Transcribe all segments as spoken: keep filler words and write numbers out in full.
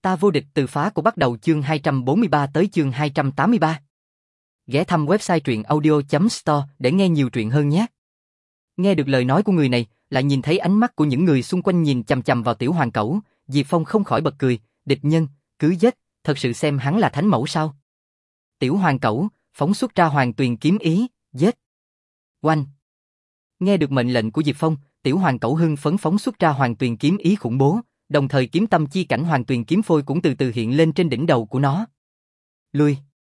Ta vô địch từ phá của bắt đầu chương hai trăm bốn mươi ba tới chương hai trăm tám mươi ba. Ghé thăm website truyện audio chấm store để nghe nhiều truyện hơn nhé. Nghe được lời nói của người này, lại nhìn thấy ánh mắt của những người xung quanh nhìn chằm chằm vào Tiểu Hoàng Cẩu, Diệp Phong không khỏi bật cười, địch nhân, cứ giết, thật sự xem hắn là thánh mẫu sao? Tiểu Hoàng Cẩu, phóng xuất ra Hoàng Tuyền kiếm ý, giết. Oanh. Nghe được mệnh lệnh của Diệp Phong, Tiểu Hoàng Cẩu hưng phấn phóng xuất ra Hoàng Tuyền kiếm ý khủng bố, đồng thời kiếm tâm chi cảnh Hoàng Tuyền kiếm phôi cũng từ từ hiện lên trên đỉnh đầu của nó. Lui.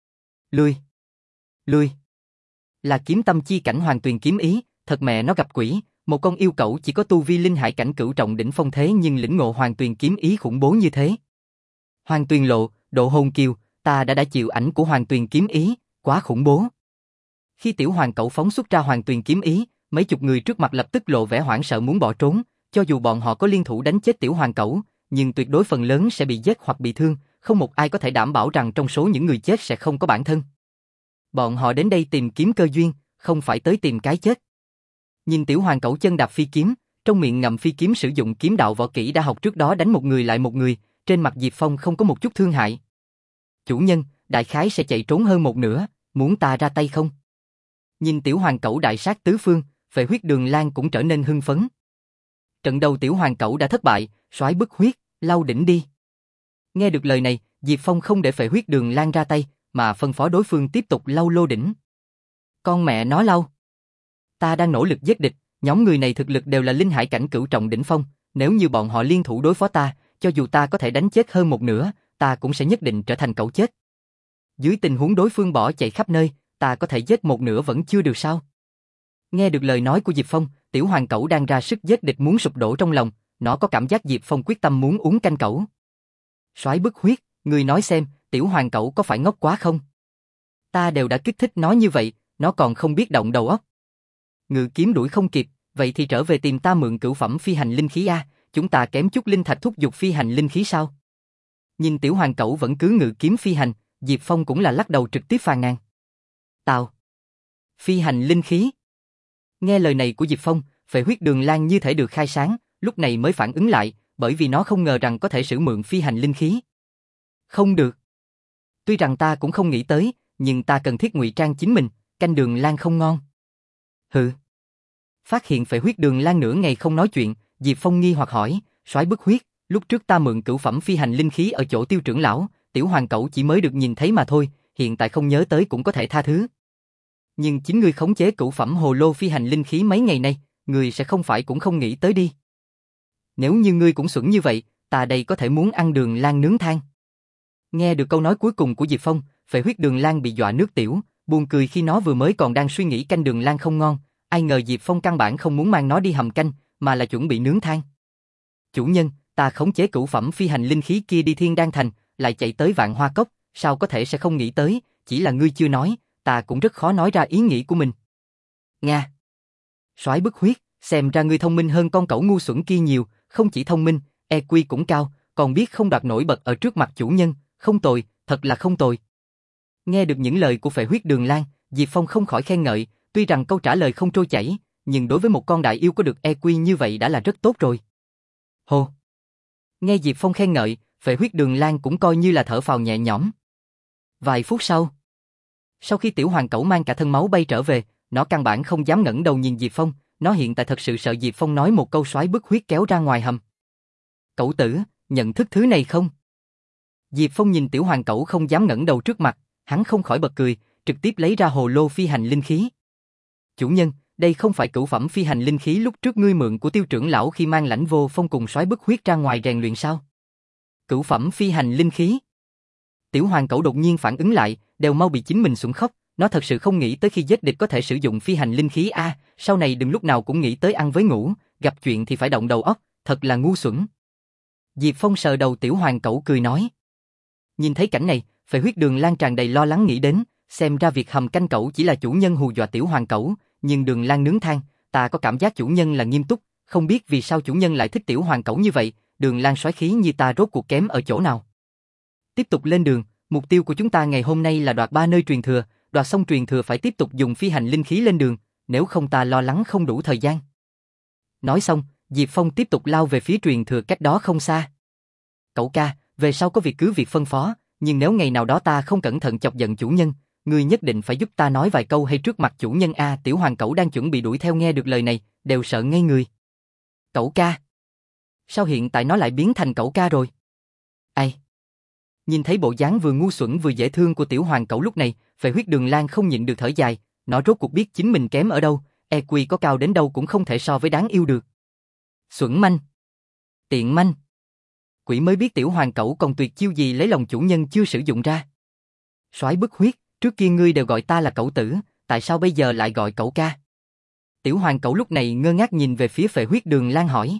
Lui. Lui. Là kiếm tâm chi cảnh Hoàng Tuyền kiếm ý, thật mẹ nó gặp quỷ, một con yêu cẩu chỉ có tu vi linh hải cảnh cửu trọng đỉnh phong thế nhưng lĩnh ngộ Hoàng Tuyền kiếm ý khủng bố như thế. Hoàng Tuyền lộ, độ hồn kiều, ta đã đã chịu ảnh của Hoàng Tuyền kiếm ý, quá khủng bố. Khi Tiểu Hoàng Cẩu phóng xuất ra Hoàng Tuyền kiếm ý, mấy chục người trước mặt lập tức lộ vẻ hoảng sợ muốn bỏ trốn, cho dù bọn họ có liên thủ đánh chết Tiểu Hoàng Cẩu, nhưng tuyệt đối phần lớn sẽ bị giết hoặc bị thương, không một ai có thể đảm bảo rằng trong số những người chết sẽ không có bản thân. Bọn họ đến đây tìm kiếm cơ duyên, không phải tới tìm cái chết. Nhìn Tiểu Hoàng Cẩu chân đạp phi kiếm, trong miệng ngậm phi kiếm sử dụng kiếm đạo võ kỹ đã học trước đó đánh một người lại một người, trên mặt Diệp Phong không có một chút thương hại. Chủ nhân, đại khái sẽ chạy trốn hơn một nửa, muốn ta ra tay không? Nhìn Tiểu Hoàng Cẩu đại sát tứ phương, Phệ Huyết Đường Lan cũng trở nên hưng phấn. Trận đầu Tiểu Hoàng Cẩu đã thất bại, soái bức huyết, lau đỉnh đi. Nghe được lời này, Diệp Phong không để Phệ Huyết Đường Lan ra tay, mà phân phó đối phương tiếp tục lau lô đỉnh. Con mẹ nó lau. Ta đang nỗ lực giết địch, nhóm người này thực lực đều là linh hải cảnh cửu trọng đỉnh phong, nếu như bọn họ liên thủ đối phó ta, cho dù ta có thể đánh chết hơn một nửa, ta cũng sẽ nhất định trở thành cẩu chết. Dưới tình huống đối phương bỏ chạy khắp nơi, ta có thể giết một nửa vẫn chưa được sao? Nghe được lời nói của Diệp Phong, Tiểu Hoàng Cẩu đang ra sức giết địch muốn sụp đổ trong lòng, nó có cảm giác Diệp Phong quyết tâm muốn uống canh cẩu. Soái bức huyết, người nói xem, Tiểu Hoàng Cẩu có phải ngốc quá không? Ta đều đã kích thích nó như vậy, nó còn không biết động đầu óc. Ngự kiếm đuổi không kịp, vậy thì trở về tìm ta mượn cửu phẩm phi hành linh khí a, chúng ta kém chút linh thạch thúc giục phi hành linh khí sao? Nhìn Tiểu Hoàng Cẩu vẫn cứ ngự kiếm phi hành, Diệp Phong cũng là lắc đầu trực tiếp phàn nàn. Tào. Phi hành linh khí. Nghe lời này của Diệp Phong, Phệ Huyết Đường Lan như thể được khai sáng, lúc này mới phản ứng lại, bởi vì nó không ngờ rằng có thể sử mượn phi hành linh khí. Không được. Tuy rằng ta cũng không nghĩ tới, nhưng ta cần thiết ngụy trang chính mình, canh Đường Lan không ngon. Hừ. Phát hiện Phệ Huyết Đường Lan nửa ngày không nói chuyện, Diệp Phong nghi hoặc hỏi, soái bức huyết, lúc trước ta mượn cửu phẩm phi hành linh khí ở chỗ Tiêu trưởng lão, Tiểu Hoàng Cẩu chỉ mới được nhìn thấy mà thôi, hiện tại không nhớ tới cũng có thể tha thứ. Nhưng chính ngươi khống chế cửu phẩm hồ lô phi hành linh khí mấy ngày nay, ngươi sẽ không phải cũng không nghĩ tới đi. Nếu như ngươi cũng xuẩn như vậy, ta đây có thể muốn ăn Đường Lan nướng than. Nghe được câu nói cuối cùng của Diệp Phong, Phệ Huyết Đường Lan bị dọa nước tiểu, buồn cười khi nó vừa mới còn đang suy nghĩ canh Đường Lan không ngon, ai ngờ Diệp Phong căn bản không muốn mang nó đi hầm canh, mà là chuẩn bị nướng than. Chủ nhân, ta khống chế cửu phẩm phi hành linh khí kia đi Thiên Đan Thành, lại chạy tới Vạn Hoa Cốc, sao có thể sẽ không nghĩ tới, chỉ là ngươi chưa nói, ta cũng rất khó nói ra ý nghĩ của mình. Nga. Soái bức huyết, xem ra ngươi thông minh hơn con cẩu ngu xuẩn kia nhiều, không chỉ thông minh, e quy cũng cao, còn biết không đoạt nổi bật ở trước mặt chủ nhân, không tồi, thật là không tồi. Nghe được những lời của Phệ Huyết Đường Lan, Diệp Phong không khỏi khen ngợi, tuy rằng câu trả lời không trôi chảy, nhưng đối với một con đại yêu có được e quy như vậy đã là rất tốt rồi. Hồ. Nghe Diệp Phong khen ngợi, Phệ Huyết Đường Lan cũng coi như là thở phào nhẹ nhõm. Vài phút sau, sau khi Tiểu Hoàng Cẩu mang cả thân máu bay trở về, nó căn bản không dám ngẩng đầu nhìn Diệp Phong, nó hiện tại thật sự sợ Diệp Phong nói một câu soái bức huyết kéo ra ngoài hầm. Cẩu tử, nhận thức thứ này không? Diệp Phong nhìn Tiểu Hoàng Cẩu không dám ngẩng đầu trước mặt, hắn không khỏi bật cười, trực tiếp lấy ra hồ lô phi hành linh khí. Chủ nhân, đây không phải cửu phẩm phi hành linh khí lúc trước ngươi mượn của Tiêu trưởng lão khi mang Lãnh Vô Phong cùng soái bức huyết ra ngoài rèn luyện sao? Cửu phẩm phi hành linh khí. Tiểu Hoàng Cẩu đột nhiên phản ứng lại, đều mau bị chính mình sủng khóc, nó thật sự không nghĩ tới khi giết địch có thể sử dụng phi hành linh khí a, à, sau này đừng lúc nào cũng nghĩ tới ăn với ngủ, gặp chuyện thì phải động đầu óc, thật là ngu xuẩn. Diệp Phong sờ đầu Tiểu Hoàng Cẩu cười nói. Nhìn thấy cảnh này, Phệ Huyết Đường Lan tràn đầy lo lắng nghĩ đến, xem ra việc hầm canh cẩu chỉ là chủ nhân hù dọa Tiểu Hoàng Cẩu, nhưng Đường Lan nướng than, ta có cảm giác chủ nhân là nghiêm túc, không biết vì sao chủ nhân lại thích Tiểu Hoàng Cẩu như vậy, Đường Lan soái khí như ta rốt cuộc kém ở chỗ nào. Tiếp tục lên đường, mục tiêu của chúng ta ngày hôm nay là đoạt ba nơi truyền thừa, đoạt xong truyền thừa phải tiếp tục dùng phi hành linh khí lên đường, nếu không ta lo lắng không đủ thời gian. Nói xong, Diệp Phong tiếp tục lao về phía truyền thừa cách đó không xa. Cậu ca, về sau có việc cứ việc phân phó, nhưng nếu ngày nào đó ta không cẩn thận chọc giận chủ nhân, ngươi nhất định phải giúp ta nói vài câu hay trước mặt chủ nhân a." Tiểu hoàng cẩu đang chuẩn bị đuổi theo nghe được lời này, đều sợ ngây người. Cẩu ca? Sao hiện tại nó lại biến thành cẩu ca rồi? Ai? Nhìn thấy bộ dáng vừa ngu xuẩn vừa dễ thương của tiểu hoàng cẩu lúc này, Phệ Huyết Đường Lang không nhịn được thở dài, nó rốt cuộc biết chính mình kém ở đâu, e quy có cao đến đâu cũng không thể so với đáng yêu được. Xuẩn manh, tiện manh. Quỷ mới biết tiểu hoàng cẩu còn tuyệt chiêu gì lấy lòng chủ nhân chưa sử dụng ra. Soái bức huyết, trước kia ngươi đều gọi ta là cẩu tử, tại sao bây giờ lại gọi cẩu ca? Tiểu hoàng cẩu lúc này ngơ ngác nhìn về phía Phệ Huyết Đường Lang hỏi.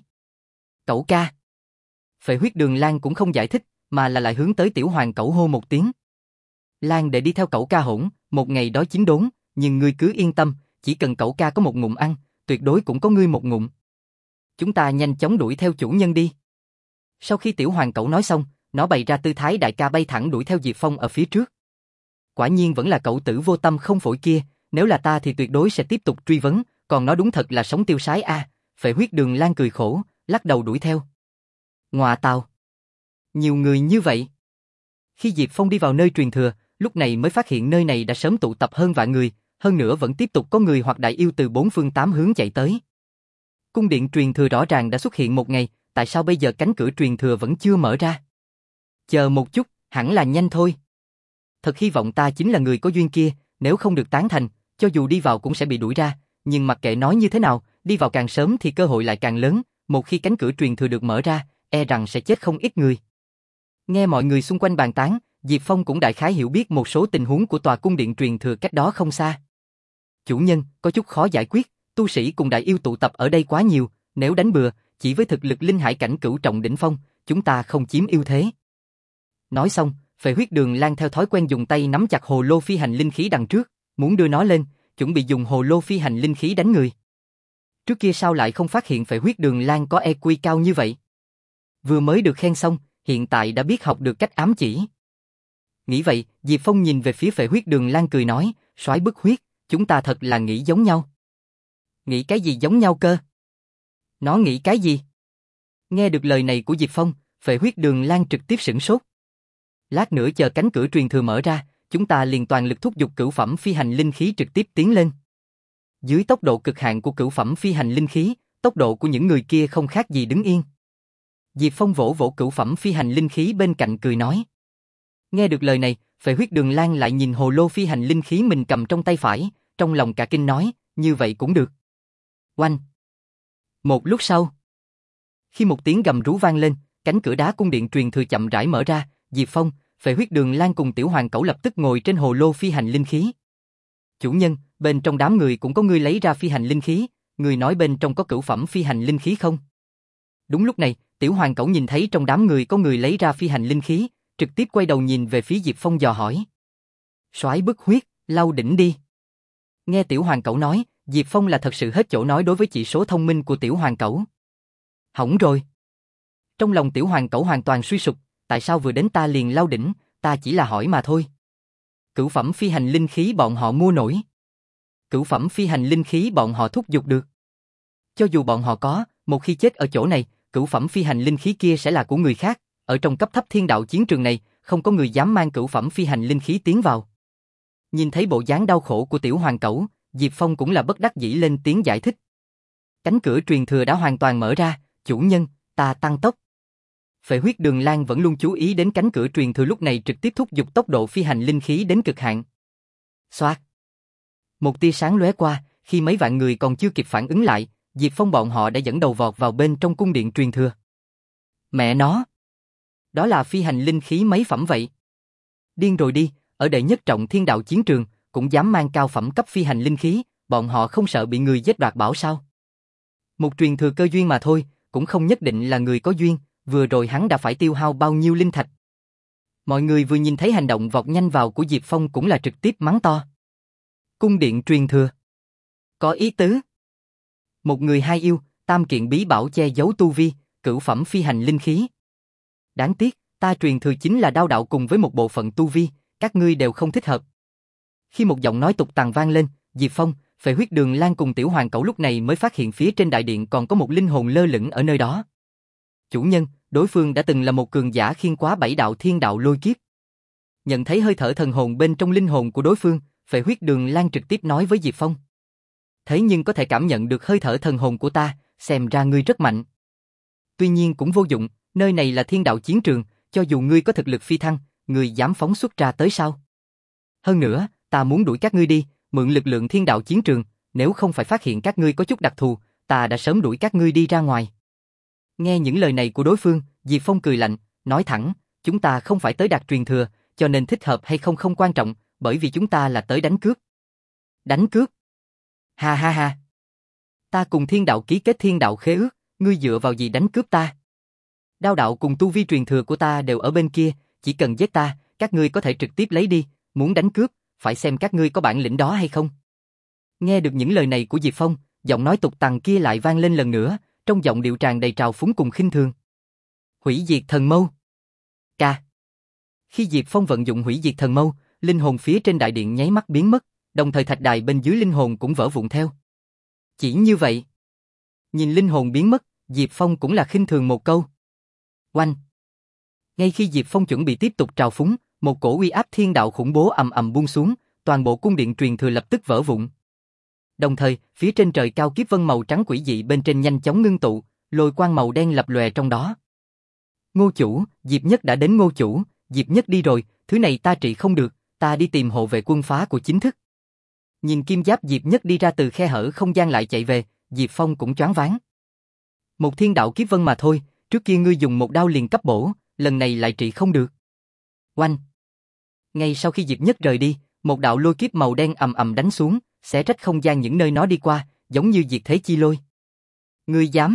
Cẩu ca. Phệ Huyết Đường Lang cũng không giải thích, mà là lại hướng tới tiểu hoàng cẩu hô một tiếng. Lang để đi theo cẩu ca hỗn, một ngày đói chín đốn, nhưng ngươi cứ yên tâm, chỉ cần cẩu ca có một ngụm ăn, tuyệt đối cũng có ngươi một ngụm. Chúng ta nhanh chóng đuổi theo chủ nhân đi. Sau khi tiểu hoàng cẩu nói xong, nó bày ra tư thái đại ca bay thẳng đuổi theo Diệp Phong ở phía trước. Quả nhiên vẫn là cẩu tử vô tâm không phổi kia, nếu là ta thì tuyệt đối sẽ tiếp tục truy vấn, còn nó đúng thật là sống tiêu sái a. À. Phệ Huyết Đường Lang cười khổ, lắc đầu đuổi theo. Ngọa tào, nhiều người như vậy. Khi Diệp Phong đi vào nơi truyền thừa, lúc này mới phát hiện nơi này đã sớm tụ tập hơn vạn người, hơn nữa vẫn tiếp tục có người hoặc đại yêu từ bốn phương tám hướng chạy tới. Cung điện truyền thừa rõ ràng đã xuất hiện một ngày, tại sao bây giờ cánh cửa truyền thừa vẫn chưa mở ra? Chờ một chút, hẳn là nhanh thôi. Thật hy vọng ta chính là người có duyên kia, nếu không được tán thành, cho dù đi vào cũng sẽ bị đuổi ra, nhưng mặc kệ nói như thế nào, đi vào càng sớm thì cơ hội lại càng lớn, một khi cánh cửa truyền thừa được mở ra, e rằng sẽ chết không ít người. Nghe mọi người xung quanh bàn tán, Diệp Phong cũng đại khái hiểu biết một số tình huống của tòa cung điện truyền thừa cách đó không xa. Chủ nhân, có chút khó giải quyết, tu sĩ cùng đại yêu tụ tập ở đây quá nhiều, nếu đánh bừa, chỉ với thực lực linh hải cảnh cửu trọng đỉnh phong, chúng ta không chiếm ưu thế. Nói xong, Phệ Huyết Đường Lang theo thói quen dùng tay nắm chặt hồ lô phi hành linh khí đằng trước, muốn đưa nó lên, chuẩn bị dùng hồ lô phi hành linh khí đánh người. Trước kia sao lại không phát hiện Phệ Huyết Đường Lang có e quy cao như vậy? Vừa mới được khen xong, hiện tại đã biết học được cách ám chỉ. Nghĩ vậy, Diệp Phong nhìn về phía Phệ Huyết Đường Lang cười nói, soái bức huyết, chúng ta thật là nghĩ giống nhau. Nghĩ cái gì giống nhau cơ? Nó nghĩ cái gì? Nghe được lời này của Diệp Phong, Phệ Huyết Đường Lang trực tiếp sửng sốt. Lát nữa chờ cánh cửa truyền thừa mở ra, chúng ta liền toàn lực thúc giục cửu phẩm phi hành linh khí trực tiếp tiến lên. Dưới tốc độ cực hạn của cửu phẩm phi hành linh khí, tốc độ của những người kia không khác gì đứng yên. Diệp Phong vỗ vỗ cửu phẩm phi hành linh khí bên cạnh cười nói. Nghe được lời này, Phệ Huyết Đường Lang lại nhìn hồ lô phi hành linh khí mình cầm trong tay phải, trong lòng cả kinh nói, như vậy cũng được. Oanh! Một lúc sau, khi một tiếng gầm rú vang lên, cánh cửa đá cung điện truyền thừa chậm rãi mở ra, Diệp Phong, Phệ Huyết Đường Lang cùng tiểu hoàng cẩu lập tức ngồi trên hồ lô phi hành linh khí. Chủ nhân, bên trong đám người cũng có người lấy ra phi hành linh khí, người nói bên trong có cửu phẩm phi hành linh khí không? Đúng lúc này, tiểu hoàng cẩu nhìn thấy trong đám người có người lấy ra phi hành linh khí, trực tiếp quay đầu nhìn về phía Diệp Phong dò hỏi. Soái bức huyết, lau đỉnh đi. Nghe tiểu hoàng cẩu nói, Diệp Phong là thật sự hết chỗ nói đối với chỉ số thông minh của tiểu hoàng cẩu. Hỏng rồi. Trong lòng tiểu hoàng cẩu hoàn toàn suy sụp, tại sao vừa đến ta liền lau đỉnh, ta chỉ là hỏi mà thôi. Cửu phẩm phi hành linh khí bọn họ mua nổi. Cửu phẩm phi hành linh khí bọn họ thúc giục được. Cho dù bọn họ có, một khi chết ở chỗ này, cửu phẩm phi hành linh khí kia sẽ là của người khác. Ở trong cấp thấp thiên đạo chiến trường này, không có người dám mang cửu phẩm phi hành linh khí tiến vào. Nhìn thấy bộ dáng đau khổ của tiểu hoàng cẩu, Diệp Phong cũng là bất đắc dĩ lên tiếng giải thích. Cánh cửa truyền thừa đã hoàn toàn mở ra, chủ nhân, ta tăng tốc. Phệ Huyết Đường Lang vẫn luôn chú ý đến cánh cửa truyền thừa lúc này trực tiếp thúc giục tốc độ phi hành linh khí đến cực hạn. Xoát. Một tia sáng lóe qua, khi mấy vạn người còn chưa kịp phản ứng lại, Diệp Phong bọn họ đã dẫn đầu vọt vào bên trong cung điện truyền thừa. Mẹ nó! Đó là phi hành linh khí mấy phẩm vậy? Điên rồi đi, ở đệ nhất trọng thiên đạo chiến trường, cũng dám mang cao phẩm cấp phi hành linh khí, bọn họ không sợ bị người giết đoạt bảo sao? Một truyền thừa cơ duyên mà thôi, cũng không nhất định là người có duyên, vừa rồi hắn đã phải tiêu hao bao nhiêu linh thạch. Mọi người vừa nhìn thấy hành động vọt nhanh vào của Diệp Phong cũng là trực tiếp mắng to. Cung điện truyền thừa. Có ý tứ. Một người hai yêu, tam kiện bí bảo che giấu tu vi, cửu phẩm phi hành linh khí. Đáng tiếc, ta truyền thừa chính là đao đạo cùng với một bộ phận tu vi, các ngươi đều không thích hợp. Khi một giọng nói tục tằn vang lên, Diệp Phong, Phệ Huyết Đường Lang cùng tiểu hoàng cẩu lúc này mới phát hiện phía trên đại điện còn có một linh hồn lơ lửng ở nơi đó. Chủ nhân, đối phương đã từng là một cường giả khiên quá bảy đạo thiên đạo lôi kiếp. Nhận thấy hơi thở thần hồn bên trong linh hồn của đối phương, Phệ Huyết Đường Lan trực tiếp nói với Diệp Phong. Thế nhưng có thể cảm nhận được hơi thở thần hồn của ta, xem ra ngươi rất mạnh. Tuy nhiên cũng vô dụng, nơi này là thiên đạo chiến trường, cho dù ngươi có thực lực phi thăng, ngươi dám phóng xuất ra tới sao? Hơn nữa, ta muốn đuổi các ngươi đi, mượn lực lượng thiên đạo chiến trường, nếu không phải phát hiện các ngươi có chút đặc thù, ta đã sớm đuổi các ngươi đi ra ngoài. Nghe những lời này của đối phương, Diệp Phong cười lạnh, nói thẳng, chúng ta không phải tới đạt truyền thừa, cho nên thích hợp hay không không quan trọng, bởi vì chúng ta là tới đánh cướp. Đánh cướp? Ha ha ha. Ta cùng thiên đạo ký kết thiên đạo khế ước, ngươi dựa vào gì đánh cướp ta? Đao đạo cùng tu vi truyền thừa của ta đều ở bên kia, chỉ cần giết ta, các ngươi có thể trực tiếp lấy đi, muốn đánh cướp, phải xem các ngươi có bản lĩnh đó hay không. Nghe được những lời này của Diệp Phong, giọng nói tục tằng kia lại vang lên lần nữa, trong giọng điệu tràn đầy trào phúng cùng khinh thường. Hủy diệt thần mâu. Ca. Khi Diệp Phong vận dụng hủy diệt thần mâu, linh hồn phía trên đại điện nháy mắt biến mất, đồng thời thạch đài bên dưới linh hồn cũng vỡ vụn theo. Chỉ như vậy. Nhìn linh hồn biến mất, Diệp Phong cũng là khinh thường một câu. Oanh. Ngay khi Diệp Phong chuẩn bị tiếp tục trào phúng, một cổ uy áp thiên đạo khủng bố ầm ầm buông xuống, toàn bộ cung điện truyền thừa lập tức vỡ vụn. Đồng thời, phía trên trời cao kiếp vân màu trắng quỷ dị bên trên nhanh chóng ngưng tụ, lôi quang màu đen lập lòe trong đó. Ngô chủ, Diệp Nhất đã đến Ngô chủ, Diệp Nhất đi rồi, thứ này ta trị không được, ta đi tìm hộ vệ quân phá của chính thức. Nhìn kim giáp Diệp Nhất đi ra từ khe hở không gian lại chạy về, Diệp Phong cũng choáng váng. Một thiên đạo kiếp vân mà thôi, trước kia ngươi dùng một đao liền cấp bổ, lần này lại trị không được. Oanh. Ngay sau khi Diệp Nhất rời đi, một đạo lôi kiếp màu đen ầm ầm đánh xuống, xé rách không gian những nơi nó đi qua, giống như diệt thế chi lôi. Ngươi dám?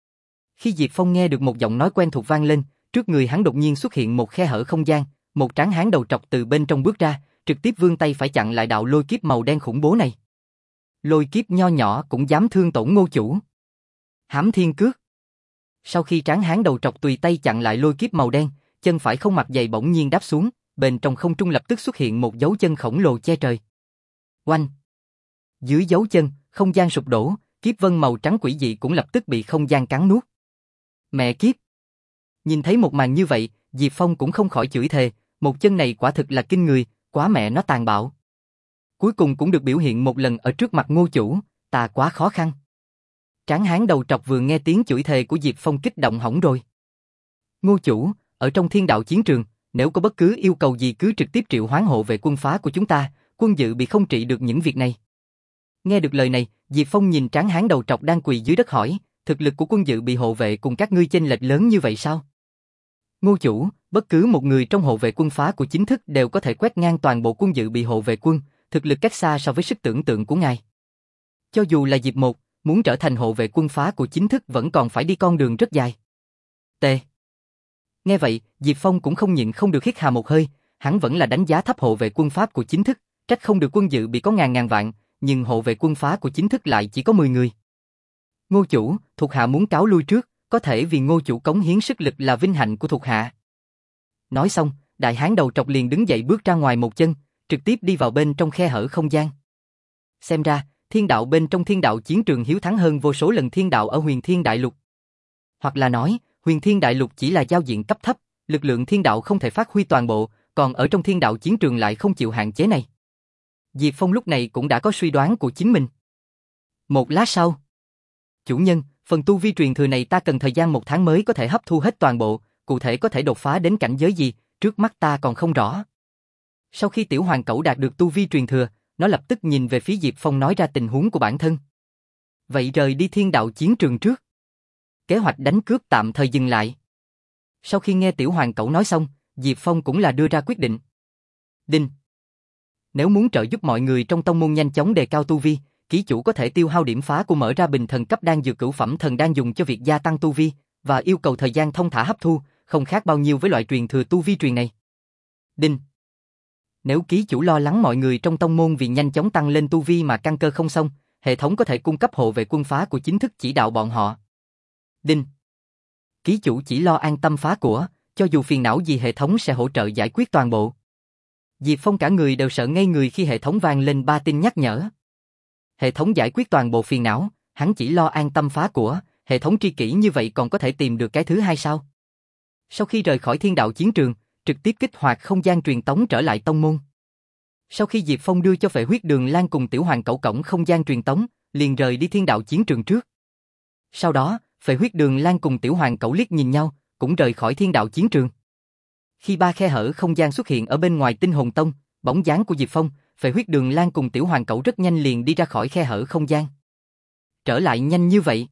Khi Diệp Phong nghe được một giọng nói quen thuộc vang lên, trước người hắn đột nhiên xuất hiện một khe hở không gian, một tráng hán đầu trọc từ bên trong bước ra, trực tiếp vươn tay phải chặn lại đạo lôi kiếp màu đen khủng bố này. Lôi kiếp nho nhỏ cũng dám thương tổn Ngô chủ. Hám thiên cước. Sau khi tráng hán đầu trọc tùy tay chặn lại lôi kiếp màu đen, chân phải không mặc giày bỗng nhiên đáp xuống, bên trong không trung lập tức xuất hiện một dấu chân khổng lồ che trời. Oanh. Dưới dấu chân, không gian sụp đổ, kiếp vân màu trắng quỷ dị cũng lập tức bị không gian cắn nuốt. Mẹ kiếp. Nhìn thấy một màn như vậy, Diệp Phong cũng không khỏi chửi thề, một chân này quả thực là kinh người, quá mẹ nó tàn bạo. Cuối cùng cũng được biểu hiện một lần ở trước mặt Ngô chủ, ta quá khó khăn. Tráng hán đầu trọc vừa nghe tiếng chửi thề của Diệp Phong kích động hỏng rồi. Ngô chủ, ở trong thiên đạo chiến trường, nếu có bất cứ yêu cầu gì cứ trực tiếp triệu hoán hộ vệ quân phá của chúng ta, quân dự bị không trị được những việc này. Nghe được lời này, Diệp Phong nhìn tráng hán đầu trọc đang quỳ dưới đất hỏi, thực lực của quân dự bị hộ vệ cùng các ngươi chênh lệch lớn như vậy sao? Ngô chủ, bất cứ một người trong hộ vệ quân phá của chính thức đều có thể quét ngang toàn bộ quân dự bị hộ vệ quân, thực lực cách xa so với sức tưởng tượng của ngài. Cho dù là Diệp một, muốn trở thành hộ vệ quân phá của chính thức vẫn còn phải đi con đường rất dài. T. Nghe vậy, Diệp Phong cũng không nhịn không được hít hà một hơi, hắn vẫn là đánh giá thấp hộ vệ quân Pháp của chính thức, trách không được quân dự bị có ngàn ngàn vạn, nhưng hộ vệ quân phá của chính thức lại chỉ có mười người. Ngô chủ, thuộc hạ muốn cáo lui trước, có thể vì Ngô chủ cống hiến sức lực là vinh hạnh của thuộc hạ. Nói xong, đại hán đầu trọc liền đứng dậy bước ra ngoài một chân, trực tiếp đi vào bên trong khe hở không gian. Xem ra, thiên đạo bên trong thiên đạo chiến trường hiếu thắng hơn vô số lần thiên đạo ở huyền thiên đại lục. Hoặc là nói, huyền thiên đại lục chỉ là giao diện cấp thấp, lực lượng thiên đạo không thể phát huy toàn bộ, còn ở trong thiên đạo chiến trường lại không chịu hạn chế này. Diệp Phong lúc này cũng đã có suy đoán của chính mình. Một lát sau, chủ nhân, phần tu vi truyền thừa này ta cần thời gian một tháng mới có thể hấp thu hết toàn bộ, cụ thể có thể đột phá đến cảnh giới gì, trước mắt ta còn không rõ. Sau khi tiểu hoàng cẩu đạt được tu vi truyền thừa, nó lập tức nhìn về phía Diệp Phong nói ra tình huống của bản thân. Vậy rời đi thiên đạo chiến trường trước. Kế hoạch đánh cướp tạm thời dừng lại. Sau khi nghe tiểu hoàng cẩu nói xong, Diệp Phong cũng là đưa ra quyết định. Đinh. Nếu muốn trợ giúp mọi người trong tông môn nhanh chóng đề cao tu vi, ký chủ có thể tiêu hao điểm phá của mở ra bình thần cấp đan dược cửu phẩm thần đan dùng cho việc gia tăng tu vi, và yêu cầu thời gian thông thả hấp thu, không khác bao nhiêu với loại truyền thừa tu vi truyền này. Đinh. Nếu ký chủ lo lắng mọi người trong tông môn vì nhanh chóng tăng lên tu vi mà căn cơ không xong, hệ thống có thể cung cấp hộ vệ quân phá của chính thức chỉ đạo bọn họ. Đinh. Ký chủ chỉ lo an tâm phá của, cho dù phiền não gì hệ thống sẽ hỗ trợ giải quyết toàn bộ. Diệp Phong cả người đều sợ ngây người khi hệ thống vang lên ba tin nhắc nhở. Hệ thống giải quyết toàn bộ phiền não, hắn chỉ lo an tâm phá của, hệ thống tri kỷ như vậy còn có thể tìm được cái thứ hai sao? Sau khi rời khỏi thiên đạo chiến trường, trực tiếp kích hoạt không gian truyền tống trở lại tông môn. Sau khi Diệp Phong đưa cho Phệ Huyết Đường Lan cùng Tiểu Hoàng Cẩu cổng không gian truyền tống, liền rời đi thiên đạo chiến trường trước. Sau đó, Phệ Huyết Đường Lan cùng Tiểu Hoàng Cẩu liếc nhìn nhau, cũng rời khỏi thiên đạo chiến trường. Khi ba khe hở không gian xuất hiện ở bên ngoài Tinh Hồn Tông, bóng dáng của Diệp Phong, Phệ Huyết Đường Lan cùng Tiểu Hoàng Cẩu rất nhanh liền đi ra khỏi khe hở không gian. Trở lại nhanh như vậy,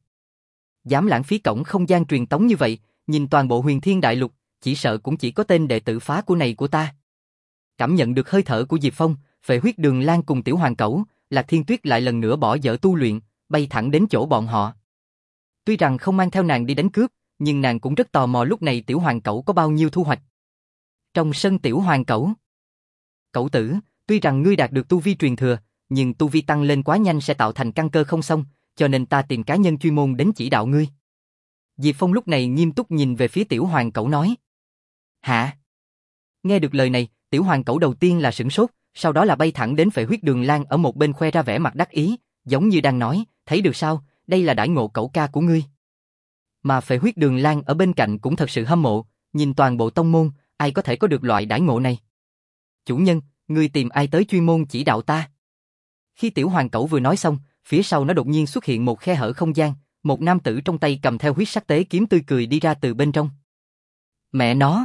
dám lãng phí cổng không gian truyền tống như vậy, nhìn toàn bộ Huyền Thiên Đại Lục, chỉ sợ cũng chỉ có tên đệ tử phá của này của ta. Cảm nhận được hơi thở của Diệp Phong, Phệ Huyết Đường Lan cùng Tiểu Hoàng Cẩu, Lạc Thiên Tuyết lại lần nữa bỏ dở tu luyện, bay thẳng đến chỗ bọn họ. Tuy rằng không mang theo nàng đi đánh cướp, nhưng nàng cũng rất tò mò lúc này Tiểu Hoàng Cẩu có bao nhiêu thu hoạch. Trong sân Tiểu Hoàng Cẩu, cẩu tử, tuy rằng ngươi đạt được tu vi truyền thừa, nhưng tu vi tăng lên quá nhanh sẽ tạo thành căn cơ không xong, cho nên ta tìm cá nhân chuyên môn đến chỉ đạo ngươi. Diệp Phong lúc này nghiêm túc nhìn về phía Tiểu Hoàng Cẩu nói. Hả? Nghe được lời này, Tiểu Hoàng Cẩu đầu tiên là sửng sốt, sau đó là bay thẳng đến Phệ Huyết Đường Lan ở một bên khoe ra vẻ mặt đắc ý, giống như đang nói, thấy được sao, đây là đãi ngộ cẩu ca của ngươi. Mà Phệ Huyết Đường Lan ở bên cạnh cũng thật sự hâm mộ, nhìn toàn bộ tông môn, ai có thể có được loại đãi ngộ này. Chủ nhân, ngươi tìm ai tới chuyên môn chỉ đạo ta? Khi Tiểu Hoàng Cẩu vừa nói xong, phía sau nó đột nhiên xuất hiện một khe hở không gian, một nam tử trong tay cầm theo huyết sắc tế kiếm tươi cười đi ra từ bên trong. Mẹ nó!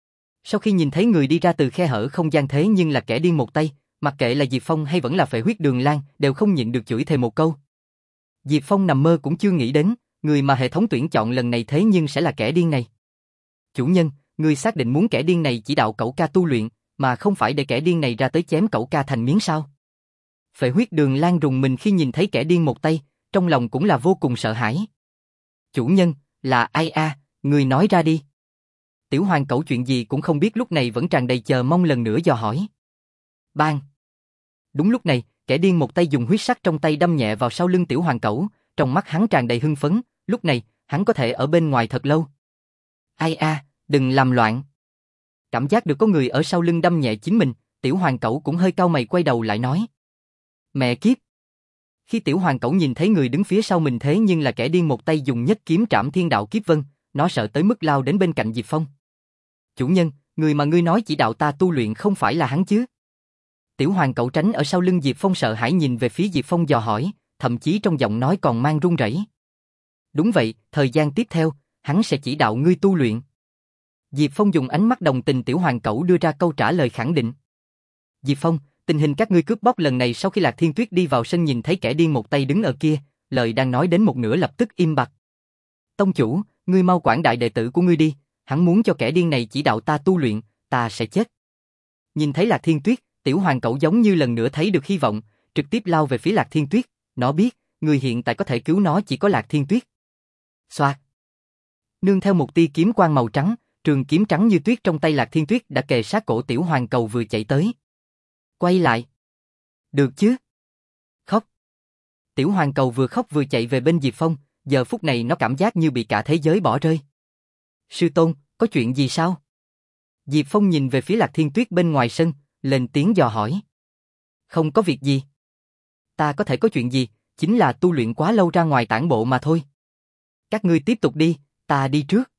Sau khi nhìn thấy người đi ra từ khe hở không gian thế nhưng là kẻ điên một tay, mặc kệ là Diệp Phong hay vẫn là Phệ Huyết Đường Lan, đều không nhịn được chửi thề một câu. Diệp Phong nằm mơ cũng chưa nghĩ đến, người mà hệ thống tuyển chọn lần này thế nhưng sẽ là kẻ điên này. Chủ nhân, người xác định muốn kẻ điên này chỉ đạo cẩu ca tu luyện, mà không phải để kẻ điên này ra tới chém cẩu ca thành miếng sao? Phệ Huyết Đường Lan rùng mình khi nhìn thấy kẻ điên một tay, trong lòng cũng là vô cùng sợ hãi. Chủ nhân, là ai a? À, người nói ra đi. Tiểu Hoàng Cẩu chuyện gì cũng không biết lúc này vẫn tràn đầy chờ mong lần nữa dò hỏi. Bang! Đúng lúc này, kẻ điên một tay dùng huyết sắc trong tay đâm nhẹ vào sau lưng Tiểu Hoàng Cẩu, trong mắt hắn tràn đầy hưng phấn, lúc này, hắn có thể ở bên ngoài thật lâu. Ai a, à, đừng làm loạn. Cảm giác được có người ở sau lưng đâm nhẹ chính mình, Tiểu Hoàng Cẩu cũng hơi cau mày quay đầu lại nói. Mẹ kiếp! Khi Tiểu Hoàng Cẩu nhìn thấy người đứng phía sau mình thế nhưng là kẻ điên một tay dùng nhất kiếm trảm thiên đạo kiếp vân, nó sợ tới mức lao đến bên cạnh Diệp Phong. Chủ nhân, người mà ngươi nói chỉ đạo ta tu luyện không phải là hắn chứ? Tiểu Hoàng Cẩu tránh ở sau lưng Diệp Phong sợ hãi nhìn về phía Diệp Phong dò hỏi, thậm chí trong giọng nói còn mang run rẩy. Đúng vậy, thời gian tiếp theo, hắn sẽ chỉ đạo ngươi tu luyện. Diệp Phong dùng ánh mắt đồng tình Tiểu Hoàng Cẩu đưa ra câu trả lời khẳng định. Diệp Phong, tình hình các ngươi cướp bóc lần này sau khi Lạc Thiên Tuyết đi vào sân nhìn thấy kẻ điên một tay đứng ở kia, lời đang nói đến một nửa lập tức im bặt. Tông chủ, ngươi mau quản đại đệ tử của ngươi đi, hắn muốn cho kẻ điên này chỉ đạo ta tu luyện, ta sẽ chết. Nhìn thấy Lạc Thiên Tuyết, Tiểu Hoàng Cẩu giống như lần nữa thấy được hy vọng, trực tiếp lao về phía Lạc Thiên Tuyết, nó biết, người hiện tại có thể cứu nó chỉ có Lạc Thiên Tuyết. Xoạt. Nương theo một tia kiếm quang màu trắng, trường kiếm trắng như tuyết trong tay Lạc Thiên Tuyết đã kề sát cổ Tiểu Hoàng Cẩu vừa chạy tới. Quay lại. Được chứ? Khóc. Tiểu Hoàng Cẩu vừa khóc vừa chạy về bên Diệp Phong, giờ phút này nó cảm giác như bị cả thế giới bỏ rơi. Sư tôn, có chuyện gì sao? Diệp Phong nhìn về phía Lạc Thiên Tuyết bên ngoài sân, lên tiếng dò hỏi. Không có việc gì. Ta có thể có chuyện gì, chính là tu luyện quá lâu ra ngoài tản bộ mà thôi. Các ngươi tiếp tục đi, ta đi trước.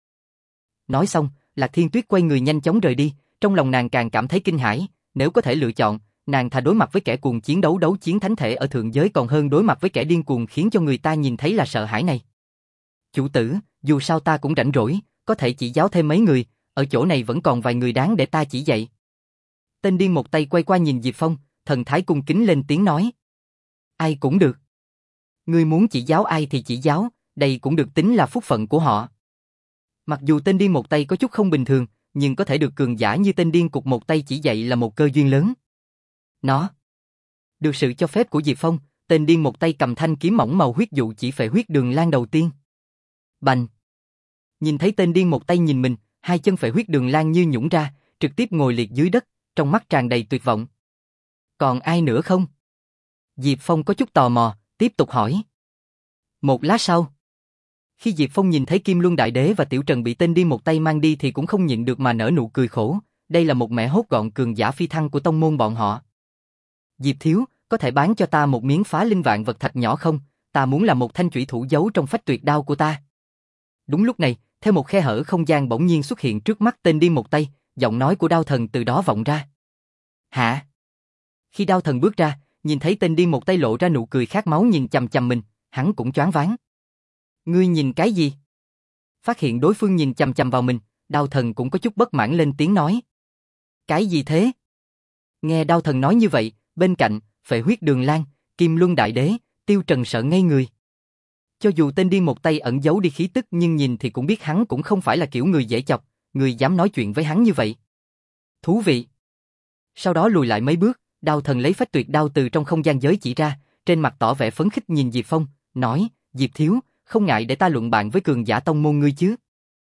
Nói xong, Lạc Thiên Tuyết quay người nhanh chóng rời đi, trong lòng nàng càng cảm thấy kinh hãi, nếu có thể lựa chọn, nàng thà đối mặt với kẻ cuồng chiến đấu đấu chiến thánh thể ở thượng giới còn hơn đối mặt với kẻ điên cuồng khiến cho người ta nhìn thấy là sợ hãi này. Chủ tử, dù sao ta cũng rảnh rỗi, có thể chỉ giáo thêm mấy người, ở chỗ này vẫn còn vài người đáng để ta chỉ dạy. Tên điên một tay quay qua nhìn Diệp Phong, thần thái cung kính lên tiếng nói. Ai cũng được. Ngươi muốn chỉ giáo ai thì chỉ giáo, đây cũng được tính là phúc phận của họ. Mặc dù tên điên một tay có chút không bình thường, nhưng có thể được cường giả như tên điên cục một tay chỉ dạy là một cơ duyên lớn. Nó. Được sự cho phép của Diệp Phong, tên điên một tay cầm thanh kiếm mỏng màu huyết dụ chỉ Phệ Huyết Đường Lan đầu tiên. Bành. Nhìn thấy tên điên một tay nhìn mình, hai chân Phệ Huyết Đường Lan như nhũn ra, trực tiếp ngồi liệt dưới đất, trong mắt tràn đầy tuyệt vọng. Còn ai nữa không? Diệp Phong có chút tò mò, tiếp tục hỏi. Một lát sau, khi Diệp Phong nhìn thấy Kim Luân Đại Đế và Tiểu Trần bị tên điên một tay mang đi thì cũng không nhịn được mà nở nụ cười khổ, đây là một mẻ hốt gọn cường giả phi thăng của tông môn bọn họ. Diệp thiếu, có thể bán cho ta một miếng phá linh vạn vật thạch nhỏ không? Ta muốn làm một thanh chủy thủ giấu trong phách tuyệt đao của ta. Đúng lúc này, theo một khe hở không gian bỗng nhiên xuất hiện trước mắt tên điên một tay, giọng nói của Đao Thần từ đó vọng ra. Hả? Khi Đao Thần bước ra, nhìn thấy tên điên một tay lộ ra nụ cười khát máu nhìn chằm chằm mình, hắn cũng choáng váng. Ngươi nhìn cái gì? Phát hiện đối phương nhìn chằm chằm vào mình, Đao Thần cũng có chút bất mãn lên tiếng nói. Cái gì thế? Nghe Đao Thần nói như vậy, bên cạnh, Phệ Huyết Đường Lan, Kim Luân Đại Đế, Tiêu Trần sợ ngây người. Cho dù tên điên một tay ẩn giấu đi khí tức nhưng nhìn thì cũng biết hắn cũng không phải là kiểu người dễ chọc, người dám nói chuyện với hắn như vậy. Thú vị. Sau đó lùi lại mấy bước, Đao Thần lấy phách tuyệt đao từ trong không gian giới chỉ ra, trên mặt tỏ vẻ phấn khích nhìn Diệp Phong, nói, Diệp Thiếu, không ngại để ta luận bạn với cường giả tông môn ngươi chứ.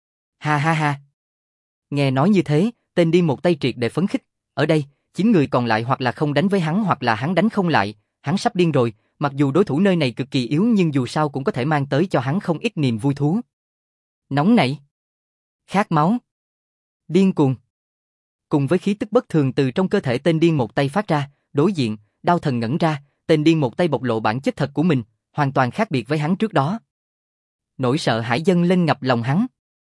Ha ha ha. Nghe nói như thế, tên điên một tay triệt để phấn khích, ở đây, chín người còn lại hoặc là không đánh với hắn hoặc là hắn đánh không lại, hắn sắp điên rồi, mặc dù đối thủ nơi này cực kỳ yếu nhưng dù sao cũng có thể mang tới cho hắn không ít niềm vui thú. Nóng nảy, khát máu, điên cuồng. Cùng với khí tức bất thường từ trong cơ thể tên điên một tay phát ra, đối diện, Đao Thần ngẩn ra, tên điên một tay bộc lộ bản chất thật của mình, hoàn toàn khác biệt với hắn trước đó. Nỗi sợ hãi dâng lên ngập lòng hắn.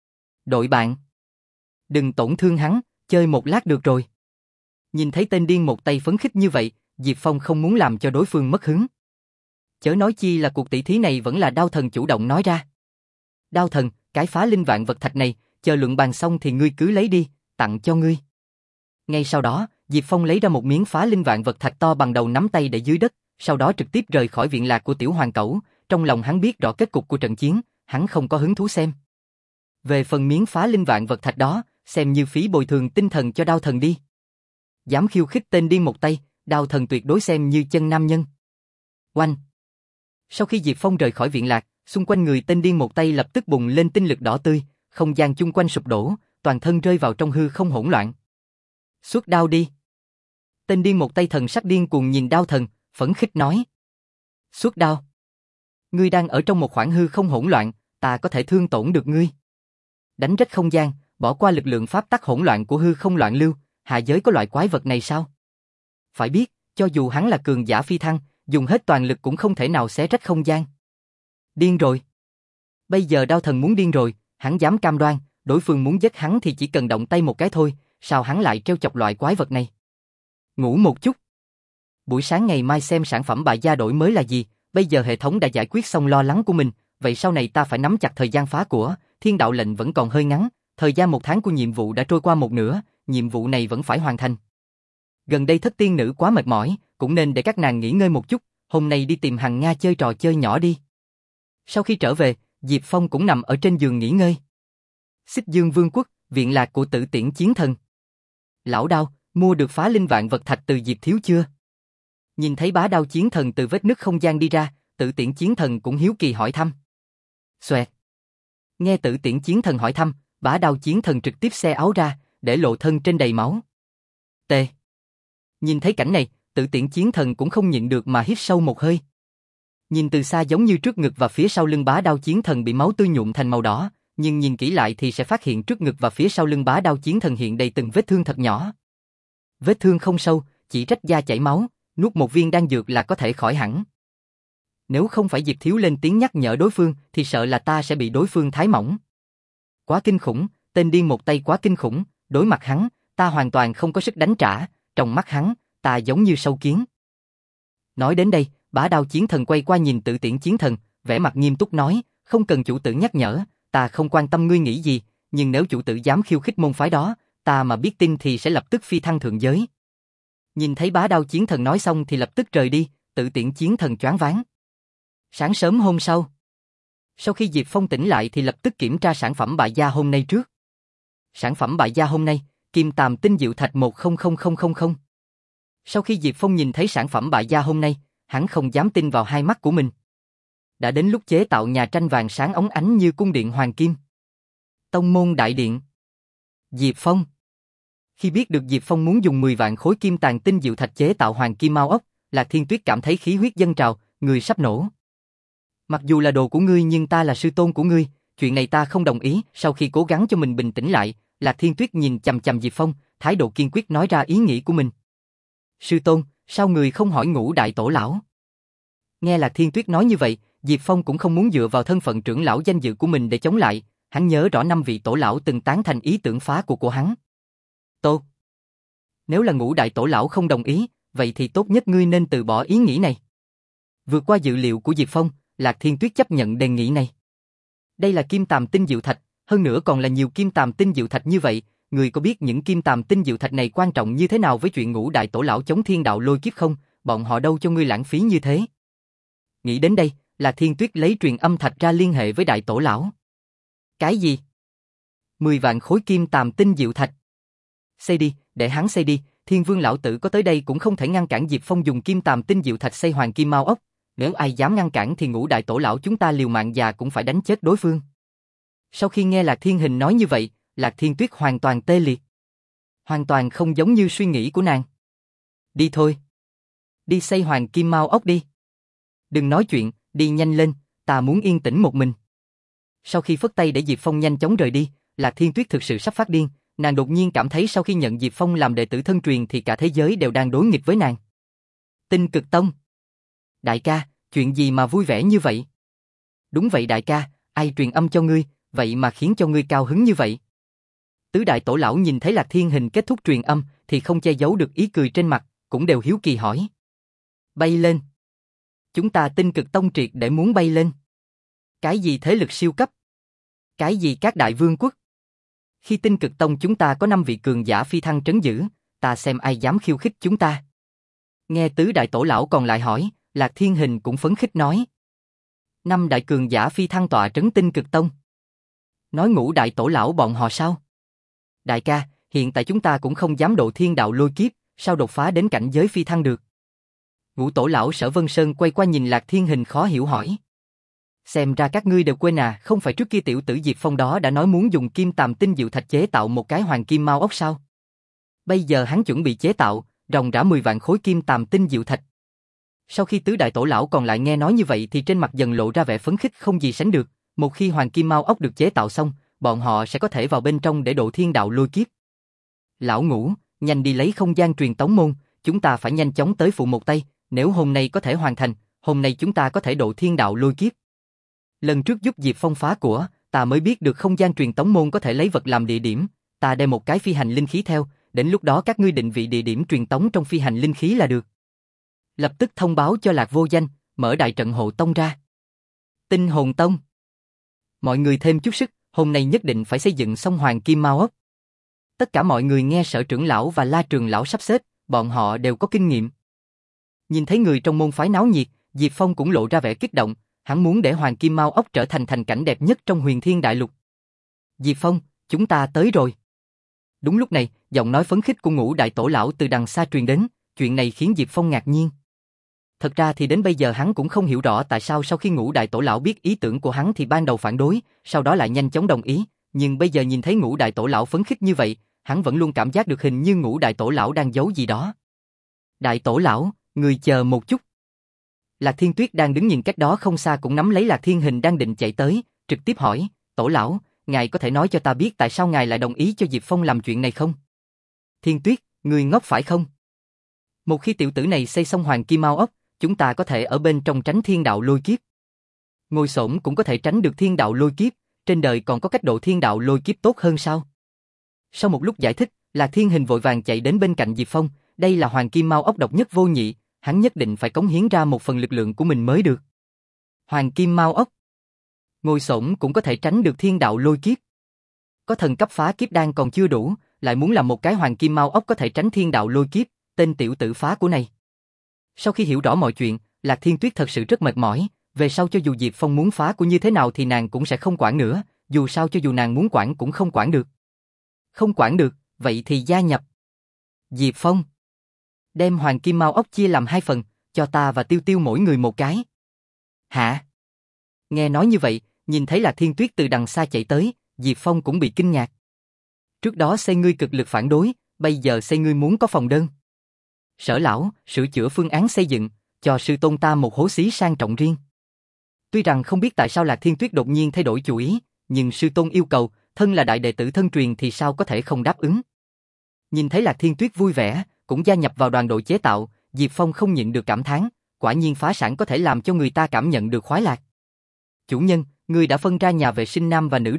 Đội bạn, đừng tổn thương hắn, chơi một lát được rồi. Nhìn thấy tên điên một tay phấn khích như vậy, Diệp Phong không muốn làm cho đối phương mất hứng. Chớ nói chi là cuộc tỷ thí này vẫn là Đao Thần chủ động nói ra. Đao Thần, cái phá linh vạn vật thạch này, chờ luận bàn xong thì ngươi cứ lấy đi, tặng cho ngươi. Ngay sau đó, Diệp Phong lấy ra một miếng phá linh vạn vật thạch to bằng đầu nắm tay để dưới đất, sau đó trực tiếp rời khỏi viện lạc của Tiểu Hoàng Cẩu, trong lòng hắn biết rõ kết cục của trận chiến, hắn không có hứng thú xem. Về phần miếng phá linh vạn vật thạch đó, xem như phí bồi thường tinh thần cho Đao Thần đi. Dám khiêu khích tên điên một tay, Đao Thần tuyệt đối xem như chân nam nhân. Oanh! Sau khi Diệp Phong rời khỏi viện lạc, xung quanh người tên điên một tay lập tức bùng lên tinh lực đỏ tươi, không gian chung quanh sụp đổ, toàn thân rơi vào trong hư không hỗn loạn. Xuất đao đi! Tên điên một tay thần sắc điên cuồng nhìn Đao Thần, phẫn khích nói. Xuất đao! Ngươi đang ở trong một khoảng hư không hỗn loạn, ta có thể thương tổn được ngươi. Đánh rách không gian, bỏ qua lực lượng pháp tắc hỗn loạn của hư không loạn lưu, hạ giới có loại quái vật này sao? Phải biết, cho dù hắn là cường giả phi thăng, dùng hết toàn lực cũng không thể nào xé rách không gian. Điên rồi. Bây giờ Đao Thần muốn điên rồi, hắn dám cam đoan, đối phương muốn giết hắn thì chỉ cần động tay một cái thôi, sao hắn lại trêu chọc loại quái vật này? Ngủ một chút. Buổi sáng ngày mai xem sản phẩm bại gia đổi mới là gì, bây giờ hệ thống đã giải quyết xong lo lắng của mình, vậy sau này ta phải nắm chặt thời gian phá của, thiên đạo lệnh vẫn còn hơi ngắn, thời gian một tháng của nhiệm vụ đã trôi qua một nửa, nhiệm vụ này vẫn phải hoàn thành. Gần đây thất tiên nữ quá mệt mỏi, cũng nên để các nàng nghỉ ngơi một chút, hôm nay đi tìm Hằng Nga chơi trò chơi nhỏ đi. Sau khi trở về, Diệp Phong cũng nằm ở trên giường nghỉ ngơi. Xích Dương Vương quốc, viện lạc của Tử Tiễn Chiến Thần. Lão Đao, mua được phá linh vạn vật thạch từ Diệp Thiếu chưa? Nhìn thấy bá đao chiến thần từ vết nứt không gian đi ra, Tử Tiễn Chiến Thần cũng hiếu kỳ hỏi thăm. Xoẹt. Nghe Tử Tiễn Chiến Thần hỏi thăm, bá đao chiến thần trực tiếp xé áo ra, để lộ thân trên đầy máu. T. Nhìn thấy cảnh này, Tử Tiễn Chiến Thần cũng không nhịn được mà hít sâu một hơi. Nhìn từ xa giống như trước ngực và phía sau lưng bá đao chiến thần bị máu tươi nhuộm thành màu đỏ, nhưng nhìn kỹ lại thì sẽ phát hiện trước ngực và phía sau lưng bá đao chiến thần hiện đầy từng vết thương thật nhỏ. Vết thương không sâu, chỉ rách da chảy máu, nuốt một viên đan dược là có thể khỏi hẳn. Nếu không phải Diệp Thiếu lên tiếng nhắc nhở đối phương thì sợ là ta sẽ bị đối phương thái mỏng. Quá kinh khủng, tên điên một tay quá kinh khủng, đối mặt hắn, ta hoàn toàn không có sức đánh trả, trong mắt hắn, ta giống như sâu kiến. Nói đến đây, bá đao chiến thần quay qua nhìn Tử Tiễn Chiến Thần, vẻ mặt nghiêm túc nói, không cần chủ tử nhắc nhở, ta không quan tâm ngươi nghĩ gì, nhưng nếu chủ tử dám khiêu khích môn phái đó, ta mà biết tin thì sẽ lập tức phi thăng thượng giới. Nhìn thấy bá đao chiến thần nói xong thì lập tức rời đi, Tử Tiễn Chiến Thần choáng váng. Sáng sớm hôm sau, sau khi Diệp Phong tỉnh lại thì lập tức kiểm tra sản phẩm bại gia hôm nay trước. Sản phẩm bại gia hôm nay, Kim Tàm Tinh Diệu Thạch một không không không không không. Sau khi Diệp Phong nhìn thấy sản phẩm bại gia hôm nay, hắn không dám tin vào hai mắt của mình. Đã đến lúc chế tạo nhà tranh vàng sáng óng ánh như cung điện hoàng kim. Tông môn đại điện. Diệp Phong. Khi biết được Diệp Phong muốn dùng mười vạn khối kim tàn tinh diệu thạch chế tạo hoàng kim mao ốc, Lạc Thiên Tuyết cảm thấy khí huyết dâng trào, người sắp nổ. Mặc dù là đồ của ngươi nhưng ta là sư tôn của ngươi, chuyện này ta không đồng ý. Sau khi cố gắng cho mình bình tĩnh lại, Lạc Thiên Tuyết nhìn chằm chằm Diệp Phong, thái độ kiên quyết nói ra ý nghĩ của mình. Sư tôn, sao người không hỏi Ngũ đại tổ lão? Nghe Lạc Thiên Tuyết nói như vậy, Diệp Phong cũng không muốn dựa vào thân phận trưởng lão danh dự của mình để chống lại, hắn nhớ rõ năm vị tổ lão từng tán thành ý tưởng phá của của hắn. Tốt. Nếu là Ngũ đại tổ lão không đồng ý, vậy thì tốt nhất ngươi nên từ bỏ ý nghĩ này. Vượt qua dự liệu của Diệp Phong, Lạc Thiên Tuyết chấp nhận đề nghị này. Đây là kim tàm tinh diệu thạch, hơn nữa còn là nhiều kim tàm tinh diệu thạch như vậy, người có biết những kim tàm tinh diệu thạch này quan trọng như thế nào với chuyện Ngũ đại tổ lão chống thiên đạo lôi kiếp không? Bọn họ đâu cho ngươi lãng phí như thế. Nghĩ đến đây, Lạc Thiên Tuyết lấy truyền âm thạch ra liên hệ với đại tổ lão. Cái gì? Mười vạn khối kim tàm tinh diệu thạch. Xây đi, để hắn xây đi, Thiên Vương lão tử có tới đây cũng không thể ngăn cản Diệp Phong dùng kim tàm tinh diệu thạch xây hoàng kim mao ốc, nếu ai dám ngăn cản thì Ngũ đại tổ lão chúng ta liều mạng già cũng phải đánh chết đối phương. Sau khi nghe Lạc Thiên Hình nói như vậy, Lạc Thiên Tuyết hoàn toàn tê liệt. Hoàn toàn không giống như suy nghĩ của nàng. Đi thôi. Đi xây hoàng kim mao ốc đi. Đừng nói chuyện, đi nhanh lên, ta muốn yên tĩnh một mình. Sau khi phất tay để Diệp Phong nhanh chóng rời đi, Lạc Thiên Tuyết thực sự sắp phát điên, nàng đột nhiên cảm thấy sau khi nhận Diệp Phong làm đệ tử thân truyền thì cả thế giới đều đang đối nghịch với nàng. Tinh Cực Tông. Đại ca, chuyện gì mà vui vẻ như vậy? Đúng vậy đại ca, ai truyền âm cho ngươi, vậy mà khiến cho ngươi cao hứng như vậy? Tứ đại tổ lão nhìn thấy Lạc Thiên Hình kết thúc truyền âm thì không che giấu được ý cười trên mặt, cũng đều hiếu kỳ hỏi. Bay lên. Chúng ta Tinh Cực Tông triệt để muốn bay lên. Cái gì thế lực siêu cấp? Cái gì các đại vương quốc? Khi Tinh Cực Tông chúng ta có năm vị cường giả phi thăng trấn giữ, ta xem ai dám khiêu khích chúng ta. Nghe tứ đại tổ lão còn lại hỏi, Lạc Thiên Hình cũng phấn khích nói. Năm đại cường giả phi thăng tọa trấn Tinh Cực Tông. Nói Ngũ đại tổ lão bọn họ sao? Đại ca, hiện tại chúng ta cũng không dám độ thiên đạo lôi kiếp, sao đột phá đến cảnh giới phi thăng được? Ngũ tổ lão Sở Vân Sơn quay qua nhìn Lạc Thiên Hình khó hiểu hỏi. Xem ra các ngươi đều quên à, không phải trước kia tiểu tử Diệp Phong đó đã nói muốn dùng kim tàm tinh diệu thạch chế tạo một cái hoàng kim mao ốc sao? Bây giờ hắn chuẩn bị chế tạo, ròng rã mười vạn khối kim tàm tinh diệu thạch. Sau khi tứ đại tổ lão còn lại nghe nói như vậy thì trên mặt dần lộ ra vẻ phấn khích không gì sánh được, một khi hoàng kim mao ốc được chế tạo xong, bọn họ sẽ có thể vào bên trong để độ thiên đạo lôi kiếp. Lão Ngũ, nhanh đi lấy không gian truyền tống môn, chúng ta phải nhanh chóng tới phụ một tay, nếu hôm nay có thể hoàn thành, hôm nay chúng ta có thể độ thiên đạo lôi kiếp. Lần trước giúp Diệp Phong phá của, ta mới biết được không gian truyền tống môn có thể lấy vật làm địa điểm, ta đem một cái phi hành linh khí theo, đến lúc đó các ngươi định vị địa điểm truyền tống trong phi hành linh khí là được. Lập tức thông báo cho Lạc Vô Danh, mở đại trận hộ tông ra. Tinh Hồn Tông. Mọi người thêm chút sức, hôm nay nhất định phải xây dựng xong hoàng kim mao ốc. Tất cả mọi người nghe Sở trưởng lão và La trưởng lão sắp xếp, bọn họ đều có kinh nghiệm. Nhìn thấy người trong môn phái náo nhiệt, Diệp Phong cũng lộ ra vẻ kích động, hắn muốn để hoàng kim mao ốc trở thành thành cảnh đẹp nhất trong Huyền Thiên Đại Lục. Diệp Phong, chúng ta tới rồi. Đúng lúc này, giọng nói phấn khích của Ngũ đại tổ lão từ đằng xa truyền đến, chuyện này khiến Diệp Phong ngạc nhiên. Thật ra thì đến bây giờ hắn cũng không hiểu rõ tại sao sau khi Ngũ đại tổ lão biết ý tưởng của hắn thì ban đầu phản đối, sau đó lại nhanh chóng đồng ý, nhưng bây giờ nhìn thấy Ngũ đại tổ lão phấn khích như vậy, hắn vẫn luôn cảm giác được hình như Ngũ đại tổ lão đang giấu gì đó. Đại tổ lão, người chờ một chút. Lạc Thiên Tuyết đang đứng nhìn cách đó không xa cũng nắm lấy Lạc Thiên Hình đang định chạy tới, trực tiếp hỏi, tổ lão, ngài có thể nói cho ta biết tại sao ngài lại đồng ý cho Diệp Phong làm chuyện này không? Thiên Tuyết, người ngốc phải không? Một khi tiểu tử này xây xong hoàng kim mao ốc, chúng ta có thể ở bên trong tránh thiên đạo lôi kiếp. Ngồi xổm cũng có thể tránh được thiên đạo lôi kiếp, trên đời còn có cách độ thiên đạo lôi kiếp tốt hơn sao? Sau một lúc giải thích, Lạc Thiên Hình vội vàng chạy đến bên cạnh Diệp Phong, đây là hoàng kim mao ốc độc nhất vô nhị, hắn nhất định phải cống hiến ra một phần lực lượng của mình mới được. Hoàng kim mao ốc. Ngồi xổm cũng có thể tránh được thiên đạo lôi kiếp. Có thần cấp phá kiếp đan còn chưa đủ, lại muốn làm một cái hoàng kim mao ốc có thể tránh thiên đạo lôi kiếp, tên tiểu tử phá của này. Sau khi hiểu rõ mọi chuyện, Lạc Thiên Tuyết thật sự rất mệt mỏi, về sau cho dù Diệp Phong muốn phá của như thế nào thì nàng cũng sẽ không quản nữa, dù sao cho dù nàng muốn quản cũng không quản được. Không quản được, vậy thì gia nhập. Diệp Phong. Đem hoàng kim mao ốc chia làm hai phần, cho ta và Tiêu Tiêu mỗi người một cái. Hả? Nghe nói như vậy, nhìn thấy Lạc Thiên Tuyết từ đằng xa chạy tới, Diệp Phong cũng bị kinh ngạc. Trước đó xây ngươi cực lực phản đối, bây giờ xây ngươi muốn có phòng đơn. Sở lão, sửa chữa phương án xây dựng, cho sư tôn ta một hố xí sang trọng riêng. Tuy rằng không biết tại sao Lạc Thiên Tuyết đột nhiên thay đổi chủ ý, nhưng sư tôn yêu cầu, thân là đại đệ tử thân truyền thì sao có thể không đáp ứng. Nhìn thấy Lạc Thiên Tuyết vui vẻ, cũng gia nhập vào đoàn đội chế tạo, Diệp Phong không nhịn được cảm thán, quả nhiên phá sản có thể làm cho người ta cảm nhận được khoái lạc. Chủ nhân, ngươi đã phân ra nhà vệ sinh nam và nữ rồi,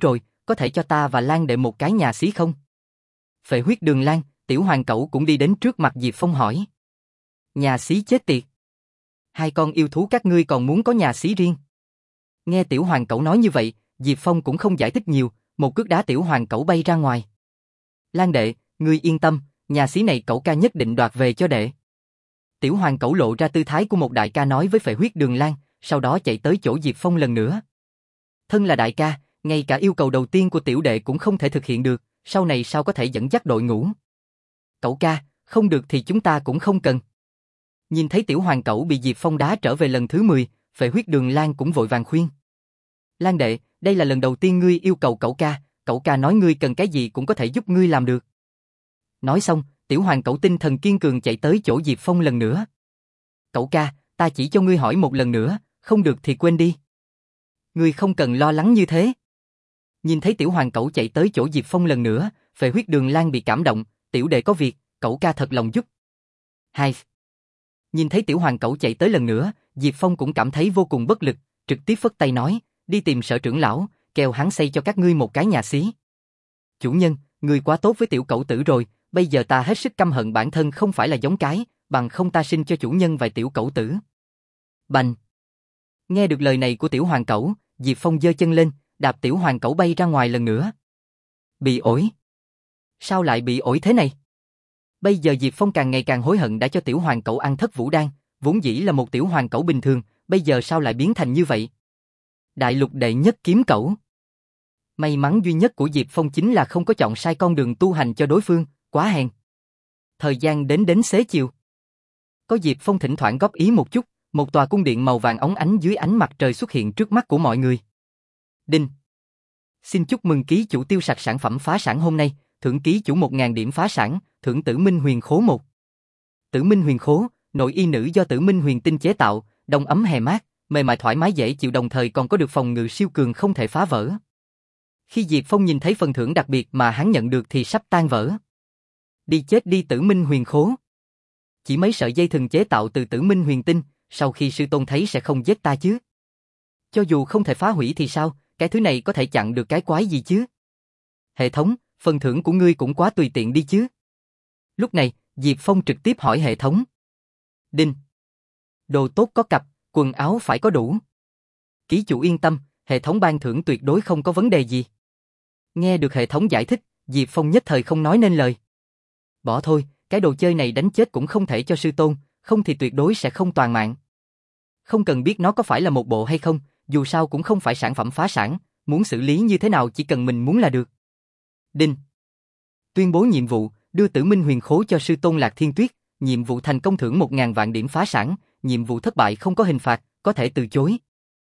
có thể cho ta và Lan Đệ một cái nhà xí không? Phệ huyết đường Lan, Tiểu Hoàng Cẩu cũng đi đến trước mặt Diệp Phong hỏi. Nhà xí chết tiệt. Hai con yêu thú các ngươi còn muốn có nhà xí riêng. Nghe Tiểu Hoàng Cẩu nói như vậy, Diệp Phong cũng không giải thích nhiều, một cước đá Tiểu Hoàng Cẩu bay ra ngoài. Lan Đệ, ngươi yên tâm, nhà xí này cẩu ca nhất định đoạt về cho đệ. Tiểu Hoàng Cẩu lộ ra tư thái của một đại ca nói với Phệ huyết đường Lan, sau đó chạy tới chỗ Diệp Phong lần nữa. Thân là đại ca, ngay cả yêu cầu đầu tiên của tiểu đệ cũng không thể thực hiện được, sau này sao có thể dẫn dắt đội ngũ. Cẩu ca, không được thì chúng ta cũng không cần. Nhìn thấy Tiểu Hoàng Cẩu bị Diệp Phong đá trở về lần thứ mười, Phệ huyết đường Lan cũng vội vàng khuyên. Lan Đệ, đây là lần đầu tiên ngươi yêu cầu cẩu ca, cẩu ca nói ngươi cần cái gì cũng có thể giúp ngươi làm được. Nói xong, Tiểu Hoàng Cẩu tinh thần kiên cường chạy tới chỗ Diệp Phong lần nữa. Cẩu ca, ta chỉ cho ngươi hỏi một lần nữa, không được thì quên đi. Ngươi không cần lo lắng như thế. Nhìn thấy Tiểu Hoàng Cẩu chạy tới chỗ Diệp Phong lần nữa, Phệ huyết đường Lan bị cảm động, tiểu đệ có việc, cẩu ca thật lòng giúp. Hai. Nhìn thấy Tiểu Hoàng Cẩu chạy tới lần nữa, Diệp Phong cũng cảm thấy vô cùng bất lực, trực tiếp phất tay nói, đi tìm Sở trưởng lão, kêu hắn xây cho các ngươi một cái nhà xí. Chủ nhân, ngươi quá tốt với tiểu cẩu tử rồi, bây giờ ta hết sức căm hận bản thân không phải là giống cái, bằng không ta sinh cho chủ nhân vài tiểu cẩu tử. Bành! Nghe được lời này của Tiểu Hoàng Cẩu, Diệp Phong giơ chân lên, đạp Tiểu Hoàng Cẩu bay ra ngoài lần nữa. Bị ổi? Sao lại bị ổi thế này? Bây giờ Diệp Phong càng ngày càng hối hận đã cho Tiểu Hoàng Cẩu ăn thất vũ đan, vốn dĩ là một Tiểu Hoàng Cẩu bình thường, bây giờ sao lại biến thành như vậy? Đại lục đệ nhất kiếm cẩu. May mắn duy nhất của Diệp Phong chính là không có chọn sai con đường tu hành cho đối phương, quá hèn. Thời gian đến đến xế chiều. Có Diệp Phong thỉnh thoảng góp ý một chút, một tòa cung điện màu vàng óng ánh dưới ánh mặt trời xuất hiện trước mắt của mọi người. Đinh. Xin chúc mừng ký chủ tiêu sạch sản phẩm phá sản hôm nay, thưởng ký chủ một nghìn điểm phá sản, thưởng Tử Minh Huyền Khố một. Tử Minh Huyền Khố, nội y nữ do Tử Minh Huyền Tinh chế tạo, đông ấm hè mát, mềm mại thoải mái dễ chịu, đồng thời còn có được phòng ngự siêu cường không thể phá vỡ. Khi Diệp Phong nhìn thấy phần thưởng đặc biệt mà hắn nhận được thì sắp tan vỡ. Đi chết đi Tử Minh Huyền Khố. Chỉ mấy sợi dây thừng chế tạo từ Tử Minh Huyền Tinh, sau khi sư tôn thấy sẽ không giết ta chứ. Cho dù không thể phá hủy thì sao, cái thứ này có thể chặn được cái quái gì chứ. Hệ thống, phần thưởng của ngươi cũng quá tùy tiện đi chứ. Lúc này, Diệp Phong trực tiếp hỏi hệ thống. Đinh. Đồ tốt có cặp, quần áo phải có đủ. Ký chủ yên tâm, hệ thống ban thưởng tuyệt đối không có vấn đề gì. Nghe được hệ thống giải thích, Diệp Phong nhất thời không nói nên lời. Bỏ thôi, cái đồ chơi này đánh chết cũng không thể cho sư tôn, không thì tuyệt đối sẽ không toàn mạng. Không cần biết nó có phải là một bộ hay không, dù sao cũng không phải sản phẩm phá sản, muốn xử lý như thế nào chỉ cần mình muốn là được. Đinh. Tuyên bố nhiệm vụ, đưa Tử Minh Huyền Khố cho sư tôn Lạc Thiên Tuyết, nhiệm vụ thành công thưởng một nghìn vạn điểm phá sản, nhiệm vụ thất bại không có hình phạt, có thể từ chối.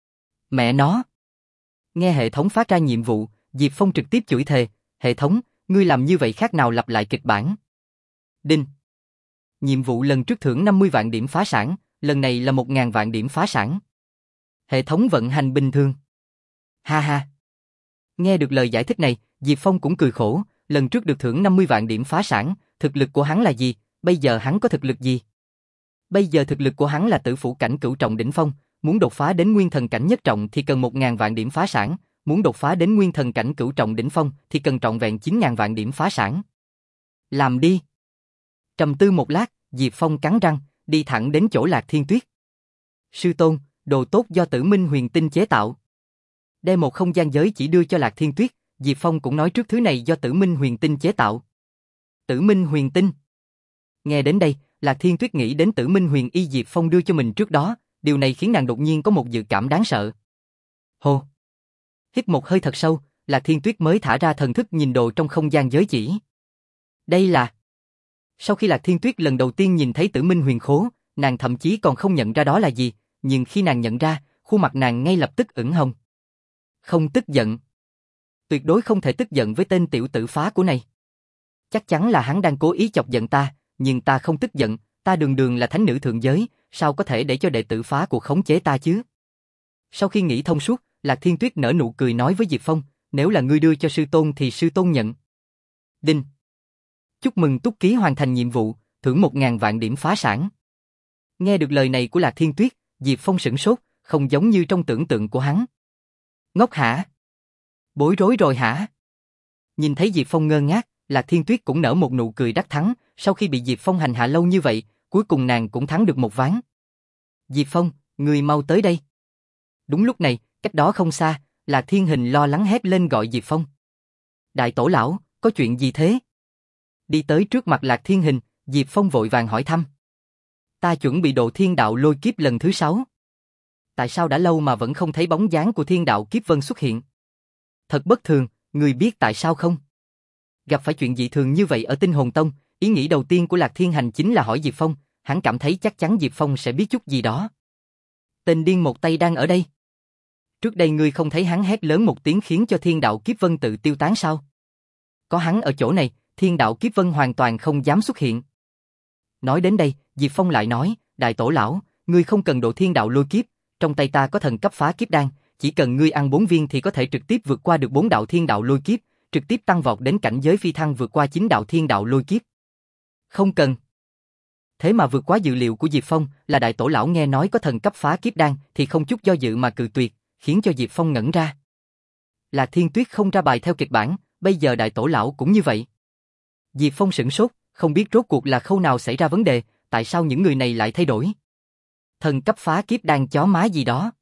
Mẹ nó. Nghe hệ thống phát ra nhiệm vụ, Diệp Phong trực tiếp chửi thề, hệ thống, ngươi làm như vậy khác nào lặp lại kịch bản. Đinh. Nhiệm vụ lần trước thưởng năm mươi vạn điểm phá sản, lần này là một nghìn vạn điểm phá sản. Hệ thống vận hành bình thường. Ha ha. Nghe được lời giải thích này, Diệp Phong cũng cười khổ, lần trước được thưởng năm mươi vạn điểm phá sản, thực lực của hắn là gì, bây giờ hắn có thực lực gì? Bây giờ thực lực của hắn là tử phủ cảnh cửu trọng đỉnh phong, muốn đột phá đến nguyên thần cảnh nhất trọng thì cần một nghìn vạn điểm phá sản, muốn đột phá đến nguyên thần cảnh cửu trọng đỉnh phong thì cần trọn vẹn chín nghìn vạn điểm phá sản. Làm đi. Trầm tư một lát, Diệp Phong cắn răng, đi thẳng đến chỗ Lạc Thiên Tuyết. Sư tôn, đồ tốt do Tử Minh Huyền Tinh chế tạo. Đem một không gian giới chỉ đưa cho Lạc Thiên Tuyết, Diệp Phong cũng nói trước thứ này do Tử Minh Huyền Tinh chế tạo. Tử Minh Huyền Tinh. Nghe đến đây, Lạc Thiên Tuyết nghĩ đến Tử Minh Huyền Y Diệp Phong đưa cho mình trước đó, điều này khiến nàng đột nhiên có một dự cảm đáng sợ. Hô. Hít một hơi thật sâu, Lạc Thiên Tuyết mới thả ra thần thức nhìn đồ trong không gian giới chỉ. Đây là... Sau khi Lạc Thiên Tuyết lần đầu tiên nhìn thấy Tử Minh Huyền Khố, nàng thậm chí còn không nhận ra đó là gì, nhưng khi nàng nhận ra, khuôn mặt nàng ngay lập tức ửng hồng. Không tức giận. Tuyệt đối không thể tức giận với tên tiểu tử phá của này. Chắc chắn là hắn đang cố ý chọc giận ta, nhưng ta không tức giận, ta đường đường là thánh nữ thượng giới, sao có thể để cho đệ tử phá cuộc khống chế ta chứ? Sau khi nghĩ thông suốt, Lạc Thiên Tuyết nở nụ cười nói với Diệp Phong, nếu là ngươi đưa cho sư tôn thì sư tôn nhận. Đinh. Chúc mừng túc ký hoàn thành nhiệm vụ, thưởng một nghìn vạn điểm phá sản. Nghe được lời này của Lạc Thiên Tuyết, Diệp Phong sửng sốt, không giống như trong tưởng tượng của hắn. Ngốc hả? Bối rối rồi hả? Nhìn thấy Diệp Phong ngơ ngác, Lạc Thiên Tuyết cũng nở một nụ cười đắc thắng, sau khi bị Diệp Phong hành hạ lâu như vậy, cuối cùng nàng cũng thắng được một ván. Diệp Phong, người mau tới đây. Đúng lúc này, cách đó không xa, Lạc Thiên Hình lo lắng hét lên gọi Diệp Phong. Đại tổ lão, có chuyện gì thế? Đi tới trước mặt Lạc Thiên Hình, Diệp Phong vội vàng hỏi thăm. Ta chuẩn bị độ thiên đạo lôi kiếp lần thứ sáu. Tại sao đã lâu mà vẫn không thấy bóng dáng của thiên đạo kiếp vân xuất hiện? Thật bất thường, người biết tại sao không? Gặp phải chuyện dị thường như vậy ở Tinh Hồn Tông, ý nghĩ đầu tiên của Lạc Thiên Hành chính là hỏi Diệp Phong, hắn cảm thấy chắc chắn Diệp Phong sẽ biết chút gì đó. Tên điên một tay đang ở đây. Trước đây ngươi không thấy hắn hét lớn một tiếng khiến cho thiên đạo kiếp vân tự tiêu tán sao? Có hắn ở chỗ này, thiên đạo kiếp vân hoàn toàn không dám xuất hiện. Nói đến đây, Diệp Phong lại nói, đại tổ lão, ngươi không cần độ thiên đạo lôi kiếp, trong tay ta có thần cấp phá kiếp đan, chỉ cần ngươi ăn bốn viên thì có thể trực tiếp vượt qua được bốn đạo thiên đạo lôi kiếp, trực tiếp tăng vọt đến cảnh giới phi thăng vượt qua chín đạo thiên đạo lôi kiếp. Không cần. Thế mà vượt quá dự liệu của Diệp Phong, là đại tổ lão nghe nói có thần cấp phá kiếp đan thì không chút do dự mà cự tuyệt, khiến cho Diệp Phong ngẩn ra. Lạc Thiên Tuyết không ra bài theo kịch bản, bây giờ đại tổ lão cũng như vậy. Diệp Phong sửng sốt, không biết rốt cuộc là khâu nào xảy ra vấn đề, tại sao những người này lại thay đổi. Thần cấp phá kiếp đan chó má gì đó.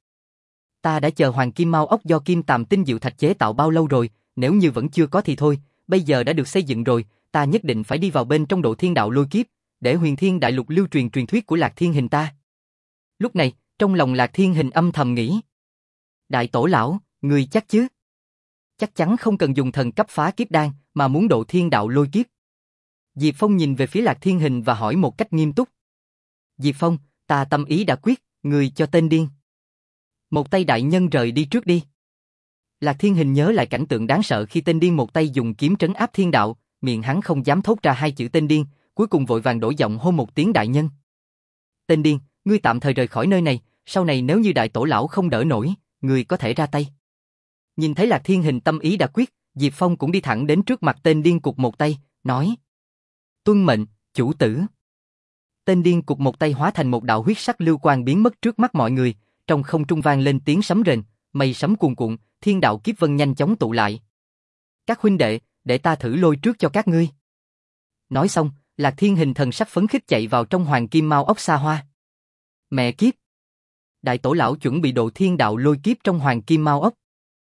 Ta đã chờ hoàng kim mao ốc do kim tàm tinh diệu thạch chế tạo bao lâu rồi, nếu như vẫn chưa có thì thôi, bây giờ đã được xây dựng rồi, ta nhất định phải đi vào bên trong độ thiên đạo lôi kiếp, để huyền thiên đại lục lưu truyền truyền thuyết của Lạc Thiên Hình ta. Lúc này, trong lòng Lạc Thiên Hình âm thầm nghĩ. Đại tổ lão, người chắc chứ? Chắc chắn không cần dùng thần cấp phá kiếp đan, mà muốn độ thiên đạo lôi kiếp. Diệp Phong nhìn về phía Lạc Thiên Hình và hỏi một cách nghiêm túc. Diệp Phong, ta tâm ý đã quyết, người cho tên điên. Một tay đại nhân rời đi trước đi. Lạc Thiên Hình nhớ lại cảnh tượng đáng sợ khi tên điên một tay dùng kiếm trấn áp thiên đạo, miệng hắn không dám thốt ra hai chữ tên điên, cuối cùng vội vàng đổi giọng hô một tiếng đại nhân. Tên điên, ngươi tạm thời rời khỏi nơi này, sau này nếu như đại tổ lão không đỡ nổi, ngươi có thể ra tay. Nhìn thấy Lạc Thiên Hình tâm ý đã quyết, Diệp Phong cũng đi thẳng đến trước mặt tên điên cụt một tay, nói. Tuân mệnh, chủ tử. Tên điên cụt một tay hóa thành một đạo huyết sắc lưu quang biến mất trước mắt mọi người, trong không trung vang lên tiếng sấm rền, mây sấm cuồn cuộn, thiên đạo kiếp vân nhanh chóng tụ lại. Các huynh đệ, để ta thử lôi trước cho các ngươi. Nói xong, Lạc Thiên Hình thần sắc phấn khích chạy vào trong hoàng kim mao ốc xa hoa. Mẹ kiếp! Đại tổ lão chuẩn bị độ thiên đạo lôi kiếp trong hoàng kim mao ốc.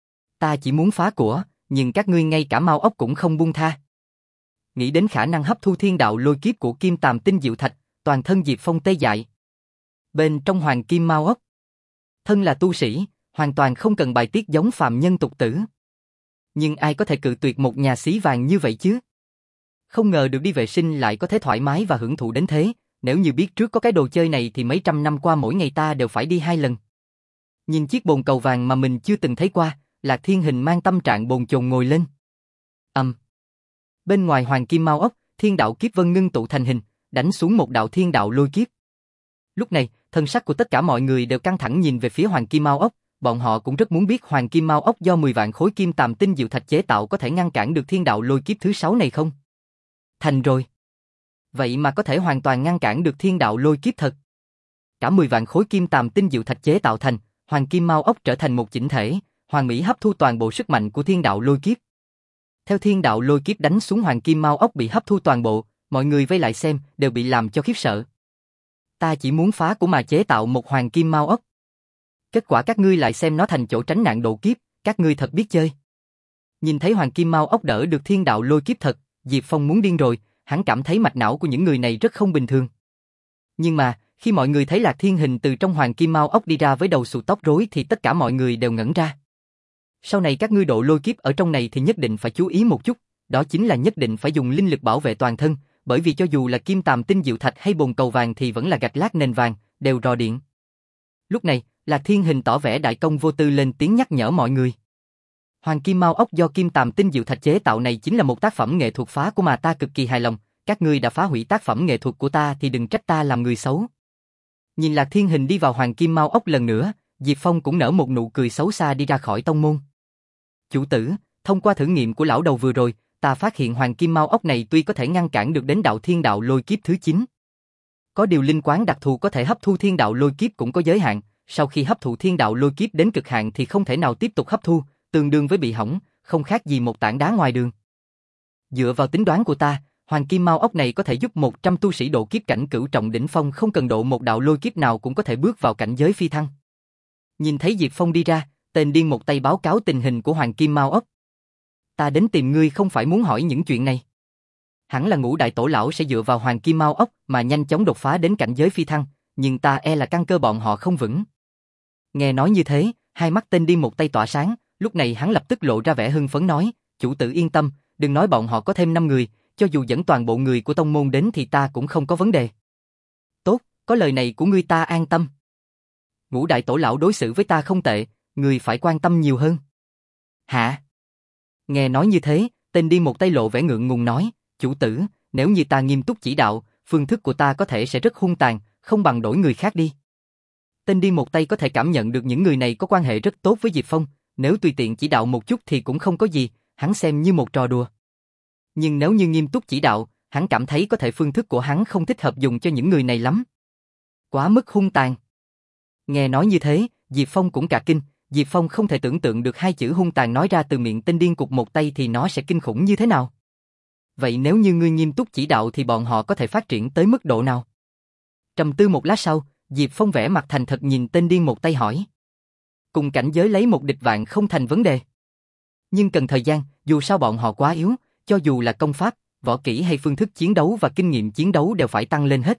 Ta chỉ muốn phá của, nhưng các ngươi ngay cả mao ốc cũng không buông tha. Nghĩ đến khả năng hấp thu thiên đạo lôi kiếp của kim tàm tinh diệu thạch, toàn thân Diệp Phong tê dại. Bên trong hoàng kim mao ốc, thân là tu sĩ, hoàn toàn không cần bài tiết giống phàm nhân tục tử. Nhưng ai có thể cự tuyệt một nhà xí vàng như vậy chứ? Không ngờ được đi vệ sinh lại có thể thoải mái và hưởng thụ đến thế, nếu như biết trước có cái đồ chơi này thì mấy trăm năm qua mỗi ngày ta đều phải đi hai lần. Nhìn chiếc bồn cầu vàng mà mình chưa từng thấy qua, Lạc Thiên Hình mang tâm trạng bồn chồn ngồi lên. Ầm. Um. Bên ngoài hoàng kim mao ốc, thiên đạo kiếp vân ngưng tụ thành hình, đánh xuống một đạo thiên đạo lôi kiếp. Lúc này, thân sắc của tất cả mọi người đều căng thẳng nhìn về phía hoàng kim mao ốc, bọn họ cũng rất muốn biết hoàng kim mao ốc do mười vạn khối kim tàm tinh diệu thạch chế tạo có thể ngăn cản được thiên đạo lôi kiếp thứ sáu này không? Thành rồi. Vậy mà có thể hoàn toàn ngăn cản được thiên đạo lôi kiếp thật. Cả mười vạn khối kim tàm tinh diệu thạch chế tạo thành, hoàng kim mao ốc trở thành một chỉnh thể, hoàn mỹ hấp thu toàn bộ sức mạnh của thiên đạo lôi kiếp. Theo thiên đạo lôi kiếp đánh xuống hoàng kim mao ốc bị hấp thu toàn bộ, mọi người vây lại xem đều bị làm cho khiếp sợ. Ta chỉ muốn phá của mà chế tạo một hoàng kim mao ốc. Kết quả các ngươi lại xem nó thành chỗ tránh nạn độ kiếp, các ngươi thật biết chơi. Nhìn thấy hoàng kim mao ốc đỡ được thiên đạo lôi kiếp thật, Diệp Phong muốn điên rồi, hắn cảm thấy mạch não của những người này rất không bình thường. Nhưng mà, khi mọi người thấy Lạc Thiên Hình từ trong hoàng kim mao ốc đi ra với đầu sù tóc rối thì tất cả mọi người đều ngẩn ra. Sau này các ngươi độ lôi kiếp ở trong này thì nhất định phải chú ý một chút, đó chính là nhất định phải dùng linh lực bảo vệ toàn thân, bởi vì cho dù là kim tàm tinh diệu thạch hay bồn cầu vàng thì vẫn là gạch lát nền vàng, đều rò điện. Lúc này, Lạc Thiên Hình tỏ vẻ đại công vô tư lên tiếng nhắc nhở mọi người. Hoàng kim mao ốc do kim tàm tinh diệu thạch chế tạo này chính là một tác phẩm nghệ thuật phá của mà ta cực kỳ hài lòng, các ngươi đã phá hủy tác phẩm nghệ thuật của ta thì đừng trách ta làm người xấu. Nhìn Lạc Thiên Hình đi vào hoàng kim mao ốc lần nữa, Diệp Phong cũng nở một nụ cười xấu xa đi ra khỏi tông môn. Chủ tử, thông qua thử nghiệm của lão đầu vừa rồi, ta phát hiện hoàng kim mao ốc này tuy có thể ngăn cản được đến đạo thiên đạo lôi kiếp thứ chín. Có điều linh quán đặc thù có thể hấp thu thiên đạo lôi kiếp cũng có giới hạn, sau khi hấp thụ thiên đạo lôi kiếp đến cực hạn thì không thể nào tiếp tục hấp thu, tương đương với bị hỏng, không khác gì một tảng đá ngoài đường. Dựa vào tính đoán của ta, Hoàng Kim Mao ốc này có thể giúp một trăm tu sĩ độ kiếp cảnh cửu trọng đỉnh phong không cần độ một đạo lôi kiếp nào cũng có thể bước vào cảnh giới phi thăng. Nhìn thấy Diệp Phong đi ra, tên điên một tay báo cáo tình hình của Hoàng Kim Mao ốc. Ta đến tìm ngươi không phải muốn hỏi những chuyện này. Hẳn là Ngũ đại tổ lão sẽ dựa vào Hoàng Kim Mao ốc mà nhanh chóng đột phá đến cảnh giới phi thăng, nhưng ta e là căn cơ bọn họ không vững. Nghe nói như thế, hai mắt tên điên một tay tỏa sáng, lúc này hắn lập tức lộ ra vẻ hưng phấn nói, chủ tử yên tâm, đừng nói bọn họ có thêm năm người, cho dù dẫn toàn bộ người của tông môn đến thì ta cũng không có vấn đề. Tốt, có lời này của ngươi ta an tâm. Ngũ đại tổ lão đối xử với ta không tệ, ngươi phải quan tâm nhiều hơn. Hả? Nghe nói như thế, tên điên một tay lộ vẻ ngượng ngùng nói, chủ tử, nếu như ta nghiêm túc chỉ đạo, phương thức của ta có thể sẽ rất hung tàn, không bằng đổi người khác đi. Tên điên một tay có thể cảm nhận được những người này có quan hệ rất tốt với Diệp Phong, nếu tùy tiện chỉ đạo một chút thì cũng không có gì, hắn xem như một trò đùa. Nhưng nếu như nghiêm túc chỉ đạo, hắn cảm thấy có thể phương thức của hắn không thích hợp dùng cho những người này lắm. Quá mức hung tàn. Nghe nói như thế, Diệp Phong cũng cả kinh, Diệp Phong không thể tưởng tượng được hai chữ hung tàn nói ra từ miệng tên điên cục một tay thì nó sẽ kinh khủng như thế nào. Vậy nếu như ngươi nghiêm túc chỉ đạo thì bọn họ có thể phát triển tới mức độ nào? Trầm tư một lát sau, Diệp Phong vẽ mặt thành thật nhìn tên điên một tay hỏi. Cùng cảnh giới lấy một địch vạn không thành vấn đề. Nhưng cần thời gian, dù sao bọn họ quá yếu, cho dù là công pháp, võ kỹ hay phương thức chiến đấu và kinh nghiệm chiến đấu đều phải tăng lên hết.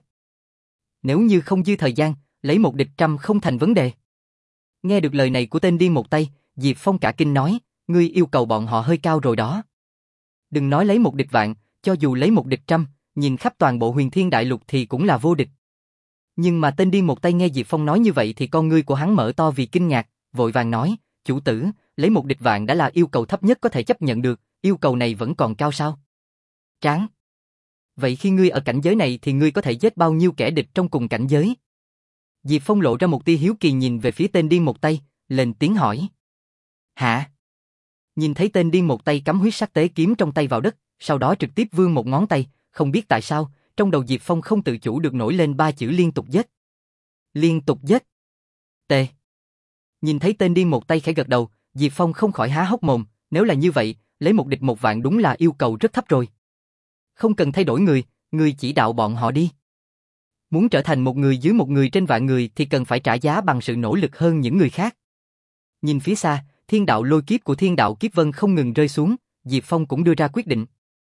Nếu như không dư thời gian, lấy một địch trăm không thành vấn đề. Nghe được lời này của tên điên một tay, Diệp Phong cả kinh nói, ngươi yêu cầu bọn họ hơi cao rồi đó. Đừng nói lấy một địch vạn, cho dù lấy một địch trăm, nhìn khắp toàn bộ huyền thiên đại lục thì cũng là vô địch. Nhưng mà tên điên một tay nghe Diệp Phong nói như vậy thì con ngươi của hắn mở to vì kinh ngạc, vội vàng nói, chủ tử, lấy một địch vạn đã là yêu cầu thấp nhất có thể chấp nhận được, yêu cầu này vẫn còn cao sao? Tráng. Vậy khi ngươi ở cảnh giới này thì ngươi có thể giết bao nhiêu kẻ địch trong cùng cảnh giới? Diệp Phong lộ ra một tia hiếu kỳ nhìn về phía tên điên một tay, lên tiếng hỏi. Hả? Nhìn thấy tên điên một tay cắm huyết sắc tế kiếm trong tay vào đất, sau đó trực tiếp vươn một ngón tay, không biết tại sao, trong đầu Diệp Phong không tự chủ được nổi lên ba chữ liên tục giết. Liên tục giết. Tê. Nhìn thấy tên điên một tay khẽ gật đầu, Diệp Phong không khỏi há hốc mồm, nếu là như vậy, lấy một địch một vạn đúng là yêu cầu rất thấp rồi. Không cần thay đổi người, người chỉ đạo bọn họ đi. Muốn trở thành một người dưới một người trên vạn người thì cần phải trả giá bằng sự nỗ lực hơn những người khác. Nhìn phía xa, thiên đạo lôi kiếp của thiên đạo kiếp vân không ngừng rơi xuống, Diệp Phong cũng đưa ra quyết định.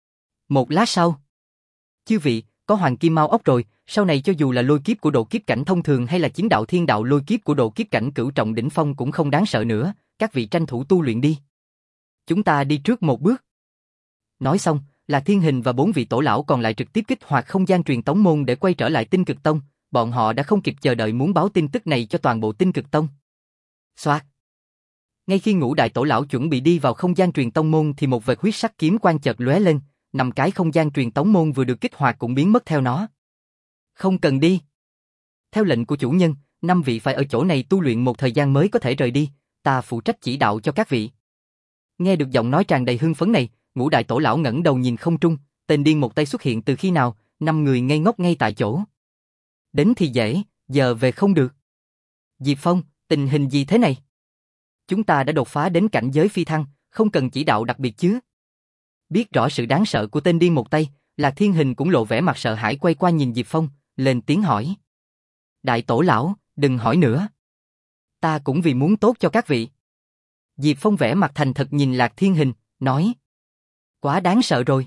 Một lát sau, chư vị, có Hoàng Kim Mao ốc rồi, sau này cho dù là lôi kiếp của độ kiếp cảnh thông thường hay là chiến đạo thiên đạo lôi kiếp của độ kiếp cảnh cửu trọng đỉnh phong cũng không đáng sợ nữa, các vị tranh thủ tu luyện đi. Chúng ta đi trước một bước. Nói xong, Lạc Thiên Hình và bốn vị tổ lão còn lại trực tiếp kích hoạt không gian truyền tống môn để quay trở lại Tinh Cực Tông, bọn họ đã không kịp chờ đợi muốn báo tin tức này cho toàn bộ Tinh Cực Tông. Xoạt. Ngay khi Ngũ đại tổ lão chuẩn bị đi vào không gian truyền tống môn thì một vệt huyết sắc kiếm quang chợt lóe lên, năm cái không gian truyền tống môn vừa được kích hoạt cũng biến mất theo nó. Không cần đi. Theo lệnh của chủ nhân, năm vị phải ở chỗ này tu luyện một thời gian mới có thể rời đi, ta phụ trách chỉ đạo cho các vị. Nghe được giọng nói tràn đầy hưng phấn này, Ngũ đại tổ lão ngẩng đầu nhìn không trung, tên điên một tay xuất hiện từ khi nào, năm người ngây ngốc ngay tại chỗ. Đến thì dễ, giờ về không được. Diệp Phong, tình hình gì thế này? Chúng ta đã đột phá đến cảnh giới phi thăng, không cần chỉ đạo đặc biệt chứ. Biết rõ sự đáng sợ của tên điên một tay, Lạc Thiên Hình cũng lộ vẻ mặt sợ hãi quay qua nhìn Diệp Phong, lên tiếng hỏi. Đại tổ lão, đừng hỏi nữa. Ta cũng vì muốn tốt cho các vị. Diệp Phong vẻ mặt thành thật nhìn Lạc Thiên Hình, nói. Quá đáng sợ rồi.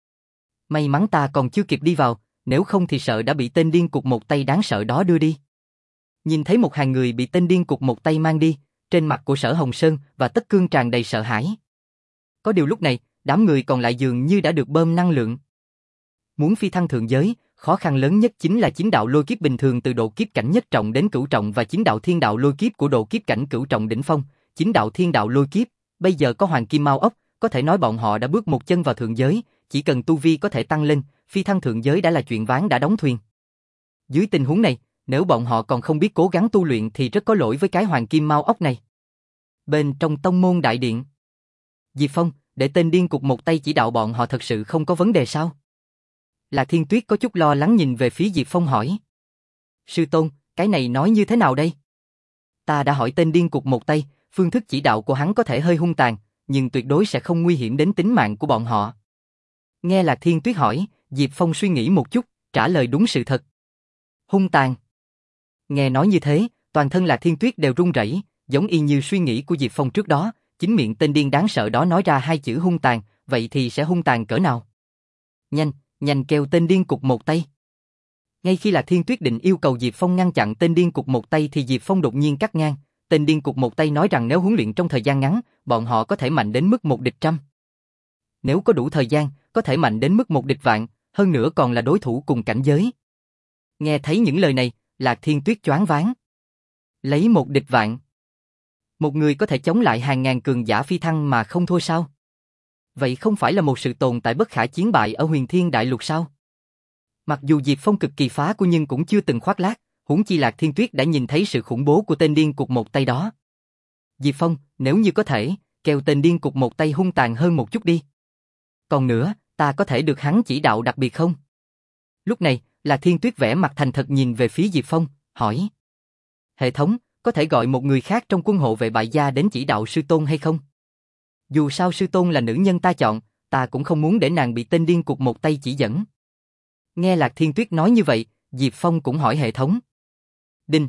May mắn ta còn chưa kịp đi vào, nếu không thì sợ đã bị tên điên cục một tay đáng sợ đó đưa đi. Nhìn thấy một hàng người bị tên điên cục một tay mang đi, trên mặt của Sở Hồng Sơn và Tất Cương tràn đầy sợ hãi. Có điều lúc này, đám người còn lại dường như đã được bơm năng lượng. Muốn phi thăng thượng giới, khó khăn lớn nhất chính là chính đạo lôi kiếp bình thường từ độ kiếp cảnh nhất trọng đến cửu trọng và chính đạo thiên đạo lôi kiếp của độ kiếp cảnh cửu trọng đỉnh phong, chính đạo thiên đạo lôi kiếp, bây giờ có Hoàng Kim Mao ốc, có thể nói bọn họ đã bước một chân vào thượng giới, chỉ cần tu vi có thể tăng lên, phi thăng thượng giới đã là chuyện ván đã đóng thuyền. Dưới tình huống này, nếu bọn họ còn không biết cố gắng tu luyện thì rất có lỗi với cái Hoàng Kim Mao ốc này. Bên trong tông môn đại điện, Diệp Phong, để tên điên cục một tay chỉ đạo bọn họ thật sự không có vấn đề sao? Lạc Thiên Tuyết có chút lo lắng nhìn về phía Diệp Phong hỏi. Sư tôn, cái này nói như thế nào đây? Ta đã hỏi tên điên cục một tay, phương thức chỉ đạo của hắn có thể hơi hung tàn, nhưng tuyệt đối sẽ không nguy hiểm đến tính mạng của bọn họ. Nghe Lạc Thiên Tuyết hỏi, Diệp Phong suy nghĩ một chút, trả lời đúng sự thật. Hung tàn. Nghe nói như thế, toàn thân Lạc Thiên Tuyết đều run rẩy, giống y như suy nghĩ của Diệp Phong trước đó, chính miệng tên điên đáng sợ đó nói ra hai chữ hung tàn, vậy thì sẽ hung tàn cỡ nào? Nhanh, nhanh kêu tên điên cục một tay. Ngay khi Lạc Thiên Tuyết định yêu cầu Diệp Phong ngăn chặn tên điên cục một tay thì Diệp Phong đột nhiên cắt ngang, tên điên cục một tay nói rằng nếu huấn luyện trong thời gian ngắn, bọn họ có thể mạnh đến mức một địch trăm. Nếu có đủ thời gian, có thể mạnh đến mức một địch vạn, hơn nữa còn là đối thủ cùng cảnh giới. Nghe thấy những lời này, Lạc Thiên Tuyết choáng váng. Lấy một địch vạn. Một người có thể chống lại hàng ngàn cường giả phi thăng mà không thua sao? Vậy không phải là một sự tồn tại bất khả chiến bại ở Huyền Thiên Đại Lục sao? Mặc dù Diệp Phong cực kỳ phá của nhưng cũng chưa từng khoác lác, huống chi Lạc Thiên Tuyết đã nhìn thấy sự khủng bố của tên điên cục một tay đó. Diệp Phong, nếu như có thể, kêu tên điên cục một tay hung tàn hơn một chút đi. Còn nữa, ta có thể được hắn chỉ đạo đặc biệt không? Lúc này, Lạc Thiên Tuyết vẽ mặt thành thật nhìn về phía Diệp Phong, hỏi. Hệ thống, có thể gọi một người khác trong quân hộ vệ bại gia đến chỉ đạo sư tôn hay không? Dù sao sư tôn là nữ nhân ta chọn, ta cũng không muốn để nàng bị tên điên cục một tay chỉ dẫn. Nghe Lạc Thiên Tuyết nói như vậy, Diệp Phong cũng hỏi hệ thống. Đinh.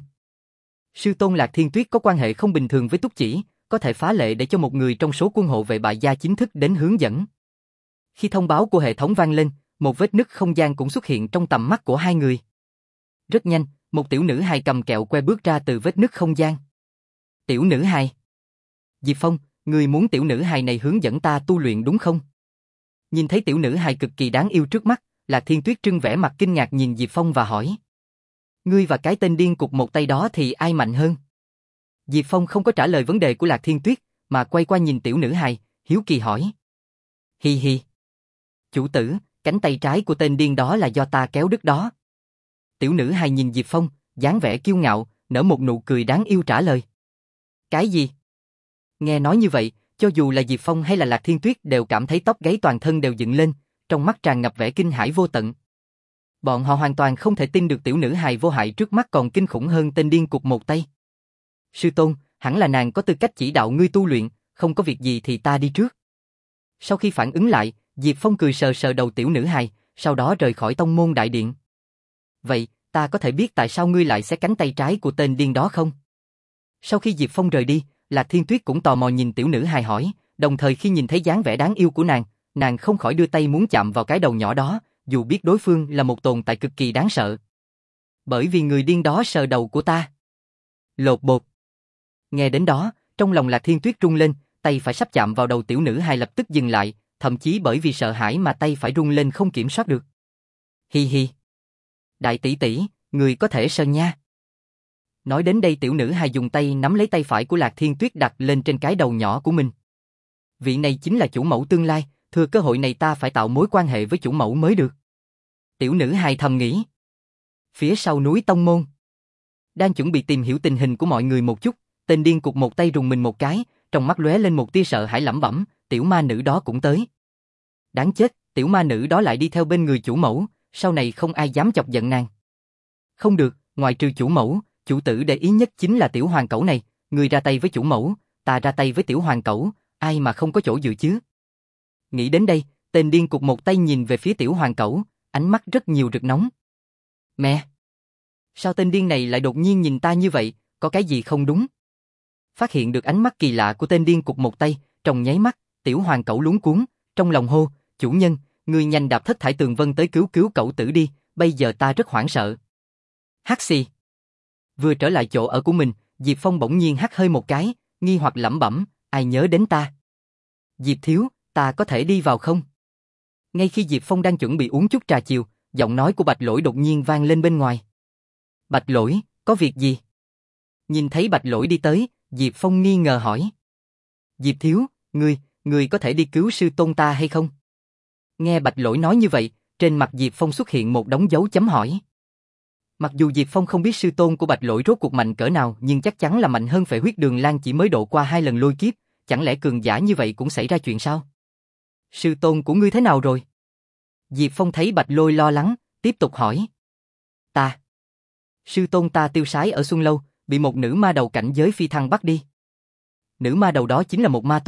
Sư tôn Lạc Thiên Tuyết có quan hệ không bình thường với Túc Chỉ, có thể phá lệ để cho một người trong số quân hộ vệ bại gia chính thức đến hướng dẫn. Khi thông báo của hệ thống vang lên, một vết nứt không gian cũng xuất hiện trong tầm mắt của hai người. Rất nhanh, một tiểu nữ hài cầm kẹo que bước ra từ vết nứt không gian. Tiểu nữ hài. Diệp Phong, người muốn tiểu nữ hài này hướng dẫn ta tu luyện đúng không? Nhìn thấy tiểu nữ hài cực kỳ đáng yêu trước mắt, Lạc Thiên Tuyết trưng vẻ mặt kinh ngạc nhìn Diệp Phong và hỏi. Ngươi và cái tên điên cục một tay đó thì ai mạnh hơn? Diệp Phong không có trả lời vấn đề của Lạc Thiên Tuyết, mà quay qua nhìn tiểu nữ hài, hiếu kỳ hỏi. Hi hi. Chủ tử, cánh tay trái của tên điên đó là do ta kéo đứt đó. Tiểu nữ hài nhìn Diệp Phong, dáng vẻ kiêu ngạo, nở một nụ cười đáng yêu trả lời. Cái gì? Nghe nói như vậy, cho dù là Diệp Phong hay là Lạc Thiên Tuyết đều cảm thấy tóc gáy toàn thân đều dựng lên, trong mắt tràn ngập vẻ kinh hãi vô tận. Bọn họ hoàn toàn không thể tin được tiểu nữ hài vô hại trước mắt còn kinh khủng hơn tên điên cục một tay. Sư tôn, hẳn là nàng có tư cách chỉ đạo ngươi tu luyện, không có việc gì thì ta đi trước. Sau khi phản ứng lại, Diệp Phong cười sờ sờ đầu tiểu nữ hài, sau đó rời khỏi tông môn đại điện. Vậy, ta có thể biết tại sao ngươi lại xé cánh tay trái của tên điên đó không? Sau khi Diệp Phong rời đi, Lạc Thiên Tuyết cũng tò mò nhìn tiểu nữ hài hỏi, đồng thời khi nhìn thấy dáng vẻ đáng yêu của nàng, nàng không khỏi đưa tay muốn chạm vào cái đầu nhỏ đó, dù biết đối phương là một tồn tại cực kỳ đáng sợ. Bởi vì người điên đó sờ đầu của ta. Lột bột. Nghe đến đó, trong lòng Lạc Thiên Tuyết rung lên, tay phải sắp chạm vào đầu tiểu nữ hài lập tức dừng lại, thậm chí bởi vì sợ hãi mà tay phải rung lên không kiểm soát được. Hi hi. Đại tỷ tỷ, người có thể sờ nha. Nói đến đây tiểu nữ hài dùng tay nắm lấy tay phải của Lạc Thiên Tuyết đặt lên trên cái đầu nhỏ của mình. Vị này chính là chủ mẫu tương lai, thừa cơ hội này ta phải tạo mối quan hệ với chủ mẫu mới được. Tiểu nữ hài thầm nghĩ. Phía sau núi Tông Môn. Đang chuẩn bị tìm hiểu tình hình của mọi người một chút, tên điên cục một tay rùng mình một cái, trong mắt lóe lên một tia sợ hãi lẩm bẩm, tiểu ma nữ đó cũng tới. Đáng chết, tiểu ma nữ đó lại đi theo bên người chủ mẫu, sau này không ai dám chọc giận nàng. Không được, ngoài trừ chủ mẫu, chủ tử để ý nhất chính là tiểu hoàng cẩu này, người ra tay với chủ mẫu, ta ra tay với tiểu hoàng cẩu, ai mà không có chỗ dựa chứ. Nghĩ đến đây, tên điên cục một tay nhìn về phía tiểu hoàng cẩu, ánh mắt rất nhiều rực nóng. Mẹ! Sao tên điên này lại đột nhiên nhìn ta như vậy, có cái gì không đúng? Phát hiện được ánh mắt kỳ lạ của tên điên cục một tay, trong nháy mắt, tiểu hoàng cẩu luống cuống, trong lòng hô, chủ nhân, ngươi nhanh đạp thất thải tường vân tới cứu cứu cẩu tử đi, bây giờ ta rất hoảng sợ. Hắt xì. Vừa trở lại chỗ ở của mình, Diệp Phong bỗng nhiên hắt hơi một cái, nghi hoặc lẩm bẩm, ai nhớ đến ta? Diệp thiếu, ta có thể đi vào không? Ngay khi Diệp Phong đang chuẩn bị uống chút trà chiều, giọng nói của Bạch Lỗi đột nhiên vang lên bên ngoài. Bạch Lỗi, có việc gì? Nhìn thấy Bạch Lỗi đi tới, Diệp Phong nghi ngờ hỏi. Diệp thiếu, ngươi, ngươi có thể đi cứu sư tôn ta hay không? Nghe Bạch Lỗi nói như vậy, trên mặt Diệp Phong xuất hiện một đống dấu chấm hỏi. Mặc dù Diệp Phong không biết sư tôn của Bạch Lỗi rốt cuộc mạnh cỡ nào, nhưng chắc chắn là mạnh hơn Phệ Huyết Đường Lan chỉ mới độ qua hai lần lôi kiếp, chẳng lẽ cường giả như vậy cũng xảy ra chuyện sao? Sư tôn của ngươi thế nào rồi? Diệp Phong thấy Bạch Lôi lo lắng, tiếp tục hỏi. Ta. Sư tôn ta tiêu sái ở Xuân Lâu, bị một nữ ma đầu cảnh giới phi thăng bắt đi. Nữ ma đầu đó chính là một ma tu,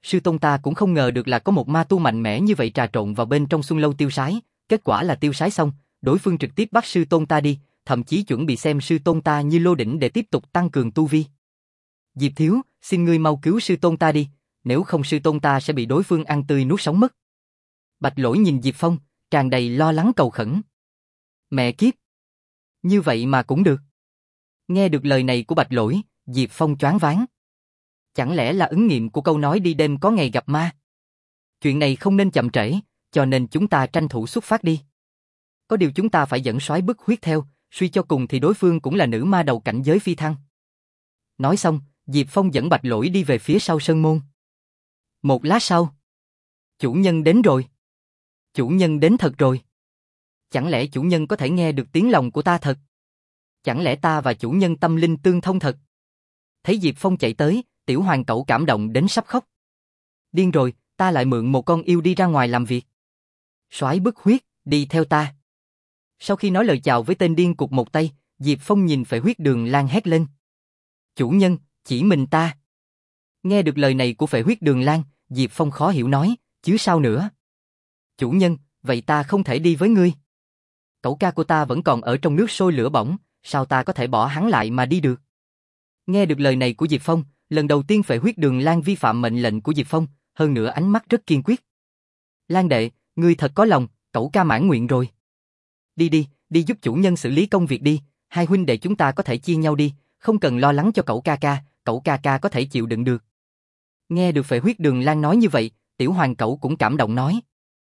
sư tôn ta cũng không ngờ được là có một ma tu mạnh mẽ như vậy trà trộn vào bên trong Xuân Lâu tiêu sái, kết quả là tiêu sái xong, đối phương trực tiếp bắt sư tôn ta đi, thậm chí chuẩn bị xem sư tôn ta như lô đỉnh để tiếp tục tăng cường tu vi. Diệp thiếu, xin ngươi mau cứu sư tôn ta đi, nếu không sư tôn ta sẽ bị đối phương ăn tươi nuốt sống mất. Bạch Lỗi nhìn Diệp Phong, tràn đầy lo lắng cầu khẩn. Mẹ kiếp! Như vậy mà cũng được. Nghe được lời này của Bạch Lỗi, Diệp Phong choáng váng. Chẳng lẽ là ứng nghiệm của câu nói đi đêm có ngày gặp ma? Chuyện này không nên chậm trễ, cho nên chúng ta tranh thủ xuất phát đi. Có điều chúng ta phải dẫn soái bức huyết theo, suy cho cùng thì đối phương cũng là nữ ma đầu cảnh giới phi thăng. Nói xong, Diệp Phong dẫn Bạch Lỗi đi về phía sau sơn môn. Một lát sau, chủ nhân đến rồi. Chủ nhân đến thật rồi. Chẳng lẽ chủ nhân có thể nghe được tiếng lòng của ta thật? Chẳng lẽ ta và chủ nhân tâm linh tương thông thật? Thấy Diệp Phong chạy tới, tiểu hoàng cẩu cảm động đến sắp khóc. Điên rồi, ta lại mượn một con yêu đi ra ngoài làm việc. Soái bức huyết, đi theo ta. Sau khi nói lời chào với tên điên cục một tay, Diệp Phong nhìn Phệ Huyết Đường Lan hét lên. Chủ nhân, chỉ mình ta. Nghe được lời này của Phệ Huyết Đường Lan, Diệp Phong khó hiểu nói, chứ sao nữa? Chủ nhân, vậy ta không thể đi với ngươi. Cậu ca của ta vẫn còn ở trong nước sôi lửa bỏng, sao ta có thể bỏ hắn lại mà đi được? Nghe được lời này của Diệp Phong, lần đầu tiên Phệ Huyết Đường Lan vi phạm mệnh lệnh của Diệp Phong, hơn nữa ánh mắt rất kiên quyết. Lan đệ, ngươi thật có lòng, cậu ca mãn nguyện rồi. Đi đi, đi giúp chủ nhân xử lý công việc đi, hai huynh đệ chúng ta có thể chia nhau đi, không cần lo lắng cho cậu ca ca, cậu ca ca có thể chịu đựng được. Nghe được Phệ Huyết Đường Lan nói như vậy, tiểu hoàng cẩu cũng cảm động nói.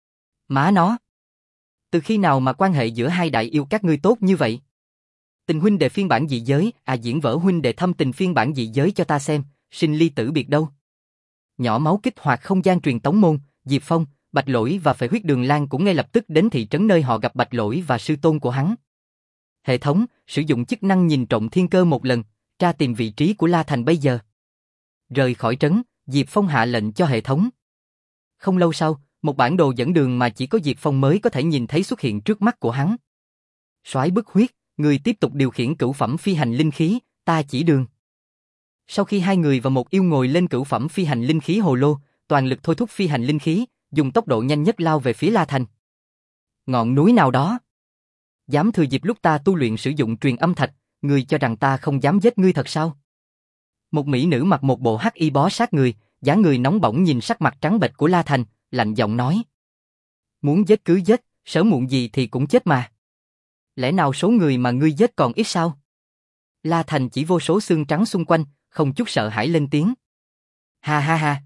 Má nó! Từ khi nào mà quan hệ giữa hai đại yêu các ngươi tốt như vậy? Tình huynh đệ phiên bản dị giới, à diễn vở huynh đệ thâm tình phiên bản dị giới cho ta xem, sinh ly tử biệt đâu. Nhỏ máu kích hoạt không gian truyền tống môn, Diệp Phong, Bạch Lỗi và Phệ Huyết Đường Lan cũng ngay lập tức đến thị trấn nơi họ gặp Bạch Lỗi và sư tôn của hắn. Hệ thống, sử dụng chức năng nhìn trộm thiên cơ một lần, tra tìm vị trí của La Thành bây giờ. Rời khỏi trấn, Diệp Phong hạ lệnh cho hệ thống. Không lâu sau, một bản đồ dẫn đường mà chỉ có Diệp Phong mới có thể nhìn thấy xuất hiện trước mắt của hắn. Soái bức huyết, người tiếp tục điều khiển cửu phẩm phi hành linh khí, ta chỉ đường. Sau khi hai người và một yêu ngồi lên cửu phẩm phi hành linh khí hồ lô, toàn lực thôi thúc phi hành linh khí, dùng tốc độ nhanh nhất lao về phía La Thành. Ngọn núi nào đó. Dám thừa dịp lúc ta tu luyện sử dụng truyền âm thạch, ngươi cho rằng ta không dám giết ngươi thật sao? Một mỹ nữ mặc một bộ hắc y bó sát người, dáng người nóng bỏng nhìn sắc mặt trắng bệch của La Thành, lạnh giọng nói. Muốn giết cứ giết, sớm muộn gì thì cũng chết mà. Lẽ nào số người mà ngươi giết còn ít sao? La Thành chỉ vô số xương trắng xung quanh, không chút sợ hãi lên tiếng. Ha ha ha.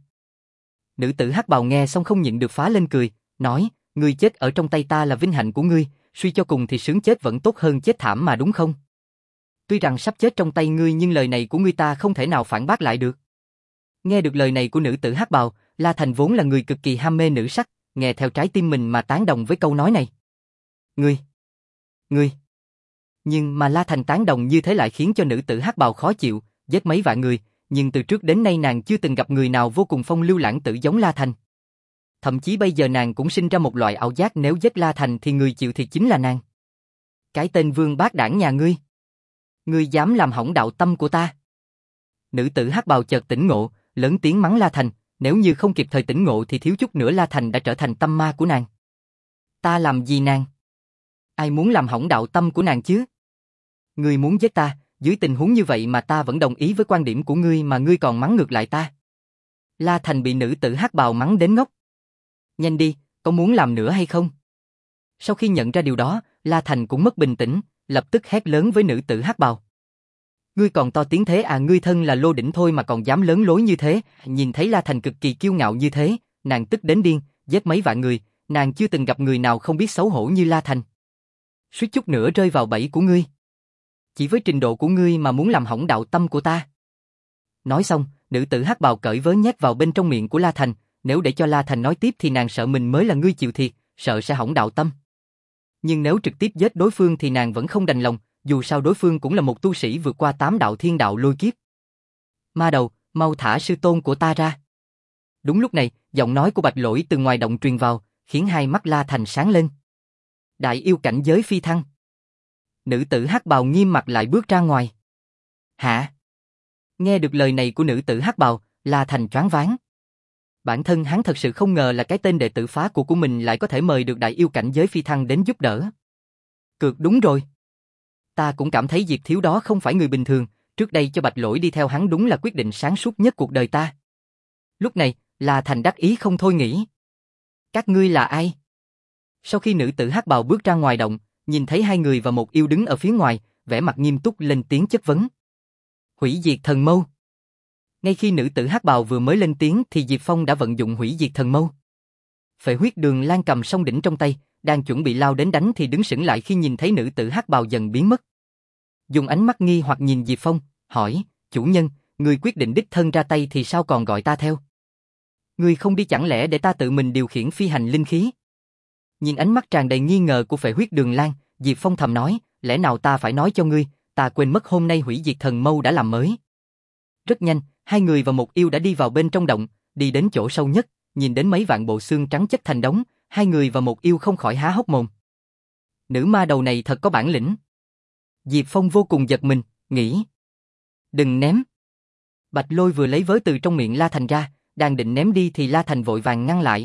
Nữ tử hắc bào nghe xong không nhịn được phá lên cười, nói, ngươi chết ở trong tay ta là vinh hạnh của ngươi, suy cho cùng thì sướng chết vẫn tốt hơn chết thảm mà đúng không? Tuy rằng sắp chết trong tay ngươi nhưng lời này của ngươi ta không thể nào phản bác lại được. Nghe được lời này của nữ tử hắc bào, La Thành vốn là người cực kỳ ham mê nữ sắc, nghe theo trái tim mình mà tán đồng với câu nói này. Ngươi, ngươi. Nhưng mà La Thành tán đồng như thế lại khiến cho nữ tử hắc bào khó chịu, giết mấy vạn người, nhưng từ trước đến nay nàng chưa từng gặp người nào vô cùng phong lưu lãng tử giống La Thành. Thậm chí bây giờ nàng cũng sinh ra một loại ảo giác nếu giết La Thành thì người chịu thì chính là nàng. Cái tên vương bát đảng nhà ngươi. Ngươi dám làm hỏng đạo tâm của ta. Nữ tử hắc bào chợt tỉnh ngộ, lớn tiếng mắng La Thành, nếu như không kịp thời tỉnh ngộ thì thiếu chút nữa La Thành đã trở thành tâm ma của nàng. Ta làm gì nàng? Ai muốn làm hỏng đạo tâm của nàng chứ? Ngươi muốn giết ta, dưới tình huống như vậy mà ta vẫn đồng ý với quan điểm của ngươi mà ngươi còn mắng ngược lại ta. La Thành bị nữ tử hắc bào mắng đến ngốc. Nhanh đi, có muốn làm nữa hay không? Sau khi nhận ra điều đó, La Thành cũng mất bình tĩnh, lập tức hét lớn với nữ tử hắc bào. Ngươi còn to tiếng thế à, ngươi thân là lô đỉnh thôi mà còn dám lớn lối như thế. Nhìn thấy La Thành cực kỳ kiêu ngạo như thế, nàng tức đến điên, giết mấy vạn người, nàng chưa từng gặp người nào không biết xấu hổ như La Thành. Suýt chút nữa rơi vào bẫy của ngươi. Chỉ với trình độ của ngươi mà muốn làm hỏng đạo tâm của ta. Nói xong, nữ tử hắc bào cởi vớ nhét vào bên trong miệng của La Thành, nếu để cho La Thành nói tiếp thì nàng sợ mình mới là ngươi chịu thiệt, sợ sẽ hỏng đạo tâm. Nhưng nếu trực tiếp giết đối phương thì nàng vẫn không đành lòng, dù sao đối phương cũng là một tu sĩ vượt qua tám đạo thiên đạo lôi kiếp. Ma đầu, mau thả sư tôn của ta ra. Đúng lúc này, giọng nói của Bạch Lỗi từ ngoài động truyền vào, khiến hai mắt La Thành sáng lên. Đại yêu cảnh giới phi thăng. Nữ tử hắc bào nghiêm mặt lại bước ra ngoài. Hả? Nghe được lời này của nữ tử hắc bào, La Thành choáng váng. Bản thân hắn thật sự không ngờ là cái tên đệ tử phá của của mình lại có thể mời được đại yêu cảnh giới phi thăng đến giúp đỡ. Cược đúng rồi. Ta cũng cảm thấy Diệp Thiếu đó không phải người bình thường, trước đây cho Bạch Lỗi đi theo hắn đúng là quyết định sáng suốt nhất cuộc đời ta. Lúc này, La Thành đắc ý không thôi nghĩ. Các ngươi là ai? Sau khi nữ tử hắc bào bước ra ngoài động, nhìn thấy hai người và một yêu đứng ở phía ngoài, vẻ mặt nghiêm túc lên tiếng chất vấn. Hủy diệt thần mâu. Ngay khi nữ tử hắc bào vừa mới lên tiếng thì Diệp Phong đã vận dụng hủy diệt thần mâu. Phệ huyết đường lan cầm song đỉnh trong tay, đang chuẩn bị lao đến đánh thì đứng sững lại khi nhìn thấy nữ tử hắc bào dần biến mất. Dùng ánh mắt nghi hoặc nhìn Diệp Phong, hỏi, chủ nhân, người quyết định đích thân ra tay thì sao còn gọi ta theo? Người không đi chẳng lẽ để ta tự mình điều khiển phi hành linh khí? Nhìn ánh mắt tràn đầy nghi ngờ của Phệ huyết đường lan, Diệp Phong thầm nói, lẽ nào ta phải nói cho ngươi, ta quên mất hôm nay hủy diệt thần mâu đã làm mới. Rất nhanh, hai người và một yêu đã đi vào bên trong động, đi đến chỗ sâu nhất, nhìn đến mấy vạn bộ xương trắng chất thành đống, hai người và một yêu không khỏi há hốc mồm. Nữ ma đầu này thật có bản lĩnh. Diệp Phong vô cùng giật mình, nghĩ. Đừng ném. Bạch Lôi vừa lấy vớ từ trong miệng La Thành ra, đang định ném đi thì La Thành vội vàng ngăn lại.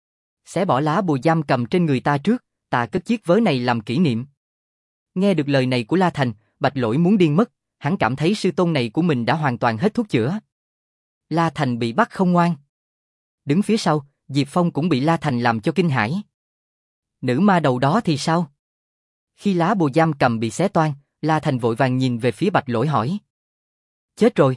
Xé bỏ lá bùa giam cầm trên người ta trước, ta cất chiếc vớ này làm kỷ niệm. Nghe được lời này của La Thành, Bạch Lỗi muốn điên mất, hắn cảm thấy sư tôn này của mình đã hoàn toàn hết thuốc chữa. La Thành bị bắt không ngoan. Đứng phía sau, Diệp Phong cũng bị La Thành làm cho kinh hãi. Nữ ma đầu đó thì sao? Khi lá bùa giam cầm bị xé toang, La Thành vội vàng nhìn về phía Bạch Lỗi hỏi. Chết rồi.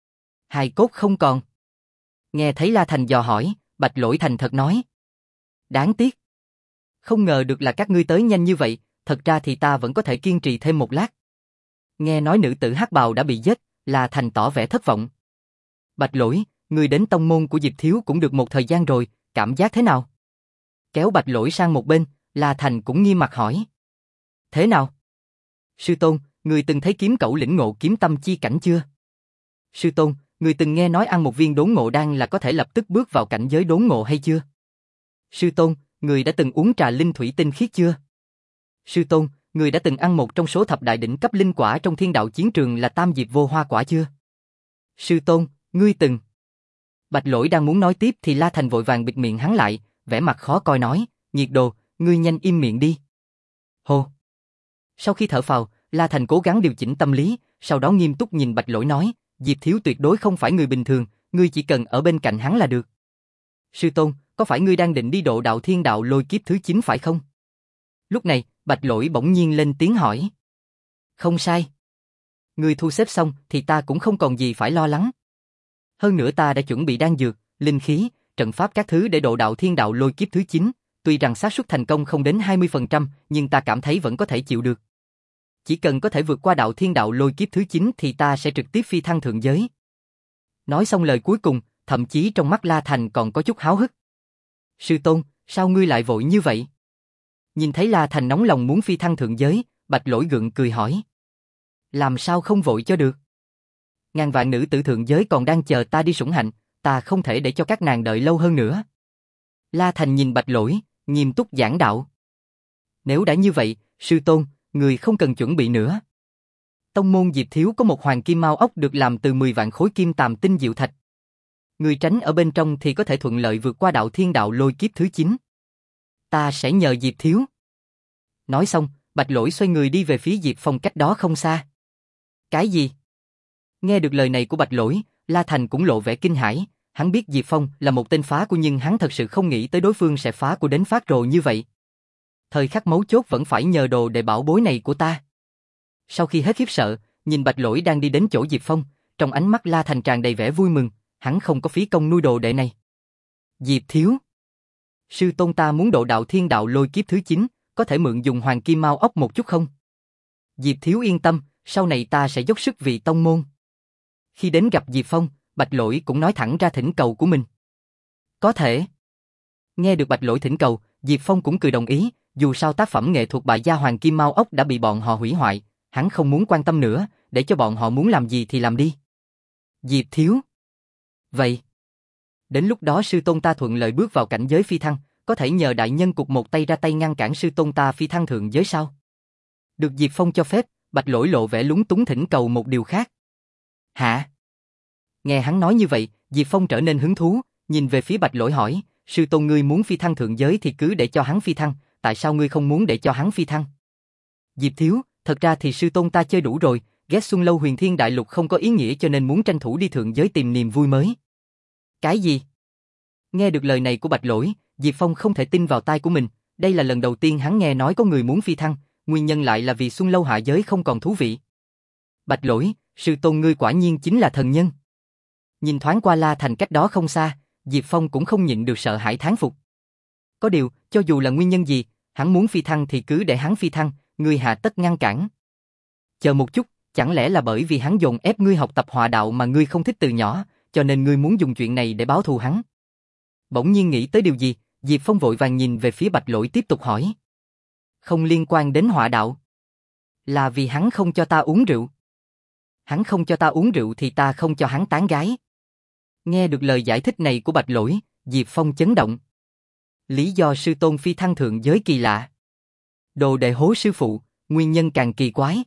Hài cốt không còn. Nghe thấy La Thành dò hỏi, Bạch Lỗi thành thật nói. Đáng tiếc. Không ngờ được là các ngươi tới nhanh như vậy, thật ra thì ta vẫn có thể kiên trì thêm một lát. Nghe nói nữ tử hắc bào đã bị giết, La Thành tỏ vẻ thất vọng. Bạch Lỗi, ngươi đến tông môn của Diệp Thiếu cũng được một thời gian rồi, cảm giác thế nào? Kéo Bạch Lỗi sang một bên, La Thành cũng nghiêm mặt hỏi. Thế nào? Sư tôn, ngươi từng thấy kiếm cẩu lĩnh ngộ kiếm tâm chi cảnh chưa? Sư tôn, ngươi từng nghe nói ăn một viên đốn ngộ đan là có thể lập tức bước vào cảnh giới đốn ngộ hay chưa? Sư tôn, ngươi đã từng uống trà linh thủy tinh khiết chưa? Sư tôn, ngươi đã từng ăn một trong số thập đại đỉnh cấp linh quả trong thiên đạo chiến trường là tam diệp vô hoa quả chưa? Sư tôn, ngươi từng... Bạch Lỗi đang muốn nói tiếp thì La Thành vội vàng bịt miệng hắn lại, vẻ mặt khó coi nói, nhiệt đồ, ngươi nhanh im miệng đi. Hô. Sau khi thở phào, La Thành cố gắng điều chỉnh tâm lý, sau đó nghiêm túc nhìn Bạch Lỗi nói, Diệp Thiếu tuyệt đối không phải người bình thường, ngươi chỉ cần ở bên cạnh hắn là được. Sư tôn, có phải ngươi đang định đi độ đạo thiên đạo lôi kiếp thứ chín phải không? Lúc này, Bạch Lỗi bỗng nhiên lên tiếng hỏi. Không sai. Ngươi thu xếp xong thì ta cũng không còn gì phải lo lắng. Hơn nữa ta đã chuẩn bị đan dược, linh khí, trận pháp các thứ để độ đạo thiên đạo lôi kiếp thứ chín, tuy rằng xác suất thành công không đến hai mươi phần trăm, nhưng ta cảm thấy vẫn có thể chịu được. Chỉ cần có thể vượt qua đạo thiên đạo lôi kiếp thứ chín thì ta sẽ trực tiếp phi thăng thượng giới. Nói xong lời cuối cùng, thậm chí trong mắt La Thành còn có chút háo hức. Sư tôn, sao ngươi lại vội như vậy? Nhìn thấy La Thành nóng lòng muốn phi thăng thượng giới, Bạch Lỗi gượng cười hỏi. Làm sao không vội cho được? Ngàn vạn nữ tử thượng giới còn đang chờ ta đi sủng hạnh, ta không thể để cho các nàng đợi lâu hơn nữa. La Thành nhìn Bạch Lỗi, nghiêm túc giảng đạo. Nếu đã như vậy, sư tôn, người không cần chuẩn bị nữa. Tông môn Diệp Thiếu có một hoàng kim mao ốc được làm từ mười vạn khối kim tàm tinh diệu thạch. Người tránh ở bên trong thì có thể thuận lợi vượt qua đạo thiên đạo lôi kiếp thứ chín. Ta sẽ nhờ Diệp Thiếu. Nói xong, Bạch Lỗi xoay người đi về phía Diệp Phong cách đó không xa. Cái gì? Nghe được lời này của Bạch Lỗi, La Thành cũng lộ vẻ kinh hãi. Hắn biết Diệp Phong là một tên phá của nhưng hắn thật sự không nghĩ tới đối phương sẽ phá của đến phát rồ như vậy. Thời khắc mấu chốt vẫn phải nhờ đồ để bảo bối này của ta. Sau khi hết khiếp sợ, nhìn Bạch Lỗi đang đi đến chỗ Diệp Phong, trong ánh mắt La Thành tràn đầy vẻ vui mừng, hắn không có phí công nuôi đồ đệ này. Diệp Thiếu. Sư tôn ta muốn độ đạo thiên đạo lôi kiếp thứ chín, có thể mượn dùng hoàng kim mao ốc một chút không? Diệp Thiếu yên tâm, sau này ta sẽ dốc sức vì tông môn. Khi đến gặp Diệp Phong, Bạch Lỗi cũng nói thẳng ra thỉnh cầu của mình. Có thể. Nghe được Bạch Lỗi thỉnh cầu, Diệp Phong cũng cười đồng ý, dù sao tác phẩm nghệ thuật bại gia hoàng kim mao ốc đã bị bọn họ hủy hoại, hắn không muốn quan tâm nữa, để cho bọn họ muốn làm gì thì làm đi. Diệp Thiếu. Vậy. Đến lúc đó sư tôn ta thuận lợi bước vào cảnh giới phi thăng, có thể nhờ đại nhân cục một tay ra tay ngăn cản sư tôn ta phi thăng thượng giới sao? Được Diệp Phong cho phép, Bạch Lỗi lộ vẻ lúng túng thỉnh cầu một điều khác. Hả? Nghe hắn nói như vậy, Diệp Phong trở nên hứng thú, Nhìn về phía Bạch Lỗi hỏi, sư tôn ngươi muốn phi thăng thượng giới thì cứ để cho hắn phi thăng, tại sao ngươi không muốn để cho hắn phi thăng? Diệp Thiếu, thật ra thì sư tôn ta chơi đủ rồi, ghét Xuân Lâu Huyền Thiên Đại Lục không có ý nghĩa cho nên muốn tranh thủ đi thượng giới tìm niềm vui mới. Cái gì? Nghe được lời này của Bạch Lỗi, Diệp Phong không thể tin vào tai của mình, đây là lần đầu tiên hắn nghe nói có người muốn phi thăng, nguyên nhân lại là vì Xuân Lâu hạ giới không còn thú vị. Bạch Lỗi, sư tôn ngươi quả nhiên chính là thần nhân. Nhìn thoáng qua La Thành cách đó không xa, Diệp Phong cũng không nhịn được sợ hãi thán phục. Có điều, cho dù là nguyên nhân gì, hắn muốn phi thăng thì cứ để hắn phi thăng, ngươi hạ tất ngăn cản. Chờ một chút, chẳng lẽ là bởi vì hắn dồn ép ngươi học tập họa đạo mà ngươi không thích từ nhỏ, cho nên ngươi muốn dùng chuyện này để báo thù hắn? Bỗng nhiên nghĩ tới điều gì, Diệp Phong vội vàng nhìn về phía Bạch Lỗi tiếp tục hỏi. Không liên quan đến họa đạo. Là vì hắn không cho ta uống rượu. Hắn không cho ta uống rượu thì ta không cho hắn tán gái. Nghe được lời giải thích này của Bạch Lỗi, Diệp Phong chấn động. Lý do sư tôn phi thăng thượng giới kỳ lạ. Đồ đệ hố sư phụ, nguyên nhân càng kỳ quái.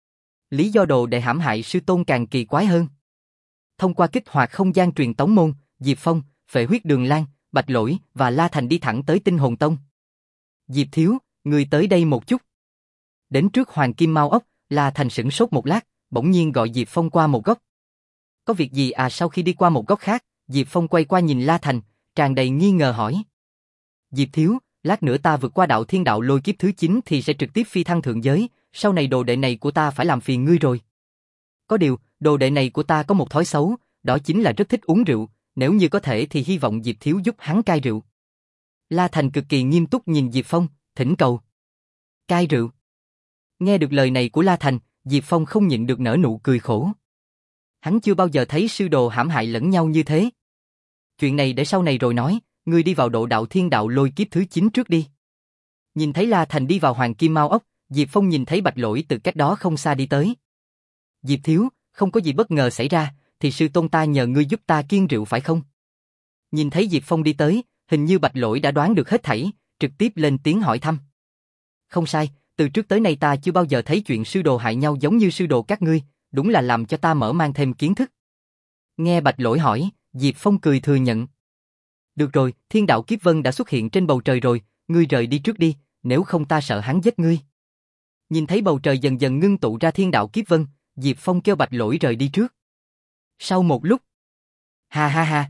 Lý do đồ đệ hãm hại sư tôn càng kỳ quái hơn. Thông qua kích hoạt không gian truyền tống môn, Diệp Phong, Phệ Huyết Đường Lan, Bạch Lỗi và La Thành đi thẳng tới Tinh Hồn Tông. Diệp Thiếu, ngươi tới đây một chút. Đến trước Hoàng Kim Mao Ốc, La Thành sửng sốt một lát, bỗng nhiên gọi Diệp Phong qua một góc. Có việc gì à? Sau khi đi qua một góc khác, Diệp Phong quay qua nhìn La Thành, tràn đầy nghi ngờ hỏi. Diệp Thiếu, lát nữa ta vượt qua đạo thiên đạo lôi kiếp thứ chín thì sẽ trực tiếp phi thăng thượng giới, sau này đồ đệ này của ta phải làm phiền ngươi rồi. Có điều, đồ đệ này của ta có một thói xấu, đó chính là rất thích uống rượu, nếu như có thể thì hy vọng Diệp Thiếu giúp hắn cai rượu. La Thành cực kỳ nghiêm túc nhìn Diệp Phong, thỉnh cầu. Cai rượu. Nghe được lời này của La Thành, Diệp Phong không nhịn được nở nụ cười khổ. Hắn chưa bao giờ thấy sư đồ hãm hại lẫn nhau như thế. Chuyện này để sau này rồi nói, ngươi đi vào độ đạo thiên đạo lôi kiếp thứ chín trước đi. Nhìn thấy La Thành đi vào Hoàng Kim Mao Ốc, Diệp Phong nhìn thấy Bạch Lỗi từ cách đó không xa đi tới. Diệp Thiếu, không có gì bất ngờ xảy ra, thì sư tôn ta nhờ ngươi giúp ta kiêng rượu phải không? Nhìn thấy Diệp Phong đi tới, hình như Bạch Lỗi đã đoán được hết thảy, trực tiếp lên tiếng hỏi thăm. Không sai, từ trước tới nay ta chưa bao giờ thấy chuyện sư đồ hại nhau giống như sư đồ các ngươi, đúng là làm cho ta mở mang thêm kiến thức. Nghe Bạch Lỗi hỏi, Diệp Phong cười thừa nhận. Được rồi, thiên đạo kiếp vân đã xuất hiện trên bầu trời rồi, ngươi rời đi trước đi, nếu không ta sợ hắn giết ngươi. Nhìn thấy bầu trời dần dần ngưng tụ ra thiên đạo kiếp vân, Diệp Phong kêu Bạch Lỗi rời đi trước. Sau một lúc, ha ha ha,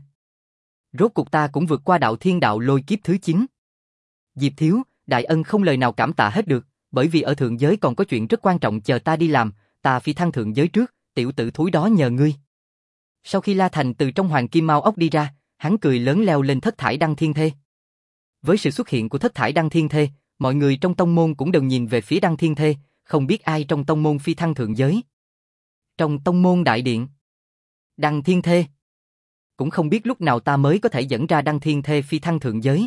rốt cuộc ta cũng vượt qua đạo thiên đạo lôi kiếp thứ chín. Diệp Thiếu, đại ân không lời nào cảm tạ hết được, bởi vì ở thượng giới còn có chuyện rất quan trọng chờ ta đi làm, ta phi thăng thượng giới trước, tiểu tử thúi đó nhờ ngươi. Sau khi La Thành từ trong Hoàng Kim Mao Ốc đi ra, hắn cười lớn leo lên Thất Thải Đăng Thiên Thê. Với sự xuất hiện của Thất Thải Đăng Thiên Thê, mọi người trong tông môn cũng đều nhìn về phía Đăng Thiên Thê, không biết ai trong tông môn phi thăng thượng giới. Trong tông môn đại điện, Đăng Thiên Thê, cũng không biết lúc nào ta mới có thể dẫn ra Đăng Thiên Thê phi thăng thượng giới.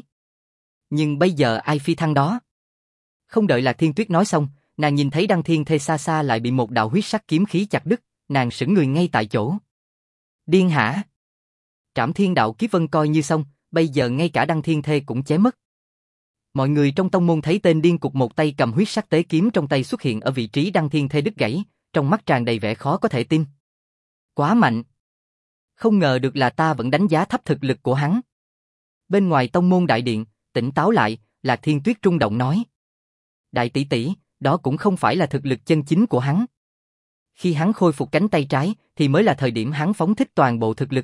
Nhưng bây giờ ai phi thăng đó? Không đợi Lạc Thiên Tuyết nói xong, nàng nhìn thấy Đăng Thiên Thê xa xa lại bị một đạo huyết sắc kiếm khí chặt đứt, nàng sững người ngay tại chỗ. Điên hả? Trảm Thiên Đạo Kiếp Vân coi như xong, bây giờ ngay cả Đăng Thiên Thê cũng chém mất. Mọi người trong tông môn thấy tên điên cục một tay cầm huyết sắc tế kiếm trong tay xuất hiện ở vị trí Đăng Thiên Thê đứt gãy, trong mắt tràn đầy vẻ khó có thể tin. Quá mạnh. Không ngờ được là ta vẫn đánh giá thấp thực lực của hắn. Bên ngoài tông môn đại điện, tỉnh táo lại, Lạc Thiên Tuyết trung động nói. Đại tỷ tỷ, đó cũng không phải là thực lực chân chính của hắn. Khi hắn khôi phục cánh tay trái, thì mới là thời điểm hắn phóng thích toàn bộ thực lực.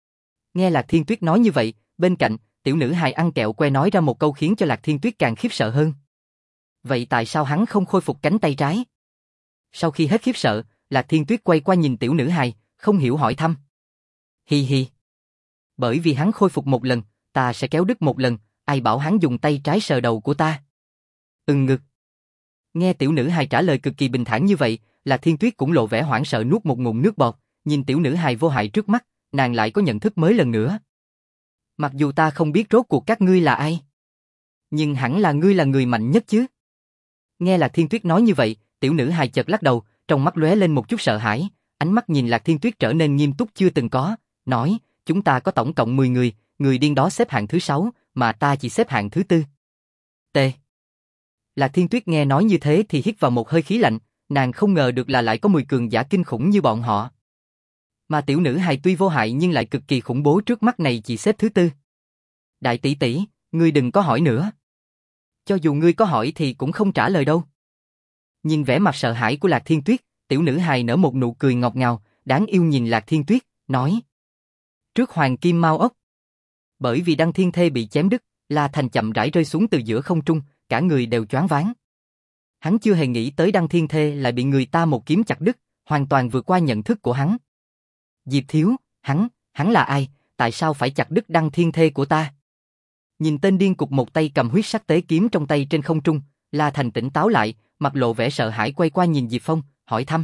Nghe Lạc Thiên Tuyết nói như vậy, bên cạnh, tiểu nữ hài ăn kẹo que nói ra một câu khiến cho Lạc Thiên Tuyết càng khiếp sợ hơn. Vậy tại sao hắn không khôi phục cánh tay trái? Sau khi hết khiếp sợ, Lạc Thiên Tuyết quay qua nhìn tiểu nữ hài, không hiểu hỏi thăm. Hi hi. Bởi vì hắn khôi phục một lần, ta sẽ kéo đứt một lần, ai bảo hắn dùng tay trái sờ đầu của ta? Ừm ngực. Nghe tiểu nữ hài trả lời cực kỳ bình thản như vậy, Lạc Thiên Tuyết cũng lộ vẻ hoảng sợ nuốt một ngụm nước bọt, nhìn tiểu nữ hài vô hại trước mắt, nàng lại có nhận thức mới lần nữa. Mặc dù ta không biết rốt cuộc các ngươi là ai, nhưng hẳn là ngươi là người mạnh nhất chứ. Nghe Lạc Thiên Tuyết nói như vậy, tiểu nữ hài chợt lắc đầu, trong mắt lóe lên một chút sợ hãi, ánh mắt nhìn Lạc Thiên Tuyết trở nên nghiêm túc chưa từng có, nói, chúng ta có tổng cộng mười người, người điên đó xếp hạng thứ sáu, mà ta chỉ xếp hạng thứ tư. T. Lạc Thiên Tuyết nghe nói như thế thì hít vào một hơi khí lạnh, nàng không ngờ được là lại có mười cường giả kinh khủng như bọn họ. Mà tiểu nữ hài tuy vô hại nhưng lại cực kỳ khủng bố, trước mắt này chỉ xếp thứ tư. Đại tỷ tỷ, ngươi đừng có hỏi nữa. Cho dù ngươi có hỏi thì cũng không trả lời đâu. Nhìn vẻ mặt sợ hãi của Lạc Thiên Tuyết, tiểu nữ hài nở một nụ cười ngọt ngào, đáng yêu nhìn Lạc Thiên Tuyết, nói. Trước Hoàng Kim Mao Ốc. Bởi vì Đăng Thiên Thê bị chém đứt, La Thành chậm rãi rơi xuống từ giữa không trung, cả người đều choáng váng. Hắn chưa hề nghĩ tới Đăng Thiên Thê lại bị người ta một kiếm chặt đứt, hoàn toàn vượt qua nhận thức của hắn. Diệp Thiếu, hắn, hắn là ai, tại sao phải chặt đứt Đăng Thiên Thê của ta? Nhìn tên điên cục một tay cầm huyết sắc tế kiếm trong tay trên không trung, La Thành tỉnh táo lại, mặt lộ vẻ sợ hãi quay qua nhìn Diệp Phong, hỏi thăm.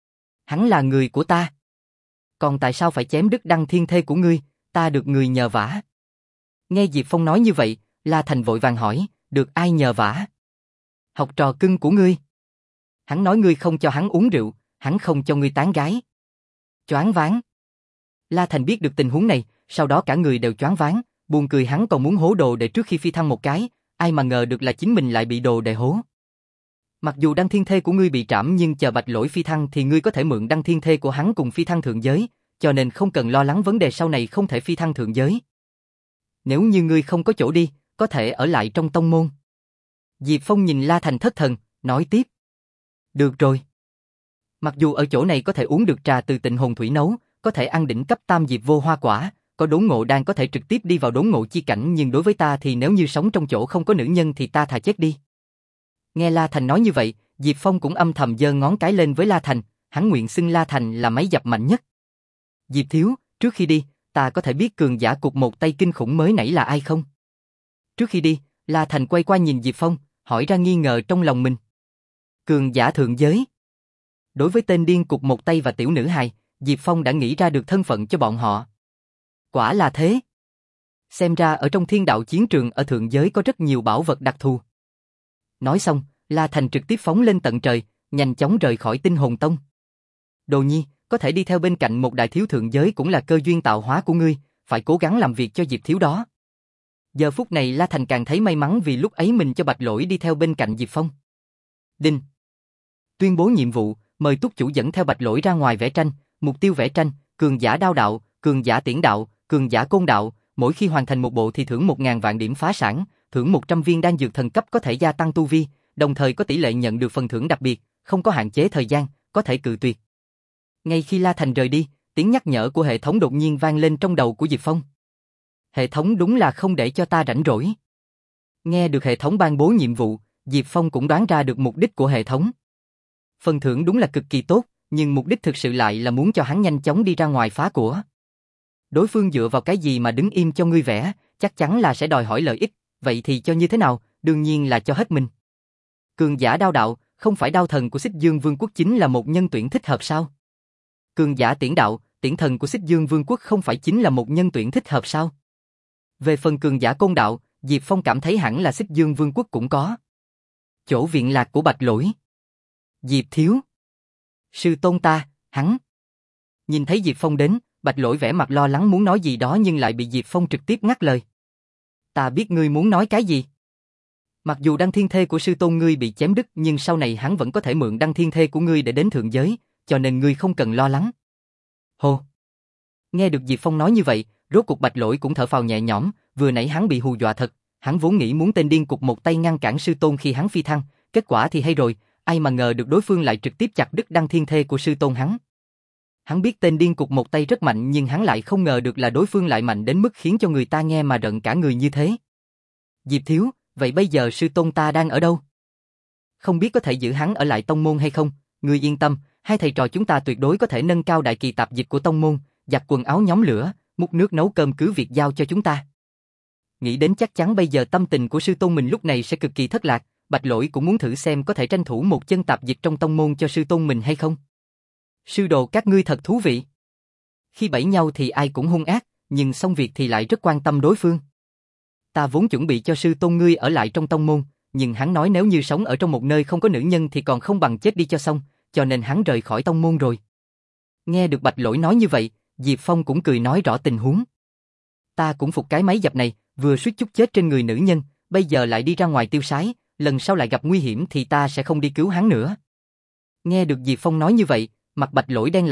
Hắn là người của ta. Còn tại sao phải chém đứt Đăng Thiên Thê của ngươi, ta được người nhờ vả. Nghe Diệp Phong nói như vậy, La Thành vội vàng hỏi, được ai nhờ vả? Học trò cưng của ngươi. Hắn nói ngươi không cho hắn uống rượu, hắn không cho ngươi tán gái. Choáng váng. La Thành biết được tình huống này, sau đó cả người đều choáng váng, buồn cười hắn còn muốn hố đồ đệ trước khi phi thăng một cái, ai mà ngờ được là chính mình lại bị đồ đệ hố. Mặc dù Đăng Thiên Thê của ngươi bị trảm nhưng chờ Bạch Lỗi phi thăng thì ngươi có thể mượn Đăng Thiên Thê của hắn cùng phi thăng thượng giới, cho nên không cần lo lắng vấn đề sau này không thể phi thăng thượng giới. Nếu như ngươi không có chỗ đi, có thể ở lại trong tông môn. Diệp Phong nhìn La Thành thất thần, nói tiếp. Được rồi. Mặc dù ở chỗ này có thể uống được trà từ Tịnh Hồn Thủy nấu, có thể ăn đỉnh cấp tam diệp vô hoa quả, có đốn ngộ đan có thể trực tiếp đi vào đốn ngộ chi cảnh, nhưng đối với ta thì nếu như sống trong chỗ không có nữ nhân thì ta thà chết đi. Nghe La Thành nói như vậy, Diệp Phong cũng âm thầm giơ ngón cái lên với La Thành, hắn nguyện xưng La Thành là máy dập mạnh nhất. Diệp Thiếu, trước khi đi, ta có thể biết cường giả cục một tay kinh khủng mới nãy là ai không? Trước khi đi, La Thành quay qua nhìn Diệp Phong, hỏi ra nghi ngờ trong lòng mình. Cường giả thượng giới. Đối với tên điên cục một tay và tiểu nữ hài, Diệp Phong đã nghĩ ra được thân phận cho bọn họ. Quả là thế. Xem ra ở trong thiên đạo chiến trường ở thượng giới có rất nhiều bảo vật đặc thù. Nói xong, La Thành trực tiếp phóng lên tận trời, nhanh chóng rời khỏi Tinh Hồn Tông. Đồ Nhi, có thể đi theo bên cạnh một đại thiếu thượng giới cũng là cơ duyên tạo hóa của ngươi, phải cố gắng làm việc cho Diệp Thiếu đó. Giờ phút này La Thành càng thấy may mắn vì lúc ấy mình cho Bạch Lỗi đi theo bên cạnh Diệp Phong. Đinh. Tuyên bố nhiệm vụ, mời túc chủ dẫn theo Bạch Lỗi ra ngoài vẽ tranh, mục tiêu vẽ tranh, cường giả đao đạo, cường giả tiễn đạo, cường giả côn đạo, mỗi khi hoàn thành một bộ thì thưởng một nghìn vạn điểm phá sản, thưởng một trăm viên đan dược thần cấp có thể gia tăng tu vi, đồng thời có tỷ lệ nhận được phần thưởng đặc biệt, không có hạn chế thời gian, có thể cự tuyệt. Ngay khi La Thành rời đi, tiếng nhắc nhở của hệ thống đột nhiên vang lên trong đầu của Diệp Phong. Hệ thống đúng là không để cho ta rảnh rỗi. Nghe được hệ thống ban bố nhiệm vụ, Diệp Phong cũng đoán ra được mục đích của hệ thống. Phần thưởng đúng là cực kỳ tốt, nhưng mục đích thực sự lại là muốn cho hắn nhanh chóng đi ra ngoài phá của. Đối phương dựa vào cái gì mà đứng im cho ngươi vẽ, chắc chắn là sẽ đòi hỏi lợi ích, vậy thì cho như thế nào, đương nhiên là cho hết mình. Cường giả đao đạo, không phải đao thần của Xích Dương Vương quốc chính là một nhân tuyển thích hợp sao? Cường giả tiễn đạo, tiễn thần của Xích Dương Vương quốc không phải chính là một nhân tuyển thích hợp sao? Về phần cường giả côn đạo, Diệp Phong cảm thấy hẳn là Xích Dương Vương quốc cũng có. Chỗ viện lạc của Bạch Lỗi. Diệp Thiếu. Sư tôn ta, hắn. Nhìn thấy Diệp Phong đến, Bạch Lỗi vẻ mặt lo lắng muốn nói gì đó nhưng lại bị Diệp Phong trực tiếp ngắt lời. Ta biết ngươi muốn nói cái gì. Mặc dù Đăng Thiên Thê của sư tôn ngươi bị chém đứt nhưng sau này hắn vẫn có thể mượn Đăng Thiên Thê của ngươi để đến thượng giới, cho nên ngươi không cần lo lắng. Hô. Nghe được Diệp Phong nói như vậy, rốt cuộc Bạch Lỗi cũng thở phào nhẹ nhõm, vừa nãy hắn bị hù dọa thật, hắn vốn nghĩ muốn tên điên cục một tay ngăn cản sư tôn khi hắn phi thăng, kết quả thì hay rồi, ai mà ngờ được đối phương lại trực tiếp chặt đứt Đăng Thiên Thê của sư tôn hắn. Hắn biết tên điên cục một tay rất mạnh nhưng hắn lại không ngờ được là đối phương lại mạnh đến mức khiến cho người ta nghe mà rợn cả người như thế. Diệp Thiếu, vậy bây giờ sư tôn ta đang ở đâu? Không biết có thể giữ hắn ở lại tông môn hay không? Ngươi yên tâm, hai thầy trò chúng ta tuyệt đối có thể nâng cao đại kỳ tạp dịch của tông môn, giặt quần áo nhóm lửa, múc nước nấu cơm cứ việc giao cho chúng ta. Nghĩ đến chắc chắn bây giờ tâm tình của sư tôn mình lúc này sẽ cực kỳ thất lạc, Bạch Lỗi cũng muốn thử xem có thể tranh thủ một chân tạp dịch trong tông môn cho sư tôn mình hay không. Sư đồ các ngươi thật thú vị. Khi bẫy nhau thì ai cũng hung ác, nhưng xong việc thì lại rất quan tâm đối phương. Ta vốn chuẩn bị cho sư tôn ngươi ở lại trong tông môn, nhưng hắn nói nếu như sống ở trong một nơi không có nữ nhân thì còn không bằng chết đi cho xong, cho nên hắn rời khỏi tông môn rồi. Nghe được Bạch Lỗi nói như vậy, Diệp Phong cũng cười nói rõ tình huống. Ta cũng phục cái máy dập này, vừa suýt chút chết trên người nữ nhân, bây giờ lại đi ra ngoài tiêu sái, lần sau lại gặp nguy hiểm thì ta sẽ không đi cứu hắn nữa. Nghe được Diệp Phong nói như vậy, mặt Bạch Lỗi đen lại,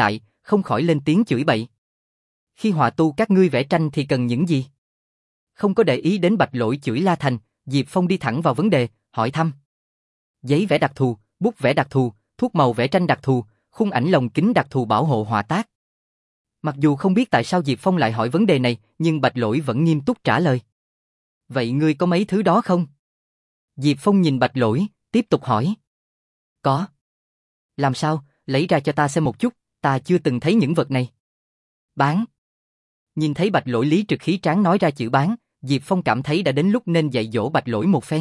không khỏi lên tiếng chửi bậy. Khi họa tu các ngươi vẽ tranh thì cần những gì? Không có để ý đến Bạch Lỗi chửi La Thành, Diệp Phong đi thẳng vào vấn đề, hỏi thăm. Giấy vẽ đặc thù, bút vẽ đặc thù, thuốc màu vẽ tranh đặc thù, khung ảnh lồng kính đặc thù bảo hộ họa tác. Mặc dù không biết tại sao Diệp Phong lại hỏi vấn đề này, nhưng Bạch Lỗi vẫn nghiêm túc trả lời. Vậy ngươi có mấy thứ đó không? Diệp Phong nhìn Bạch Lỗi, tiếp tục hỏi. Có. Làm sao, lấy ra cho ta xem một chút, ta chưa từng thấy những vật này. Bán. Nhìn thấy Bạch Lỗi lý trực khí tráng nói ra chữ bán, Diệp Phong cảm thấy đã đến lúc nên dạy dỗ Bạch Lỗi một phen.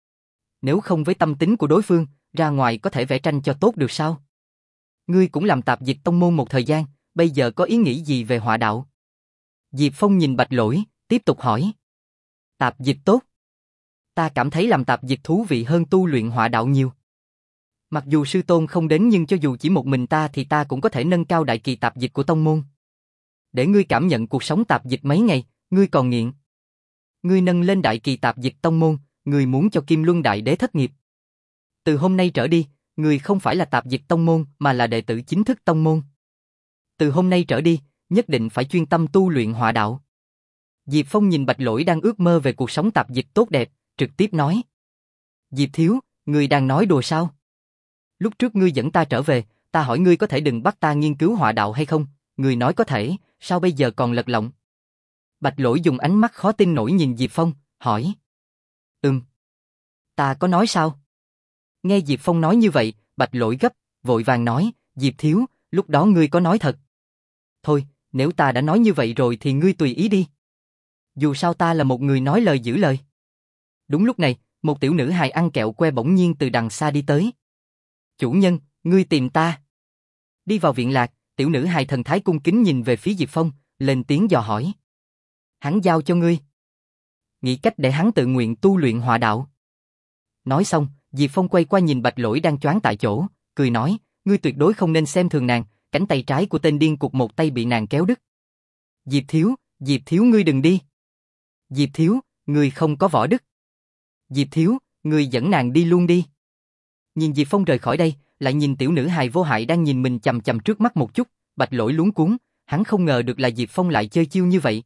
Nếu không với tâm tính của đối phương, ra ngoài có thể vẽ tranh cho tốt được sao? Ngươi cũng làm tạp dịch tông môn một thời gian, bây giờ có ý nghĩ gì về họa đạo? Diệp Phong nhìn Bạch Lỗi, tiếp tục hỏi. Tạp dịch tốt. Ta cảm thấy làm tạp dịch thú vị hơn tu luyện họa đạo nhiều. Mặc dù sư tôn không đến nhưng cho dù chỉ một mình ta thì ta cũng có thể nâng cao đại kỳ tạp dịch của tông môn. Để ngươi cảm nhận cuộc sống tạp dịch mấy ngày, ngươi còn nghiện. Ngươi nâng lên đại kỳ tạp dịch tông môn, ngươi muốn cho Kim Luân Đại Đế thất nghiệp. Từ hôm nay trở đi, ngươi không phải là tạp dịch tông môn mà là đệ tử chính thức tông môn. Từ hôm nay trở đi, nhất định phải chuyên tâm tu luyện họa đạo. Diệp Phong nhìn Bạch Lỗi đang ước mơ về cuộc sống tạp dịch tốt đẹp, trực tiếp nói. Diệp thiếu, ngươi đang nói đùa sao? Lúc trước ngươi dẫn ta trở về, ta hỏi ngươi có thể đừng bắt ta nghiên cứu họa đạo hay không? Ngươi nói có thể, sao bây giờ còn lật lọng? Bạch Lỗi dùng ánh mắt khó tin nổi nhìn Diệp Phong, hỏi. Ừm. Ta có nói sao? Nghe Diệp Phong nói như vậy, Bạch Lỗi gấp, vội vàng nói, Diệp thiếu, lúc đó ngươi có nói thật. Thôi, nếu ta đã nói như vậy rồi thì ngươi tùy ý đi. Dù sao ta là một người nói lời giữ lời. Đúng lúc này, một tiểu nữ hài ăn kẹo que bỗng nhiên từ đằng xa đi tới. Chủ nhân, ngươi tìm ta. Đi vào viện lạc, tiểu nữ hài thần thái cung kính nhìn về phía Diệp Phong, lên tiếng dò hỏi. Hắn giao cho ngươi. Nghĩ cách để hắn tự nguyện tu luyện họa đạo. Nói xong, Diệp Phong quay qua nhìn Bạch Lỗi đang choáng tại chỗ, cười nói, ngươi tuyệt đối không nên xem thường nàng, cánh tay trái của tên điên cục một tay bị nàng kéo đứt. Diệp thiếu, Diệp thiếu ngươi đừng đi. Diệp thiếu, ngươi không có võ đức. Diệp thiếu, ngươi dẫn nàng đi luôn đi. Nhìn Diệp Phong rời khỏi đây, lại nhìn tiểu nữ hài vô hại đang nhìn mình chằm chằm trước mắt một chút, Bạch Lỗi luống cuống, hắn không ngờ được là Diệp Phong lại chơi chiêu như vậy.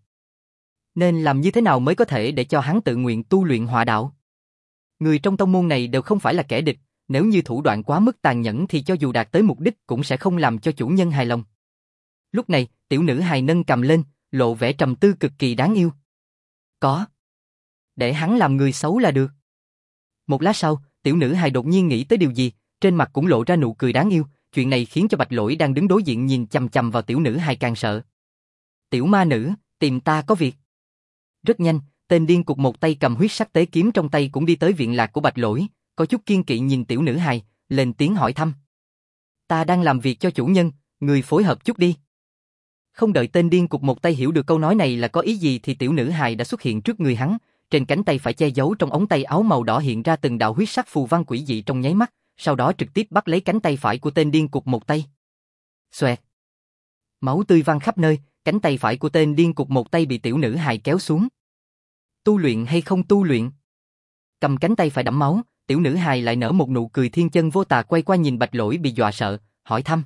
Nên làm như thế nào mới có thể để cho hắn tự nguyện tu luyện họa đạo? Người trong tông môn này đều không phải là kẻ địch, nếu như thủ đoạn quá mức tàn nhẫn thì cho dù đạt tới mục đích cũng sẽ không làm cho chủ nhân hài lòng. Lúc này, tiểu nữ hài nâng cầm lên, lộ vẻ trầm tư cực kỳ đáng yêu. Có. Để hắn làm người xấu là được. Một lát sau, tiểu nữ hài đột nhiên nghĩ tới điều gì, trên mặt cũng lộ ra nụ cười đáng yêu, chuyện này khiến cho Bạch Lỗi đang đứng đối diện nhìn chằm chằm vào tiểu nữ hài càng sợ. Tiểu ma nữ, tìm ta có việc. Rất nhanh, tên điên cục một tay cầm huyết sắc tế kiếm trong tay cũng đi tới viện lạc của Bạch Lỗi, có chút kiên kỵ nhìn tiểu nữ hài, lên tiếng hỏi thăm. Ta đang làm việc cho chủ nhân, người phối hợp chút đi. Không đợi tên điên cục một tay hiểu được câu nói này là có ý gì thì tiểu nữ hài đã xuất hiện trước người hắn, trên cánh tay phải che giấu trong ống tay áo màu đỏ hiện ra từng đạo huyết sắc phù văn quỷ dị trong nháy mắt, sau đó trực tiếp bắt lấy cánh tay phải của tên điên cục một tay. Xoẹt. Máu tươi văng khắp nơi, cánh tay phải của tên điên cục một tay bị tiểu nữ hài kéo xuống. Tu luyện hay không tu luyện? Cầm cánh tay phải đẫm máu, tiểu nữ hài lại nở một nụ cười thiên chân vô tà quay qua nhìn Bạch Lỗi bị dọa sợ, hỏi thăm.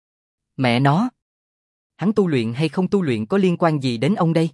Mẹ nó! Hắn tu luyện hay không tu luyện có liên quan gì đến ông đây?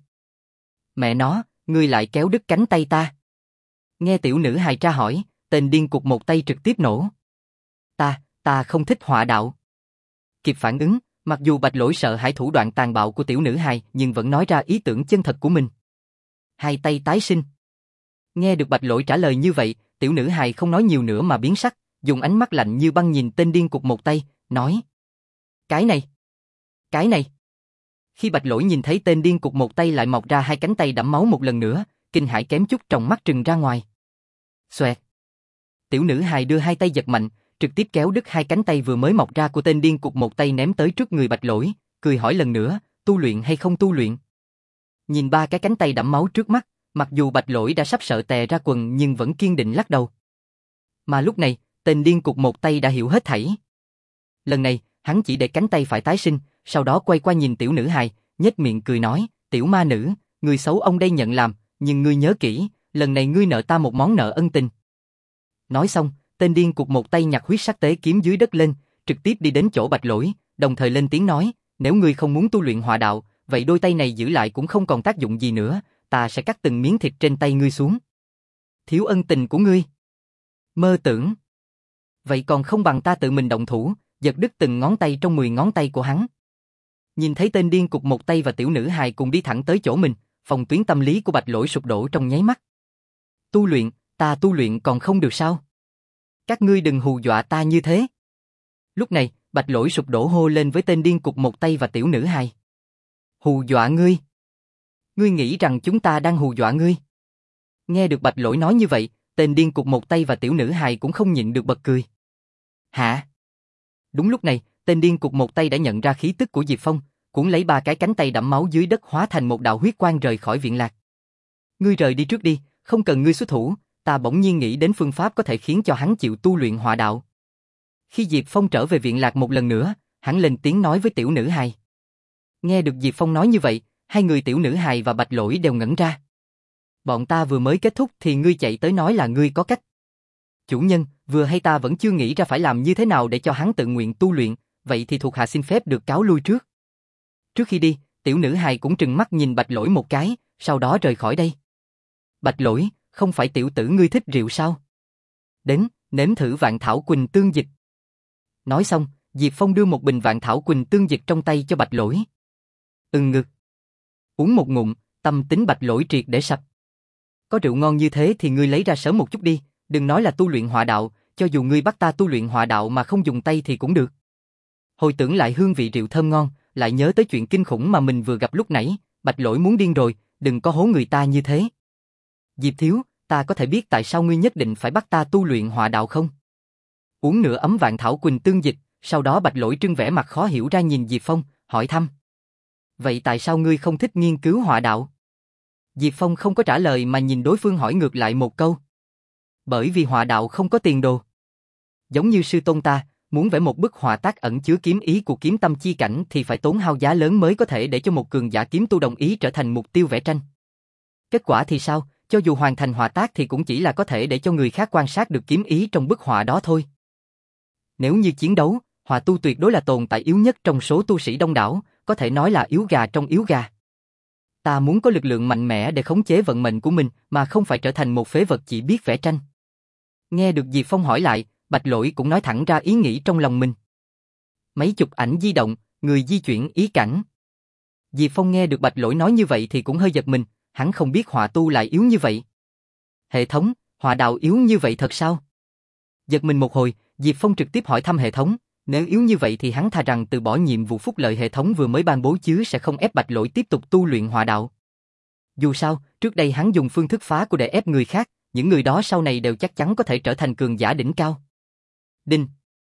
Mẹ nó, ngươi lại kéo đứt cánh tay ta. Nghe tiểu nữ hài tra hỏi, tên điên cục một tay trực tiếp nổ. Ta, ta không thích họa đạo. Kịp phản ứng, mặc dù Bạch Lỗi sợ hãi thủ đoạn tàn bạo của tiểu nữ hài nhưng vẫn nói ra ý tưởng chân thật của mình. Hai tay tái sinh. Nghe được Bạch Lỗi trả lời như vậy, tiểu nữ hài không nói nhiều nữa mà biến sắc, dùng ánh mắt lạnh như băng nhìn tên điên cục một tay, nói. Cái này! Cái này! Khi Bạch Lỗi nhìn thấy tên điên cục một tay lại mọc ra hai cánh tay đẫm máu một lần nữa, kinh hãi kém chút tròng mắt trừng ra ngoài. Xoẹt! Tiểu nữ hài đưa hai tay giật mạnh, trực tiếp kéo đứt hai cánh tay vừa mới mọc ra của tên điên cục một tay ném tới trước người Bạch Lỗi, cười hỏi lần nữa, tu luyện hay không tu luyện? Nhìn ba cái cánh tay đẫm máu trước mắt, mặc dù Bạch Lỗi đã sắp sợ tè ra quần nhưng vẫn kiên định lắc đầu. Mà lúc này, tên điên cục một tay đã hiểu hết thảy. Lần này, hắn chỉ để cánh tay phải tái sinh, sau đó quay qua nhìn tiểu nữ hài, nhếch miệng cười nói, tiểu ma nữ, người xấu ông đây nhận làm, nhưng ngươi nhớ kỹ, lần này ngươi nợ ta một món nợ ân tình. Nói xong, tên điên cục một tay nhặt huyết sắc tế kiếm dưới đất lên, trực tiếp đi đến chỗ Bạch Lỗi, đồng thời lên tiếng nói, Nếu ngươi không muốn tu luyện hỏa đạo, vậy đôi tay này giữ lại cũng không còn tác dụng gì nữa, ta sẽ cắt từng miếng thịt trên tay ngươi xuống. Thiếu ân tình của ngươi. Mơ tưởng. Vậy còn không bằng ta tự mình động thủ, giật đứt từng ngón tay trong mười ngón tay của hắn. Nhìn thấy tên điên cục một tay và tiểu nữ hài cùng đi thẳng tới chỗ mình, phòng tuyến tâm lý của Bạch Lỗi sụp đổ trong nháy mắt. Tu luyện, ta tu luyện còn không được sao? Các ngươi đừng hù dọa ta như thế. Lúc này, Bạch Lỗi sụp đổ hô lên với tên điên cục một tay và tiểu nữ hài. Hù dọa ngươi? Ngươi nghĩ rằng chúng ta đang hù dọa ngươi? Nghe được Bạch Lỗi nói như vậy, tên điên cục một tay và tiểu nữ hài cũng không nhịn được bật cười. Hả? Đúng lúc này, tên điên cục một tay đã nhận ra khí tức của Diệp Phong, cuốn lấy ba cái cánh tay đẫm máu dưới đất hóa thành một đạo huyết quang rời khỏi viện lạc. Ngươi rời đi trước đi, không cần ngươi xuất thủ, ta bỗng nhiên nghĩ đến phương pháp có thể khiến cho hắn chịu tu luyện hỏa đạo. Khi Diệp Phong trở về viện lạc một lần nữa, hắn lên tiếng nói với tiểu nữ hài. Nghe được Diệp Phong nói như vậy, hai người tiểu nữ hài và Bạch Lỗi đều ngẩn ra. Bọn ta vừa mới kết thúc thì ngươi chạy tới nói là ngươi có cách. Chủ nhân, vừa hay ta vẫn chưa nghĩ ra phải làm như thế nào để cho hắn tự nguyện tu luyện, vậy thì thuộc hạ xin phép được cáo lui trước. Trước khi đi, tiểu nữ hài cũng trừng mắt nhìn Bạch Lỗi một cái, sau đó rời khỏi đây. Bạch Lỗi, không phải tiểu tử ngươi thích rượu sao? Đến, nếm thử vạn thảo quỳnh tương dịch. Nói xong, Diệp Phong đưa một bình vạn thảo quỳnh tương dịch trong tay cho Bạch Lỗi. Ừm ngực. Uống một ngụm, tâm tính Bạch Lỗi triệt để sập. Có rượu ngon như thế thì ngươi lấy ra sớm một chút đi, đừng nói là tu luyện hỏa đạo, cho dù ngươi bắt ta tu luyện hỏa đạo mà không dùng tay thì cũng được. Hồi tưởng lại hương vị rượu thơm ngon, lại nhớ tới chuyện kinh khủng mà mình vừa gặp lúc nãy, Bạch Lỗi muốn điên rồi, đừng có hố người ta như thế. Diệp thiếu, ta có thể biết tại sao ngươi nhất định phải bắt ta tu luyện hỏa đạo không? Uống nửa ấm vạn thảo quỳnh tương dịch, sau đó Bạch Lỗi trưng vẻ mặt khó hiểu ra nhìn Diệp Phong, hỏi thăm. Vậy tại sao ngươi không thích nghiên cứu hỏa đạo? Diệp Phong không có trả lời mà nhìn đối phương hỏi ngược lại một câu. Bởi vì hỏa đạo không có tiền đồ. Giống như sư tôn ta, muốn vẽ một bức họa tác ẩn chứa kiếm ý của kiếm tâm chi cảnh thì phải tốn hao giá lớn mới có thể để cho một cường giả kiếm tu đồng ý trở thành mục tiêu vẽ tranh. Kết quả thì sao, cho dù hoàn thành họa tác thì cũng chỉ là có thể để cho người khác quan sát được kiếm ý trong bức họa đó thôi. Nếu như chiến đấu, họa tu tuyệt đối là tồn tại yếu nhất trong số tu sĩ đông đảo, có thể nói là yếu gà trong yếu gà. Ta muốn có lực lượng mạnh mẽ để khống chế vận mệnh của mình mà không phải trở thành một phế vật chỉ biết vẽ tranh. Nghe được Diệp Phong hỏi lại, Bạch Lỗi cũng nói thẳng ra ý nghĩ trong lòng mình. Mấy chục ảnh di động, người di chuyển ý cảnh. Diệp Phong nghe được Bạch Lỗi nói như vậy thì cũng hơi giật mình, hắn không biết họa tu lại yếu như vậy. Hệ thống, họa đạo yếu như vậy thật sao? Giật mình một hồi, Diệp Phong trực tiếp hỏi thăm hệ thống, nếu yếu như vậy thì hắn thà rằng từ bỏ nhiệm vụ phúc lợi hệ thống vừa mới ban bố chứ sẽ không ép Bạch Lỗi tiếp tục tu luyện họa đạo. Dù sao, trước đây hắn dùng phương thức phá của để ép người khác, những người đó sau này đều chắc chắn có thể trở thành cường giả đỉnh cao. Đinh.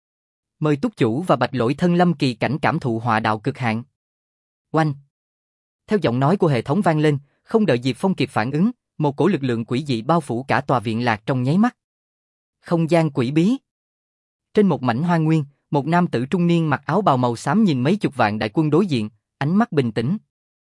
Mời túc chủ và Bạch Lỗi thân lâm kỳ cảnh cảm thụ họa đạo cực hạn. Oanh. Theo giọng nói của hệ thống vang lên, không đợi Diệp Phong kịp phản ứng, một cổ lực lượng quỷ dị bao phủ cả tòa viện lạc trong nháy mắt. Không gian quỷ bí. Trên một mảnh hoang nguyên, một nam tử trung niên mặc áo bào màu xám nhìn mấy chục vạn đại quân đối diện, ánh mắt bình tĩnh.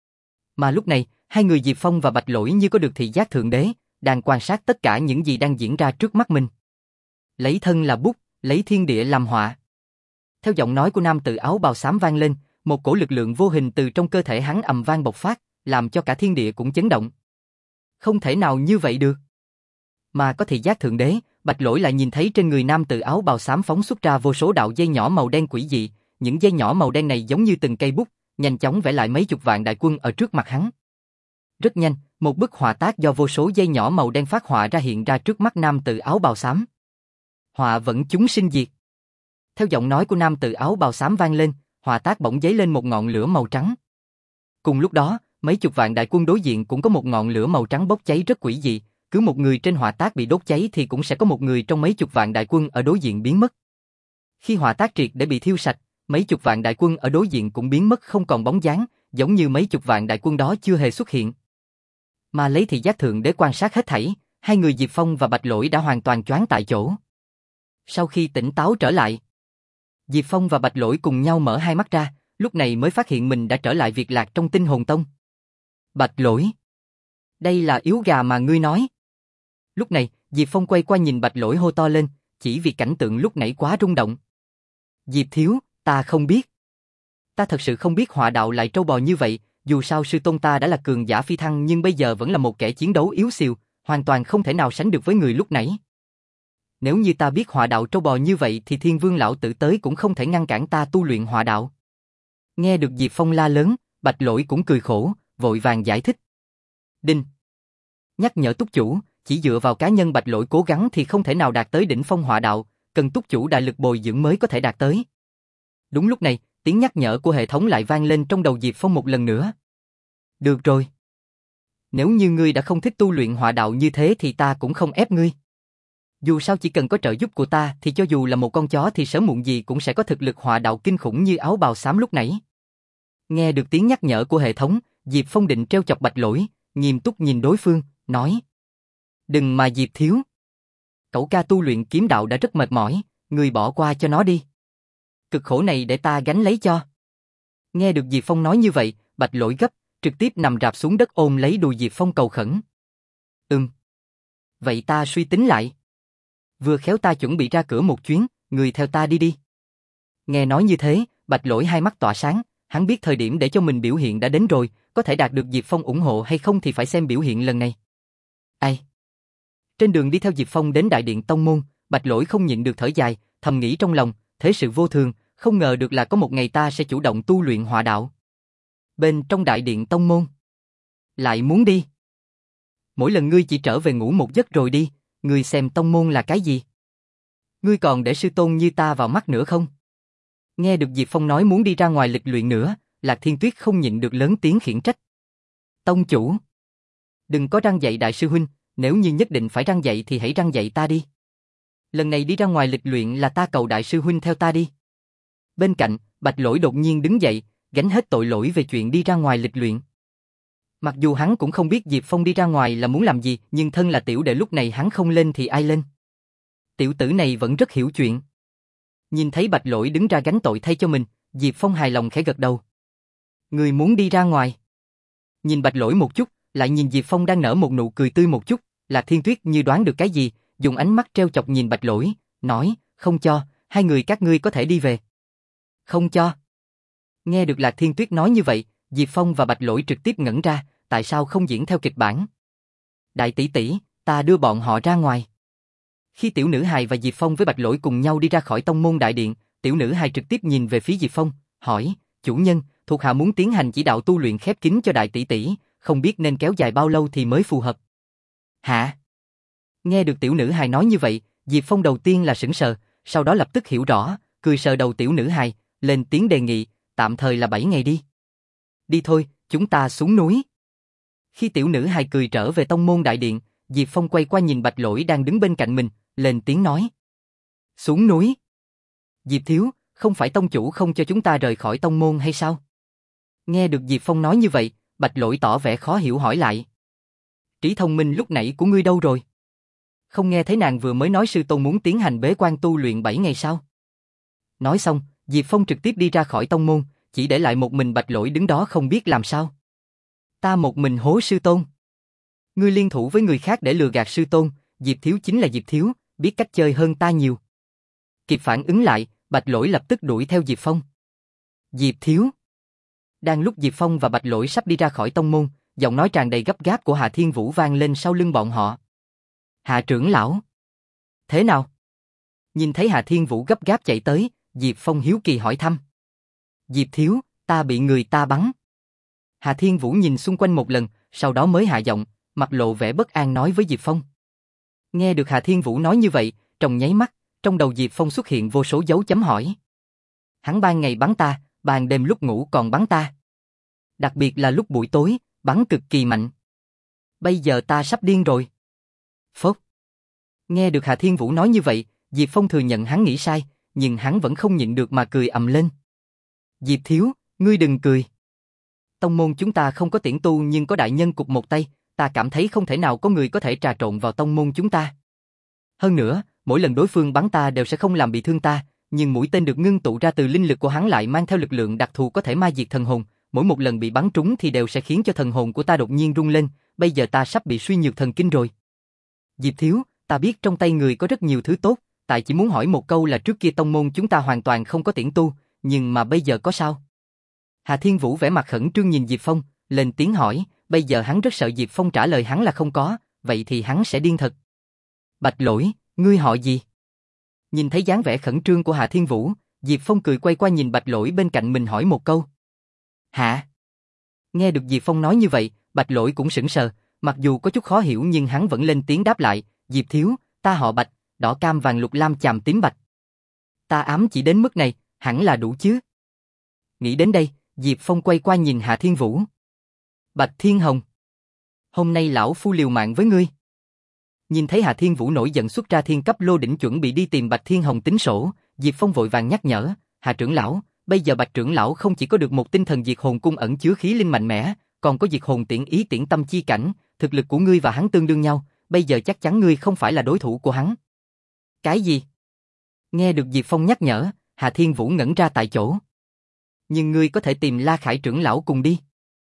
Mà lúc này, hai người Diệp Phong và Bạch Lỗi như có được thị giác thượng đế, đang quan sát tất cả những gì đang diễn ra trước mắt mình. Lấy thân là bút, lấy thiên địa làm họa. Theo giọng nói của nam tử áo bào xám vang lên, một cổ lực lượng vô hình từ trong cơ thể hắn ầm vang bộc phát, làm cho cả thiên địa cũng chấn động. Không thể nào như vậy được. Mà có thị giác thượng đế, Bạch Lỗi lại nhìn thấy trên người nam tử áo bào xám phóng xuất ra vô số đạo dây nhỏ màu đen quỷ dị, những dây nhỏ màu đen này giống như từng cây bút, nhanh chóng vẽ lại mấy chục vạn đại quân ở trước mặt hắn. Rất nhanh, một bức họa tác do vô số dây nhỏ màu đen phát họa ra hiện ra trước mắt nam tử áo bào xám. Họa vẫn chúng sinh diệt. Theo giọng nói của nam tử áo bào xám vang lên, họa tác bỗng giấy lên một ngọn lửa màu trắng. Cùng lúc đó, mấy chục vạn đại quân đối diện cũng có một ngọn lửa màu trắng bốc cháy rất quỷ dị, cứ một người trên họa tác bị đốt cháy thì cũng sẽ có một người trong mấy chục vạn đại quân ở đối diện biến mất. Khi họa tác triệt để bị thiêu sạch, mấy chục vạn đại quân ở đối diện cũng biến mất không còn bóng dáng, giống như mấy chục vạn đại quân đó chưa hề xuất hiện. Mà lấy thị giác thượng để quan sát hết thảy, hai người Diệp Phong và Bạch Lỗi đã hoàn toàn choáng tại chỗ. Sau khi tỉnh táo trở lại, Diệp Phong và Bạch Lỗi cùng nhau mở hai mắt ra, lúc này mới phát hiện mình đã trở lại Việt Lạc trong Tinh Hồn Tông. Bạch Lỗi, đây là yếu gà mà ngươi nói. Lúc này, Diệp Phong quay qua nhìn Bạch Lỗi hô to lên, chỉ vì cảnh tượng lúc nãy quá rung động. Diệp thiếu, ta không biết. Ta thật sự không biết họa đạo lại trâu bò như vậy, dù sao sư tôn ta đã là cường giả phi thăng nhưng bây giờ vẫn là một kẻ chiến đấu yếu xìu, hoàn toàn không thể nào sánh được với người lúc nãy. Nếu như ta biết họa đạo trâu bò như vậy thì Thiên Vương lão tử tới cũng không thể ngăn cản ta tu luyện họa đạo. Nghe được Diệp Phong la lớn, Bạch Lỗi cũng cười khổ, vội vàng giải thích. Đinh. Nhắc nhở túc chủ, chỉ dựa vào cá nhân Bạch Lỗi cố gắng thì không thể nào đạt tới đỉnh phong họa đạo, cần túc chủ đại lực bồi dưỡng mới có thể đạt tới. Đúng lúc này, tiếng nhắc nhở của hệ thống lại vang lên trong đầu Diệp Phong một lần nữa. Được rồi. Nếu như ngươi đã không thích tu luyện họa đạo như thế thì ta cũng không ép ngươi. Dù sao chỉ cần có trợ giúp của ta thì cho dù là một con chó thì sớm muộn gì cũng sẽ có thực lực họa đạo kinh khủng như áo bào xám lúc nãy. Nghe được tiếng nhắc nhở của hệ thống, Diệp Phong định trêu chọc Bạch Lỗi, nghiêm túc nhìn đối phương, nói. Đừng mà Diệp thiếu. Cậu ca tu luyện kiếm đạo đã rất mệt mỏi, ngươi bỏ qua cho nó đi. Cực khổ này để ta gánh lấy cho. Nghe được Diệp Phong nói như vậy, Bạch Lỗi gấp, trực tiếp nằm rạp xuống đất ôm lấy đùi Diệp Phong cầu khẩn. Ừm. Vậy ta suy tính lại. Vừa khéo ta chuẩn bị ra cửa một chuyến, người theo ta đi đi. Nghe nói như thế, Bạch Lỗi hai mắt tỏa sáng, hắn biết thời điểm để cho mình biểu hiện đã đến rồi, có thể đạt được Diệp Phong ủng hộ hay không thì phải xem biểu hiện lần này. Ai? Trên đường đi theo Diệp Phong đến đại điện tông môn, Bạch Lỗi không nhịn được thở dài, thầm nghĩ trong lòng, thế sự vô thường, không ngờ được là có một ngày ta sẽ chủ động tu luyện họa đạo. Bên trong đại điện tông môn. Lại muốn đi. Mỗi lần ngươi chỉ trở về ngủ một giấc rồi đi, ngươi xem tông môn là cái gì? Ngươi còn để sư tôn như ta vào mắt nữa không? Nghe được Diệp Phong nói muốn đi ra ngoài lịch luyện nữa, Lạc Thiên Tuyết không nhịn được lớn tiếng khiển trách. Tông chủ! Đừng có răn dạy đại sư huynh, nếu như nhất định phải răn dạy thì hãy răn dạy ta đi. Lần này đi ra ngoài lịch luyện là ta cầu đại sư huynh theo ta đi. Bên cạnh, Bạch Lỗi đột nhiên đứng dậy, gánh hết tội lỗi về chuyện đi ra ngoài lịch luyện. Mặc dù hắn cũng không biết Diệp Phong đi ra ngoài là muốn làm gì, nhưng thân là tiểu đệ lúc này hắn không lên thì ai lên. Tiểu tử này vẫn rất hiểu chuyện. Nhìn thấy Bạch Lỗi đứng ra gánh tội thay cho mình, Diệp Phong hài lòng khẽ gật đầu. Người muốn đi ra ngoài. Nhìn Bạch Lỗi một chút, lại nhìn Diệp Phong đang nở một nụ cười tươi một chút, Lạc Thiên Tuyết như đoán được cái gì, dùng ánh mắt trêu chọc nhìn Bạch Lỗi, nói, không cho, hai người các ngươi có thể đi về. Không cho. Nghe được Lạc Thiên Tuyết nói như vậy, Diệp Phong và Bạch Lỗi trực tiếp ngẩn ra, tại sao không diễn theo kịch bản? Đại tỷ tỷ, ta đưa bọn họ ra ngoài. Khi tiểu nữ hài và Diệp Phong với Bạch Lỗi cùng nhau đi ra khỏi tông môn đại điện, tiểu nữ hài trực tiếp nhìn về phía Diệp Phong, hỏi, chủ nhân, thuộc hạ muốn tiến hành chỉ đạo tu luyện khép kín cho đại tỷ tỷ, không biết nên kéo dài bao lâu thì mới phù hợp. Hả? Nghe được tiểu nữ hài nói như vậy, Diệp Phong đầu tiên là sững sờ, sau đó lập tức hiểu rõ, cười sờ đầu tiểu nữ hài, lên tiếng đề nghị, tạm thời là bảy ngày đi. Đi thôi, chúng ta xuống núi. Khi tiểu nữ hài cười trở về tông môn đại điện, Diệp Phong quay qua nhìn Bạch Lỗi đang đứng bên cạnh mình, lên tiếng nói. Xuống núi? Diệp thiếu, không phải tông chủ không cho chúng ta rời khỏi tông môn hay sao? Nghe được Diệp Phong nói như vậy, Bạch Lỗi tỏ vẻ khó hiểu hỏi lại. Trí thông minh lúc nãy của ngươi đâu rồi? Không nghe thấy nàng vừa mới nói sư tôn muốn tiến hành bế quan tu luyện bảy ngày sao? Nói xong, Diệp Phong trực tiếp đi ra khỏi tông môn, chỉ để lại một mình Bạch Lỗi đứng đó không biết làm sao. Ta một mình hố sư tôn. Ngươi liên thủ với người khác để lừa gạt sư tôn, Diệp thiếu chính là Diệp thiếu, biết cách chơi hơn ta nhiều. Kịp phản ứng lại, Bạch Lỗi lập tức đuổi theo Diệp Phong. Diệp thiếu. Đang lúc Diệp Phong và Bạch Lỗi sắp đi ra khỏi tông môn, giọng nói tràn đầy gấp gáp của Hạ Thiên Vũ vang lên sau lưng bọn họ. Hạ trưởng lão. Thế nào? Nhìn thấy Hạ Thiên Vũ gấp gáp chạy tới, Diệp Phong hiếu kỳ hỏi thăm. Diệp thiếu, ta bị người ta bắn. Hạ Thiên Vũ nhìn xung quanh một lần, sau đó mới hạ giọng, mặt lộ vẻ bất an nói với Diệp Phong. Nghe được Hạ Thiên Vũ nói như vậy, trong nháy mắt, trong đầu Diệp Phong xuất hiện vô số dấu chấm hỏi. Hắn ban ngày bắn ta, ban đêm lúc ngủ còn bắn ta. Đặc biệt là lúc buổi tối, bắn cực kỳ mạnh. Bây giờ ta sắp điên rồi. Phốt. Nghe được Hạ Thiên Vũ nói như vậy, Diệp Phong thừa nhận hắn nghĩ sai, nhưng hắn vẫn không nhịn được mà cười ầm lên. Diệp thiếu, ngươi đừng cười. Tông môn chúng ta không có tiễn tu nhưng có đại nhân cục một tay, ta cảm thấy không thể nào có người có thể trà trộn vào tông môn chúng ta. Hơn nữa, mỗi lần đối phương bắn ta đều sẽ không làm bị thương ta, nhưng mũi tên được ngưng tụ ra từ linh lực của hắn lại mang theo lực lượng đặc thù có thể ma diệt thần hồn, mỗi một lần bị bắn trúng thì đều sẽ khiến cho thần hồn của ta đột nhiên rung lên, bây giờ ta sắp bị suy nhược thần kinh rồi. Diệp thiếu, ta biết trong tay người có rất nhiều thứ tốt, tại chỉ muốn hỏi một câu là trước kia tông môn chúng ta hoàn toàn không có tiễn tu, nhưng mà bây giờ có sao? Hà Thiên Vũ vẻ mặt khẩn trương nhìn Diệp Phong, lên tiếng hỏi, bây giờ hắn rất sợ Diệp Phong trả lời hắn là không có, vậy thì hắn sẽ điên thật. Bạch Lỗi, ngươi họ gì? Nhìn thấy dáng vẻ khẩn trương của Hà Thiên Vũ, Diệp Phong cười quay qua nhìn Bạch Lỗi bên cạnh mình hỏi một câu. Hả? Nghe được Diệp Phong nói như vậy, Bạch Lỗi cũng sững sờ, mặc dù có chút khó hiểu nhưng hắn vẫn lên tiếng đáp lại, Diệp thiếu, ta họ Bạch, đỏ cam vàng lục lam chàm tím bạch. Ta ám chỉ đến mức này, hẳn là đủ chứ. Nghĩ đến đây, Diệp Phong quay qua nhìn Hà Thiên Vũ. Bạch Thiên Hồng, hôm nay lão phu liều mạng với ngươi. Nhìn thấy Hà Thiên Vũ nổi giận xuất ra thiên cấp lô đỉnh chuẩn bị đi tìm Bạch Thiên Hồng tính sổ, Diệp Phong vội vàng nhắc nhở, Hà trưởng lão, bây giờ Bạch trưởng lão không chỉ có được một tinh thần diệt hồn cung ẩn chứa khí linh mạnh mẽ, còn có diệt hồn tiễn ý tiễn tâm chi cảnh, thực lực của ngươi và hắn tương đương nhau, bây giờ chắc chắn ngươi không phải là đối thủ của hắn. Cái gì? Nghe được Diệp Phong nhắc nhở, Hà Thiên Vũ ngẩn ra tại chỗ. Nhưng ngươi có thể tìm La Khải trưởng lão cùng đi.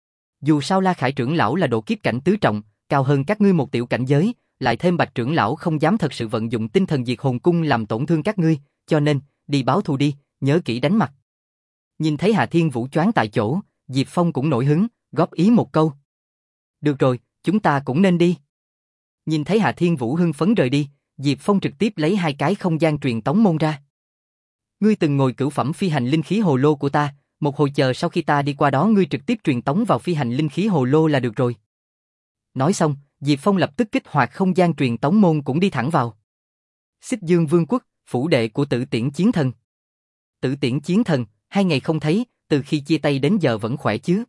Dù sao La Khải trưởng lão là độ kiếp cảnh tứ trọng, cao hơn các ngươi một tiểu cảnh giới, lại thêm Bạch trưởng lão không dám thật sự vận dụng tinh thần diệt hồn cung làm tổn thương các ngươi, cho nên, đi báo thù đi, nhớ kỹ đánh mặt. Nhìn thấy Hà Thiên Vũ choáng tại chỗ, Diệp Phong cũng nổi hứng, góp ý một câu. Được rồi, chúng ta cũng nên đi. Nhìn thấy Hà Thiên Vũ hưng phấn rời đi, Diệp Phong trực tiếp lấy hai cái không gian truyền tống môn ra. Ngươi từng ngồi cửu phẩm phi hành linh khí hồ lô của ta, một hồi chờ sau khi ta đi qua đó ngươi trực tiếp truyền tống vào phi hành linh khí hồ lô là được rồi. Nói xong, Diệp Phong lập tức kích hoạt không gian truyền tống môn cũng đi thẳng vào. Xích Dương Vương quốc, phủ đệ của Tử Tiễn Chiến Thần. Tử Tiễn Chiến Thần, hai ngày không thấy, từ khi chia tay đến giờ vẫn khỏe chứ?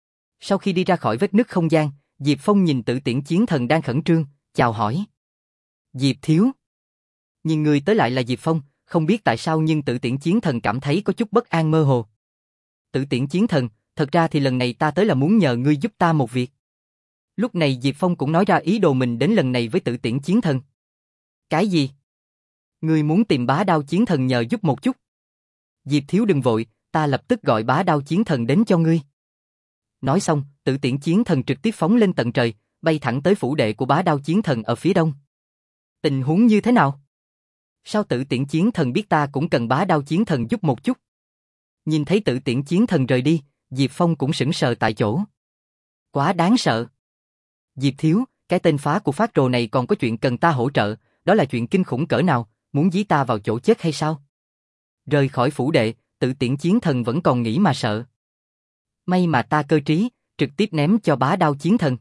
Sau khi đi ra khỏi vết nứt không gian, Diệp Phong nhìn Tử Tiễn Chiến Thần đang khẩn trương, chào hỏi. Diệp thiếu. Nhìn người tới lại là Diệp Phong, không biết tại sao nhưng Tử Tiễn Chiến Thần cảm thấy có chút bất an mơ hồ. Tử Tiễn Chiến Thần, thật ra thì lần này ta tới là muốn nhờ ngươi giúp ta một việc. Lúc này Diệp Phong cũng nói ra ý đồ mình đến lần này với Tử Tiễn Chiến Thần. Cái gì? Ngươi muốn tìm Bá Đao Chiến Thần nhờ giúp một chút. Diệp thiếu đừng vội, ta lập tức gọi Bá Đao Chiến Thần đến cho ngươi. Nói xong, Tử Tiễn Chiến Thần trực tiếp phóng lên tận trời, bay thẳng tới phủ đệ của Bá Đao Chiến Thần ở phía đông. Tình huống như thế nào? Sao Tử Tiễn Chiến Thần biết ta cũng cần Bá Đao Chiến Thần giúp một chút? Nhìn thấy Tử Tiễn Chiến Thần rời đi, Diệp Phong cũng sững sờ tại chỗ. Quá đáng sợ. Diệp thiếu, cái tên phá của phát rồ này còn có chuyện cần ta hỗ trợ, đó là chuyện kinh khủng cỡ nào, muốn dí ta vào chỗ chết hay sao? Rời khỏi phủ đệ, Tử Tiễn Chiến Thần vẫn còn nghĩ mà sợ. May mà ta cơ trí, trực tiếp ném cho Bá Đao Chiến Thần.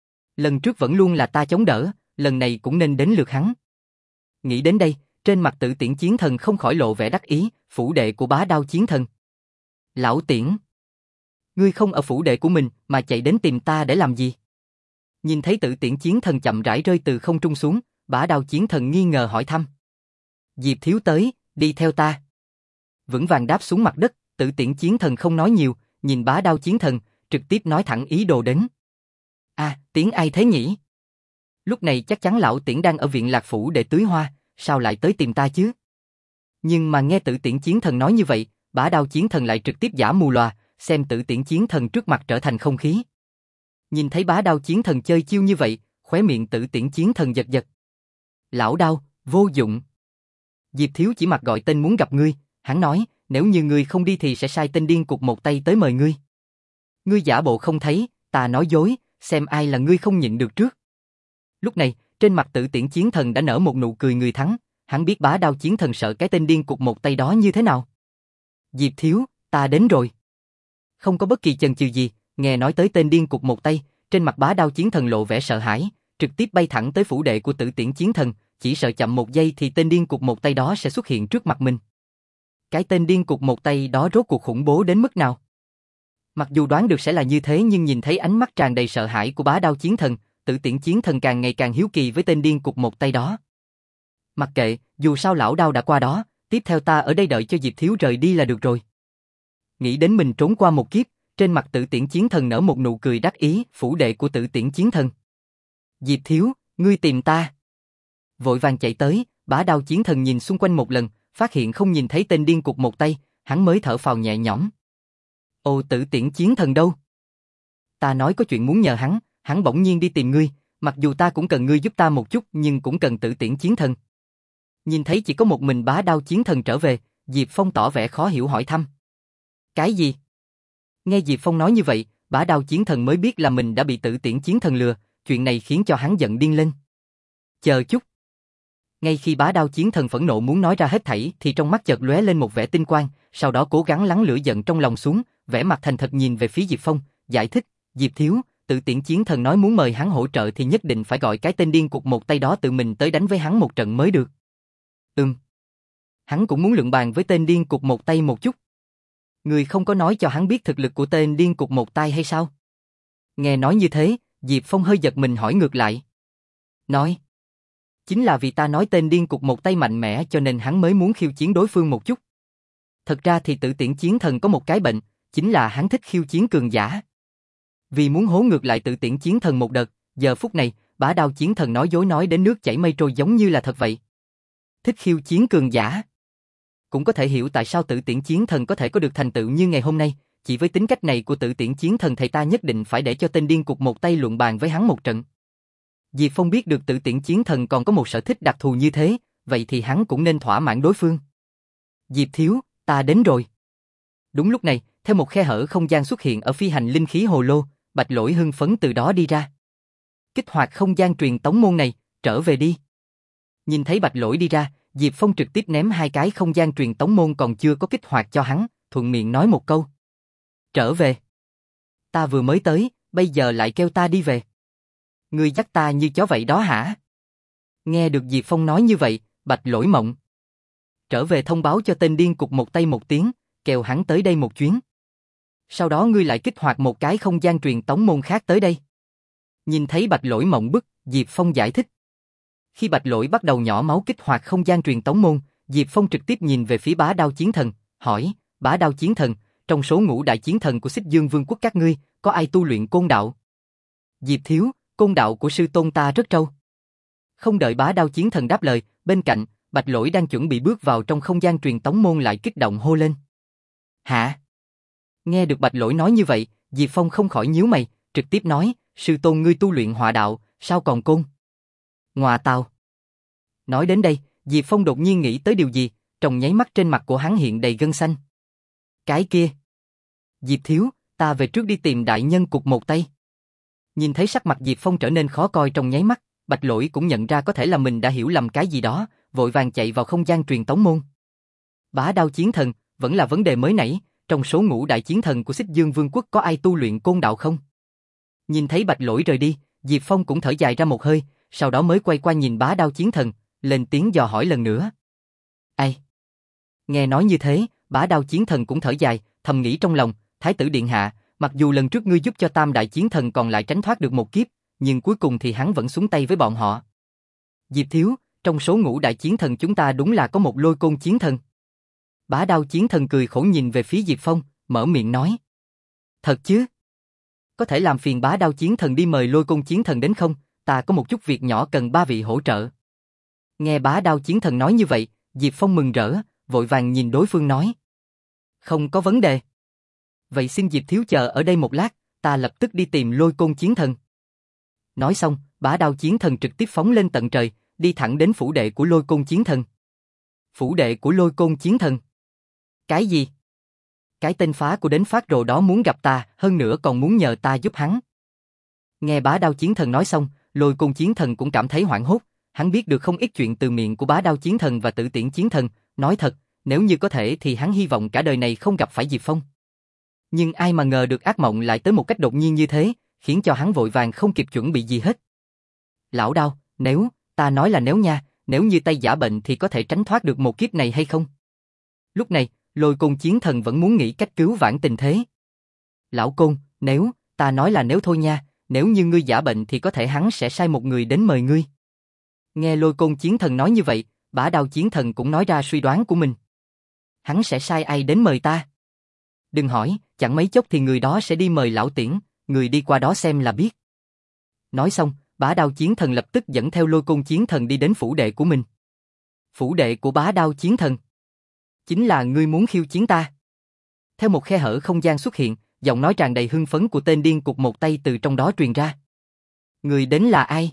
Lần trước vẫn luôn là ta chống đỡ, lần này cũng nên đến lượt hắn. Nghĩ đến đây, trên mặt Tử Tiễn Chiến Thần không khỏi lộ vẻ đắc ý, phủ đệ của Bá Đao Chiến Thần. Lão Tiễn, ngươi không ở phủ đệ của mình mà chạy đến tìm ta để làm gì? Nhìn thấy Tử Tiễn Chiến Thần chậm rãi rơi từ không trung xuống, Bá Đao Chiến Thần nghi ngờ hỏi thăm. Diệp thiếu tới, đi theo ta. Vững vàng đáp xuống mặt đất, Tử Tiễn Chiến Thần không nói nhiều, nhìn Bá Đao Chiến Thần, trực tiếp nói thẳng ý đồ đến. À, Tiễn ai thế nhỉ? Lúc này chắc chắn lão Tiễn đang ở viện Lạc Phủ để tưới hoa, sao lại tới tìm ta chứ? Nhưng mà nghe Tử Tiễn Chiến Thần nói như vậy, Bá Đao Chiến Thần lại trực tiếp giả mù lòa, xem Tử Tiễn Chiến Thần trước mặt trở thành không khí. Nhìn thấy Bá Đao Chiến Thần chơi chiêu như vậy, khóe miệng Tử Tiễn Chiến Thần giật giật. Lão Đao, vô dụng. Diệp thiếu chỉ mặt gọi tên muốn gặp ngươi, hắn nói, nếu như ngươi không đi thì sẽ sai tên điên cục một tay tới mời ngươi. Ngươi giả bộ không thấy, ta nói dối, xem ai là ngươi không nhịn được trước. Lúc này, trên mặt Tử Tiễn Chiến Thần đã nở một nụ cười người thắng, hắn biết Bá Đao Chiến Thần sợ cái tên điên cục một tay đó như thế nào. Diệp thiếu, ta đến rồi. Không có bất kỳ chần chừ gì, nghe nói tới tên điên cục một tay, trên mặt Bá Đao Chiến Thần lộ vẻ sợ hãi, trực tiếp bay thẳng tới phủ đệ của Tử Tiễn Chiến Thần, chỉ sợ chậm một giây thì tên điên cục một tay đó sẽ xuất hiện trước mặt mình. Cái tên điên cục một tay đó rốt cuộc khủng bố đến mức nào? Mặc dù đoán được sẽ là như thế nhưng nhìn thấy ánh mắt tràn đầy sợ hãi của Bá Đao Chiến Thần, Tử Tiễn Chiến Thần càng ngày càng hiếu kỳ với tên điên cục một tay đó. Mặc kệ, dù sao lão Đao đã qua đó, tiếp theo ta ở đây đợi cho Diệp thiếu rời đi là được rồi. Nghĩ đến mình trốn qua một kiếp, trên mặt Tử Tiễn Chiến Thần nở một nụ cười đắc ý, phủ đệ của Tử Tiễn Chiến Thần. Diệp thiếu, ngươi tìm ta. Vội vàng chạy tới, Bá Đao Chiến Thần nhìn xung quanh một lần, phát hiện không nhìn thấy tên điên cục một tay, hắn mới thở phào nhẹ nhõm. Ồ, Tử Tiễn Chiến Thần đâu? Ta nói có chuyện muốn nhờ hắn, hắn bỗng nhiên đi tìm ngươi, mặc dù ta cũng cần ngươi giúp ta một chút nhưng cũng cần Tử Tiễn Chiến Thần. Nhìn thấy chỉ có một mình Bá Đao Chiến Thần trở về, Diệp Phong tỏ vẻ khó hiểu hỏi thăm. Cái gì? Nghe Diệp Phong nói như vậy, Bá Đao Chiến Thần mới biết là mình đã bị Tử Tiễn Chiến Thần lừa, chuyện này khiến cho hắn giận điên lên. Chờ chút. Ngay khi Bá Đao Chiến Thần phẫn nộ muốn nói ra hết thảy thì trong mắt chợt lóe lên một vẻ tinh quang, sau đó cố gắng lắng lửa giận trong lòng xuống, vẻ mặt thành thật nhìn về phía Diệp Phong, giải thích, Diệp thiếu, Tử Tiễn Chiến Thần nói muốn mời hắn hỗ trợ thì nhất định phải gọi cái tên điên cục một tay đó tự mình tới đánh với hắn một trận mới được. Ừm. Hắn cũng muốn luận bàn với tên điên cục một tay một chút. Người không có nói cho hắn biết thực lực của tên điên cục một tay hay sao? Nghe nói như thế, Diệp Phong hơi giật mình hỏi ngược lại. Nói. Chính là vì ta nói tên điên cục một tay mạnh mẽ cho nên hắn mới muốn khiêu chiến đối phương một chút. Thật ra thì Tử Tiễn Chiến Thần có một cái bệnh, chính là hắn thích khiêu chiến cường giả. Vì muốn hố ngược lại Tử Tiễn Chiến Thần một đợt, giờ phút này, Bá Đao Chiến Thần nói dối nói đến nước chảy mây trôi giống như là thật vậy. Thích khiêu chiến cường giả. Cũng có thể hiểu tại sao Tử Tiễn Chiến Thần có thể có được thành tựu như ngày hôm nay, chỉ với tính cách này của Tử Tiễn Chiến Thần thầy ta nhất định phải để cho tên điên cục một tay luận bàn với hắn một trận. Diệp Phong biết được Tử Tiễn Chiến Thần còn có một sở thích đặc thù như thế, vậy thì hắn cũng nên thỏa mãn đối phương. Diệp thiếu, ta đến rồi. Đúng lúc này, theo một khe hở không gian xuất hiện ở phi hành linh khí hồ lô, Bạch Lỗi hưng phấn từ đó đi ra. Kích hoạt không gian truyền tống môn này, trở về đi. Nhìn thấy Bạch Lỗi đi ra, Diệp Phong trực tiếp ném hai cái không gian truyền tống môn còn chưa có kích hoạt cho hắn, thuận miệng nói một câu. Trở về. Ta vừa mới tới, bây giờ lại kêu ta đi về. Ngươi dắt ta như chó vậy đó hả? Nghe được Diệp Phong nói như vậy, Bạch Lỗi mộng. Trở về thông báo cho tên điên cục một tay một tiếng, kêu hắn tới đây một chuyến. Sau đó ngươi lại kích hoạt một cái không gian truyền tống môn khác tới đây. Nhìn thấy Bạch Lỗi mộng bức, Diệp Phong giải thích. Khi Bạch Lỗi bắt đầu nhỏ máu kích hoạt không gian truyền tống môn, Diệp Phong trực tiếp nhìn về phía Bá Đao Chiến Thần, hỏi, Bá Đao Chiến Thần, trong số ngũ đại chiến thần của Xích Dương Vương quốc các ngươi, có ai tu luyện côn đạo? Diệp thiếu, côn đạo của sư tôn ta rất trâu. Không đợi Bá Đao Chiến Thần đáp lời, bên cạnh, Bạch Lỗi đang chuẩn bị bước vào trong không gian truyền tống môn lại kích động hô lên. Hả? Nghe được Bạch Lỗi nói như vậy, Diệp Phong không khỏi nhíu mày, trực tiếp nói, sư tôn ngươi tu luyện hỏa đạo, sao còn côn? Ngọa tào. Nói đến đây, Diệp Phong đột nhiên nghĩ tới điều gì, trong nháy mắt trên mặt của hắn hiện đầy gân xanh. Cái kia. Diệp thiếu, ta về trước đi tìm đại nhân cục một tay. Nhìn thấy sắc mặt Diệp Phong trở nên khó coi trong nháy mắt, Bạch Lỗi cũng nhận ra có thể là mình đã hiểu lầm cái gì đó, vội vàng chạy vào không gian truyền tống môn. Bá Đao Chiến Thần, vẫn là vấn đề mới nãy, trong số ngũ đại chiến thần của Xích Dương Vương quốc có ai tu luyện côn đạo không? Nhìn thấy Bạch Lỗi rời đi, Diệp Phong cũng thở dài ra một hơi, sau đó mới quay qua nhìn Bá Đao Chiến Thần, lên tiếng dò hỏi lần nữa. Ai? Nghe nói như thế, Bá Đao Chiến Thần cũng thở dài, thầm nghĩ trong lòng, Thái tử điện hạ, mặc dù lần trước ngươi giúp cho Tam đại chiến thần còn lại tránh thoát được một kiếp, nhưng cuối cùng thì hắn vẫn xuống tay với bọn họ. Diệp thiếu, trong số ngũ đại chiến thần chúng ta đúng là có một Lôi Côn chiến thần. Bá Đao Chiến Thần cười khổ nhìn về phía Diệp Phong, mở miệng nói. Thật chứ? Có thể làm phiền Bá Đao Chiến Thần đi mời Lôi Côn chiến thần đến không? Ta có một chút việc nhỏ cần ba vị hỗ trợ. Nghe Bá Đao Chiến Thần nói như vậy, Diệp Phong mừng rỡ, vội vàng nhìn đối phương nói. Không có vấn đề. Vậy xin Diệp thiếu chờ ở đây một lát, ta lập tức đi tìm Lôi Côn chiến thần. Nói xong, Bá Đao Chiến Thần trực tiếp phóng lên tận trời, đi thẳng đến phủ đệ của Lôi Côn chiến thần. Phủ đệ của Lôi Côn chiến thần? Cái gì? Cái tên phá của đến phát rồ đó muốn gặp ta, hơn nữa còn muốn nhờ ta giúp hắn. Nghe Bá Đao Chiến Thần nói xong, Lôi Côn chiến thần cũng cảm thấy hoảng hốt, hắn biết được không ít chuyện từ miệng của Bá Đao Chiến Thần và Tử Tiễn chiến thần, nói thật, nếu như có thể thì hắn hy vọng cả đời này không gặp phải Diệp Phong. Nhưng ai mà ngờ được ác mộng lại tới một cách đột nhiên như thế, khiến cho hắn vội vàng không kịp chuẩn bị gì hết. Lão Đao, nếu, ta nói là nếu nha, nếu như tay giả bệnh thì có thể tránh thoát được một kiếp này hay không? Lúc này, Lôi Côn chiến thần vẫn muốn nghĩ cách cứu vãn tình thế. Lão Côn, nếu, ta nói là nếu thôi nha, nếu như ngươi giả bệnh thì có thể hắn sẽ sai một người đến mời ngươi. Nghe Lôi Côn chiến thần nói như vậy, Bá Đao chiến thần cũng nói ra suy đoán của mình. Hắn sẽ sai ai đến mời ta? Đừng hỏi, chẳng mấy chốc thì người đó sẽ đi mời lão Tiễn, người đi qua đó xem là biết. Nói xong, Bá Đao chiến thần lập tức dẫn theo Lôi Côn chiến thần đi đến phủ đệ của mình. Phủ đệ của Bá Đao chiến thần? Chính là ngươi muốn khiêu chiến ta. Theo một khe hở không gian xuất hiện, giọng nói tràn đầy hưng phấn của tên điên cục một tay từ trong đó truyền ra. Người đến là ai?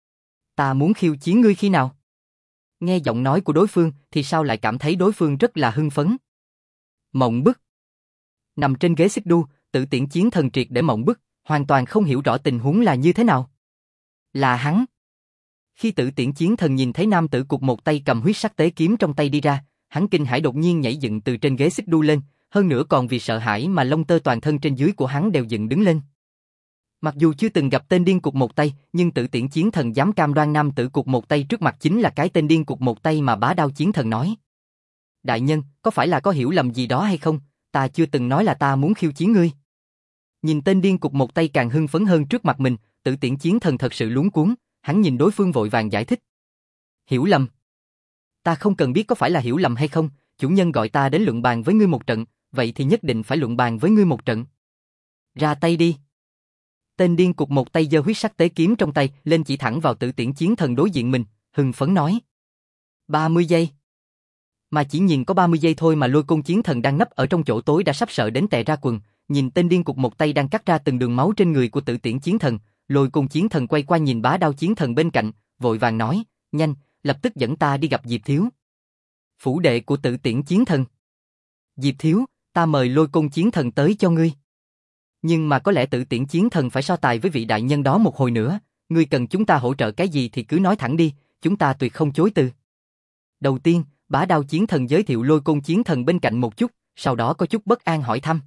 Ta muốn khiêu chiến ngươi khi nào? Nghe giọng nói của đối phương thì sao lại cảm thấy đối phương rất là hưng phấn. Mộng bức. Nằm trên ghế xích đu, Tử Tiễn Chiến Thần triệt để mộng bức, hoàn toàn không hiểu rõ tình huống là như thế nào. Là hắn. Khi Tử Tiễn Chiến Thần nhìn thấy nam tử cụt một tay cầm huyết sắc tế kiếm trong tay đi ra, hắn kinh hãi đột nhiên nhảy dựng từ trên ghế xích đu lên, hơn nữa còn vì sợ hãi mà lông tơ toàn thân trên dưới của hắn đều dựng đứng lên. Mặc dù chưa từng gặp tên điên cụt một tay, nhưng Tử Tiễn Chiến Thần dám cam đoan nam tử cụt một tay trước mặt chính là cái tên điên cụt một tay mà Bá Đao Chiến Thần nói. Đại nhân, có phải là có hiểu lầm gì đó hay không? Ta chưa từng nói là ta muốn khiêu chiến ngươi. Nhìn tên điên cụt một tay càng hưng phấn hơn trước mặt mình, Tử Tiễn Chiến Thần thật sự luống cuống, hắn nhìn đối phương vội vàng giải thích. Hiểu lầm? Ta không cần biết có phải là hiểu lầm hay không, chủ nhân gọi ta đến luận bàn với ngươi một trận, vậy thì nhất định phải luận bàn với ngươi một trận. Ra tay đi. Tên điên cụt một tay giơ huyết sắc tế kiếm trong tay lên chỉ thẳng vào Tử Tiễn Chiến Thần đối diện mình, hưng phấn nói. ba mươi giây. Mà chỉ nhìn có ba mươi giây thôi mà Lôi Côn Chiến Thần đang nấp ở trong chỗ tối đã sắp sợ đến tè ra quần, nhìn tên điên cụt một tay đang cắt ra từng đường máu trên người của Tử Tiễn Chiến Thần, Lôi Côn Chiến Thần quay qua nhìn Bá Đao Chiến Thần bên cạnh, vội vàng nói, nhanh, lập tức dẫn ta đi gặp Diệp Thiếu. Phủ đệ của Tử Tiễn Chiến Thần. Diệp Thiếu, ta mời Lôi Côn Chiến Thần tới cho ngươi. Nhưng mà có lẽ Tử Tiễn Chiến Thần phải so tài với vị đại nhân đó một hồi nữa, ngươi cần chúng ta hỗ trợ cái gì thì cứ nói thẳng đi, chúng ta tuyệt không chối từ. Đầu tiên, Bá Đao Chiến Thần giới thiệu Lôi Côn Chiến Thần bên cạnh một chút, sau đó có chút bất an hỏi thăm.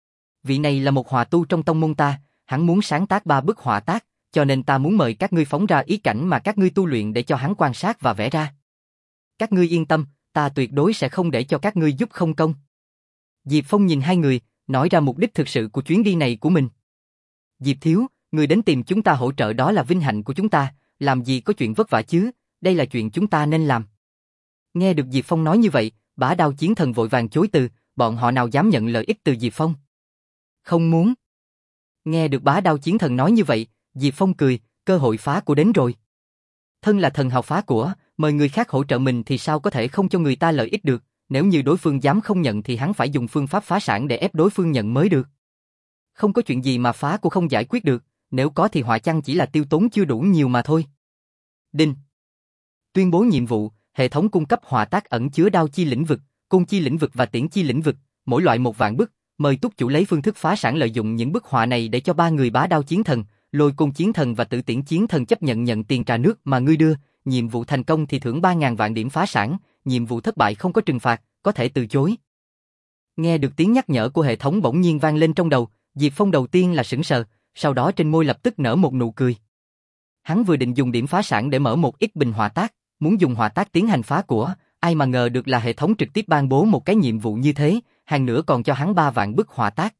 Vị này là một họa tu trong tông môn ta, hắn muốn sáng tác ba bức họa tác, cho nên ta muốn mời các ngươi phóng ra ý cảnh mà các ngươi tu luyện để cho hắn quan sát và vẽ ra. Các ngươi yên tâm, ta tuyệt đối sẽ không để cho các ngươi giúp không công. Diệp Phong nhìn hai người, nói ra mục đích thực sự của chuyến đi này của mình. Diệp Thiếu, người đến tìm chúng ta hỗ trợ đó là vinh hạnh của chúng ta, làm gì có chuyện vất vả chứ, đây là chuyện chúng ta nên làm. Nghe được Diệp Phong nói như vậy, Bá Đao Chiến Thần vội vàng chối từ, bọn họ nào dám nhận lợi ích từ Diệp Phong. Không muốn. Nghe được Bá Đao Chiến Thần nói như vậy, Diệp Phong cười, cơ hội phá của đến rồi. Thân là thần hào phá của, mời người khác hỗ trợ mình thì sao có thể không cho người ta lợi ích được, nếu như đối phương dám không nhận thì hắn phải dùng phương pháp phá sản để ép đối phương nhận mới được. Không có chuyện gì mà phá của không giải quyết được, nếu có thì họa chăng chỉ là tiêu tốn chưa đủ nhiều mà thôi. Đinh. Tuyên bố nhiệm vụ, hệ thống cung cấp họa tác ẩn chứa đao chi lĩnh vực, côn chi lĩnh vực và tiễn chi lĩnh vực, mỗi loại một vạn bức, mời túc chủ lấy phương thức phá sản lợi dụng những bức họa này để cho ba người Bá Đao Chiến Thần, Lôi Côn Chiến Thần và Tử Tiễn Chiến Thần chấp nhận nhận tiền trà nước mà ngươi đưa, nhiệm vụ thành công thì thưởng ba ngàn vạn điểm phá sản, nhiệm vụ thất bại không có trừng phạt, có thể từ chối. Nghe được tiếng nhắc nhở của hệ thống bỗng nhiên vang lên trong đầu, Diệp Phong đầu tiên là sững sờ, sau đó trên môi lập tức nở một nụ cười. Hắn vừa định dùng điểm phá sản để mở một ít bình họa tác, muốn dùng họa tác tiến hành phá của, ai mà ngờ được là hệ thống trực tiếp ban bố một cái nhiệm vụ như thế, hàng nữa còn cho hắn ba vạn bức họa tác.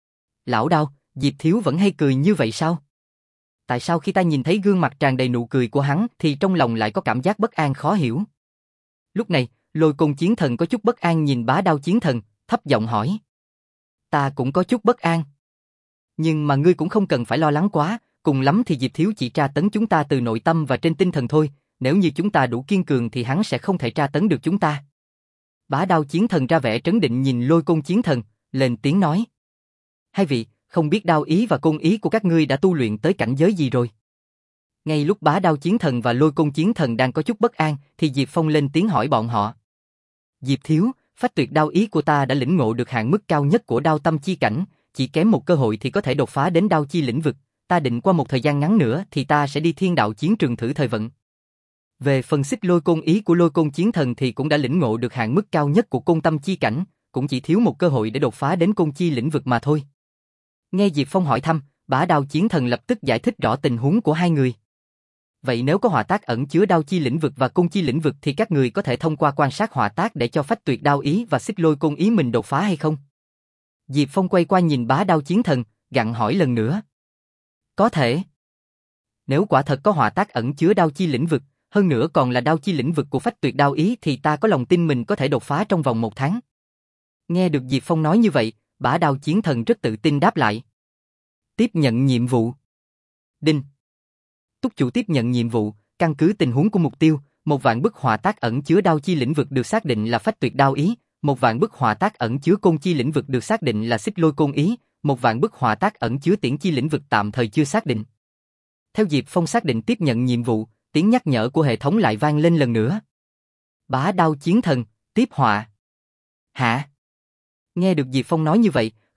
Lão Đao, Diệp Thiếu vẫn hay cười như vậy sao? Tại sao khi ta nhìn thấy gương mặt tràn đầy nụ cười của hắn thì trong lòng lại có cảm giác bất an khó hiểu? Lúc này, Lôi Côn Chiến Thần có chút bất an nhìn Bá Đao Chiến Thần, thấp giọng hỏi. Ta cũng có chút bất an. Nhưng mà ngươi cũng không cần phải lo lắng quá, cùng lắm thì Diệp Thiếu chỉ tra tấn chúng ta từ nội tâm và trên tinh thần thôi, nếu như chúng ta đủ kiên cường thì hắn sẽ không thể tra tấn được chúng ta. Bá Đao Chiến Thần ra vẻ trấn định nhìn Lôi Côn Chiến Thần, lên tiếng nói. Hai vị, không biết đao ý và côn ý của các ngươi đã tu luyện tới cảnh giới gì rồi? Ngay lúc Bá Đao Chiến Thần và Lôi Côn Chiến Thần đang có chút bất an, thì Diệp Phong lên tiếng hỏi bọn họ. Diệp Thiếu, phách tuyệt đao ý của ta đã lĩnh ngộ được hạn mức cao nhất của đao tâm chi cảnh, chỉ kém một cơ hội thì có thể đột phá đến đao chi lĩnh vực, ta định qua một thời gian ngắn nữa thì ta sẽ đi thiên đạo chiến trường thử thời vận. Về phần xích lôi côn ý của Lôi Côn Chiến Thần thì cũng đã lĩnh ngộ được hạn mức cao nhất của côn tâm chi cảnh, cũng chỉ thiếu một cơ hội để đột phá đến côn chi lĩnh vực mà thôi. Nghe Diệp Phong hỏi thăm, Bá Đao Chiến Thần lập tức giải thích rõ tình huống của hai người. Vậy nếu có họa tác ẩn chứa đao chi lĩnh vực và côn chi lĩnh vực thì các người có thể thông qua quan sát họa tác để cho phách tuyệt đao ý và xích lôi côn ý mình đột phá hay không? Diệp Phong quay qua nhìn Bá Đao Chiến Thần, gặng hỏi lần nữa. Có thể. Nếu quả thật có họa tác ẩn chứa đao chi lĩnh vực, hơn nữa còn là đao chi lĩnh vực của phách tuyệt đao ý thì ta có lòng tin mình có thể đột phá trong vòng một tháng. Nghe được Diệp Phong nói như vậy, Bá Đao Chiến Thần rất tự tin đáp lại. Tiếp nhận nhiệm vụ. Đinh. Túc chủ tiếp nhận nhiệm vụ, căn cứ tình huống của mục tiêu, một vạn bức họa tác ẩn chứa đao chi lĩnh vực được xác định là phách tuyệt đao ý, một vạn bức họa tác ẩn chứa côn chi lĩnh vực được xác định là xích lôi côn ý, một vạn bức họa tác ẩn chứa tiễn chi lĩnh vực tạm thời chưa xác định. Theo Diệp Phong xác định tiếp nhận nhiệm vụ, tiếng nhắc nhở của hệ thống lại vang lên lần nữa. Bá Đao Chiến Thần, tiếp họa. Hả? Nghe được Diệp Phong nói như vậy,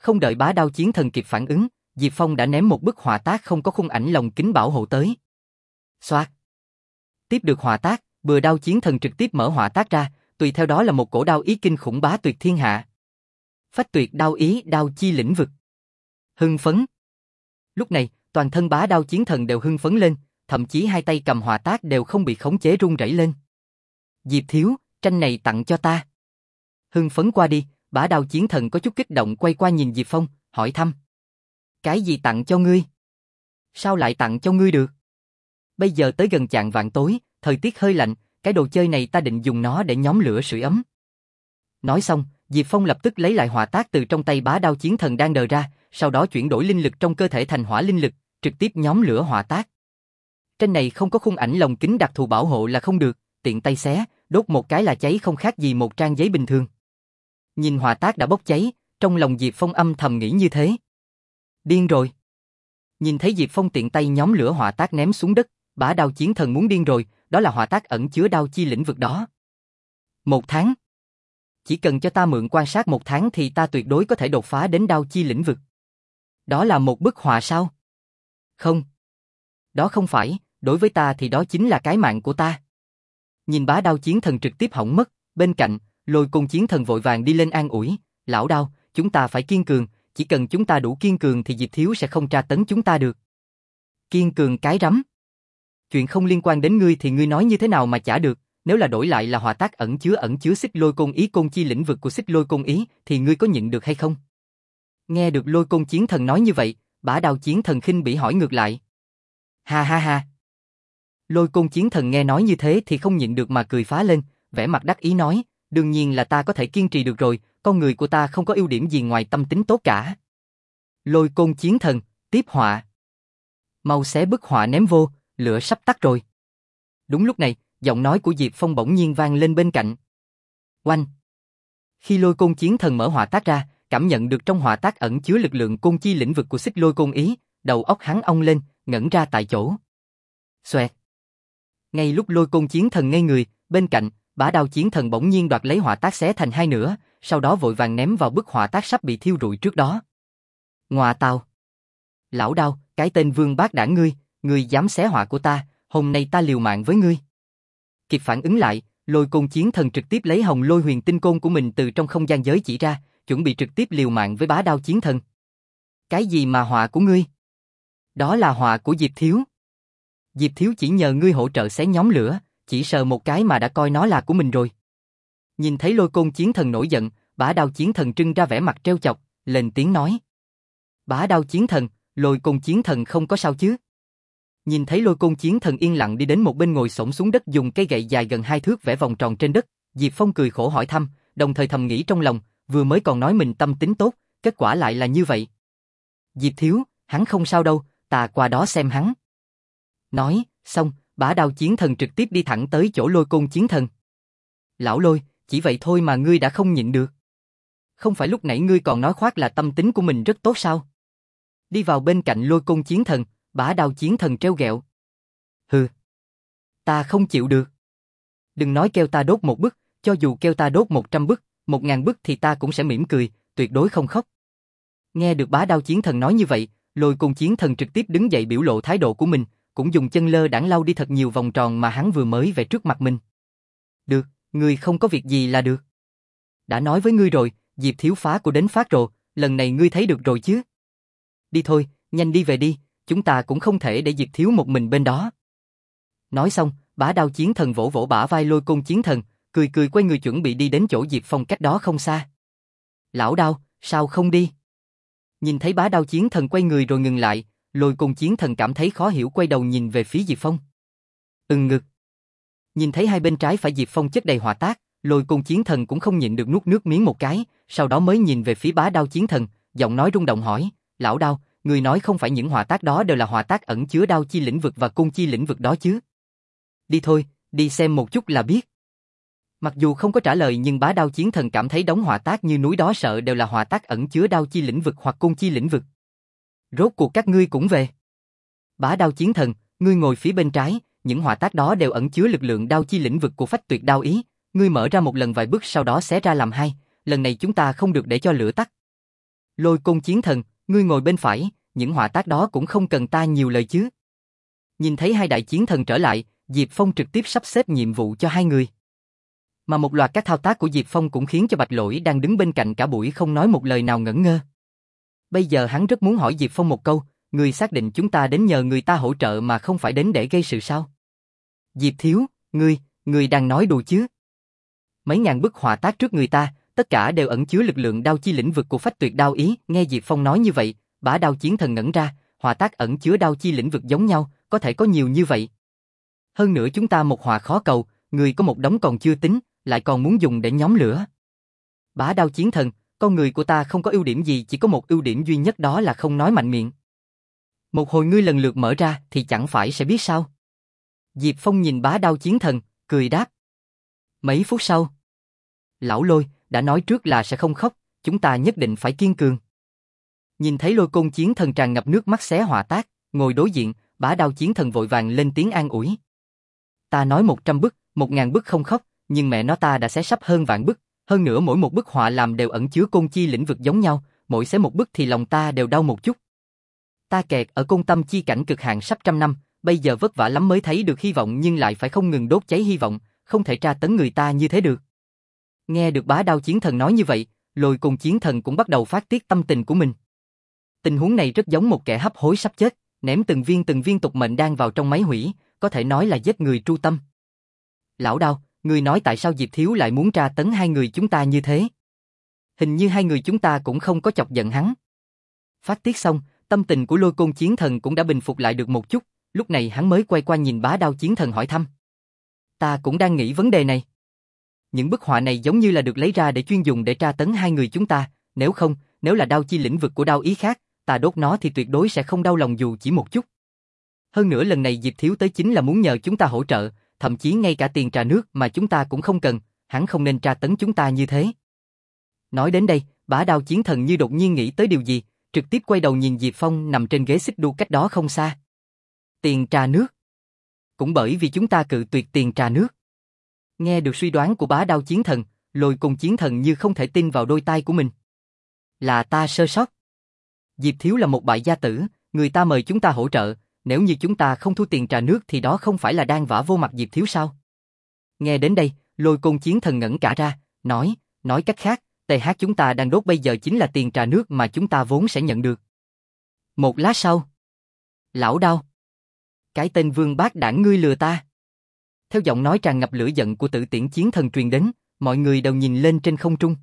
Không đợi bá đao chiến thần kịp phản ứng, Diệp Phong đã ném một bức hỏa tác không có khung ảnh lồng kính bảo hộ tới. Xoạt. Tiếp được hỏa tác, bừa đao chiến thần trực tiếp mở hỏa tác ra, tùy theo đó là một cổ đao ý kinh khủng bá tuyệt thiên hạ. Phách tuyệt đao ý, đao chi lĩnh vực. Hưng phấn. Lúc này, toàn thân bá đao chiến thần đều hưng phấn lên, thậm chí hai tay cầm hỏa tác đều không bị khống chế run rẩy lên. Diệp thiếu, tranh này tặng cho ta. Hưng phấn qua đi, bá đao chiến thần có chút kích động quay qua nhìn Diệp Phong, hỏi thăm. Cái gì tặng cho ngươi? Sao lại tặng cho ngươi được? Bây giờ tới gần chạng vạng tối, thời tiết hơi lạnh, cái đồ chơi này ta định dùng nó để nhóm lửa sưởi ấm. Nói xong, Diệp Phong lập tức lấy lại hỏa tác từ trong tay bá đao chiến thần đang đờ ra, sau đó chuyển đổi linh lực trong cơ thể thành hỏa linh lực, trực tiếp nhóm lửa hỏa tác. Trên này không có khung ảnh lồng kính đặc thù bảo hộ là không được, tiện tay xé, đốt một cái là cháy không khác gì một trang giấy bình thường. Nhìn hỏa tác đã bốc cháy, trong lòng Diệp Phong âm thầm nghĩ như thế. Điên rồi. Nhìn thấy Diệp Phong tiện tay nhóm lửa hỏa tác ném xuống đất, bá đao chiến thần muốn điên rồi, đó là hỏa tác ẩn chứa đao chi lĩnh vực đó. Một tháng. Chỉ cần cho ta mượn quan sát một tháng thì ta tuyệt đối có thể đột phá đến đao chi lĩnh vực. Đó là một bức họa sao? Không. Đó không phải, đối với ta thì đó chính là cái mạng của ta. Nhìn bá đao chiến thần trực tiếp hỏng mất, bên cạnh, Lôi Côn chiến thần vội vàng đi lên an ủi, lão đao, chúng ta phải kiên cường, chỉ cần chúng ta đủ kiên cường thì Diệp thiếu sẽ không tra tấn chúng ta được. Kiên cường cái rắm. Chuyện không liên quan đến ngươi thì ngươi nói như thế nào mà chả được, nếu là đổi lại là hỏa tác ẩn chứa ẩn chứa xích lôi côn ý côn chi lĩnh vực của xích lôi côn ý thì ngươi có nhịn được hay không? Nghe được Lôi Côn chiến thần nói như vậy, bá đao chiến thần khinh bỉ hỏi ngược lại. Ha ha ha. Lôi Côn chiến thần nghe nói như thế thì không nhịn được mà cười phá lên, vẻ mặt đắc ý nói, đương nhiên là ta có thể kiên trì được rồi, con người của ta không có ưu điểm gì ngoài tâm tính tốt cả. Lôi Côn chiến thần, tiếp họa. Mau xé bức họa ném vô, lửa sắp tắt rồi. Đúng lúc này, giọng nói của Diệp Phong bỗng nhiên vang lên bên cạnh. Oanh. Khi Lôi Côn chiến thần mở họa tác ra, cảm nhận được trong họa tác ẩn chứa lực lượng côn chi lĩnh vực của xích lôi côn ý, đầu óc hắn ong lên, ngẩn ra tại chỗ. Xoẹt. Ngay lúc Lôi Côn chiến thần ngây người, bên cạnh, bá đao chiến thần bỗng nhiên đoạt lấy họa tác xé thành hai nửa, sau đó vội vàng ném vào bức họa tác sắp bị thiêu rụi trước đó. Ngoà tào. Lão đao, cái tên vương bát đảng ngươi, ngươi dám xé họa của ta, hôm nay ta liều mạng với ngươi. Kịp phản ứng lại, Lôi Côn chiến thần trực tiếp lấy hồng lôi huyền tinh côn của mình từ trong không gian giới chỉ ra, chuẩn bị trực tiếp liều mạng với bá đao chiến thần. Cái gì mà họa của ngươi? Đó là họa của Diệp thiếu. Diệp thiếu chỉ nhờ ngươi hỗ trợ xé nhóm lửa, chỉ sờ một cái mà đã coi nó là của mình rồi. Nhìn thấy Lôi Côn chiến thần nổi giận, bá đao chiến thần trưng ra vẻ mặt trêu chọc, lên tiếng nói. Bá đao chiến thần, Lôi Côn chiến thần không có sao chứ? Nhìn thấy Lôi Côn chiến thần yên lặng đi đến một bên ngồi xổm xuống đất dùng cây gậy dài gần hai thước vẽ vòng tròn trên đất, Diệp Phong cười khổ hỏi thăm, đồng thời thầm nghĩ trong lòng, vừa mới còn nói mình tâm tính tốt, kết quả lại là như vậy. Diệp thiếu, hắn không sao đâu, ta qua đó xem hắn. Nói, xong, bá đao chiến thần trực tiếp đi thẳng tới chỗ Lôi Côn chiến thần. Lão Lôi, chỉ vậy thôi mà ngươi đã không nhịn được. Không phải lúc nãy ngươi còn nói khoác là tâm tính của mình rất tốt sao? Đi vào bên cạnh Lôi Côn chiến thần, bá đao chiến thần trêu ghẹo. Hừ, ta không chịu được. Đừng nói kêu ta đốt một bức, cho dù kêu ta đốt một trăm bức, một ngàn bức thì ta cũng sẽ mỉm cười, tuyệt đối không khóc. Nghe được bá đao chiến thần nói như vậy, Lôi Côn chiến thần trực tiếp đứng dậy biểu lộ thái độ của mình, cũng dùng chân lơ đãng lau đi thật nhiều vòng tròn mà hắn vừa mới vẽ trước mặt mình. Được, ngươi không có việc gì là được. Đã nói với ngươi rồi, Diệp thiếu phá của đến phát rồ, lần này ngươi thấy được rồi chứ. Đi thôi, nhanh đi về đi, chúng ta cũng không thể để Diệp thiếu một mình bên đó. Nói xong, bá đao chiến thần vỗ vỗ bả vai Lôi Côn chiến thần, cười cười quay người chuẩn bị đi đến chỗ Diệp Phong cách đó không xa. Lão đao, sao không đi? Nhìn thấy bá đao chiến thần quay người rồi ngừng lại, Lôi Côn chiến thần cảm thấy khó hiểu quay đầu nhìn về phía Diệp Phong. Ừm ngực. Nhìn thấy hai bên trái phải Diệp Phong chất đầy hỏa tác, Lôi Côn chiến thần cũng không nhịn được nuốt nước miếng một cái, sau đó mới nhìn về phía bá đao chiến thần, giọng nói rung động hỏi, lão đao, người nói không phải những hỏa tác đó đều là hỏa tác ẩn chứa đao chi lĩnh vực và cung chi lĩnh vực đó chứ? Đi thôi, đi xem một chút là biết. Mặc dù không có trả lời nhưng bá đao chiến thần cảm thấy đống hỏa tác như núi đó sợ đều là hỏa tác ẩn chứa đao chi lĩnh vực hoặc cung chi lĩnh vực. Rốt cuộc các ngươi cũng về. Bá đao chiến thần, ngươi ngồi phía bên trái, những hỏa tác đó đều ẩn chứa lực lượng đao chi lĩnh vực của phách tuyệt đao ý, ngươi mở ra một lần vài bước sau đó xé ra làm hai, lần này chúng ta không được để cho lửa tắt. Lôi Côn Chiến Thần, ngươi ngồi bên phải, những họa tác đó cũng không cần ta nhiều lời chứ. Nhìn thấy hai đại chiến thần trở lại, Diệp Phong trực tiếp sắp xếp nhiệm vụ cho hai người. Mà một loạt các thao tác của Diệp Phong cũng khiến cho Bạch Lỗi đang đứng bên cạnh cả buổi không nói một lời nào ngẩn ngơ. Bây giờ hắn rất muốn hỏi Diệp Phong một câu, ngươi xác định chúng ta đến nhờ người ta hỗ trợ mà không phải đến để gây sự sao? Diệp Thiếu, ngươi, ngươi đang nói đùa chứ? Mấy ngàn bức họa tác trước người ta, tất cả đều ẩn chứa lực lượng đao chi lĩnh vực của Phách Tuyệt Đao Ý. Nghe Diệp Phong nói như vậy, Bá Đao Chiến Thần ngẩn ra, họa tác ẩn chứa đao chi lĩnh vực giống nhau, có thể có nhiều như vậy. Hơn nữa chúng ta một họa khó cầu, người có một đống còn chưa tính, lại còn muốn dùng để nhóm lửa. Bá Đao Chiến Thần, con người của ta không có ưu điểm gì, chỉ có một ưu điểm duy nhất, đó là không nói mạnh miệng. Một hồi ngươi lần lượt mở ra thì chẳng phải sẽ biết sao? Diệp Phong nhìn Bá Đao Chiến Thần, cười đáp. Mấy phút sau, Lão Lôi, đã nói trước là sẽ không khóc, chúng ta nhất định phải kiên cường. Nhìn thấy Lôi Côn Chiến Thần tràn ngập nước mắt xé họa tác, ngồi đối diện, Bá Đao Chiến Thần vội vàng lên tiếng an ủi. Ta nói một trăm bức, một ngàn bức không khóc, nhưng mẹ nó ta đã xé sắp hơn vạn bức, hơn nữa mỗi một bức họa làm đều ẩn chứa côn chi lĩnh vực giống nhau, mỗi xé một bức thì lòng ta đều đau một chút. Ta kẹt ở côn tâm chi cảnh cực hạn sắp trăm năm, bây giờ vất vả lắm mới thấy được hy vọng nhưng lại phải không ngừng đốt cháy hy vọng, không thể tra tấn người ta như thế được. Nghe được Bá Đao Chiến Thần nói như vậy, Lôi Côn Chiến Thần cũng bắt đầu phát tiết tâm tình của mình. Tình huống này rất giống một kẻ hấp hối sắp chết, ném từng viên từng viên tục mệnh đan vào trong máy hủy, có thể nói là giết người tru tâm. Lão Đao, ngươi nói tại sao Diệp Thiếu lại muốn tra tấn hai người chúng ta như thế? Hình như hai người chúng ta cũng không có chọc giận hắn. Phát tiết xong, tâm tình của Lôi Côn Chiến Thần cũng đã bình phục lại được một chút, lúc này hắn mới quay qua nhìn Bá Đao Chiến Thần hỏi thăm. Ta cũng đang nghĩ vấn đề này. Những bức họa này giống như là được lấy ra để chuyên dùng để tra tấn hai người chúng ta, nếu không, nếu là đao chi lĩnh vực của đao ý khác, ta đốt nó thì tuyệt đối sẽ không đau lòng dù chỉ một chút. Hơn nữa lần này Diệp Thiếu tới chính là muốn nhờ chúng ta hỗ trợ, thậm chí ngay cả tiền trà nước mà chúng ta cũng không cần, hắn không nên tra tấn chúng ta như thế. Nói đến đây, Bá Đao Chiến Thần như đột nhiên nghĩ tới điều gì, trực tiếp quay đầu nhìn Diệp Phong nằm trên ghế xích đu cách đó không xa. Tiền trà nước. Cũng bởi vì chúng ta cự tuyệt tiền trà nước. Nghe được suy đoán của Bá Đao Chiến Thần, Lôi Côn Chiến Thần như không thể tin vào đôi tai của mình. Là ta sơ sót. Diệp Thiếu là một bại gia tử, người ta mời chúng ta hỗ trợ, nếu như chúng ta không thu tiền trà nước thì đó không phải là đang vả vô mặt Diệp Thiếu sao? Nghe đến đây, Lôi Côn Chiến Thần ngẩn cả ra, nói, nói cách khác, tê hát chúng ta đang đốt bây giờ chính là tiền trà nước mà chúng ta vốn sẽ nhận được. Một lát sau, Lão Đao, cái tên vương bát đảng ngươi lừa ta. Theo giọng nói tràn ngập lửa giận của Tử Tiễn Chiến Thần truyền đến, mọi người đều nhìn lên trên không trung.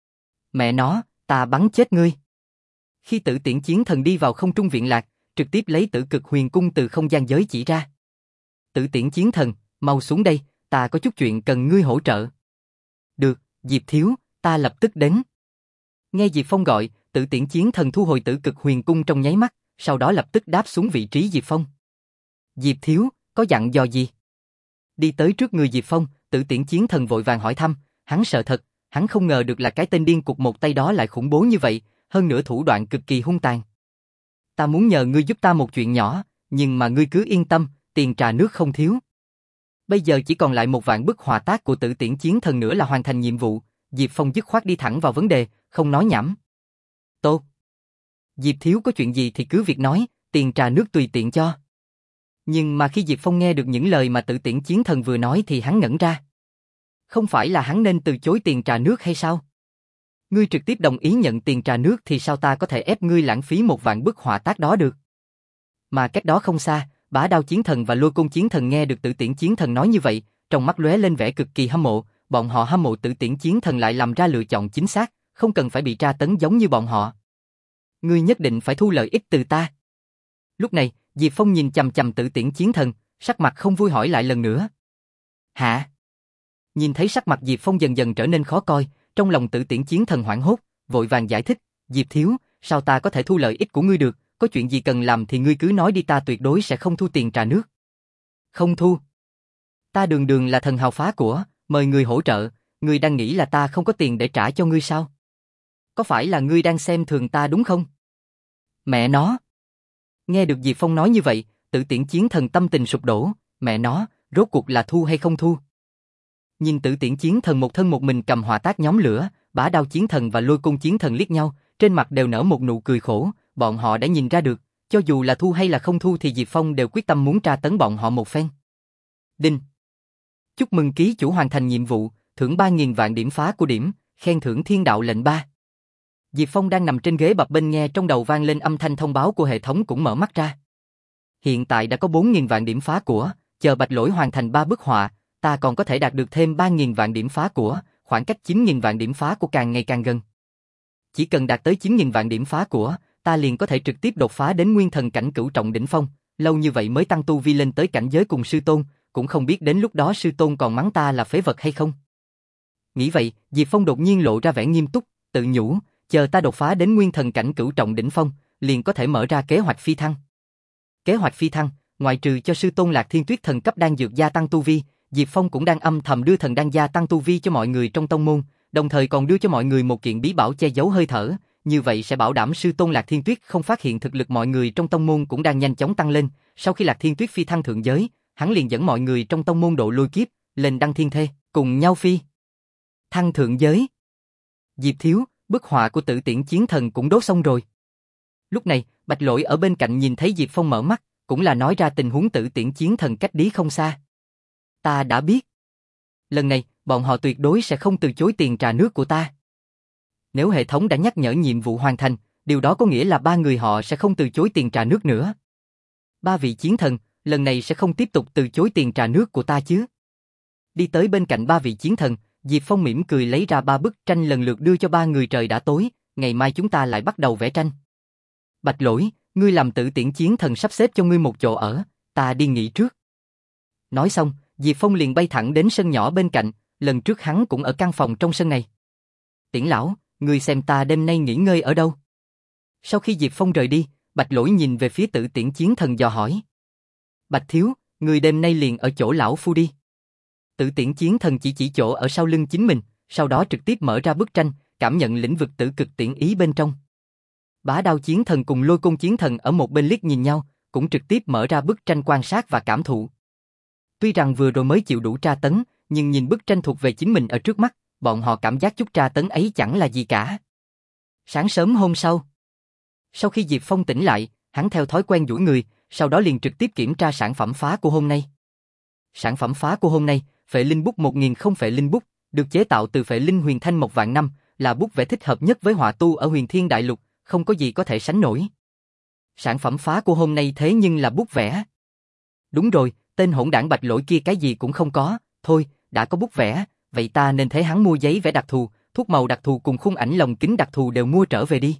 Mẹ nó, ta bắn chết ngươi. Khi Tử Tiễn Chiến Thần đi vào không trung viện lạc, trực tiếp lấy Tử Cực Huyền Cung từ không gian giới chỉ ra. Tử Tiễn Chiến Thần, mau xuống đây, ta có chút chuyện cần ngươi hỗ trợ. Được, Diệp Thiếu, ta lập tức đến. Nghe Diệp Phong gọi, Tử Tiễn Chiến Thần thu hồi Tử Cực Huyền Cung trong nháy mắt, sau đó lập tức đáp xuống vị trí Diệp Phong. Diệp Thiếu, có dặn dò gì? Đi tới trước người Diệp Phong, Tử Tiễn Chiến Thần vội vàng hỏi thăm, hắn sợ thật, hắn không ngờ được là cái tên điên cục một tay đó lại khủng bố như vậy, hơn nữa thủ đoạn cực kỳ hung tàn. Ta muốn nhờ ngươi giúp ta một chuyện nhỏ, nhưng mà ngươi cứ yên tâm, tiền trà nước không thiếu. Bây giờ chỉ còn lại một vạn bức họa tác của Tử Tiễn Chiến Thần nữa là hoàn thành nhiệm vụ, Diệp Phong dứt khoát đi thẳng vào vấn đề, không nói nhảm. Tốt. Diệp Thiếu có chuyện gì thì cứ việc nói, tiền trà nước tùy tiện cho. Nhưng mà khi Diệp Phong nghe được những lời mà Tử Tiễn Chiến Thần vừa nói thì hắn ngẩn ra. Không phải là hắn nên từ chối tiền trà nước hay sao? Ngươi trực tiếp đồng ý nhận tiền trà nước thì sao ta có thể ép ngươi lãng phí một vạn bức họa tác đó được? Mà cách đó không xa, Bá Đao Chiến Thần và Lôi Côn Chiến Thần nghe được Tử Tiễn Chiến Thần nói như vậy, trong mắt lóe lên vẻ cực kỳ hâm mộ, bọn họ hâm mộ Tử Tiễn Chiến Thần lại làm ra lựa chọn chính xác, không cần phải bị tra tấn giống như bọn họ. Ngươi nhất định phải thu lợi ích từ ta. Lúc này, Diệp Phong nhìn chằm chằm Tử Tiễn Chiến Thần, sắc mặt không vui hỏi lại lần nữa. Hả? Nhìn thấy sắc mặt Diệp Phong dần dần trở nên khó coi, trong lòng Tử Tiễn Chiến Thần hoảng hốt, vội vàng giải thích, Diệp Thiếu, sao ta có thể thu lợi ích của ngươi được, có chuyện gì cần làm thì ngươi cứ nói đi, ta tuyệt đối sẽ không thu tiền trà nước. Không thu. Ta đường đường là thần hào phá của, mời người hỗ trợ, ngươi đang nghĩ là ta không có tiền để trả cho ngươi sao? Có phải là ngươi đang xem thường ta đúng không? Mẹ nó. Nghe được Diệp Phong nói như vậy, Tử Tiễn Chiến Thần tâm tình sụp đổ, mẹ nó, rốt cuộc là thu hay không thu? Nhìn Tử Tiễn Chiến Thần một thân một mình cầm hỏa tác nhóm lửa, Bá Đao Chiến Thần và Lôi Côn Chiến Thần liếc nhau, trên mặt đều nở một nụ cười khổ, bọn họ đã nhìn ra được, cho dù là thu hay là không thu thì Diệp Phong đều quyết tâm muốn tra tấn bọn họ một phen. Đinh. Chúc mừng ký chủ hoàn thành nhiệm vụ, thưởng ba nghìn vạn điểm phá của điểm, khen thưởng thiên đạo lệnh ba. Diệp Phong đang nằm trên ghế bập bênh nghe trong đầu vang lên âm thanh thông báo của hệ thống cũng mở mắt ra. Hiện tại đã có bốn nghìn vạn điểm phá của, chờ Bạch Lỗi hoàn thành ba bức họa, ta còn có thể đạt được thêm ba nghìn vạn điểm phá của, khoảng cách chín nghìn vạn điểm phá của càng ngày càng gần. Chỉ cần đạt tới chín nghìn vạn điểm phá của, ta liền có thể trực tiếp đột phá đến nguyên thần cảnh cửu trọng đỉnh phong, lâu như vậy mới tăng tu vi lên tới cảnh giới cùng sư tôn, cũng không biết đến lúc đó sư tôn còn mắng ta là phế vật hay không. Nghĩ vậy, Diệp Phong đột nhiên lộ ra vẻ nghiêm túc, tự nhủ, chờ ta đột phá đến nguyên thần cảnh cửu trọng đỉnh phong, liền có thể mở ra kế hoạch phi thăng. Kế hoạch phi thăng, ngoại trừ cho sư tôn Lạc Thiên Tuyết thần cấp đan dược gia tăng tu vi, Diệp Phong cũng đang âm thầm đưa thần đan gia tăng tu vi cho mọi người trong tông môn, đồng thời còn đưa cho mọi người một kiện bí bảo che giấu hơi thở, như vậy sẽ bảo đảm sư tôn Lạc Thiên Tuyết không phát hiện thực lực mọi người trong tông môn cũng đang nhanh chóng tăng lên. Sau khi Lạc Thiên Tuyết phi thăng thượng giới, hắn liền dẫn mọi người trong tông môn độ lôi kiếp, lên đăng thiên thê, cùng nhau phi thăng thượng giới. Diệp thiếu, bức họa của Tử Tiễn Chiến Thần cũng đốt xong rồi. Lúc này, Bạch Lỗi ở bên cạnh nhìn thấy Diệp Phong mở mắt, cũng là nói ra tình huống Tử Tiễn Chiến Thần cách đó không xa. Ta đã biết. Lần này, bọn họ tuyệt đối sẽ không từ chối tiền trà nước của ta. Nếu hệ thống đã nhắc nhở nhiệm vụ hoàn thành, điều đó có nghĩa là ba người họ sẽ không từ chối tiền trà nước nữa. Ba vị chiến thần, lần này sẽ không tiếp tục từ chối tiền trà nước của ta chứ? Đi tới bên cạnh ba vị chiến thần, Diệp Phong mỉm cười lấy ra ba bức tranh lần lượt đưa cho ba người. Trời đã tối, ngày mai chúng ta lại bắt đầu vẽ tranh. Bạch Lỗi, ngươi làm Tử Tiễn Chiến Thần sắp xếp cho ngươi một chỗ ở, ta đi nghỉ trước. Nói xong, Diệp Phong liền bay thẳng đến sân nhỏ bên cạnh, lần trước hắn cũng ở căn phòng trong sân này. Tiễn lão, ngươi xem ta đêm nay nghỉ ngơi ở đâu? Sau khi Diệp Phong rời đi, Bạch Lỗi nhìn về phía Tử Tiễn Chiến Thần dò hỏi. Bạch thiếu, ngươi đêm nay liền ở chỗ lão phu đi. Tử Tiễn Chiến Thần chỉ chỉ chỗ ở sau lưng chính mình, sau đó trực tiếp mở ra bức tranh, cảm nhận lĩnh vực tử cực tiễn ý bên trong. Bá Đao Chiến Thần cùng Lôi Côn Chiến Thần ở một bên liếc nhìn nhau, cũng trực tiếp mở ra bức tranh quan sát và cảm thụ. Tuy rằng vừa rồi mới chịu đủ tra tấn, nhưng nhìn bức tranh thuộc về chính mình ở trước mắt, bọn họ cảm giác chút tra tấn ấy chẳng là gì cả. Sáng sớm hôm sau, sau khi Diệp Phong tỉnh lại, hắn theo thói quen duỗi người, sau đó liền trực tiếp kiểm tra sản phẩm phá của hôm nay. Sản phẩm phá của hôm nay, phệ linh bút một nghìn không phệ linh bút, được chế tạo từ phệ linh huyền thanh một vạn năm, là bút vẽ thích hợp nhất với họa tu ở Huyền Thiên Đại Lục, không có gì có thể sánh nổi. Sản phẩm phá của hôm nay thế nhưng là bút vẽ. Đúng rồi, tên hỗn đảng Bạch Lỗi kia cái gì cũng không có, thôi, đã có bút vẽ, vậy ta nên thế hắn mua giấy vẽ đặc thù, thuốc màu đặc thù cùng khung ảnh lồng kính đặc thù đều mua trở về đi.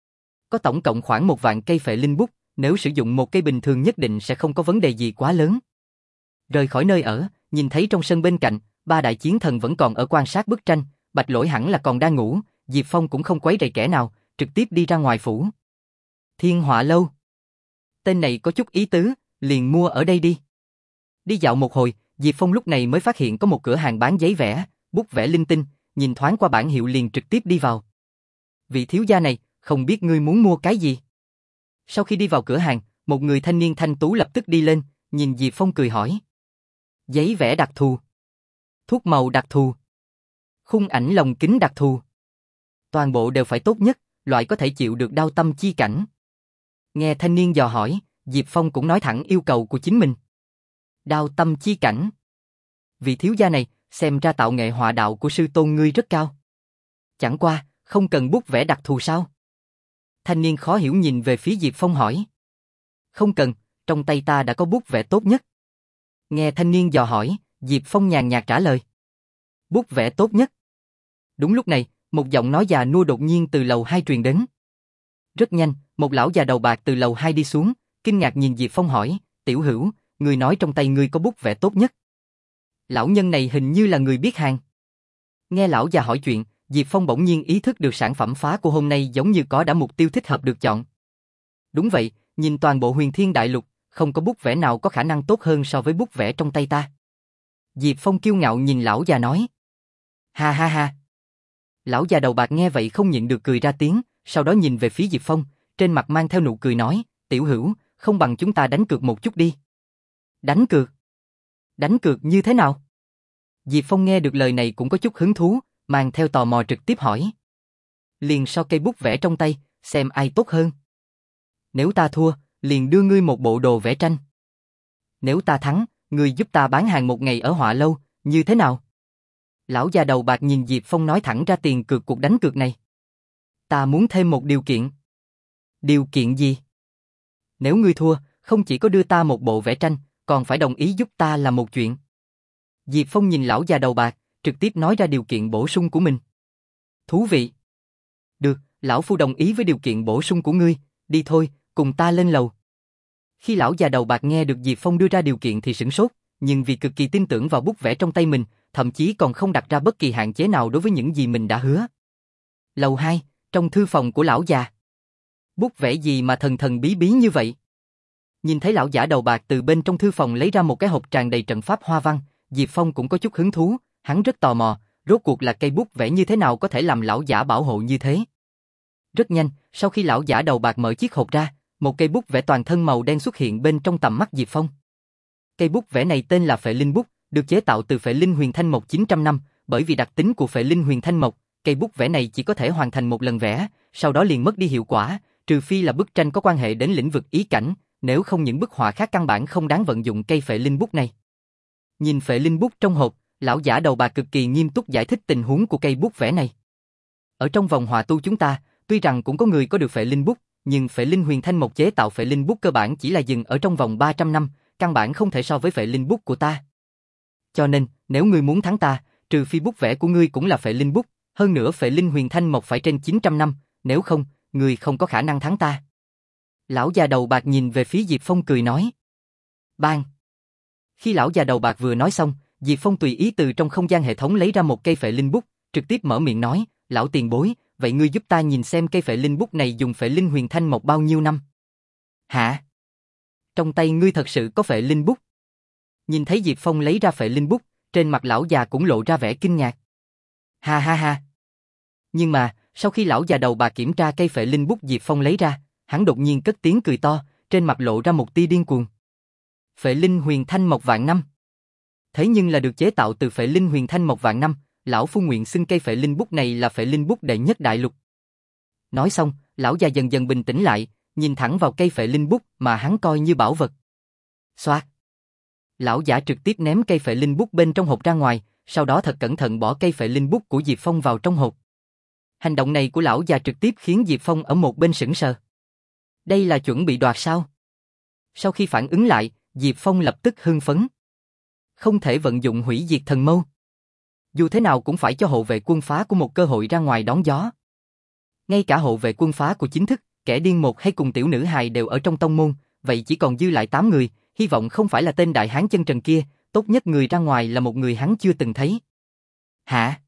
Có tổng cộng khoảng một vạn cây phệ linh bút, nếu sử dụng một cây bình thường nhất định sẽ không có vấn đề gì quá lớn. Rời khỏi nơi ở, nhìn thấy trong sân bên cạnh, ba đại chiến thần vẫn còn ở quan sát bức tranh, Bạch Lỗi hẳn là còn đang ngủ, Diệp Phong cũng không quấy rầy kẻ nào, trực tiếp đi ra ngoài phủ. Thiên Họa Lâu. Tên này có chút ý tứ, liền mua ở đây đi. Đi dạo một hồi, Diệp Phong lúc này mới phát hiện có một cửa hàng bán giấy vẽ, bút vẽ linh tinh, nhìn thoáng qua bảng hiệu liền trực tiếp đi vào. Vị thiếu gia này, không biết ngươi muốn mua cái gì? Sau khi đi vào cửa hàng, một người thanh niên thanh tú lập tức đi lên, nhìn Diệp Phong cười hỏi. Giấy vẽ đặc thù, thuốc màu đặc thù, khung ảnh lồng kính đặc thù. Toàn bộ đều phải tốt nhất, loại có thể chịu được đao tâm chi cảnh. Nghe thanh niên dò hỏi, Diệp Phong cũng nói thẳng yêu cầu của chính mình. Đao tâm chi cảnh. Vị thiếu gia này, xem ra tạo nghệ họa đạo của sư tôn ngươi rất cao. Chẳng qua, không cần bút vẽ đặc thù sao? Thanh niên khó hiểu nhìn về phía Diệp Phong hỏi. Không cần, trong tay ta đã có bút vẽ tốt nhất. Nghe thanh niên dò hỏi, Diệp Phong nhàn nhạt trả lời. Bút vẽ tốt nhất. Đúng lúc này, một giọng nói già nua đột nhiên từ lầu hai truyền đến. Rất nhanh, một lão già đầu bạc từ lầu hai đi xuống, kinh ngạc nhìn Diệp Phong hỏi, tiểu hữu, người nói trong tay ngươi có bút vẽ tốt nhất. Lão nhân này hình như là người biết hàng. Nghe lão già hỏi chuyện, Diệp Phong bỗng nhiên ý thức được sản phẩm phá của hôm nay giống như có đã mục tiêu thích hợp được chọn. Đúng vậy, nhìn toàn bộ Huyền Thiên Đại Lục, không có bút vẽ nào có khả năng tốt hơn so với bút vẽ trong tay ta. Diệp Phong kiêu ngạo nhìn lão già nói. Ha ha ha. Lão già đầu bạc nghe vậy không nhịn được cười ra tiếng, sau đó nhìn về phía Diệp Phong, trên mặt mang theo nụ cười nói, tiểu hữu, không bằng chúng ta đánh cược một chút đi. Đánh cược? Đánh cược như thế nào? Diệp Phong nghe được lời này cũng có chút hứng thú, mang theo tò mò trực tiếp hỏi. liền so cây bút vẽ trong tay, xem ai tốt hơn. Nếu ta thua, liền đưa ngươi một bộ đồ vẽ tranh. Nếu ta thắng, ngươi giúp ta bán hàng một ngày ở họa lâu, như thế nào? Lão già đầu bạc nhìn Diệp Phong nói thẳng ra tiền cược cuộc đánh cược này. Ta muốn thêm một điều kiện. Điều kiện gì? Nếu ngươi thua, không chỉ có đưa ta một bộ vẽ tranh, còn phải đồng ý giúp ta làm một chuyện. Diệp Phong nhìn lão già đầu bạc, trực tiếp nói ra điều kiện bổ sung của mình. Thú vị. Được, lão phu đồng ý với điều kiện bổ sung của ngươi, đi thôi, cùng ta lên lầu. Khi lão già đầu bạc nghe được Diệp Phong đưa ra điều kiện thì sửng sốt, nhưng vì cực kỳ tin tưởng vào bút vẽ trong tay mình, thậm chí còn không đặt ra bất kỳ hạn chế nào đối với những gì mình đã hứa. Lầu hai, trong thư phòng của lão già. Bút vẽ gì mà thần thần bí bí như vậy? Nhìn thấy lão giả đầu bạc từ bên trong thư phòng lấy ra một cái hộp tràn đầy trận pháp hoa văn, Diệp Phong cũng có chút hứng thú, hắn rất tò mò, rốt cuộc là cây bút vẽ như thế nào có thể làm lão giả bảo hộ như thế. Rất nhanh, sau khi lão giả đầu bạc mở chiếc hộp ra, một cây bút vẽ toàn thân màu đen xuất hiện bên trong tầm mắt Diệp Phong. Cây bút vẽ này tên là Phệ Linh bút, được chế tạo từ Phệ Linh Huyền Thanh Mộc chín trăm năm, bởi vì đặc tính của Phệ Linh Huyền Thanh Mộc, cây bút vẽ này chỉ có thể hoàn thành một lần vẽ, sau đó liền mất đi hiệu quả, trừ phi là bức tranh có quan hệ đến lĩnh vực ý cảnh, nếu không những bức họa khác căn bản không đáng vận dụng cây Phệ Linh bút này. Nhìn Phệ Linh bút trong hộp, lão giả đầu bạc cực kỳ nghiêm túc giải thích tình huống của cây bút vẽ này. Ở trong vòng họa tu chúng ta, tuy rằng cũng có người có được Phệ Linh bút, nhưng Phệ Linh Huyền Thanh Mộc chế tạo Phệ Linh bút cơ bản chỉ là dừng ở trong vòng ba trăm năm, căn bản không thể so với Phệ Linh bút của ta. Cho nên, nếu ngươi muốn thắng ta, trừ phi bút vẽ của ngươi cũng là Phệ Linh bút, hơn nữa Phệ Linh Huyền Thanh Mộc phải trên chín trăm năm, nếu không, ngươi không có khả năng thắng ta. Lão già đầu bạc nhìn về phía Diệp Phong cười nói. Bang! Khi lão già đầu bạc vừa nói xong, Diệp Phong tùy ý từ trong không gian hệ thống lấy ra một cây Phệ Linh bút, trực tiếp mở miệng nói, lão tiền bối, vậy ngươi giúp ta nhìn xem cây Phệ Linh bút này dùng Phệ Linh Huyền Thanh Mộc bao nhiêu năm? Hả? Trong tay ngươi thật sự có Phệ Linh bút? Nhìn thấy Diệp Phong lấy ra Phệ Linh bút, trên mặt lão già cũng lộ ra vẻ kinh ngạc. Ha ha ha. Nhưng mà, sau khi lão già đầu bạc kiểm tra cây Phệ Linh bút Diệp Phong lấy ra, hắn đột nhiên cất tiếng cười to, trên mặt lộ ra một tia điên cuồng. Phệ Linh Huyền Thanh Mộc vạn năm. Thế nhưng là được chế tạo từ Phệ Linh Huyền Thanh Mộc vạn năm, lão phu nguyện xưng cây Phệ Linh bút này là Phệ Linh bút đệ nhất đại lục. Nói xong, lão già dần dần bình tĩnh lại, nhìn thẳng vào cây Phệ Linh bút mà hắn coi như bảo vật. Xoạt. Lão giả trực tiếp ném cây Phệ Linh bút bên trong hộp ra ngoài, sau đó thật cẩn thận bỏ cây Phệ Linh bút của Diệp Phong vào trong hộp. Hành động này của lão già trực tiếp khiến Diệp Phong ở một bên sững sờ. Đây là chuẩn bị đoạt sao? Sau khi phản ứng lại, Diệp Phong lập tức hưng phấn. Không thể vận dụng hủy diệt thần mâu. Dù thế nào cũng phải cho hộ vệ quân phá của một cơ hội ra ngoài đón gió. Ngay cả hộ vệ quân phá của chính thức, kẻ điên một hay cùng tiểu nữ hài đều ở trong tông môn, vậy chỉ còn dư lại tám người, hy vọng không phải là tên đại hán chân trần kia, tốt nhất người ra ngoài là một người hắn chưa từng thấy. Hả?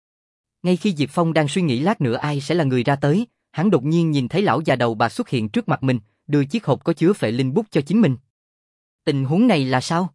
Ngay khi Diệp Phong đang suy nghĩ lát nữa ai sẽ là người ra tới, hắn đột nhiên nhìn thấy lão già đầu bạc xuất hiện trước mặt mình, đưa chiếc hộp có chứa Phệ Linh bút cho chính mình. Tình huống này là sao?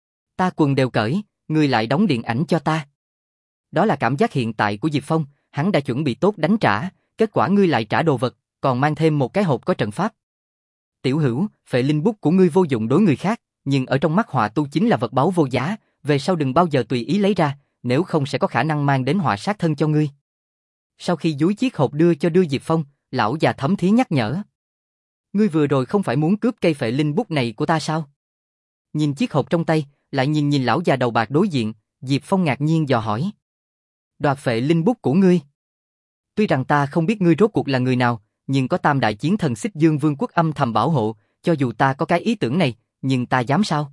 Ta quần đều cởi, ngươi lại đóng điện ảnh cho ta. Đó là cảm giác hiện tại của Diệp Phong, hắn đã chuẩn bị tốt đánh trả, kết quả ngươi lại trả đồ vật, còn mang thêm một cái hộp có trận pháp. Tiểu hữu, Phệ Linh bút của ngươi vô dụng đối người khác, nhưng ở trong mắt họa tu chính là vật báu vô giá, về sau đừng bao giờ tùy ý lấy ra, nếu không sẽ có khả năng mang đến họa sát thân cho ngươi. Sau khi dúi chiếc hộp đưa cho đưa Diệp Phong, lão già thấm thía nhắc nhở. Ngươi vừa rồi không phải muốn cướp cây Phệ Linh bút này của ta sao? Nhìn chiếc hộp trong tay, lại nhìn nhìn lão già đầu bạc đối diện, Diệp Phong ngạc nhiên dò hỏi. Đoạt Phệ Linh bút của ngươi? Tuy rằng ta không biết ngươi rốt cuộc là người nào, nhưng có Tam đại chiến thần Xích Dương Vương quốc âm thầm bảo hộ, cho dù ta có cái ý tưởng này, nhưng ta dám sao?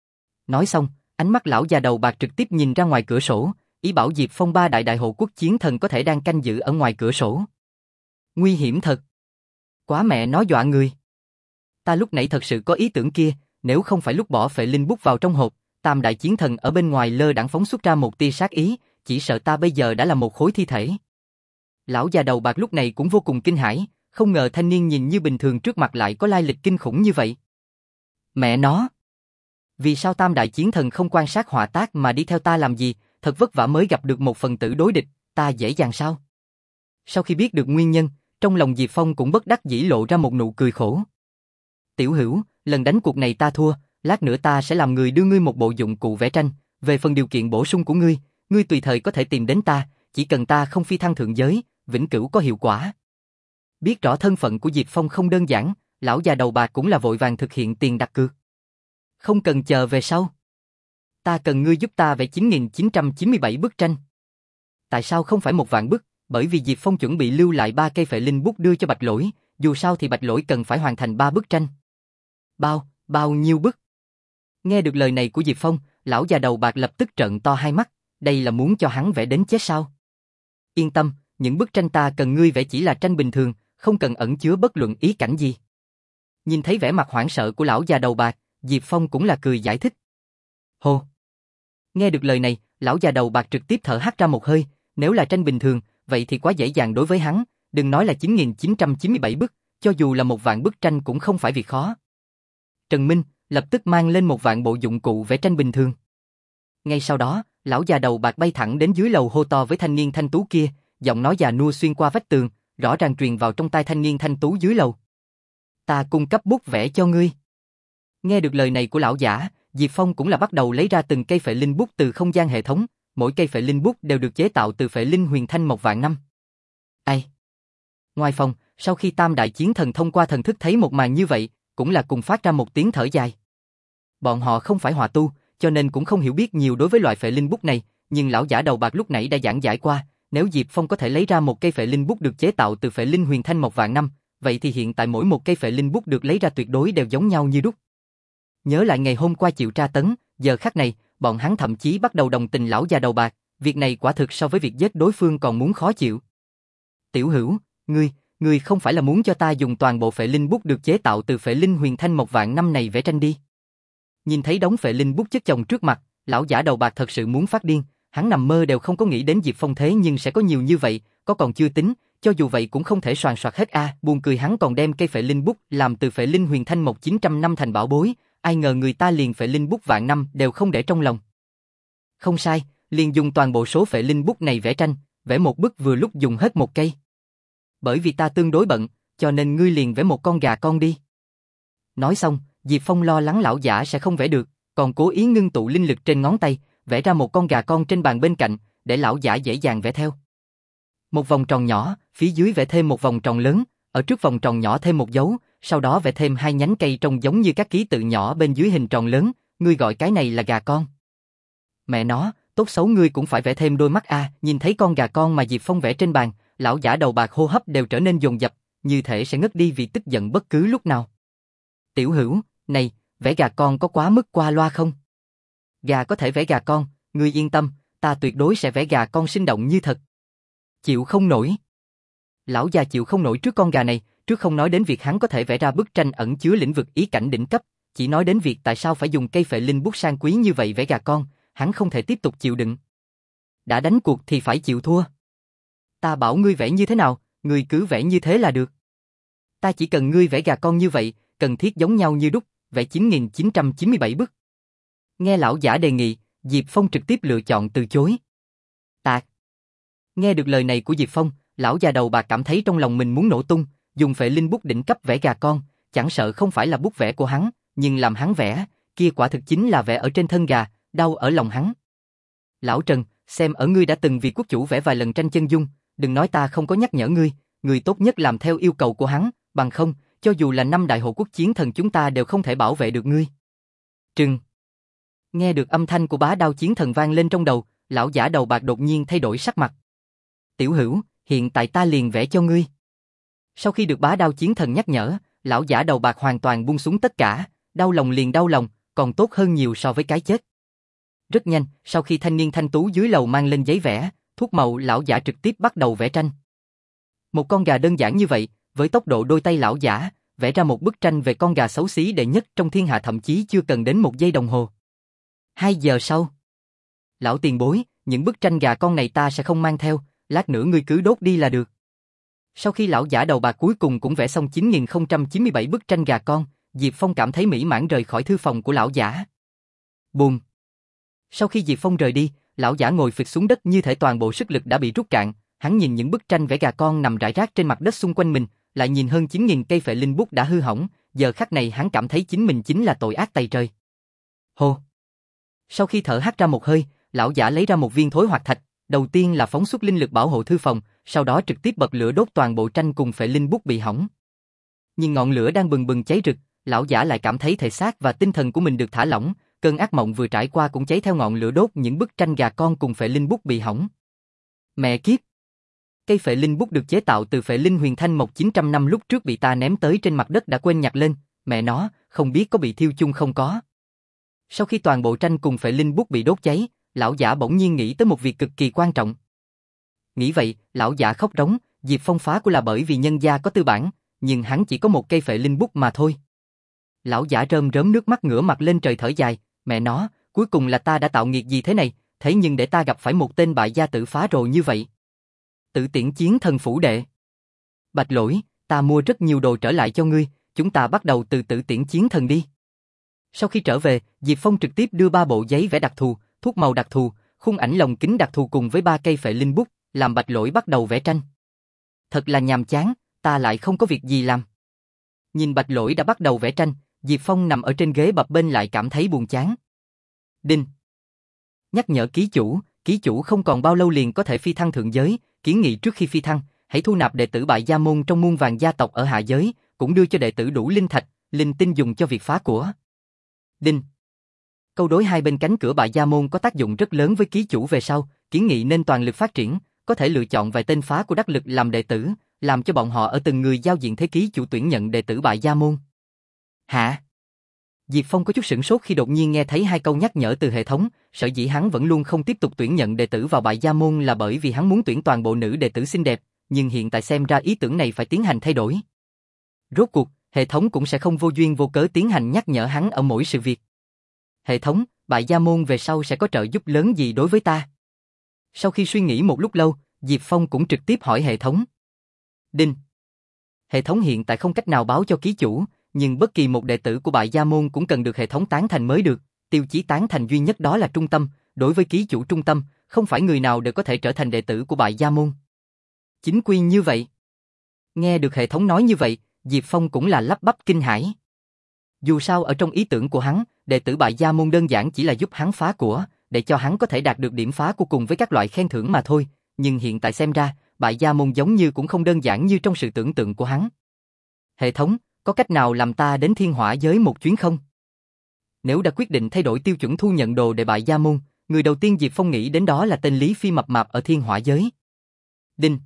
Nói xong, ánh mắt lão già đầu bạc trực tiếp nhìn ra ngoài cửa sổ, ý bảo Diệp Phong ba đại đại hộ quốc chiến thần có thể đang canh giữ ở ngoài cửa sổ. Nguy hiểm thật. Quá mẹ nói dọa người. Ta lúc nãy thật sự có ý tưởng kia, nếu không phải lúc bỏ Phệ Linh bút vào trong hộp, Tam đại chiến thần ở bên ngoài lơ đãng phóng xuất ra một tia sát ý, chỉ sợ ta bây giờ đã là một khối thi thể. Lão già đầu bạc lúc này cũng vô cùng kinh hãi, không ngờ thanh niên nhìn như bình thường trước mặt lại có lai lịch kinh khủng như vậy. Mẹ nó! Vì sao Tam đại chiến thần không quan sát họa tác mà đi theo ta làm gì, thật vất vả mới gặp được một phần tử đối địch, ta dễ dàng sao? Sau khi biết được nguyên nhân, trong lòng Diệp Phong cũng bất đắc dĩ lộ ra một nụ cười khổ. Tiểu hữu, lần đánh cuộc này ta thua, lát nữa ta sẽ làm người đưa ngươi một bộ dụng cụ vẽ tranh, về phần điều kiện bổ sung của ngươi, ngươi tùy thời có thể tìm đến ta, chỉ cần ta không phi thăng thượng giới, vĩnh cửu có hiệu quả. Biết rõ thân phận của Diệp Phong không đơn giản, lão già đầu bạc cũng là vội vàng thực hiện tiền đặt cược. Không cần chờ về sau. Ta cần ngươi giúp ta vẽ chín nghìn chín trăm chín mươi bảy bức tranh. Tại sao không phải một vạn bức? Bởi vì Diệp Phong chuẩn bị lưu lại ba cây phệ linh bút đưa cho Bạch Lỗi, dù sao thì Bạch Lỗi cần phải hoàn thành ba bức tranh. Bao, bao nhiêu bức? Nghe được lời này của Diệp Phong, lão già đầu bạc lập tức trợn to hai mắt, đây là muốn cho hắn vẽ đến chết sao? Yên tâm, những bức tranh ta cần ngươi vẽ chỉ là tranh bình thường, không cần ẩn chứa bất luận ý cảnh gì. Nhìn thấy vẻ mặt hoảng sợ của lão già đầu bạc, Diệp Phong cũng là cười giải thích. Hô! Nghe được lời này, lão già đầu bạc trực tiếp thở hắt ra một hơi, nếu là tranh bình thường, vậy thì quá dễ dàng đối với hắn, đừng nói là chín nghìn chín trăm chín mươi bảy bức, cho dù là một vạn bức tranh cũng không phải việc khó. Trần Minh lập tức mang lên một vạn bộ dụng cụ vẽ tranh bình thường. Ngay sau đó, lão già đầu bạc bay thẳng đến dưới lầu hô to với thanh niên thanh tú kia, giọng nói già nua xuyên qua vách tường, rõ ràng truyền vào trong tai thanh niên thanh tú dưới lầu. Ta cung cấp bút vẽ cho ngươi. Nghe được lời này của lão giả, Diệp Phong cũng là bắt đầu lấy ra từng cây phệ linh bút từ không gian hệ thống, mỗi cây phệ linh bút đều được chế tạo từ phệ linh huyền thanh một vạn năm. Ai? Ngoài phòng, sau khi Tam đại chiến thần thông qua thần thức thấy một màn như vậy, cũng là cùng phát ra một tiếng thở dài. Bọn họ không phải hỏa tu, cho nên cũng không hiểu biết nhiều đối với loại phệ linh bút này, nhưng lão giả đầu bạc lúc nãy đã giảng giải qua, nếu Diệp Phong có thể lấy ra một cây phệ linh bút được chế tạo từ phệ linh huyền thanh một vạn năm, vậy thì hiện tại mỗi một cây phệ linh bút được lấy ra tuyệt đối đều giống nhau như đúc. Nhớ lại ngày hôm qua chịu tra tấn, giờ khắc này, bọn hắn thậm chí bắt đầu đồng tình lão già đầu bạc, việc này quả thực so với việc giết đối phương còn muốn khó chịu. Tiểu Hữu, ngươi, ngươi không phải là muốn cho ta dùng toàn bộ phệ linh bút được chế tạo từ phệ linh huyền thanh một vạn năm này vẽ tranh đi? Nhìn thấy đống phệ linh bút chất chồng trước mặt, lão giả đầu bạc thật sự muốn phát điên, hắn nằm mơ đều không có nghĩ đến Diệp Phong thế nhưng sẽ có nhiều như vậy, có còn chưa tính, cho dù vậy cũng không thể soàn soạt hết a, à, buồn cười hắn còn đem cây phệ linh bút làm từ phệ linh huyền thanh một chín trăm năm thành bảo bối, ai ngờ người ta liền phệ linh bút vạn năm đều không để trong lòng. Không sai, liền dùng toàn bộ số phệ linh bút này vẽ tranh, vẽ một bức vừa lúc dùng hết một cây. Bởi vì ta tương đối bận, cho nên ngươi liền vẽ một con gà con đi. Nói xong, Diệp Phong lo lắng lão giả sẽ không vẽ được, còn cố ý ngưng tụ linh lực trên ngón tay, vẽ ra một con gà con trên bàn bên cạnh, để lão giả dễ dàng vẽ theo. Một vòng tròn nhỏ, phía dưới vẽ thêm một vòng tròn lớn, ở trước vòng tròn nhỏ thêm một dấu, sau đó vẽ thêm hai nhánh cây trông giống như các ký tự nhỏ bên dưới hình tròn lớn, ngươi gọi cái này là gà con. Mẹ nó, tốt xấu ngươi cũng phải vẽ thêm đôi mắt a, à, nhìn thấy con gà con mà Diệp Phong vẽ trên bàn, lão giả đầu bạc hô hấp đều trở nên dồn dập, như thể sẽ ngất đi vì tức giận bất cứ lúc nào. Tiểu Hữu, này, vẽ gà con có quá mức qua loa không? Gà có thể vẽ gà con, ngươi yên tâm, ta tuyệt đối sẽ vẽ gà con sinh động như thật. Chịu không nổi. Lão già chịu không nổi trước con gà này, trước không nói đến việc hắn có thể vẽ ra bức tranh ẩn chứa lĩnh vực ý cảnh đỉnh cấp, chỉ nói đến việc tại sao phải dùng cây phệ linh bút sang quý như vậy vẽ gà con, hắn không thể tiếp tục chịu đựng. Đã đánh cuộc thì phải chịu thua. Ta bảo ngươi vẽ như thế nào, ngươi cứ vẽ như thế là được. Ta chỉ cần ngươi vẽ gà con như vậy, cần thiết giống nhau như đúc, vẽ chín nghìn chín trăm chín mươi bảy bức. Nghe lão giả đề nghị, Diệp Phong trực tiếp lựa chọn từ chối. Tạc. Nghe được lời này của Diệp Phong, lão già đầu bạc cảm thấy trong lòng mình muốn nổ tung, dùng phệ linh bút đỉnh cấp vẽ gà con, chẳng sợ không phải là bút vẽ của hắn, nhưng làm hắn vẽ, kia quả thực chính là vẽ ở trên thân gà, đau ở lòng hắn. Lão Trần, xem ở ngươi đã từng vì quốc chủ vẽ vài lần tranh chân dung, đừng nói ta không có nhắc nhở ngươi, ngươi tốt nhất làm theo yêu cầu của hắn, bằng không, cho dù là năm đại hộ quốc chiến thần chúng ta đều không thể bảo vệ được ngươi. Trừng. Nghe được âm thanh của bá đao chiến thần vang lên trong đầu, lão giả đầu bạc đột nhiên thay đổi sắc mặt. Tiểu Hữu, hiện tại ta liền vẽ cho ngươi. Sau khi được bá đao chiến thần nhắc nhở, lão giả đầu bạc hoàn toàn buông xuống tất cả, đau lòng liền đau lòng, còn tốt hơn nhiều so với cái chết. Rất nhanh, sau khi thanh niên thanh tú dưới lầu mang lên giấy vẽ, thuốc màu lão giả trực tiếp bắt đầu vẽ tranh. Một con gà đơn giản như vậy, với tốc độ đôi tay lão giả, vẽ ra một bức tranh về con gà xấu xí đệ nhất trong thiên hạ thậm chí chưa cần đến một giây đồng hồ. Hai giờ sau. Lão tiền bối, những bức tranh gà con này ta sẽ không mang theo, lát nữa ngươi cứ đốt đi là được. Sau khi lão giả đầu bạc cuối cùng cũng vẽ xong chín nghìn không trăm chín mươi bảy bức tranh gà con, Diệp Phong cảm thấy mỹ mãn rời khỏi thư phòng của lão giả. Bùm. Sau khi Diệp Phong rời đi, lão giả ngồi phịch xuống đất như thể toàn bộ sức lực đã bị rút cạn, hắn nhìn những bức tranh vẽ gà con nằm rải rác trên mặt đất xung quanh mình, lại nhìn hơn chín nghìn cây phệ linh bút đã hư hỏng, giờ khắc này hắn cảm thấy chính mình chính là tội ác tày trời. Hô. Sau khi thở hắt ra một hơi, lão giả lấy ra một viên thối hoạt thạch, Đầu tiên là phóng xuất linh lực bảo hộ thư phòng, sau đó trực tiếp bật lửa đốt toàn bộ tranh cùng phệ linh bút bị hỏng. Nhưng ngọn lửa đang bừng bừng cháy rực, lão giả lại cảm thấy thể xác và tinh thần của mình được thả lỏng, cơn ác mộng vừa trải qua cũng cháy theo ngọn lửa đốt những bức tranh gà con cùng phệ linh bút bị hỏng. Mẹ kiếp! Cây phệ linh bút được chế tạo từ phệ linh huyền thanh mộc chín trăm năm lúc trước bị ta ném tới trên mặt đất đã quên nhặt lên, mẹ nó, không biết có bị thiêu chung không có. Sau khi toàn bộ tranh cùng phệ linh bút bị đốt cháy, lão giả bỗng nhiên nghĩ tới một việc cực kỳ quan trọng. Nghĩ vậy, lão giả khóc rống, Diệp Phong phá của là bởi vì nhân gia có tư bản, nhưng hắn chỉ có một cây phệ linh bút mà thôi. Lão giả rơm rớm nước mắt ngửa mặt lên trời thở dài, mẹ nó, cuối cùng là ta đã tạo nghiệt gì thế này, thế nhưng để ta gặp phải một tên bại gia tử phá rồi như vậy. Tự tiễn chiến thần phủ đệ. Bạch Lỗi, ta mua rất nhiều đồ trở lại cho ngươi, chúng ta bắt đầu từ tự tiễn chiến thần đi. Sau khi trở về, Diệp Phong trực tiếp đưa ba bộ giấy vẽ đặc thù, thuốc màu đặc thù, khung ảnh lồng kính đặc thù cùng với ba cây phệ linh bút, làm Bạch Lỗi bắt đầu vẽ tranh. Thật là nhàm chán, ta lại không có việc gì làm. Nhìn Bạch Lỗi đã bắt đầu vẽ tranh, Diệp Phong nằm ở trên ghế bập bênh lại cảm thấy buồn chán. Đinh. Nhắc nhở ký chủ, ký chủ không còn bao lâu liền có thể phi thăng thượng giới, kiến nghị trước khi phi thăng, hãy thu nạp đệ tử bại gia môn trong muôn vàng gia tộc ở hạ giới, cũng đưa cho đệ tử đủ linh thạch, linh tinh dùng cho việc phá của. Đinh. Câu đối hai bên cánh cửa bại gia môn có tác dụng rất lớn với ký chủ về sau, kiến nghị nên toàn lực phát triển, có thể lựa chọn vài tên phá của đắc lực làm đệ tử, làm cho bọn họ ở từng người giao diện thế ký chủ tuyển nhận đệ tử bại gia môn. Hả? Diệp Phong có chút sửng sốt khi đột nhiên nghe thấy hai câu nhắc nhở từ hệ thống, sở dĩ hắn vẫn luôn không tiếp tục tuyển nhận đệ tử vào bại gia môn là bởi vì hắn muốn tuyển toàn bộ nữ đệ tử xinh đẹp, nhưng hiện tại xem ra ý tưởng này phải tiến hành thay đổi. Rốt cuộc, hệ thống cũng sẽ không vô duyên vô cớ tiến hành nhắc nhở hắn ở mỗi sự việc. Hệ thống, bại gia môn về sau sẽ có trợ giúp lớn gì đối với ta? Sau khi suy nghĩ một lúc lâu, Diệp Phong cũng trực tiếp hỏi hệ thống. Đinh. Hệ thống hiện tại không cách nào báo cho ký chủ, nhưng bất kỳ một đệ tử của bại gia môn cũng cần được hệ thống tán thành mới được, tiêu chí tán thành duy nhất đó là trung tâm, đối với ký chủ trung tâm, không phải người nào đều có thể trở thành đệ tử của bại gia môn. Chính quy như vậy. Nghe được hệ thống nói như vậy, Diệp Phong cũng là lắp bắp kinh hãi. Dù sao ở trong ý tưởng của hắn, đệ tử bại gia môn đơn giản chỉ là giúp hắn phá của, để cho hắn có thể đạt được điểm phá của cùng với các loại khen thưởng mà thôi, nhưng hiện tại xem ra, bại gia môn giống như cũng không đơn giản như trong sự tưởng tượng của hắn. Hệ thống, có cách nào làm ta đến thiên hỏa giới một chuyến không? Nếu đã quyết định thay đổi tiêu chuẩn thu nhận đồ để bại gia môn, người đầu tiên Diệp Phong nghĩ đến đó là tên Lý Phi mập mạp ở thiên hỏa giới. Đinh.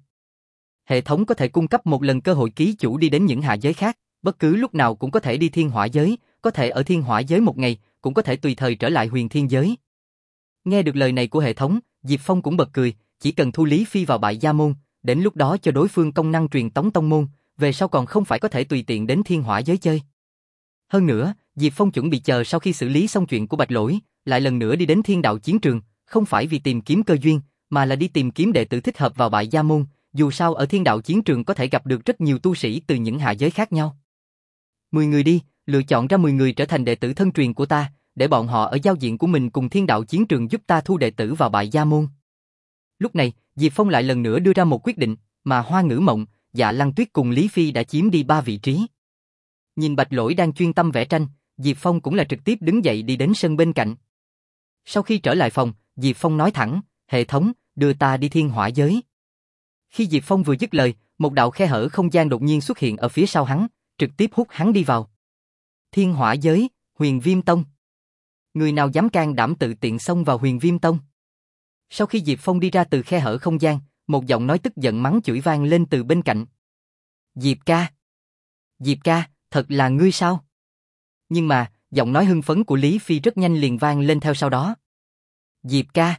Hệ thống có thể cung cấp một lần cơ hội ký chủ đi đến những hạ giới khác, bất cứ lúc nào cũng có thể đi thiên hỏa giới, có thể ở thiên hỏa giới một ngày, cũng có thể tùy thời trở lại huyền thiên giới. Nghe được lời này của hệ thống, Diệp Phong cũng bật cười, chỉ cần thu Lý Phi vào bại gia môn, đến lúc đó cho đối phương công năng truyền tống tông môn, về sau còn không phải có thể tùy tiện đến thiên hỏa giới chơi. Hơn nữa, Diệp Phong chuẩn bị chờ sau khi xử lý xong chuyện của Bạch Lỗi, lại lần nữa đi đến thiên đạo chiến trường, không phải vì tìm kiếm cơ duyên, mà là đi tìm kiếm đệ tử thích hợp vào bại gia môn, dù sao ở thiên đạo chiến trường có thể gặp được rất nhiều tu sĩ từ những hạ giới khác nhau. mười người đi, lựa chọn ra mười người trở thành đệ tử thân truyền của ta, để bọn họ ở giao diện của mình cùng thiên đạo chiến trường giúp ta thu đệ tử vào bại gia môn. Lúc này, Diệp Phong lại lần nữa đưa ra một quyết định, mà Hoa Ngữ Mộng, Dạ Lăng Tuyết cùng Lý Phi đã chiếm đi ba vị trí. Nhìn Bạch Lỗi đang chuyên tâm vẽ tranh, Diệp Phong cũng là trực tiếp đứng dậy đi đến sân bên cạnh. Sau khi trở lại phòng, Diệp Phong nói thẳng, hệ thống, đưa ta đi thiên hỏa giới. Khi Diệp Phong vừa dứt lời, một đạo khe hở không gian đột nhiên xuất hiện ở phía sau hắn, trực tiếp hút hắn đi vào. Thiên hỏa giới, Huyền Viêm Tông. Người nào dám can đảm tự tiện xông vào Huyền Viêm Tông? Sau khi Diệp Phong đi ra từ khe hở không gian, một giọng nói tức giận mắng chửi vang lên từ bên cạnh. Diệp ca! Diệp ca, thật là ngươi sao? Nhưng mà, giọng nói hưng phấn của Lý Phi rất nhanh liền vang lên theo sau đó. Diệp ca!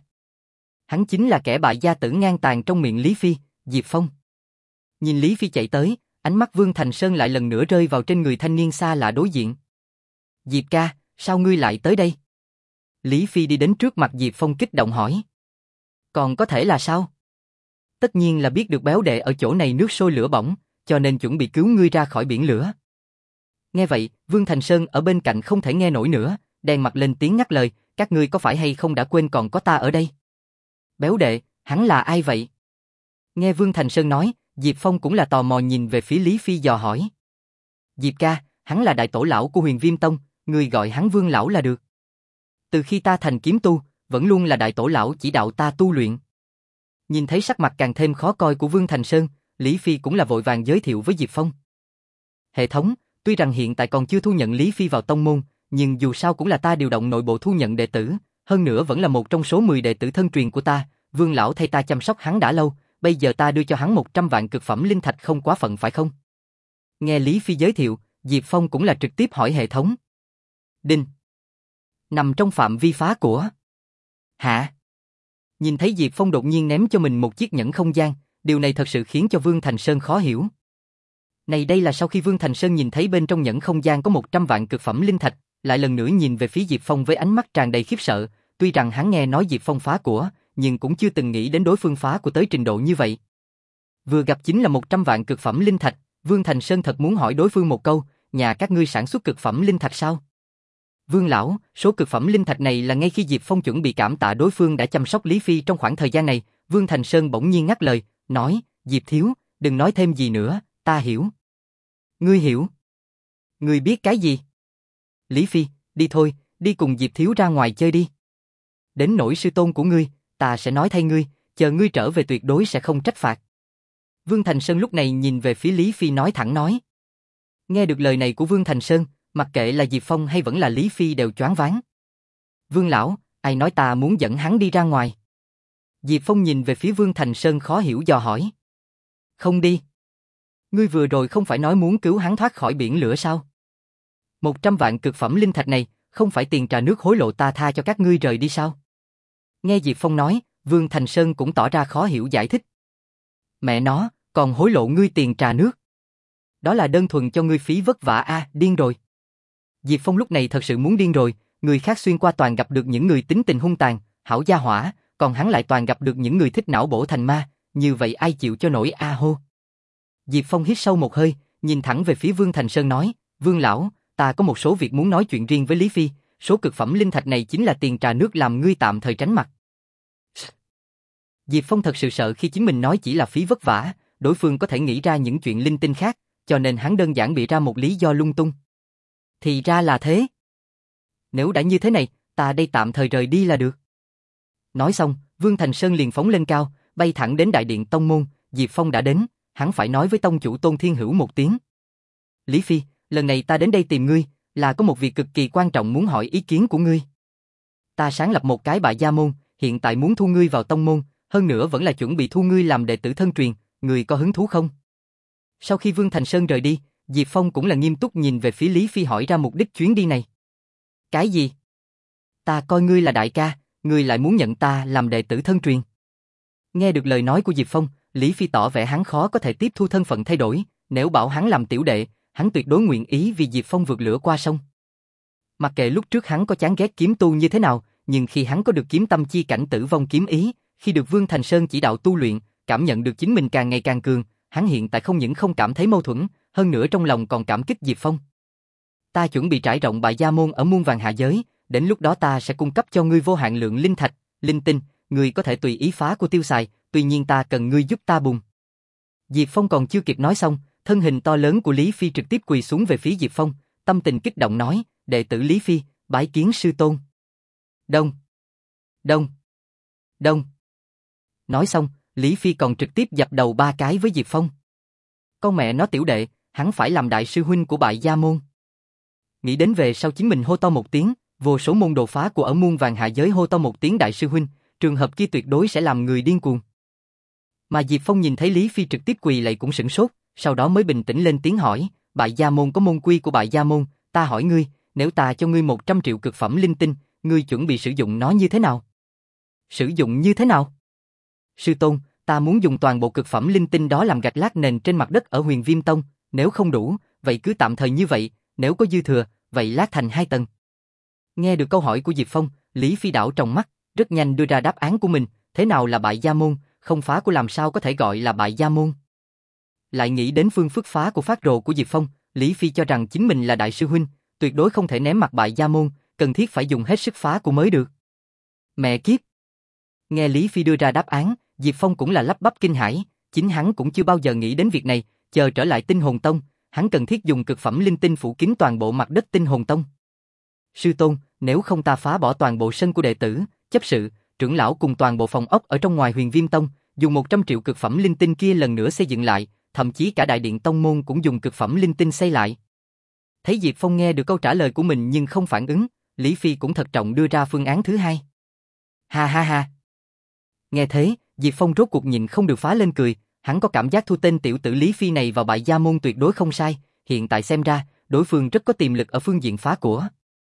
Hắn chính là kẻ bại gia tử ngang tàn trong miệng Lý Phi, Diệp Phong. Nhìn Lý Phi chạy tới, ánh mắt Vương Thành Sơn lại lần nữa rơi vào trên người thanh niên xa lạ đối diện. Diệp ca, sao ngươi lại tới đây? Lý Phi đi đến trước mặt Diệp Phong kích động hỏi. Còn có thể là sao? Tất nhiên là biết được béo đệ ở chỗ này nước sôi lửa bỏng, cho nên chuẩn bị cứu ngươi ra khỏi biển lửa. Nghe vậy, Vương Thành Sơn ở bên cạnh không thể nghe nổi nữa, đen mặt lên tiếng ngắt lời, các ngươi có phải hay không đã quên còn có ta ở đây? Béo đệ, hắn là ai vậy? Nghe Vương Thành Sơn nói, Diệp Phong cũng là tò mò nhìn về phía Lý Phi dò hỏi. Diệp ca, hắn là đại tổ lão của Huyền Viêm Tông, ngươi gọi hắn Vương lão là được. Từ khi ta thành kiếm tu, vẫn luôn là đại tổ lão chỉ đạo ta tu luyện. Nhìn thấy sắc mặt càng thêm khó coi của Vương Thành Sơn, Lý Phi cũng là vội vàng giới thiệu với Diệp Phong. Hệ thống, tuy rằng hiện tại còn chưa thu nhận Lý Phi vào tông môn, nhưng dù sao cũng là ta điều động nội bộ thu nhận đệ tử, hơn nữa vẫn là một trong số mười đệ tử thân truyền của ta, Vương lão thay ta chăm sóc hắn đã lâu, bây giờ ta đưa cho hắn một trăm vạn cực phẩm linh thạch không quá phận phải không? Nghe Lý Phi giới thiệu, Diệp Phong cũng là trực tiếp hỏi hệ thống. Đinh. Nằm trong phạm vi phá của. Hả? Nhìn thấy Diệp Phong đột nhiên ném cho mình một chiếc nhẫn không gian, điều này thật sự khiến cho Vương Thành Sơn khó hiểu. Này đây là sau khi Vương Thành Sơn nhìn thấy bên trong nhẫn không gian có một trăm vạn cực phẩm linh thạch, lại lần nữa nhìn về phía Diệp Phong với ánh mắt tràn đầy khiếp sợ, tuy rằng hắn nghe nói Diệp Phong phá của, nhưng cũng chưa từng nghĩ đến đối phương phá của tới trình độ như vậy. Vừa gặp chính là một trăm vạn cực phẩm linh thạch, Vương Thành Sơn thật muốn hỏi đối phương một câu, nhà các ngươi sản xuất cực phẩm linh thạch sao? Vương lão, số cực phẩm linh thạch này là ngay khi Diệp Phong chuẩn bị cảm tạ đối phương đã chăm sóc Lý Phi trong khoảng thời gian này, Vương Thành Sơn bỗng nhiên ngắt lời, nói, Diệp thiếu, đừng nói thêm gì nữa, ta hiểu. Ngươi hiểu? Ngươi biết cái gì? Lý Phi, đi thôi, đi cùng Diệp thiếu ra ngoài chơi đi. Đến nỗi sư tôn của ngươi, ta sẽ nói thay ngươi, chờ ngươi trở về tuyệt đối sẽ không trách phạt. Vương Thành Sơn lúc này nhìn về phía Lý Phi nói thẳng nói. Nghe được lời này của Vương Thành Sơn, mặc kệ là Diệp Phong hay vẫn là Lý Phi đều choáng váng. Vương lão, ai nói ta muốn dẫn hắn đi ra ngoài? Diệp Phong nhìn về phía Vương Thành Sơn khó hiểu dò hỏi. Không đi. Ngươi vừa rồi không phải nói muốn cứu hắn thoát khỏi biển lửa sao? Một trăm vạn cực phẩm linh thạch này, không phải tiền trà nước hối lộ ta tha cho các ngươi rời đi sao? Nghe Diệp Phong nói, Vương Thành Sơn cũng tỏ ra khó hiểu giải thích. Mẹ nó, còn hối lộ ngươi tiền trà nước. Đó là đơn thuần cho ngươi phí vất vả a, à, điên rồi. Diệp Phong lúc này thật sự muốn điên rồi, người khác xuyên qua toàn gặp được những người tính tình hung tàn, hảo gia hỏa, còn hắn lại toàn gặp được những người thích não bổ thành ma, như vậy ai chịu cho nổi a hô. Diệp Phong hít sâu một hơi, nhìn thẳng về phía Vương Thành Sơn nói, Vương lão, ta có một số việc muốn nói chuyện riêng với Lý Phi, số cực phẩm linh thạch này chính là tiền trà nước làm ngươi tạm thời tránh mặt. Diệp Phong thật sự sợ khi chính mình nói chỉ là phí vất vả, đối phương có thể nghĩ ra những chuyện linh tinh khác, cho nên hắn đơn giản bị ra một lý do lung tung. Thì ra là thế. Nếu đã như thế này, ta đây tạm thời rời đi là được. Nói xong, Vương Thành Sơn liền phóng lên cao, bay thẳng đến đại điện tông môn, Diệp Phong đã đến, hắn phải nói với tông chủ Tôn Thiên Hữu một tiếng. Lý Phi, lần này ta đến đây tìm ngươi, là có một việc cực kỳ quan trọng muốn hỏi ý kiến của ngươi. Ta sáng lập một cái bại gia môn, hiện tại muốn thu ngươi vào tông môn, hơn nữa vẫn là chuẩn bị thu ngươi làm đệ tử thân truyền, ngươi có hứng thú không? Sau khi Vương Thành Sơn rời đi, Diệp Phong cũng là nghiêm túc nhìn về phía Lý Phi hỏi ra mục đích chuyến đi này. Cái gì? Ta coi ngươi là đại ca, ngươi lại muốn nhận ta làm đệ tử thân truyền. Nghe được lời nói của Diệp Phong, Lý Phi tỏ vẻ hắn khó có thể tiếp thu thân phận thay đổi, nếu bảo hắn làm tiểu đệ, hắn tuyệt đối nguyện ý vì Diệp Phong vượt lửa qua sông. Mặc kệ lúc trước hắn có chán ghét kiếm tu như thế nào, nhưng khi hắn có được kiếm tâm chi cảnh tử vong kiếm ý, khi được Vương Thành Sơn chỉ đạo tu luyện, cảm nhận được chính mình càng ngày càng cường, hắn hiện tại không những không cảm thấy mâu thuẫn, hơn nữa trong lòng còn cảm kích Diệp Phong. Ta chuẩn bị trải rộng bại gia môn ở muôn vàn hạ giới, đến lúc đó ta sẽ cung cấp cho ngươi vô hạn lượng linh thạch, linh tinh, ngươi có thể tùy ý phá của tiêu xài, tuy nhiên ta cần ngươi giúp ta bùng. Diệp Phong còn chưa kịp nói xong, thân hình to lớn của Lý Phi trực tiếp quỳ xuống về phía Diệp Phong, tâm tình kích động nói, đệ tử Lý Phi, bái kiến sư tôn. Đông, đông, đông. Nói xong, Lý Phi còn trực tiếp dập đầu ba cái với Diệp Phong. Con mẹ nó tiểu đệ, hắn phải làm đại sư huynh của bại gia môn. Nghĩ đến về sau chính mình hô to một tiếng, vô số môn đồ phá của ở muôn vàng hạ giới hô to một tiếng đại sư huynh, trường hợp kia tuyệt đối sẽ làm người điên cuồng. Mà Diệp Phong nhìn thấy Lý Phi trực tiếp quỳ lạy cũng sửng sốt, sau đó mới bình tĩnh lên tiếng hỏi, bại gia môn có môn quy của bại gia môn, ta hỏi ngươi, nếu ta cho ngươi một trăm triệu cực phẩm linh tinh, ngươi chuẩn bị sử dụng nó như thế nào? Sử dụng như thế nào? Sư tôn, ta muốn dùng toàn bộ cực phẩm linh tinh đó làm gạch lát nền trên mặt đất ở Huyền Viêm Tông, nếu không đủ, vậy cứ tạm thời như vậy, nếu có dư thừa, vậy lát thành hai tầng. Nghe được câu hỏi của Diệp Phong, Lý Phi đảo trong mắt, rất nhanh đưa ra đáp án của mình, thế nào là bại gia môn, không phá của làm sao có thể gọi là bại gia môn. Lại nghĩ đến phương phức phá của phát rồ của Diệp Phong, Lý Phi cho rằng chính mình là đại sư huynh, tuyệt đối không thể ném mặt bại gia môn, cần thiết phải dùng hết sức phá của mới được. Mẹ kiếp! Nghe Lý Phi đưa ra đáp án, Diệp Phong cũng là lắp bắp kinh hãi, chính hắn cũng chưa bao giờ nghĩ đến việc này, chờ trở lại Tinh Hồn Tông, hắn cần thiết dùng cực phẩm linh tinh phủ kín toàn bộ mặt đất Tinh Hồn Tông. Sư tôn, nếu không ta phá bỏ toàn bộ sân của đệ tử, chấp sự, trưởng lão cùng toàn bộ phòng ốc ở trong ngoài Huyền Viêm Tông, dùng một trăm triệu cực phẩm linh tinh kia lần nữa xây dựng lại, thậm chí cả đại điện tông môn cũng dùng cực phẩm linh tinh xây lại. Thấy Diệp Phong nghe được câu trả lời của mình nhưng không phản ứng, Lý Phi cũng thật trọng đưa ra phương án thứ hai. Ha ha ha. Nghe thế, Diệp Phong rốt cuộc nhịn không được phá lên cười, hắn có cảm giác thu tên tiểu tử Lý Phi này vào bại gia môn tuyệt đối không sai, hiện tại xem ra, đối phương rất có tiềm lực ở phương diện phá của.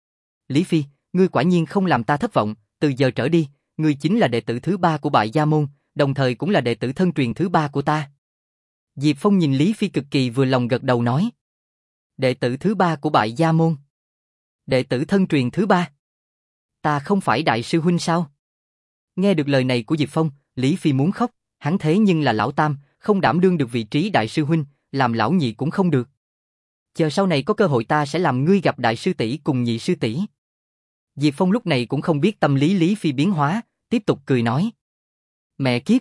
Lý Phi, ngươi quả nhiên không làm ta thất vọng, từ giờ trở đi, ngươi chính là đệ tử thứ ba của bại gia môn, đồng thời cũng là đệ tử thân truyền thứ ba của ta. Diệp Phong nhìn Lý Phi cực kỳ vừa lòng gật đầu nói. Đệ tử thứ ba của bại gia môn. Đệ tử thân truyền thứ ba. Ta không phải đại sư huynh sao? Nghe được lời này của Diệp Phong, Lý Phi muốn khóc, hắn thế nhưng là lão tam, không đảm đương được vị trí đại sư huynh, làm lão nhị cũng không được. Chờ sau này có cơ hội ta sẽ làm ngươi gặp đại sư tỷ cùng nhị sư tỷ. Diệp Phong lúc này cũng không biết tâm lý Lý Phi biến hóa, tiếp tục cười nói. Mẹ kiếp!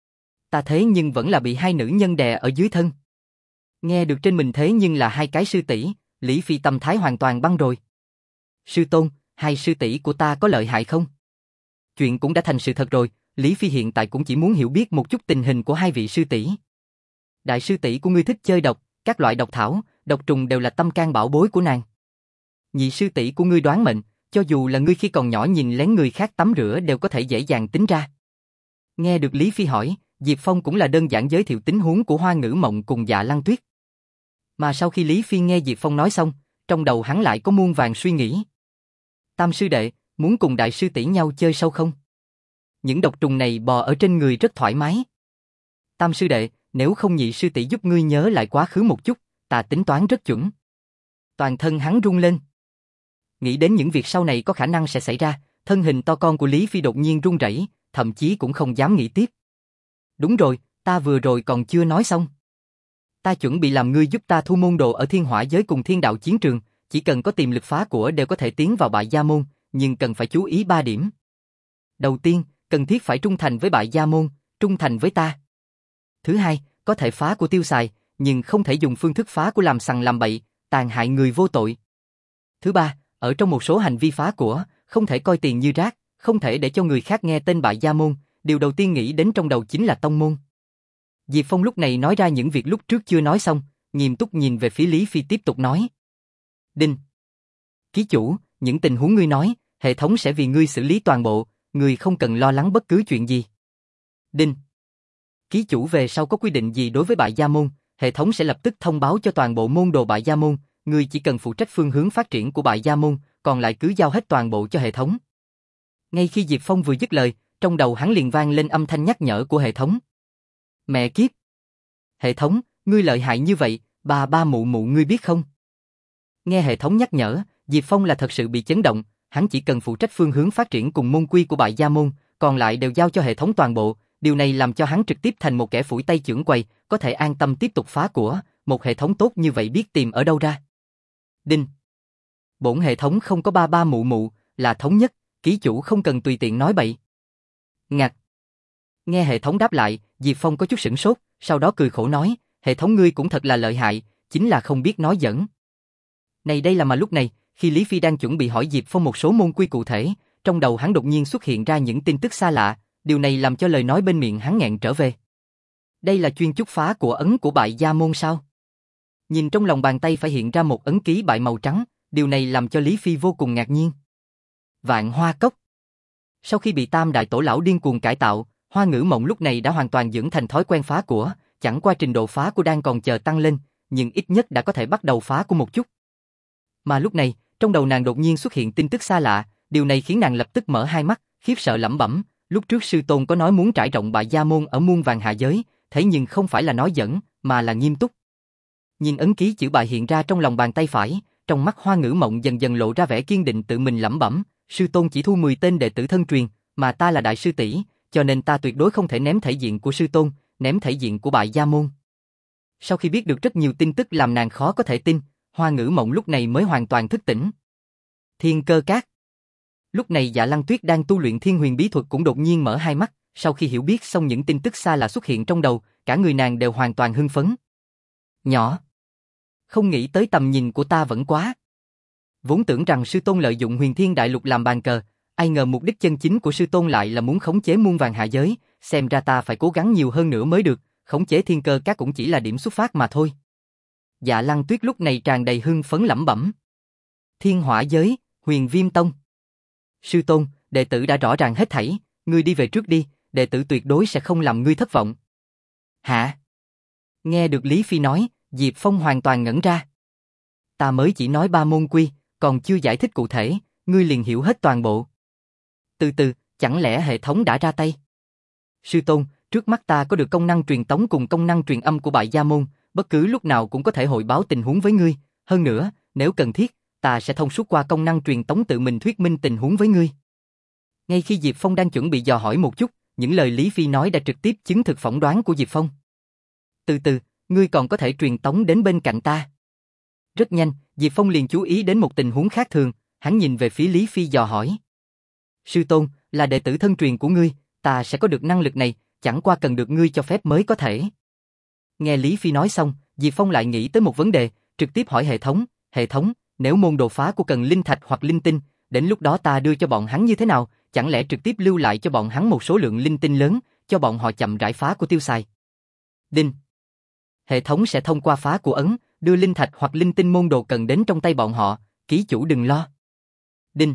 Ta thế nhưng vẫn là bị hai nữ nhân đè ở dưới thân. Nghe được trên mình thế nhưng là hai cái sư tỷ, Lý Phi tâm thái hoàn toàn băng rồi. Sư tôn, hai sư tỷ của ta có lợi hại không? Chuyện cũng đã thành sự thật rồi, Lý Phi hiện tại cũng chỉ muốn hiểu biết một chút tình hình của hai vị sư tỷ. Đại sư tỷ của ngươi thích chơi độc, các loại độc thảo, độc trùng đều là tâm can bảo bối của nàng. Nhị sư tỷ của ngươi đoán mệnh, cho dù là ngươi khi còn nhỏ nhìn lén người khác tắm rửa đều có thể dễ dàng tính ra. Nghe được Lý Phi hỏi, Diệp Phong cũng là đơn giản giới thiệu tình huống của Hoa Ngữ Mộng cùng Dạ Lăng Tuyết. Mà sau khi Lý Phi nghe Diệp Phong nói xong, trong đầu hắn lại có muôn vàn suy nghĩ. Tam sư đệ, muốn cùng đại sư tỷ nhau chơi sâu không? Những độc trùng này bò ở trên người rất thoải mái. Tam sư đệ, nếu không nhị sư tỷ giúp ngươi nhớ lại quá khứ một chút, ta tính toán rất chuẩn. Toàn thân hắn run lên. Nghĩ đến những việc sau này có khả năng sẽ xảy ra, thân hình to con của Lý Phi đột nhiên run rẩy, thậm chí cũng không dám nghĩ tiếp. Đúng rồi, ta vừa rồi còn chưa nói xong. Ta chuẩn bị làm ngươi giúp ta thu môn đồ ở thiên hỏa giới cùng thiên đạo chiến trường, chỉ cần có tiềm lực phá của đều có thể tiến vào bại gia môn, nhưng cần phải chú ý ba điểm. Đầu tiên, cần thiết phải trung thành với bại gia môn, trung thành với ta. Thứ hai, có thể phá của tiêu xài, nhưng không thể dùng phương thức phá của làm sằng làm bậy, tàn hại người vô tội. Thứ ba, ở trong một số hành vi phá của, không thể coi tiền như rác, không thể để cho người khác nghe tên bại gia môn, điều đầu tiên nghĩ đến trong đầu chính là tông môn. Diệp Phong lúc này nói ra những việc lúc trước chưa nói xong, nghiêm túc nhìn về phía Lý Phi tiếp tục nói. Đinh. Ký chủ, những tình huống ngươi nói, hệ thống sẽ vì ngươi xử lý toàn bộ, ngươi không cần lo lắng bất cứ chuyện gì. Đinh. Ký chủ về sau có quy định gì đối với bại gia môn, hệ thống sẽ lập tức thông báo cho toàn bộ môn đồ bại gia môn, ngươi chỉ cần phụ trách phương hướng phát triển của bại gia môn, còn lại cứ giao hết toàn bộ cho hệ thống. Ngay khi Diệp Phong vừa dứt lời, trong đầu hắn liền vang lên âm thanh nhắc nhở của hệ thống. Mẹ kiếp! Hệ thống, ngươi lợi hại như vậy, ba ba mụ mụ ngươi biết không? Nghe hệ thống nhắc nhở, Diệp Phong là thật sự bị chấn động, hắn chỉ cần phụ trách phương hướng phát triển cùng môn quy của bại gia môn, còn lại đều giao cho hệ thống toàn bộ, điều này làm cho hắn trực tiếp thành một kẻ phủi tay chưởng quầy, có thể an tâm tiếp tục phá của, một hệ thống tốt như vậy biết tìm ở đâu ra. Đinh. Bổn hệ thống không có ba ba mụ mụ, là thống nhất, ký chủ không cần tùy tiện nói bậy. Ngạc. Nghe hệ thống đáp lại, Diệp Phong có chút sửng sốt, sau đó cười khổ nói, hệ thống ngươi cũng thật là lợi hại, chính là không biết nói giỡn. Này đây là mà lúc này, khi Lý Phi đang chuẩn bị hỏi Diệp Phong một số môn quy cụ thể, trong đầu hắn đột nhiên xuất hiện ra những tin tức xa lạ, điều này làm cho lời nói bên miệng hắn nghẹn trở về. Đây là chuyên chúc phá của ấn của bại gia môn sao? Nhìn trong lòng bàn tay phải hiện ra một ấn ký bại màu trắng, điều này làm cho Lý Phi vô cùng ngạc nhiên. Vạn Hoa Cốc. Sau khi bị Tam Đại Tổ Lão điên cuồng cải tạo, Hoa Ngữ Mộng lúc này đã hoàn toàn dưỡng thành thói quen phá của, chẳng qua trình độ phá của đang còn chờ tăng lên, nhưng ít nhất đã có thể bắt đầu phá của một chút. Mà lúc này, trong đầu nàng đột nhiên xuất hiện tin tức xa lạ, điều này khiến nàng lập tức mở hai mắt, khiếp sợ lẩm bẩm, lúc trước sư tôn có nói muốn trải rộng bại gia môn ở muôn vàn hạ giới, thế nhưng không phải là nói giỡn, mà là nghiêm túc. Nhìn ấn ký chữ bại hiện ra trong lòng bàn tay phải, trong mắt Hoa Ngữ Mộng dần dần lộ ra vẻ kiên định tự mình lẩm bẩm, sư tôn chỉ thu mười tên đệ tử thân truyền, mà ta là đại sư tỷ, cho nên ta tuyệt đối không thể ném thể diện của sư tôn, ném thể diện của bại gia môn. Sau khi biết được rất nhiều tin tức làm nàng khó có thể tin, Hoa Ngữ Mộng lúc này mới hoàn toàn thức tỉnh. Thiên Cơ Các. Lúc này Dạ Lăng Tuyết đang tu luyện Thiên Huyền bí thuật cũng đột nhiên mở hai mắt, sau khi hiểu biết xong những tin tức xa lạ xuất hiện trong đầu, cả người nàng đều hoàn toàn hưng phấn. Nhỏ. Không nghĩ tới tầm nhìn của ta vẫn quá. Vốn tưởng rằng sư tôn lợi dụng Huyền Thiên Đại Lục làm bàn cờ, Ai ngờ mục đích chân chính của sư tôn lại là muốn khống chế muôn vàn hạ giới, xem ra ta phải cố gắng nhiều hơn nữa mới được, khống chế thiên cơ các cũng chỉ là điểm xuất phát mà thôi. Dạ Lăng Tuyết lúc này tràn đầy hưng phấn lẩm bẩm. Thiên hỏa giới, Huyền Viêm Tông. Sư tôn, đệ tử đã rõ ràng hết thảy, ngươi đi về trước đi, đệ tử tuyệt đối sẽ không làm ngươi thất vọng. Hả? Nghe được Lý Phi nói, Diệp Phong hoàn toàn ngẩn ra. Ta mới chỉ nói ba môn quy, còn chưa giải thích cụ thể, ngươi liền hiểu hết toàn bộ. Từ từ, chẳng lẽ hệ thống đã ra tay? Sư tôn, trước mắt ta có được công năng truyền tống cùng công năng truyền âm của Bại Gia Môn, bất cứ lúc nào cũng có thể hội báo tình huống với ngươi, hơn nữa, nếu cần thiết, ta sẽ thông suốt qua công năng truyền tống tự mình thuyết minh tình huống với ngươi. Ngay khi Diệp Phong đang chuẩn bị dò hỏi một chút, những lời Lý Phi nói đã trực tiếp chứng thực phỏng đoán của Diệp Phong. Từ từ, ngươi còn có thể truyền tống đến bên cạnh ta. Rất nhanh, Diệp Phong liền chú ý đến một tình huống khác thường, hắn nhìn về phía Lý Phi dò hỏi. Sư tôn, là đệ tử thân truyền của ngươi, ta sẽ có được năng lực này, chẳng qua cần được ngươi cho phép mới có thể. Nghe Lý Phi nói xong, Diệp Phong lại nghĩ tới một vấn đề, trực tiếp hỏi hệ thống, hệ thống, nếu môn đồ phá của cần linh thạch hoặc linh tinh, đến lúc đó ta đưa cho bọn hắn như thế nào, chẳng lẽ trực tiếp lưu lại cho bọn hắn một số lượng linh tinh lớn, cho bọn họ chậm rãi phá của tiêu xài. Đinh. Hệ thống sẽ thông qua phá của ấn, đưa linh thạch hoặc linh tinh môn đồ cần đến trong tay bọn họ, ký chủ đừng lo. Đinh.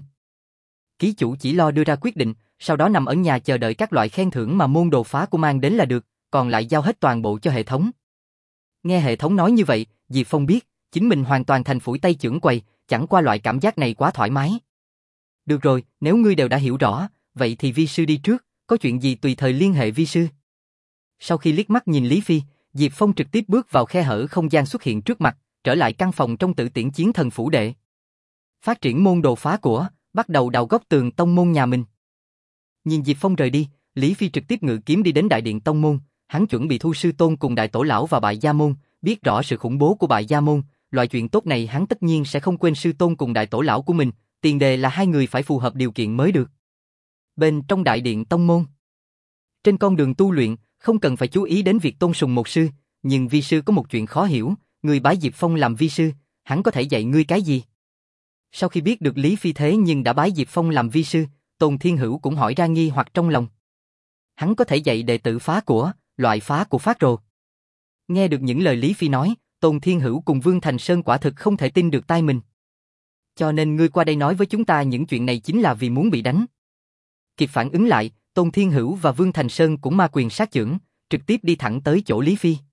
Ký chủ chỉ lo đưa ra quyết định, sau đó nằm ở nhà chờ đợi các loại khen thưởng mà môn đồ phá của mang đến là được, còn lại giao hết toàn bộ cho hệ thống. Nghe hệ thống nói như vậy, Diệp Phong biết, chính mình hoàn toàn thành phủi tay chưởng quầy, chẳng qua loại cảm giác này quá thoải mái. Được rồi, nếu ngươi đều đã hiểu rõ, vậy thì vi sư đi trước, có chuyện gì tùy thời liên hệ vi sư. Sau khi liếc mắt nhìn Lý Phi, Diệp Phong trực tiếp bước vào khe hở không gian xuất hiện trước mặt, trở lại căn phòng trong Tử Tiễn Chiến Thần phủ đệ. Phát triển môn đồ phá của, bắt đầu đào góc tường tông môn nhà mình. Nhìn Diệp Phong rời đi, Lý Phi trực tiếp ngự kiếm đi đến đại điện tông môn, hắn chuẩn bị thu sư tôn cùng đại tổ lão vào Bại Gia Môn, biết rõ sự khủng bố của Bại Gia Môn, loại chuyện tốt này hắn tất nhiên sẽ không quên sư tôn cùng đại tổ lão của mình, tiền đề là hai người phải phù hợp điều kiện mới được. Bên trong đại điện tông môn, trên con đường tu luyện, không cần phải chú ý đến việc tôn sùng một sư, nhưng vi sư có một chuyện khó hiểu, người bái Diệp Phong làm vi sư, hắn có thể dạy ngươi cái gì? Sau khi biết được Lý Phi thế nhưng đã bái Diệp Phong làm vi sư, Tôn Thiên Hữu cũng hỏi ra nghi hoặc trong lòng. Hắn có thể dạy đệ tử phá của, loại phá của phát rồ. Nghe được những lời Lý Phi nói, Tôn Thiên Hữu cùng Vương Thành Sơn quả thực không thể tin được tai mình. Cho nên ngươi qua đây nói với chúng ta những chuyện này chính là vì muốn bị đánh. Kịp phản ứng lại, Tôn Thiên Hữu và Vương Thành Sơn cũng ma quyền sát chưởng, trực tiếp đi thẳng tới chỗ Lý Phi.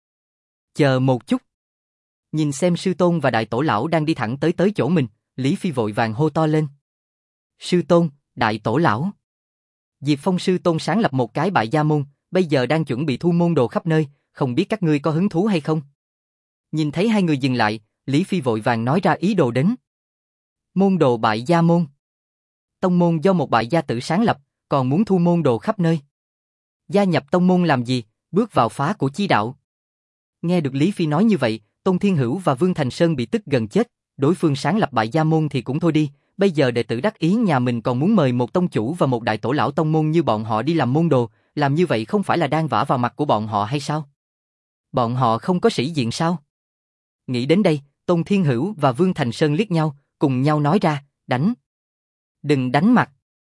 Chờ một chút. Nhìn xem sư tôn và đại tổ lão đang đi thẳng tới tới chỗ mình, Lý Phi vội vàng hô to lên. Sư tôn, đại tổ lão. Diệp Phong sư tôn sáng lập một cái Bại Gia Môn, bây giờ đang chuẩn bị thu môn đồ khắp nơi, không biết các ngươi có hứng thú hay không? Nhìn thấy hai người dừng lại, Lý Phi vội vàng nói ra ý đồ đến. Môn đồ Bại Gia Môn. Tông môn do một bại gia tử sáng lập, còn muốn thu môn đồ khắp nơi. Gia nhập tông môn làm gì, bước vào phá của chi đạo. Nghe được Lý Phi nói như vậy, Tôn Thiên Hữu và Vương Thành Sơn bị tức gần chết, đối phương sáng lập Bại Gia Môn thì cũng thôi đi, bây giờ đệ tử đắc ý nhà mình còn muốn mời một tông chủ và một đại tổ lão tông môn như bọn họ đi làm môn đồ, làm như vậy không phải là đang vả vào mặt của bọn họ hay sao? Bọn họ không có sĩ diện sao? Nghĩ đến đây, Tôn Thiên Hữu và Vương Thành Sơn liếc nhau, cùng nhau nói ra, đánh. Đừng đánh mặt.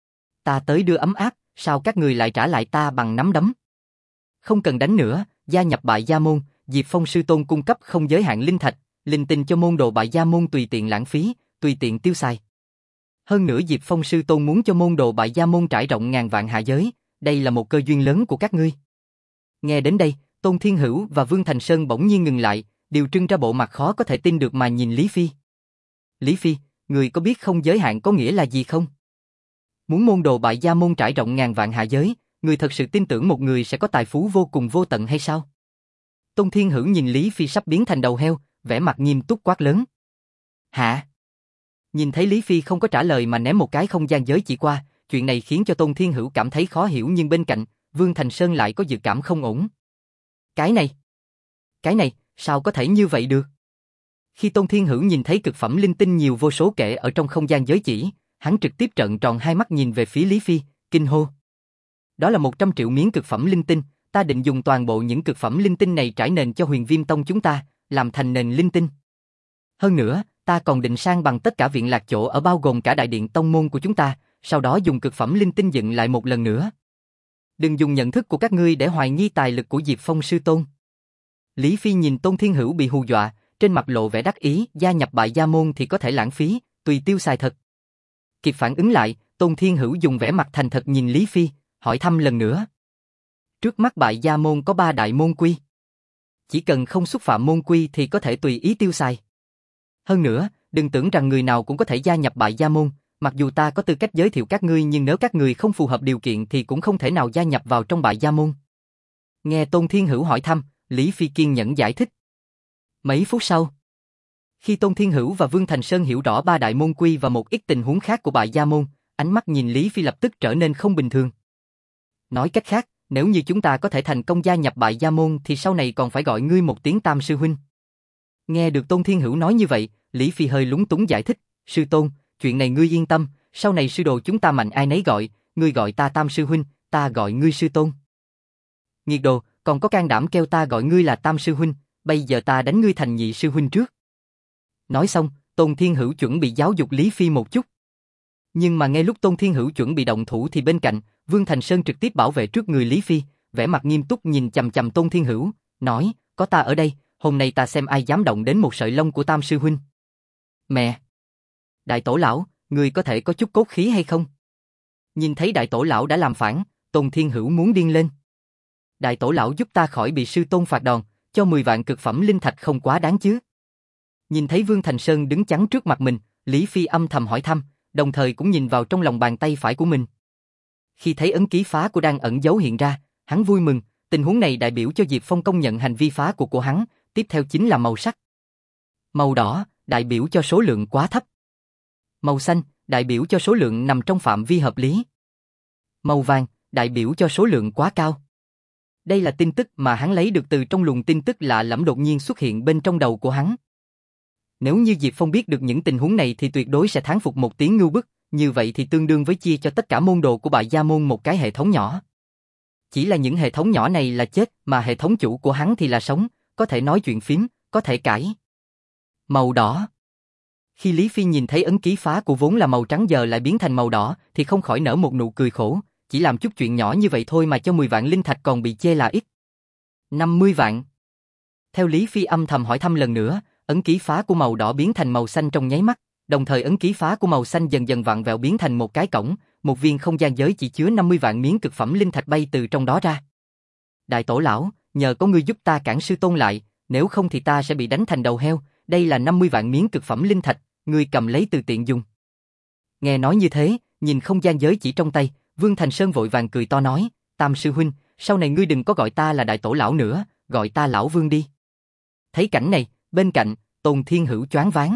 Ta tới đưa ấm áp, sao các người lại trả lại ta bằng nắm đấm? Không cần đánh nữa, gia nhập Bại Gia Môn, Diệp Phong sư tôn cung cấp không giới hạn linh thạch, linh tinh cho môn đồ Bại Gia Môn tùy tiện lãng phí, tùy tiện tiêu xài. Hơn nữa Diệp Phong sư tôn muốn cho môn đồ Bại Gia Môn trải rộng ngàn vạn hạ giới, đây là một cơ duyên lớn của các ngươi. Nghe đến đây, Tôn Thiên Hữu và Vương Thành Sơn bỗng nhiên ngừng lại, đều trưng ra bộ mặt khó có thể tin được mà nhìn Lý Phi. Lý Phi, người có biết không giới hạn có nghĩa là gì không? Muốn môn đồ Bại Gia Môn trải rộng ngàn vạn hạ giới, người thật sự tin tưởng một người sẽ có tài phú vô cùng vô tận hay sao? Tôn Thiên Hữu nhìn Lý Phi sắp biến thành đầu heo, vẻ mặt nghiêm túc quát lớn. Hả? Nhìn thấy Lý Phi không có trả lời mà ném một cái không gian giới chỉ qua, chuyện này khiến cho Tôn Thiên Hữu cảm thấy khó hiểu, nhưng bên cạnh, Vương Thành Sơn lại có dự cảm không ổn. Cái này, cái này, sao có thể như vậy được? Khi Tôn Thiên Hữu nhìn thấy cực phẩm linh tinh nhiều vô số kể ở trong không gian giới chỉ, hắn trực tiếp trợn tròn hai mắt nhìn về phía Lý Phi, kinh hô. Đó là một trăm triệu miếng cực phẩm linh tinh, ta định dùng toàn bộ những cực phẩm linh tinh này trải nền cho Huyền Viêm Tông chúng ta, làm thành nền linh tinh. Hơn nữa, ta còn định sang bằng tất cả viện lạc chỗ ở bao gồm cả đại điện tông môn của chúng ta, sau đó dùng cực phẩm linh tinh dựng lại một lần nữa. Đừng dùng nhận thức của các ngươi để hoài nghi tài lực của Diệp Phong sư tôn. Lý Phi nhìn Tôn Thiên Hữu bị hù dọa, trên mặt lộ vẻ đắc ý, gia nhập Bại Gia môn thì có thể lãng phí, tùy tiêu xài thật. Kịp phản ứng lại, Tôn Thiên Hữu dùng vẻ mặt thành thật nhìn Lý Phi, hỏi thăm lần nữa. Trước mắt Bại Gia môn có ba đại môn quy. Chỉ cần không xúc phạm môn quy thì có thể tùy ý tiêu xài. Hơn nữa, đừng tưởng rằng người nào cũng có thể gia nhập Bại Gia môn, mặc dù ta có tư cách giới thiệu các ngươi nhưng nếu các ngươi không phù hợp điều kiện thì cũng không thể nào gia nhập vào trong Bại Gia môn. Nghe Tôn Thiên Hữu hỏi thăm, Lý Phi kiên nhẫn giải thích. Mấy phút sau, khi Tôn Thiên Hữu và Vương Thành Sơn hiểu rõ ba đại môn quy và một ít tình huống khác của Bại Gia môn, ánh mắt nhìn Lý Phi lập tức trở nên không bình thường. Nói cách khác, nếu như chúng ta có thể thành công gia nhập Bại Gia môn thì sau này còn phải gọi ngươi một tiếng Tam sư huynh. Nghe được Tôn Thiên Hữu nói như vậy, Lý Phi hơi lúng túng giải thích, sư tôn, chuyện này ngươi yên tâm, sau này sư đồ chúng ta mạnh ai nấy gọi, ngươi gọi ta Tam sư huynh, ta gọi ngươi sư tôn. Nghiệt đồ, còn có can đảm kêu ta gọi ngươi là Tam sư huynh, bây giờ ta đánh ngươi thành nhị sư huynh trước. Nói xong, Tôn Thiên Hữu chuẩn bị giáo dục Lý Phi một chút. Nhưng mà ngay lúc Tôn Thiên Hữu chuẩn bị động thủ thì bên cạnh, Vương Thành Sơn trực tiếp bảo vệ trước người Lý Phi, vẻ mặt nghiêm túc nhìn chằm chằm Tôn Thiên Hữu, nói, có ta ở đây, hôm nay ta xem ai dám động đến một sợi lông của Tam sư huynh. Mẹ! Đại tổ lão, người có thể có chút cốt khí hay không? Nhìn thấy đại tổ lão đã làm phản, Tôn Thiên Hữu muốn điên lên. Đại tổ lão giúp ta khỏi bị sư tôn phạt đòn, cho mười vạn cực phẩm linh thạch không quá đáng chứ? Nhìn thấy Vương Thành Sơn đứng chắn trước mặt mình, Lý Phi âm thầm hỏi thăm, đồng thời cũng nhìn vào trong lòng bàn tay phải của mình. Khi thấy ấn ký phá của đang ẩn giấu hiện ra, hắn vui mừng, tình huống này đại biểu cho Diệp Phong công nhận hành vi phá của của hắn, tiếp theo chính là màu sắc. Màu đỏ, đại biểu cho số lượng quá thấp. Màu xanh, đại biểu cho số lượng nằm trong phạm vi hợp lý. Màu vàng, đại biểu cho số lượng quá cao. Đây là tin tức mà hắn lấy được từ trong luồng tin tức lạ lẫm đột nhiên xuất hiện bên trong đầu của hắn. Nếu như Diệp Phong biết được những tình huống này thì tuyệt đối sẽ thán phục một tiếng ngưu bức, như vậy thì tương đương với chia cho tất cả môn đồ của Bại Gia môn một cái hệ thống nhỏ. Chỉ là những hệ thống nhỏ này là chết, mà hệ thống chủ của hắn thì là sống, có thể nói chuyện phím, có thể cãi. Màu đỏ. Khi Lý Phi nhìn thấy ấn ký phá của vốn là màu trắng giờ lại biến thành màu đỏ thì không khỏi nở một nụ cười khổ, chỉ làm chút chuyện nhỏ như vậy thôi mà cho mười vạn linh thạch còn bị chê là ít. năm mươi vạn. Theo Lý Phi âm thầm hỏi thăm lần nữa, ấn ký phá của màu đỏ biến thành màu xanh trong nháy mắt, đồng thời ấn ký phá của màu xanh dần dần vặn vẹo biến thành một cái cổng, một viên không gian giới chỉ chứa năm mươi vạn miếng cực phẩm linh thạch bay từ trong đó ra. Đại tổ lão, nhờ có ngươi giúp ta cản sư tôn lại, nếu không thì ta sẽ bị đánh thành đầu heo, đây là năm mươi vạn miếng cực phẩm linh thạch, ngươi cầm lấy từ tiện dùng. Nghe nói như thế, nhìn không gian giới chỉ trong tay, Vương Thành Sơn vội vàng cười to nói, Tam sư huynh, sau này ngươi đừng có gọi ta là đại tổ lão nữa, gọi ta lão Vương đi. Thấy cảnh này, bên cạnh, Tôn Thiên Hữu choáng váng.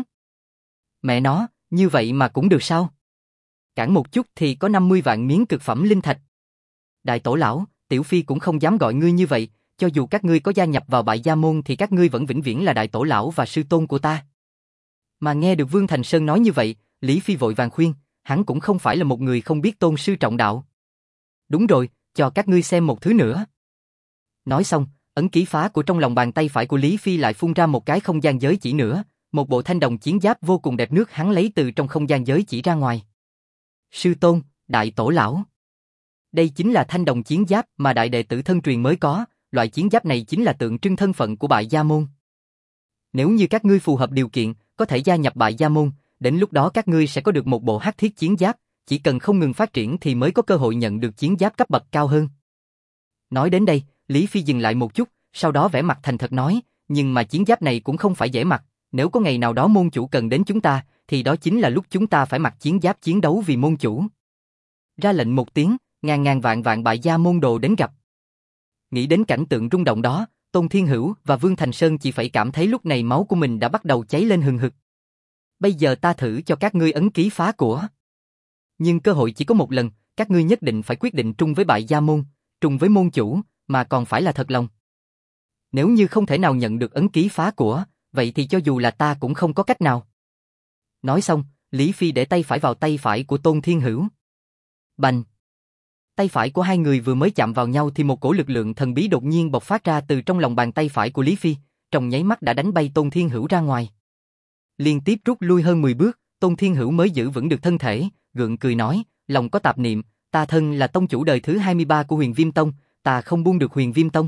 Mẹ nó, như vậy mà cũng được sao? Cản một chút thì có năm mươi vạn miếng cực phẩm linh thạch. Đại tổ lão, Tiểu Phi cũng không dám gọi ngươi như vậy, cho dù các ngươi có gia nhập vào Bại Gia môn thì các ngươi vẫn vĩnh viễn là đại tổ lão và sư tôn của ta. Mà nghe được Vương Thành Sơn nói như vậy, Lý Phi vội vàng khuyên, hắn cũng không phải là một người không biết tôn sư trọng đạo. Đúng rồi, cho các ngươi xem một thứ nữa. Nói xong, ấn ký phá của trong lòng bàn tay phải của Lý Phi lại phun ra một cái không gian giới chỉ nữa, một bộ thanh đồng chiến giáp vô cùng đẹp nước hắn lấy từ trong không gian giới chỉ ra ngoài. Sư tôn, đại tổ lão. Đây chính là thanh đồng chiến giáp mà đại đệ tử thân truyền mới có, loại chiến giáp này chính là tượng trưng thân phận của Bại Gia môn. Nếu như các ngươi phù hợp điều kiện, có thể gia nhập Bại Gia môn, đến lúc đó các ngươi sẽ có được một bộ hắc thiết chiến giáp, chỉ cần không ngừng phát triển thì mới có cơ hội nhận được chiến giáp cấp bậc cao hơn. Nói đến đây, Lý Phi dừng lại một chút, sau đó vẻ mặt thành thật nói, nhưng mà chiến giáp này cũng không phải dễ mặc, nếu có ngày nào đó môn chủ cần đến chúng ta, thì đó chính là lúc chúng ta phải mặc chiến giáp chiến đấu vì môn chủ. Ra lệnh một tiếng, ngàn ngàn vạn vạn Bại Gia môn đồ đến gặp. Nghĩ đến cảnh tượng rung động đó, Tôn Thiên Hữu và Vương Thành Sơn chỉ phải cảm thấy lúc này máu của mình đã bắt đầu cháy lên hừng hực. Bây giờ ta thử cho các ngươi ấn ký phá của. Nhưng cơ hội chỉ có một lần, các ngươi nhất định phải quyết định trung với Bại Gia môn, trung với môn chủ, mà còn phải là thật lòng. Nếu như không thể nào nhận được ấn ký phá của, vậy thì cho dù là ta cũng không có cách nào. Nói xong, Lý Phi để tay phải vào tay phải của Tôn Thiên Hữu. Bành! Tay phải của hai người vừa mới chạm vào nhau thì một cổ lực lượng thần bí đột nhiên bộc phát ra từ trong lòng bàn tay phải của Lý Phi, trong nháy mắt đã đánh bay Tôn Thiên Hữu ra ngoài. Liên tiếp rút lui hơn mười bước, Tôn Thiên Hữu mới giữ vững được thân thể, gượng cười nói, lòng có tạp niệm, ta thân là tông chủ đời thứ hai mươi ba của Huyền Viêm Tông, ta không buông được Huyền Viêm Tông.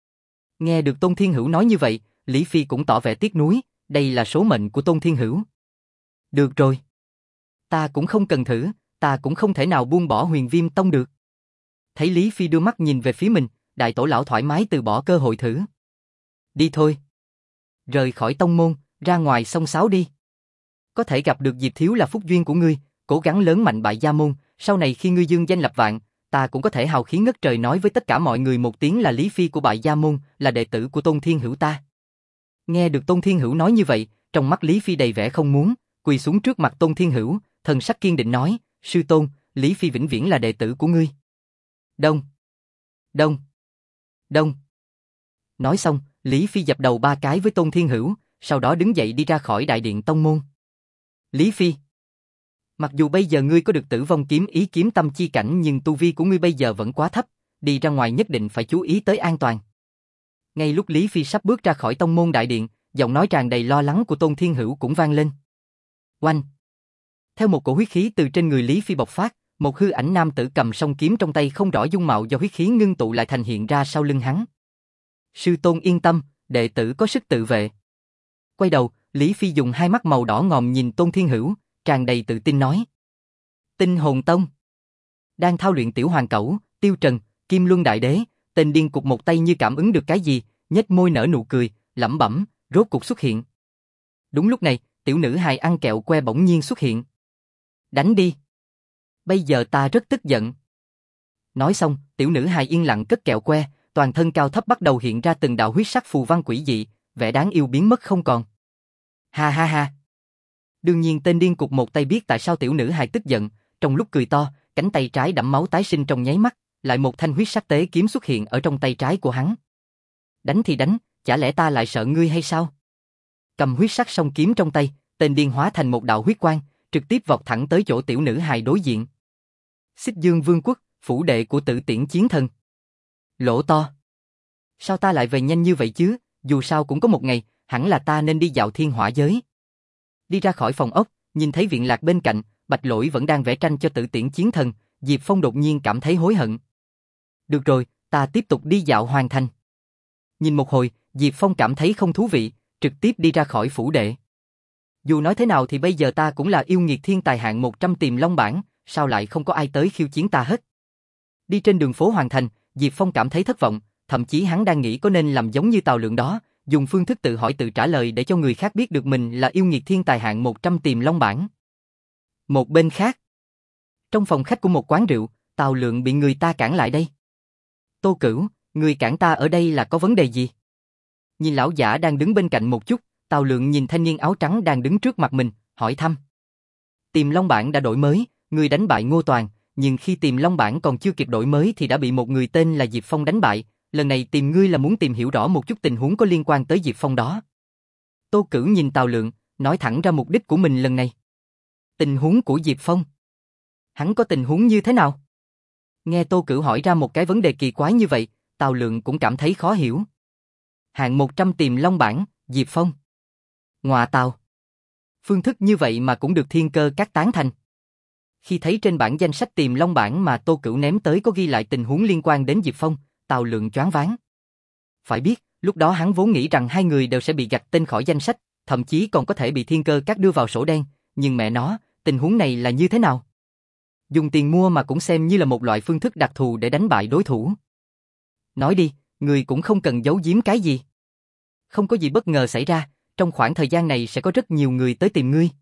Nghe được Tôn Thiên Hữu nói như vậy, Lý Phi cũng tỏ vẻ tiếc nuối, đây là số mệnh của Tôn Thiên Hữu. Được rồi. Ta cũng không cần thử, ta cũng không thể nào buông bỏ Huyền Viêm Tông được. Thấy Lý Phi đưa mắt nhìn về phía mình, đại tổ lão thoải mái từ bỏ cơ hội thử. Đi thôi. Rời khỏi tông môn, ra ngoài xông xáo đi. Có thể gặp được Diệp Thiếu là phúc duyên của ngươi, cố gắng lớn mạnh bại gia môn, sau này khi ngươi dương danh lập vạn, ta cũng có thể hào khí ngất trời nói với tất cả mọi người một tiếng là Lý Phi của bại gia môn, là đệ tử của Tôn Thiên Hữu ta. Nghe được Tôn Thiên Hữu nói như vậy, trong mắt Lý Phi đầy vẻ không muốn, quỳ xuống trước mặt Tôn Thiên Hữu, thần sắc kiên định nói, sư tôn, Lý Phi vĩnh viễn là đệ tử của ngươi. Đông, đông, đông. Nói xong, Lý Phi dập đầu ba cái với Tôn Thiên Hữu, sau đó đứng dậy đi ra khỏi đại điện tông môn. Lý Phi, mặc dù bây giờ ngươi có được Tử Vong kiếm ý kiếm tâm chi cảnh nhưng tu vi của ngươi bây giờ vẫn quá thấp, đi ra ngoài nhất định phải chú ý tới an toàn. Ngay lúc Lý Phi sắp bước ra khỏi tông môn đại điện, giọng nói tràn đầy lo lắng của Tôn Thiên Hữu cũng vang lên. Oanh! Theo một cổ huyết khí từ trên người Lý Phi bộc phát, một hư ảnh nam tử cầm song kiếm trong tay không rõ dung mạo do huyết khí ngưng tụ lại thành hiện ra sau lưng hắn. Sư tôn yên tâm, đệ tử có sức tự vệ. Quay đầu, Lý Phi dùng hai mắt màu đỏ ngòm nhìn Tôn Thiên Hữu, tràn đầy tự tin nói. Tinh Hồn Tông. Đang thao luyện tiểu hoàng cẩu, Tiêu Trần, Kim Luân Đại Đế, tên điên cục một tay như cảm ứng được cái gì, nhếch môi nở nụ cười, lẩm bẩm, rốt cục xuất hiện. Đúng lúc này, tiểu nữ hài ăn kẹo que bỗng nhiên xuất hiện. Đánh đi. Bây giờ ta rất tức giận. Nói xong, tiểu nữ hài yên lặng cất kẹo que, toàn thân cao thấp bắt đầu hiện ra từng đạo huyết sắc phù văn quỷ dị, vẻ đáng yêu biến mất không còn. Ha ha ha. Đương nhiên tên điên cục một tay biết tại sao tiểu nữ hài tức giận, trong lúc cười to, cánh tay trái đẫm máu tái sinh trong nháy mắt, lại một thanh huyết sắc tế kiếm xuất hiện ở trong tay trái của hắn. Đánh thì đánh, chả lẽ ta lại sợ ngươi hay sao? Cầm huyết sắc song kiếm trong tay, tên điên hóa thành một đạo huyết quang, trực tiếp vọt thẳng tới chỗ tiểu nữ hài đối diện. Xích Dương Vương quốc, phủ đệ của Tử Tiễn Chiến Thần. Lỗ to. Sao ta lại về nhanh như vậy chứ, dù sao cũng có một ngày, hẳn là ta nên đi dạo thiên hỏa giới. Đi ra khỏi phòng ốc, nhìn thấy viện lạc bên cạnh, Bạch Lỗi vẫn đang vẽ tranh cho Tử Tiễn Chiến Thần, Diệp Phong đột nhiên cảm thấy hối hận. Được rồi, ta tiếp tục đi dạo hoàn thành. Nhìn một hồi, Diệp Phong cảm thấy không thú vị, trực tiếp đi ra khỏi phủ đệ. Dù nói thế nào thì bây giờ ta cũng là yêu nghiệt thiên tài hạng một trăm Tiềm Long bảng, sao lại không có ai tới khiêu chiến ta hết. Đi trên đường phố Hoàng Thành, Diệp Phong cảm thấy thất vọng, thậm chí hắn đang nghĩ có nên làm giống như Tào Lượng đó, dùng phương thức tự hỏi tự trả lời để cho người khác biết được mình là yêu nghiệt thiên tài hạng một trăm Tiềm Long bảng. Một bên khác, trong phòng khách của một quán rượu, Tào Lượng bị người ta cản lại đây. Tô Cửu, người cản ta ở đây là có vấn đề gì? Nhìn lão giả đang đứng bên cạnh một chút, Tào Lượng nhìn thanh niên áo trắng đang đứng trước mặt mình, hỏi thăm. Tiềm Long bảng đã đổi mới, người đánh bại Ngô Toàn, nhưng khi Tiềm Long bảng còn chưa kịp đổi mới thì đã bị một người tên là Diệp Phong đánh bại, lần này tìm ngươi là muốn tìm hiểu rõ một chút tình huống có liên quan tới Diệp Phong đó. Tô Cửu nhìn Tào Lượng, nói thẳng ra mục đích của mình lần này. Tình huống của Diệp Phong? Hắn có tình huống như thế nào? Nghe Tô Cửu hỏi ra một cái vấn đề kỳ quái như vậy, Tào Lượng cũng cảm thấy khó hiểu. Hạng một trăm Tiềm Long bảng, Diệp Phong. Ngọa Tào. Phương thức như vậy mà cũng được Thiên Cơ Các tán thành. Khi thấy trên bảng danh sách Tiềm Long bảng mà Tô Cửu ném tới có ghi lại tình huống liên quan đến Diệp Phong, Tào Lượng choáng váng. Phải biết, lúc đó hắn vốn nghĩ rằng hai người đều sẽ bị gạch tên khỏi danh sách, thậm chí còn có thể bị Thiên Cơ Các đưa vào sổ đen, nhưng mẹ nó, tình huống này là như thế nào? Dùng tiền mua mà cũng xem như là một loại phương thức đặc thù để đánh bại đối thủ. Nói đi, người cũng không cần giấu giếm cái gì. Không có gì bất ngờ xảy ra, trong khoảng thời gian này sẽ có rất nhiều người tới tìm ngươi.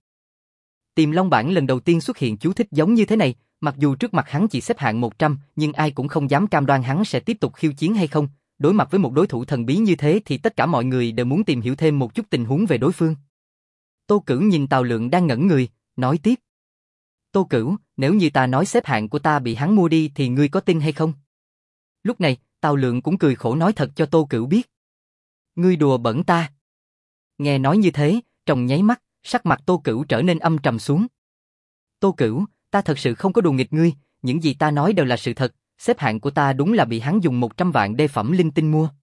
Tiềm Long bảng lần đầu tiên xuất hiện chú thích giống như thế này, mặc dù trước mặt hắn chỉ xếp hạng một trăm, nhưng ai cũng không dám cam đoan hắn sẽ tiếp tục khiêu chiến hay không. Đối mặt với một đối thủ thần bí như thế thì tất cả mọi người đều muốn tìm hiểu thêm một chút tình huống về đối phương. Tô Cửu nhìn Tào Lượng đang ngẩn người, nói tiếp. Tô Cửu, nếu như ta nói xếp hạng của ta bị hắn mua đi thì ngươi có tin hay không? Lúc này, Tào Lượng cũng cười khổ nói thật cho Tô Cửu biết. Ngươi đùa bẩn ta. Nghe nói như thế, trong nháy mắt, sắc mặt Tô Cửu trở nên âm trầm xuống. Tô Cửu, ta thật sự không có đùa nghịch ngươi, những gì ta nói đều là sự thật, xếp hạng của ta đúng là bị hắn dùng một trăm vạn đê phẩm linh tinh mua.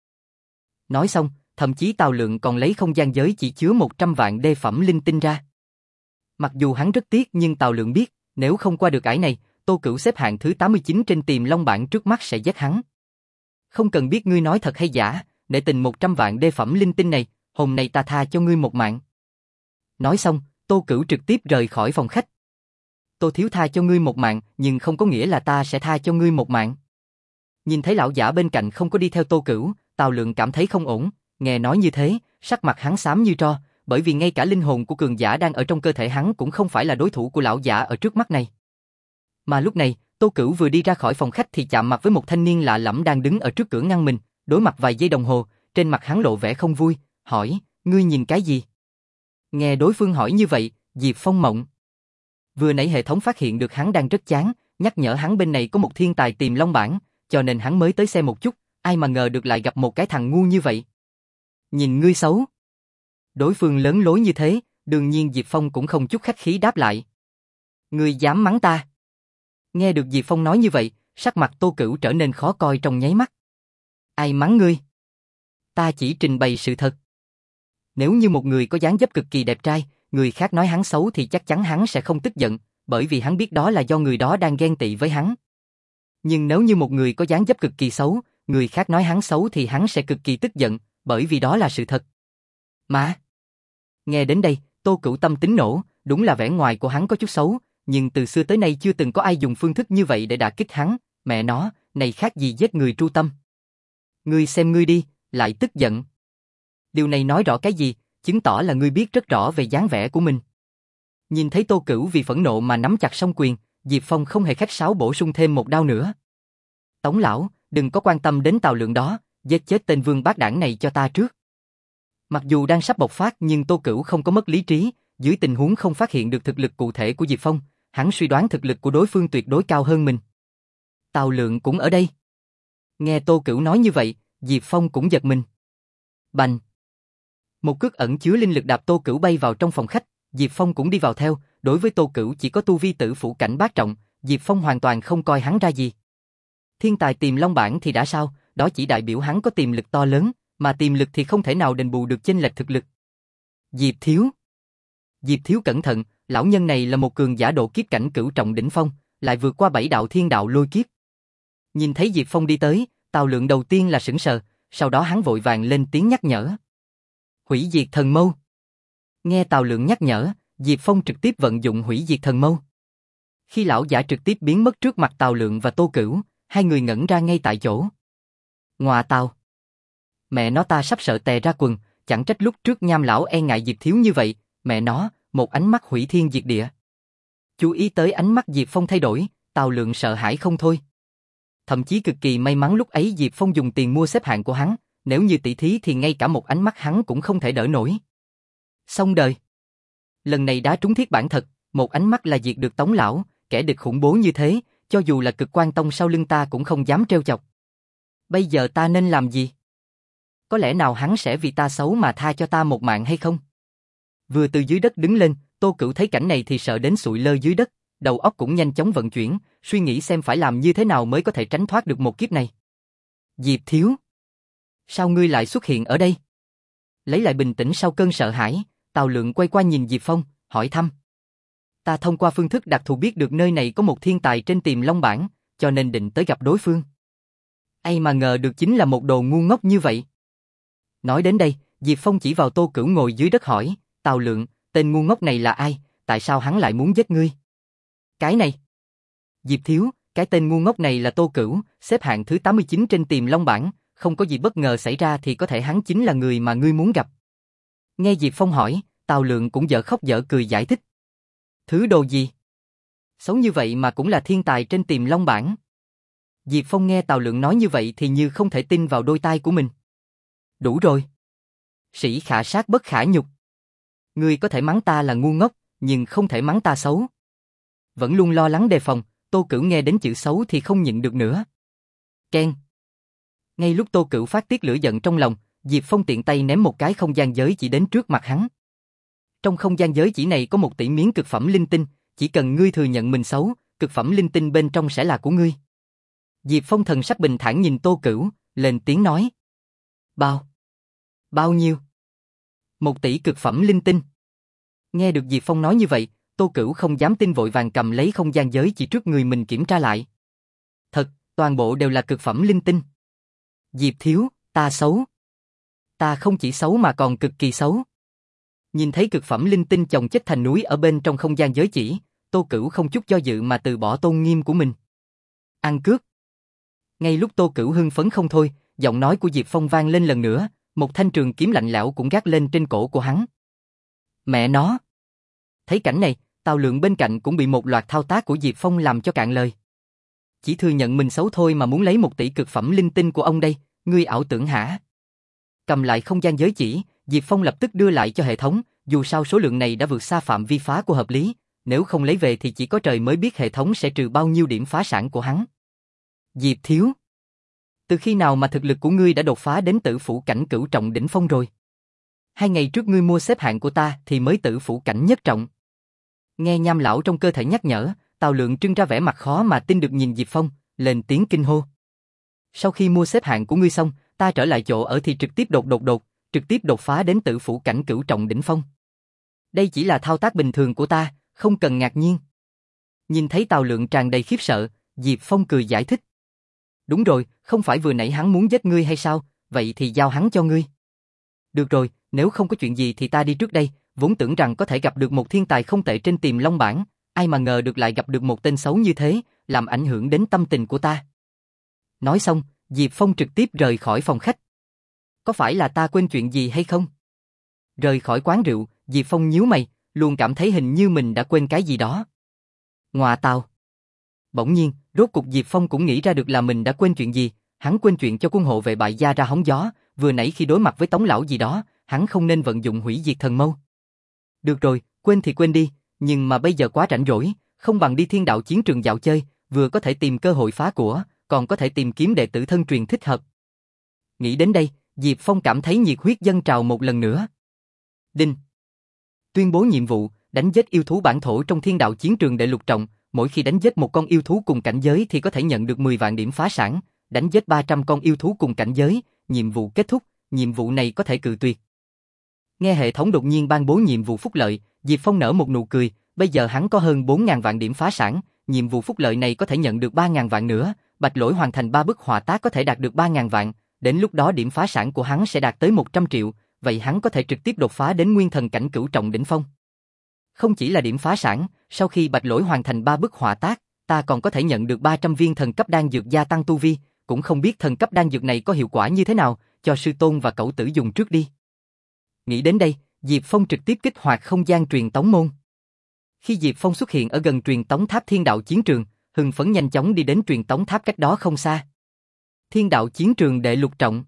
Nói xong, thậm chí Tào Lượng còn lấy không gian giới chỉ chứa một trăm vạn đê phẩm linh tinh ra. Mặc dù hắn rất tiếc nhưng Tào Lượng biết, nếu không qua được ải này, Tô Cửu xếp hạng thứ tám mươi chín trên Tiềm Long bảng trước mắt sẽ giết hắn. Không cần biết ngươi nói thật hay giả, để tình một trăm vạn đê phẩm linh tinh này, hôm nay ta tha cho ngươi một mạng. Nói xong, Tô Cửu trực tiếp rời khỏi phòng khách. Tô thiếu tha cho ngươi một mạng, nhưng không có nghĩa là ta sẽ tha cho ngươi một mạng. Nhìn thấy lão giả bên cạnh không có đi theo Tô Cửu, Tào Lượng cảm thấy không ổn, nghe nói như thế, sắc mặt hắn xám như tro, bởi vì ngay cả linh hồn của cường giả đang ở trong cơ thể hắn cũng không phải là đối thủ của lão giả ở trước mắt này. Mà lúc này, Tô Cửu vừa đi ra khỏi phòng khách thì chạm mặt với một thanh niên lạ lẫm đang đứng ở trước cửa ngăn mình, đối mặt vài giây đồng hồ, trên mặt hắn lộ vẻ không vui, hỏi, ngươi nhìn cái gì? Nghe đối phương hỏi như vậy, Diệp Phong mộng. Vừa nãy hệ thống phát hiện được hắn đang rất chán, nhắc nhở hắn bên này có một thiên tài Tiềm Long bảng, cho nên hắn mới tới xem một chút, ai mà ngờ được lại gặp một cái thằng ngu như vậy. Nhìn ngươi xấu. Đối phương lớn lối như thế, đương nhiên Diệp Phong cũng không chút khách khí đáp lại. Ngươi dám mắng ta? Nghe được Diệp Phong nói như vậy, sắc mặt Tô Cửu trở nên khó coi trong nháy mắt. Ai mắng ngươi? Ta chỉ trình bày sự thật. Nếu như một người có dáng dấp cực kỳ đẹp trai, người khác nói hắn xấu thì chắc chắn hắn sẽ không tức giận, bởi vì hắn biết đó là do người đó đang ghen tị với hắn. Nhưng nếu như một người có dáng dấp cực kỳ xấu, người khác nói hắn xấu thì hắn sẽ cực kỳ tức giận, bởi vì đó là sự thật. Mà, nghe đến đây, Tô Cửu tâm tính nổ, đúng là vẻ ngoài của hắn có chút xấu, nhưng từ xưa tới nay chưa từng có ai dùng phương thức như vậy để đả kích hắn, mẹ nó, này khác gì giết người tru tâm. Ngươi xem ngươi đi, lại tức giận. Điều này nói rõ cái gì, chứng tỏ là ngươi biết rất rõ về dáng vẻ của mình. Nhìn thấy Tô Cửu vì phẫn nộ mà nắm chặt song quyền, Diệp Phong không hề khách sáo bổ sung thêm một đao nữa. Tống lão, đừng có quan tâm đến Tào Lượng đó, giết chết tên vương bát đảng này cho ta trước. Mặc dù đang sắp bộc phát nhưng Tô Cửu không có mất lý trí, dưới tình huống không phát hiện được thực lực cụ thể của Diệp Phong, hắn suy đoán thực lực của đối phương tuyệt đối cao hơn mình. Tào Lượng cũng ở đây. Nghe Tô Cửu nói như vậy, Diệp Phong cũng giật mình. Bành! Một cước ẩn chứa linh lực đạp Tô Cửu bay vào trong phòng khách, Diệp Phong cũng đi vào theo, đối với Tô Cửu chỉ có tu vi tử phủ cảnh bát trọng, Diệp Phong hoàn toàn không coi hắn ra gì. Thiên tài Tiềm Long bảng thì đã sao, đó chỉ đại biểu hắn có tiềm lực to lớn, mà tiềm lực thì không thể nào đền bù được chênh lệch thực lực. Diệp Thiếu. Diệp Thiếu cẩn thận, lão nhân này là một cường giả độ kiếp cảnh cửu trọng đỉnh phong, lại vượt qua bảy đạo thiên đạo lôi kiếp. Nhìn thấy Diệp Phong đi tới, Tào Lượng đầu tiên là sững sờ, sau đó hắn vội vàng lên tiếng nhắc nhở. Hủy diệt thần mâu. Nghe Tào Lượng nhắc nhở, Diệp Phong trực tiếp vận dụng hủy diệt thần mâu. Khi lão giả trực tiếp biến mất trước mặt Tào Lượng và Tô Cửu, hai người ngẩn ra ngay tại chỗ. Ngọa Tào. Mẹ nó, ta sắp sợ tè ra quần, chẳng trách lúc trước Nham lão e ngại Diệp Thiếu như vậy, mẹ nó, một ánh mắt hủy thiên diệt địa. Chú ý tới ánh mắt Diệp Phong thay đổi, Tào Lượng sợ hãi không thôi. Thậm chí cực kỳ may mắn lúc ấy Diệp Phong dùng tiền mua xếp hạng của hắn, nếu như tỷ thí thì ngay cả một ánh mắt hắn cũng không thể đỡ nổi. Xong đời. Lần này đá trúng thiết bản thật, một ánh mắt là diệt được Tống lão, kẻ địch khủng bố như thế, cho dù là Cực Quan Tông sau lưng ta cũng không dám trêu chọc. Bây giờ ta nên làm gì? Có lẽ nào hắn sẽ vì ta xấu mà tha cho ta một mạng hay không? Vừa từ dưới đất đứng lên, Tô Cửu thấy cảnh này thì sợ đến sụi lơ dưới đất, đầu óc cũng nhanh chóng vận chuyển, suy nghĩ xem phải làm như thế nào mới có thể tránh thoát được một kiếp này. Diệp Thiếu. Sao ngươi lại xuất hiện ở đây? Lấy lại bình tĩnh sau cơn sợ hãi, Tào Lượng quay qua nhìn Diệp Phong, hỏi thăm. Ta thông qua phương thức đặc thù biết được nơi này có một thiên tài trên Tiềm Long bảng, cho nên định tới gặp đối phương. Ai mà ngờ được chính là một đồ ngu ngốc như vậy. Nói đến đây, Diệp Phong chỉ vào Tô Cửu ngồi dưới đất hỏi, Tào Lượng, tên ngu ngốc này là ai, tại sao hắn lại muốn giết ngươi? Cái này. Diệp Thiếu, cái tên ngu ngốc này là Tô Cửu, xếp hạng thứ tám mươi chín trên Tiềm Long bảng, không có gì bất ngờ xảy ra thì có thể hắn chính là người mà ngươi muốn gặp. Nghe Diệp Phong hỏi, Tào Lượng cũng dở khóc dở cười giải thích. Thứ đồ gì? Xấu như vậy mà cũng là thiên tài trên Tiềm Long bảng. Diệp Phong nghe Tào Lượng nói như vậy thì như không thể tin vào đôi tai của mình. Đủ rồi. Sĩ khả sát bất khả nhục. Ngươi có thể mắng ta là ngu ngốc, nhưng không thể mắng ta xấu. Vẫn luôn lo lắng đề phòng, Tô Cửu nghe đến chữ xấu thì không nhịn được nữa. Keng. Ngay lúc Tô Cửu phát tiết lửa giận trong lòng, Diệp Phong tiện tay ném một cái không gian giới chỉ đến trước mặt hắn. Trong không gian giới chỉ này có một tỷ miếng cực phẩm linh tinh, chỉ cần ngươi thừa nhận mình xấu, cực phẩm linh tinh bên trong sẽ là của ngươi. Diệp Phong thần sắc bình thản nhìn Tô Cửu, lên tiếng nói. Bao? Bao nhiêu? Một tỷ cực phẩm linh tinh. Nghe được Diệp Phong nói như vậy, Tô Cửu không dám tin vội vàng cầm lấy không gian giới chỉ trước người mình kiểm tra lại. Thật, toàn bộ đều là cực phẩm linh tinh. Diệp thiếu, ta xấu. Ta không chỉ xấu mà còn cực kỳ xấu. Nhìn thấy cực phẩm linh tinh chồng chất thành núi ở bên trong không gian giới chỉ, Tô Cửu không chút do dự mà từ bỏ tôn nghiêm của mình. Ăn cướp. Ngay lúc Tô Cửu hưng phấn không thôi, giọng nói của Diệp Phong vang lên lần nữa, một thanh trường kiếm lạnh lẽo cũng gác lên trên cổ của hắn. Mẹ nó. Thấy cảnh này, Tào Lượng bên cạnh cũng bị một loạt thao tác của Diệp Phong làm cho cạn lời. Chỉ thừa nhận mình xấu thôi mà muốn lấy một tỷ cực phẩm linh tinh của ông đây, ngươi ảo tưởng hả? Cầm lại không gian giới chỉ, Diệp Phong lập tức đưa lại cho hệ thống, dù sao số lượng này đã vượt xa phạm vi phá của hợp lý, nếu không lấy về thì chỉ có trời mới biết hệ thống sẽ trừ bao nhiêu điểm phá sản của hắn. Diệp thiếu, từ khi nào mà thực lực của ngươi đã đột phá đến tử phủ cảnh cửu trọng đỉnh phong rồi? Hai ngày trước ngươi mua xếp hạng của ta thì mới tử phủ cảnh nhất trọng. Nghe Nham lão trong cơ thể nhắc nhở, Tào Lượng trưng ra vẻ mặt khó mà tin được nhìn Diệp Phong, lên tiếng kinh hô. Sau khi mua xếp hạng của ngươi xong, ta trở lại chỗ ở thì trực tiếp đột đột đột, trực tiếp đột phá đến tử phủ cảnh cửu trọng đỉnh phong. Đây chỉ là thao tác bình thường của ta, không cần ngạc nhiên. Nhìn thấy Tào Lượng tràn đầy khiếp sợ, Diệp Phong cười giải thích. Đúng rồi, không phải vừa nãy hắn muốn giết ngươi hay sao, vậy thì giao hắn cho ngươi. Được rồi, nếu không có chuyện gì thì ta đi trước đây, vốn tưởng rằng có thể gặp được một thiên tài không tệ trên Tiềm Long bảng, ai mà ngờ được lại gặp được một tên xấu như thế, làm ảnh hưởng đến tâm tình của ta. Nói xong, Diệp Phong trực tiếp rời khỏi phòng khách. Có phải là ta quên chuyện gì hay không? Rời khỏi quán rượu, Diệp Phong nhíu mày, luôn cảm thấy hình như mình đã quên cái gì đó. Ngoà tào. Bỗng nhiên, rốt cục Diệp Phong cũng nghĩ ra được là mình đã quên chuyện gì, hắn quên chuyện cho quân hộ vệ bại gia ra hóng gió, vừa nãy khi đối mặt với Tống lão gì đó, hắn không nên vận dụng hủy diệt thần mâu. Được rồi, quên thì quên đi, nhưng mà bây giờ quá rảnh rỗi, không bằng đi thiên đạo chiến trường dạo chơi, vừa có thể tìm cơ hội phá của, còn có thể tìm kiếm đệ tử thân truyền thích hợp. Nghĩ đến đây, Diệp Phong cảm thấy nhiệt huyết dâng trào một lần nữa. Đinh. Tuyên bố nhiệm vụ, đánh giết yêu thú bản thổ trong thiên đạo chiến trường đệ lục trọng, mỗi khi đánh giết một con yêu thú cùng cảnh giới thì có thể nhận được mười vạn điểm phá sản, đánh giết ba trăm con yêu thú cùng cảnh giới, nhiệm vụ kết thúc, nhiệm vụ này có thể cự tuyệt. Nghe hệ thống đột nhiên ban bố nhiệm vụ phúc lợi, Diệp Phong nở một nụ cười, bây giờ hắn có hơn bốn nghìn vạn điểm phá sản, nhiệm vụ phúc lợi này có thể nhận được ba nghìn vạn nữa, Bạch Lỗi hoàn thành ba bức họa tác có thể đạt được ba nghìn vạn, đến lúc đó điểm phá sản của hắn sẽ đạt tới một trăm triệu, vậy hắn có thể trực tiếp đột phá đến nguyên thần cảnh cửu trọng đỉnh phong. Không chỉ là điểm phá sản, sau khi Bạch Lỗi hoàn thành ba bức họa tác, ta còn có thể nhận được ba trăm viên thần cấp đan dược gia tăng tu vi, cũng không biết thần cấp đan dược này có hiệu quả như thế nào, cho sư tôn và cẩu tử dùng trước đi. Nghĩ đến đây, Diệp Phong trực tiếp kích hoạt không gian truyền tống môn. Khi Diệp Phong xuất hiện ở gần truyền tống tháp thiên đạo chiến trường, hưng phấn nhanh chóng đi đến truyền tống tháp cách đó không xa. Thiên đạo chiến trường đệ lục trọng.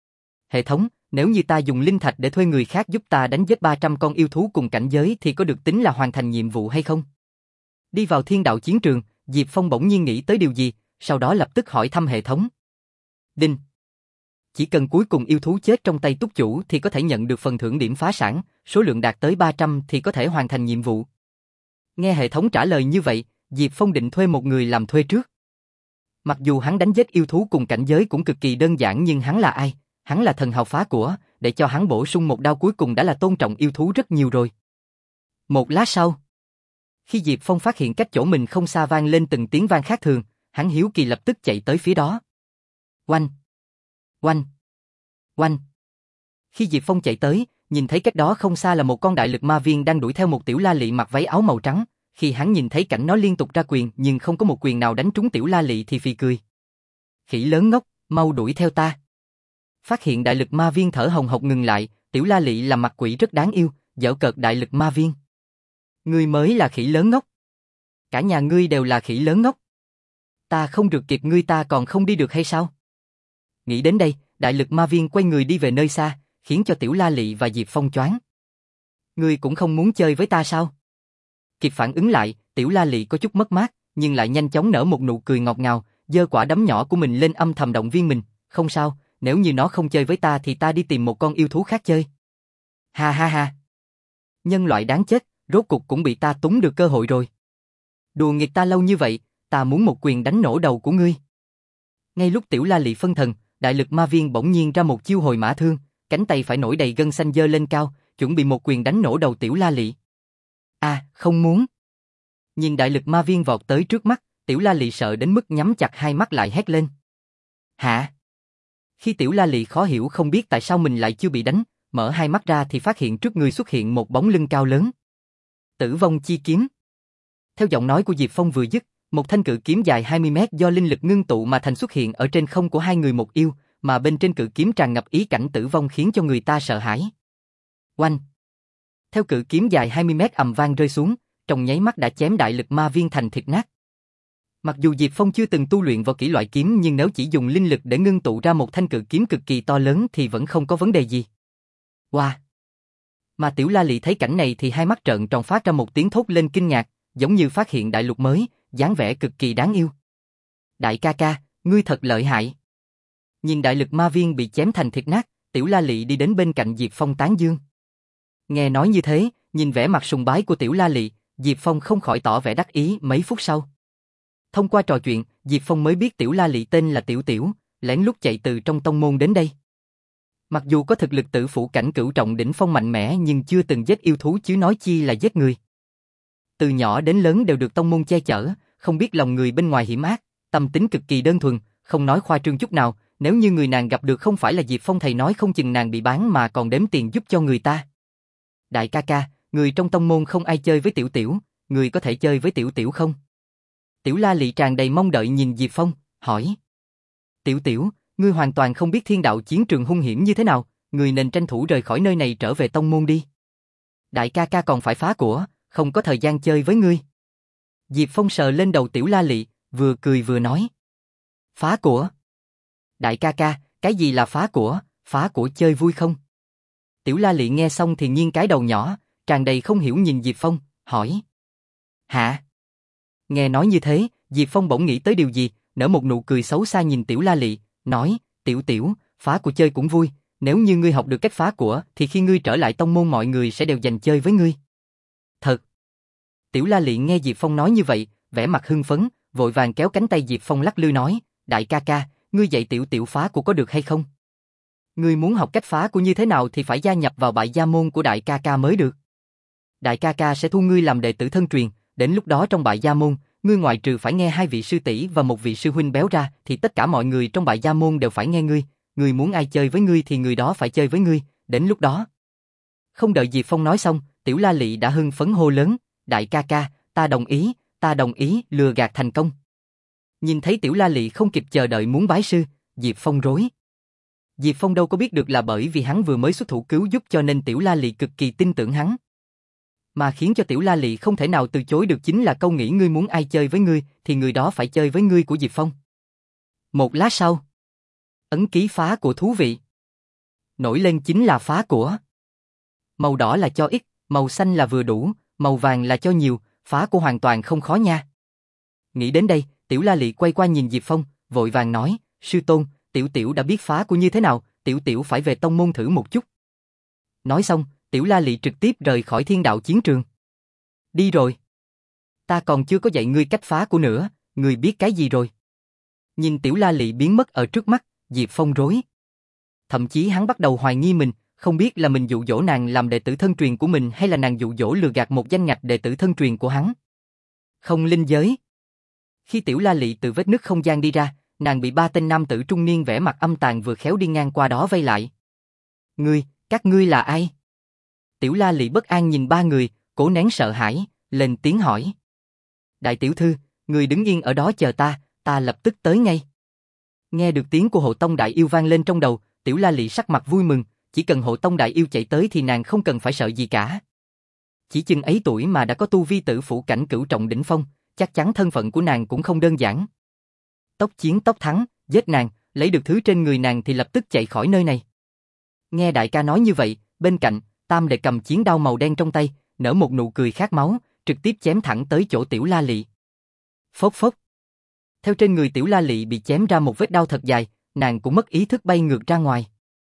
Hệ thống, nếu như ta dùng linh thạch để thuê người khác giúp ta đánh giết ba trăm con yêu thú cùng cảnh giới thì có được tính là hoàn thành nhiệm vụ hay không? Đi vào thiên đạo chiến trường, Diệp Phong bỗng nhiên nghĩ tới điều gì, sau đó lập tức hỏi thăm hệ thống. Đinh. Chỉ cần cuối cùng yêu thú chết trong tay túc chủ thì có thể nhận được phần thưởng điểm phá sản, số lượng đạt tới ba trăm thì có thể hoàn thành nhiệm vụ. Nghe hệ thống trả lời như vậy, Diệp Phong định thuê một người làm thuê trước. Mặc dù hắn đánh giết yêu thú cùng cảnh giới cũng cực kỳ đơn giản nhưng hắn là ai? Hắn là thần hào phá của, để cho hắn bổ sung một đao cuối cùng đã là tôn trọng yêu thú rất nhiều rồi. Một lát sau, khi Diệp Phong phát hiện cách chỗ mình không xa vang lên từng tiếng vang khác thường, hắn hiếu kỳ lập tức chạy tới phía đó. Oanh! Oanh! Oanh! Khi Diệp Phong chạy tới, nhìn thấy cách đó không xa là một con đại lực ma viên đang đuổi theo một tiểu la lị mặc váy áo màu trắng. Khi hắn nhìn thấy cảnh nó liên tục ra quyền nhưng không có một quyền nào đánh trúng tiểu la lị thì phì cười. Khỉ lớn ngốc, mau đuổi theo ta. Phát hiện đại lực ma viên thở hồng hộc ngừng lại, tiểu la lị làm mặt quỷ rất đáng yêu, giễu cợt đại lực ma viên. Ngươi mới là khỉ lớn ngốc. Cả nhà ngươi đều là khỉ lớn ngốc. Ta không được kịp ngươi ta còn không đi được hay sao? Nghĩ đến đây, đại lực ma viên quay người đi về nơi xa, khiến cho tiểu la lị và Diệp Phong choáng. Ngươi cũng không muốn chơi với ta sao? Kịp phản ứng lại, tiểu la lị có chút mất mát, nhưng lại nhanh chóng nở một nụ cười ngọt ngào, giơ quả đấm nhỏ của mình lên âm thầm động viên mình, không sao, nếu như nó không chơi với ta thì ta đi tìm một con yêu thú khác chơi. Ha ha ha. Nhân loại đáng chết, rốt cục cũng bị ta túng được cơ hội rồi. Đùa nghịch ta lâu như vậy, ta muốn một quyền đánh nổ đầu của ngươi. Ngay lúc tiểu la lị phân thần, đại lực ma viên bỗng nhiên ra một chiêu hồi mã thương, cánh tay phải nổi đầy gân xanh giơ lên cao, chuẩn bị một quyền đánh nổ đầu tiểu la lị. À, không muốn. Nhìn đại lực ma viên vọt tới trước mắt, Tiểu La Lị sợ đến mức nhắm chặt hai mắt lại hét lên. Hả? Khi Tiểu La Lị khó hiểu không biết tại sao mình lại chưa bị đánh, mở hai mắt ra thì phát hiện trước người xuất hiện một bóng lưng cao lớn. Tử vong chi kiếm. Theo giọng nói của Diệp Phong vừa dứt, một thanh cự kiếm dài hai mươi mét do linh lực ngưng tụ mà thành xuất hiện ở trên không của hai người một yêu, mà bên trên cự kiếm tràn ngập ý cảnh tử vong khiến cho người ta sợ hãi. Oanh! Theo cự kiếm dài hai mươi mét ầm vang rơi xuống, trong nháy mắt đã chém đại lực ma viên thành thịt nát. Mặc dù Diệp Phong chưa từng tu luyện võ kỹ loại kiếm nhưng nếu chỉ dùng linh lực để ngưng tụ ra một thanh cự kiếm cực kỳ to lớn thì vẫn không có vấn đề gì. Wow! Mà Tiểu La Lị thấy cảnh này thì hai mắt trợn tròn phát ra một tiếng thốt lên kinh ngạc, giống như phát hiện đại lục mới, dáng vẻ cực kỳ đáng yêu. Đại ca ca, ngươi thật lợi hại. Nhìn đại lực ma viên bị chém thành thịt nát, Tiểu La Lị đi đến bên cạnh Diệp Phong tán dương. Nghe nói như thế, nhìn vẻ mặt sùng bái của Tiểu La Lị, Diệp Phong không khỏi tỏ vẻ đắc ý mấy phút sau. Thông qua trò chuyện, Diệp Phong mới biết Tiểu La Lị tên là Tiểu Tiểu, lén lút chạy từ trong tông môn đến đây. Mặc dù có thực lực tử phủ cảnh cửu trọng đỉnh phong mạnh mẽ nhưng chưa từng giết yêu thú chứ nói chi là giết người. Từ nhỏ đến lớn đều được tông môn che chở, không biết lòng người bên ngoài hiểm ác, tâm tính cực kỳ đơn thuần, không nói khoa trương chút nào, nếu như người nàng gặp được không phải là Diệp Phong thầy nói không chừng nàng bị bán mà còn đếm tiền giúp cho người ta. Đại ca ca, người trong tông môn không ai chơi với Tiểu Tiểu, người có thể chơi với Tiểu Tiểu không? Tiểu La Lị tràn đầy mong đợi nhìn Diệp Phong, hỏi. Tiểu Tiểu, ngươi hoàn toàn không biết thiên đạo chiến trường hung hiểm như thế nào, người nên tranh thủ rời khỏi nơi này trở về tông môn đi. Đại ca ca còn phải phá của, không có thời gian chơi với ngươi. Diệp Phong sờ lên đầu Tiểu La Lị, vừa cười vừa nói. Phá của? Đại ca ca, cái gì là phá của, phá của chơi vui không? Tiểu La Lị nghe xong thì nghiêng cái đầu nhỏ, tràn đầy không hiểu nhìn Diệp Phong, hỏi. Hả? Nghe nói như thế, Diệp Phong bỗng nghĩ tới điều gì, nở một nụ cười xấu xa nhìn Tiểu La Lị, nói, Tiểu Tiểu, phá của chơi cũng vui, nếu như ngươi học được cách phá của thì khi ngươi trở lại tông môn mọi người sẽ đều giành chơi với ngươi. Thật. Tiểu La Lị nghe Diệp Phong nói như vậy, vẻ mặt hưng phấn, vội vàng kéo cánh tay Diệp Phong lắc lư nói, đại ca ca, ngươi dạy Tiểu Tiểu phá của có được hay không? Ngươi muốn học cách phá của như thế nào thì phải gia nhập vào bại gia môn của đại ca ca mới được. Đại ca ca sẽ thu ngươi làm đệ tử thân truyền, đến lúc đó trong bại gia môn, ngươi ngoại trừ phải nghe hai vị sư tỷ và một vị sư huynh béo ra thì tất cả mọi người trong bại gia môn đều phải nghe ngươi, ngươi muốn ai chơi với ngươi thì người đó phải chơi với ngươi, đến lúc đó. Không đợi Diệp Phong nói xong, Tiểu La Lị đã hưng phấn hô lớn, đại ca ca, ta đồng ý, ta đồng ý, lừa gạt thành công. Nhìn thấy Tiểu La Lị không kịp chờ đợi muốn bái sư, Diệp Phong rối. Diệp Phong đâu có biết được là bởi vì hắn vừa mới xuất thủ cứu giúp cho nên Tiểu La Lị cực kỳ tin tưởng hắn. Mà khiến cho Tiểu La Lị không thể nào từ chối được chính là câu nghĩ ngươi muốn ai chơi với ngươi thì người đó phải chơi với ngươi của Diệp Phong. Một lát sau, ấn ký phá của thú vị. Nổi lên chính là phá của. Màu đỏ là cho ít, màu xanh là vừa đủ, màu vàng là cho nhiều, phá của hoàn toàn không khó nha. Nghĩ đến đây, Tiểu La Lị quay qua nhìn Diệp Phong, vội vàng nói, sư tôn, Tiểu Tiểu đã biết phá của như thế nào, Tiểu Tiểu phải về tông môn thử một chút. Nói xong, Tiểu La Lị trực tiếp rời khỏi thiên đạo chiến trường. Đi rồi. Ta còn chưa có dạy ngươi cách phá của nữa, ngươi biết cái gì rồi? Nhìn Tiểu La Lị biến mất ở trước mắt, Diệp Phong rối. Thậm chí hắn bắt đầu hoài nghi mình, không biết là mình dụ dỗ nàng làm đệ tử thân truyền của mình hay là nàng dụ dỗ lừa gạt một danh ngạch đệ tử thân truyền của hắn. Không linh giới. Khi Tiểu La Lị từ vết nứt không gian đi ra, nàng bị ba tên nam tử trung niên vẻ mặt âm tàn vừa khéo đi ngang qua đó vây lại. Ngươi, các ngươi là ai? Tiểu La Lị bất an nhìn ba người, cố nén sợ hãi, lên tiếng hỏi. Đại tiểu thư, người đứng yên ở đó chờ ta, ta lập tức tới ngay. Nghe được tiếng của Hộ Tông Đại Yêu vang lên trong đầu, Tiểu La Lị sắc mặt vui mừng, chỉ cần Hộ Tông Đại Yêu chạy tới thì nàng không cần phải sợ gì cả. Chỉ chừng ấy tuổi mà đã có tu vi tử phủ cảnh cửu trọng đỉnh phong, chắc chắn thân phận của nàng cũng không đơn giản. Tốc chiến tốc thắng, giết nàng, lấy được thứ trên người nàng thì lập tức chạy khỏi nơi này. Nghe đại ca nói như vậy, bên cạnh, Tam Đệ cầm chiến đao màu đen trong tay, nở một nụ cười khát máu, trực tiếp chém thẳng tới chỗ Tiểu La Lị. Phốc phốc. Theo trên người Tiểu La Lị bị chém ra một vết đao thật dài, nàng cũng mất ý thức bay ngược ra ngoài.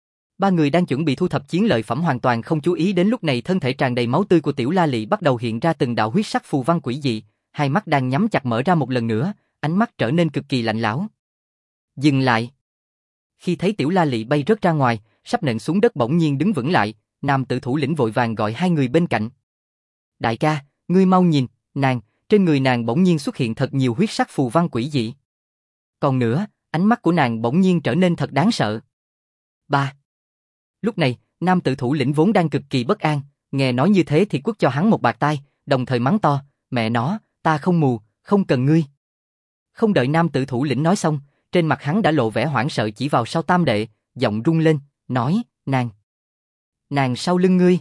Ba người đang chuẩn bị thu thập chiến lợi phẩm hoàn toàn không chú ý đến lúc này thân thể tràn đầy máu tươi của Tiểu La Lị bắt đầu hiện ra từng đạo huyết sắc phù văn quỷ dị, hai mắt đang nhắm chặt mở ra một lần nữa, ánh mắt trở nên cực kỳ lạnh lẽo. Dừng lại. Khi thấy Tiểu La Lị bay rớt ra ngoài, sắp nện xuống đất bỗng nhiên đứng vững lại, nam tử thủ lĩnh vội vàng gọi hai người bên cạnh. Đại ca, ngươi mau nhìn, nàng, trên người nàng bỗng nhiên xuất hiện thật nhiều huyết sắc phù văn quỷ dị. Còn nữa, ánh mắt của nàng bỗng nhiên trở nên thật đáng sợ. Ba. Lúc này, nam tử thủ lĩnh vốn đang cực kỳ bất an, nghe nói như thế thì quất cho hắn một bạt tai, đồng thời mắng to, mẹ nó, ta không mù, không cần ngươi. Không đợi nam tử thủ lĩnh nói xong, trên mặt hắn đã lộ vẻ hoảng sợ chỉ vào sau tam đệ, giọng rung lên, nói, nàng. Nàng sau lưng ngươi.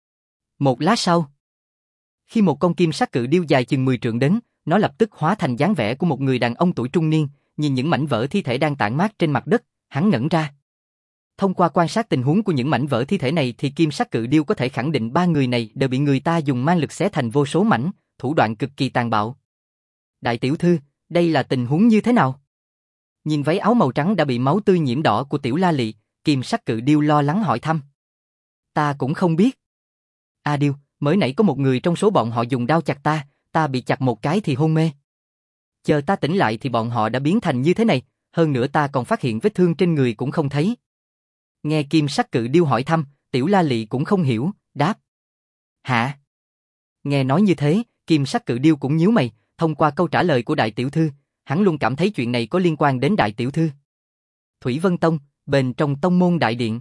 Một lát sau, khi một con kim sắc cự điêu dài chừng mười trượng đến, nó lập tức hóa thành dáng vẻ của một người đàn ông tuổi trung niên, nhìn những mảnh vỡ thi thể đang tản mát trên mặt đất, hắn ngẩn ra. Thông qua quan sát tình huống của những mảnh vỡ thi thể này thì kim sắc cự điêu có thể khẳng định ba người này đều bị người ta dùng mang lực xé thành vô số mảnh, thủ đoạn cực kỳ tàn bạo. Đại tiểu thư, đây là tình huống như thế nào? Nhìn váy áo màu trắng đã bị máu tươi nhiễm đỏ của tiểu La Lị, kim sắc cự điêu lo lắng hỏi thăm. Ta cũng không biết. A điêu, mới nãy có một người trong số bọn họ dùng đao chặt ta, ta bị chặt một cái thì hôn mê. Chờ ta tỉnh lại thì bọn họ đã biến thành như thế này, hơn nữa ta còn phát hiện vết thương trên người cũng không thấy. Nghe kim sắc cự điêu hỏi thăm, tiểu La Lị cũng không hiểu, đáp. Hả? Nghe nói như thế, kim sắc cự điêu cũng nhíu mày, thông qua câu trả lời của đại tiểu thư, hắn luôn cảm thấy chuyện này có liên quan đến đại tiểu thư. Thủy Vân Tông, bên trong tông môn đại điện.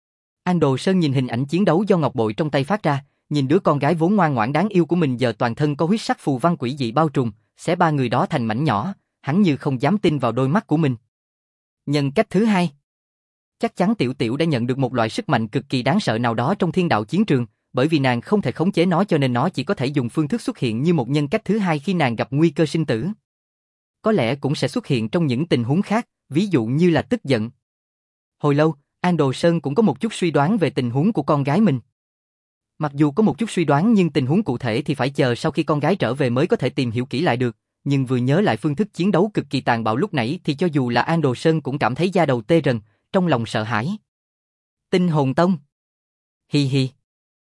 An Đồ Sơn nhìn hình ảnh chiến đấu do ngọc bội trong tay phát ra, nhìn đứa con gái vốn ngoan ngoãn đáng yêu của mình giờ toàn thân có huyết sắc phù văn quỷ dị bao trùm, xé ba người đó thành mảnh nhỏ, hắn như không dám tin vào đôi mắt của mình. Nhân cách thứ hai. Chắc chắn Tiểu Tiểu đã nhận được một loại sức mạnh cực kỳ đáng sợ nào đó trong thiên đạo chiến trường, bởi vì nàng không thể khống chế nó cho nên nó chỉ có thể dùng phương thức xuất hiện như một nhân cách thứ hai khi nàng gặp nguy cơ sinh tử. Có lẽ cũng sẽ xuất hiện trong những tình huống khác, ví dụ như là tức giận. Hồi lâu, An Đồ Sơn cũng có một chút suy đoán về tình huống của con gái mình. Mặc dù có một chút suy đoán nhưng tình huống cụ thể thì phải chờ sau khi con gái trở về mới có thể tìm hiểu kỹ lại được, nhưng vừa nhớ lại phương thức chiến đấu cực kỳ tàn bạo lúc nãy thì cho dù là An Đồ Sơn cũng cảm thấy da đầu tê rần, trong lòng sợ hãi. Tinh Hồn Tông. Hi hi.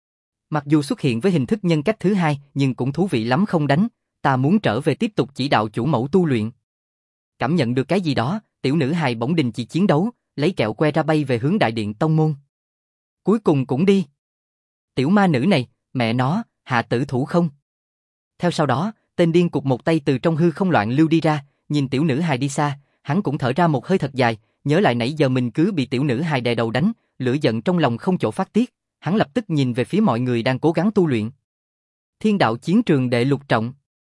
Mặc dù xuất hiện với hình thức nhân cách thứ hai nhưng cũng thú vị lắm không đánh, ta muốn trở về tiếp tục chỉ đạo chủ mẫu tu luyện. Cảm nhận được cái gì đó, tiểu nữ hài bỗng đình chỉ chiến đấu, lấy kẹo que ra bay về hướng đại điện tông môn. Cuối cùng cũng đi. Tiểu ma nữ này, mẹ nó, hạ tử thủ không? Theo sau đó, tên điên cục một tay từ trong hư không loạn lưu đi ra, nhìn tiểu nữ hài đi xa, hắn cũng thở ra một hơi thật dài, nhớ lại nãy giờ mình cứ bị tiểu nữ hài đè đầu đánh, lửa giận trong lòng không chỗ phát tiết, hắn lập tức nhìn về phía mọi người đang cố gắng tu luyện. Thiên đạo chiến trường đệ lục trọng.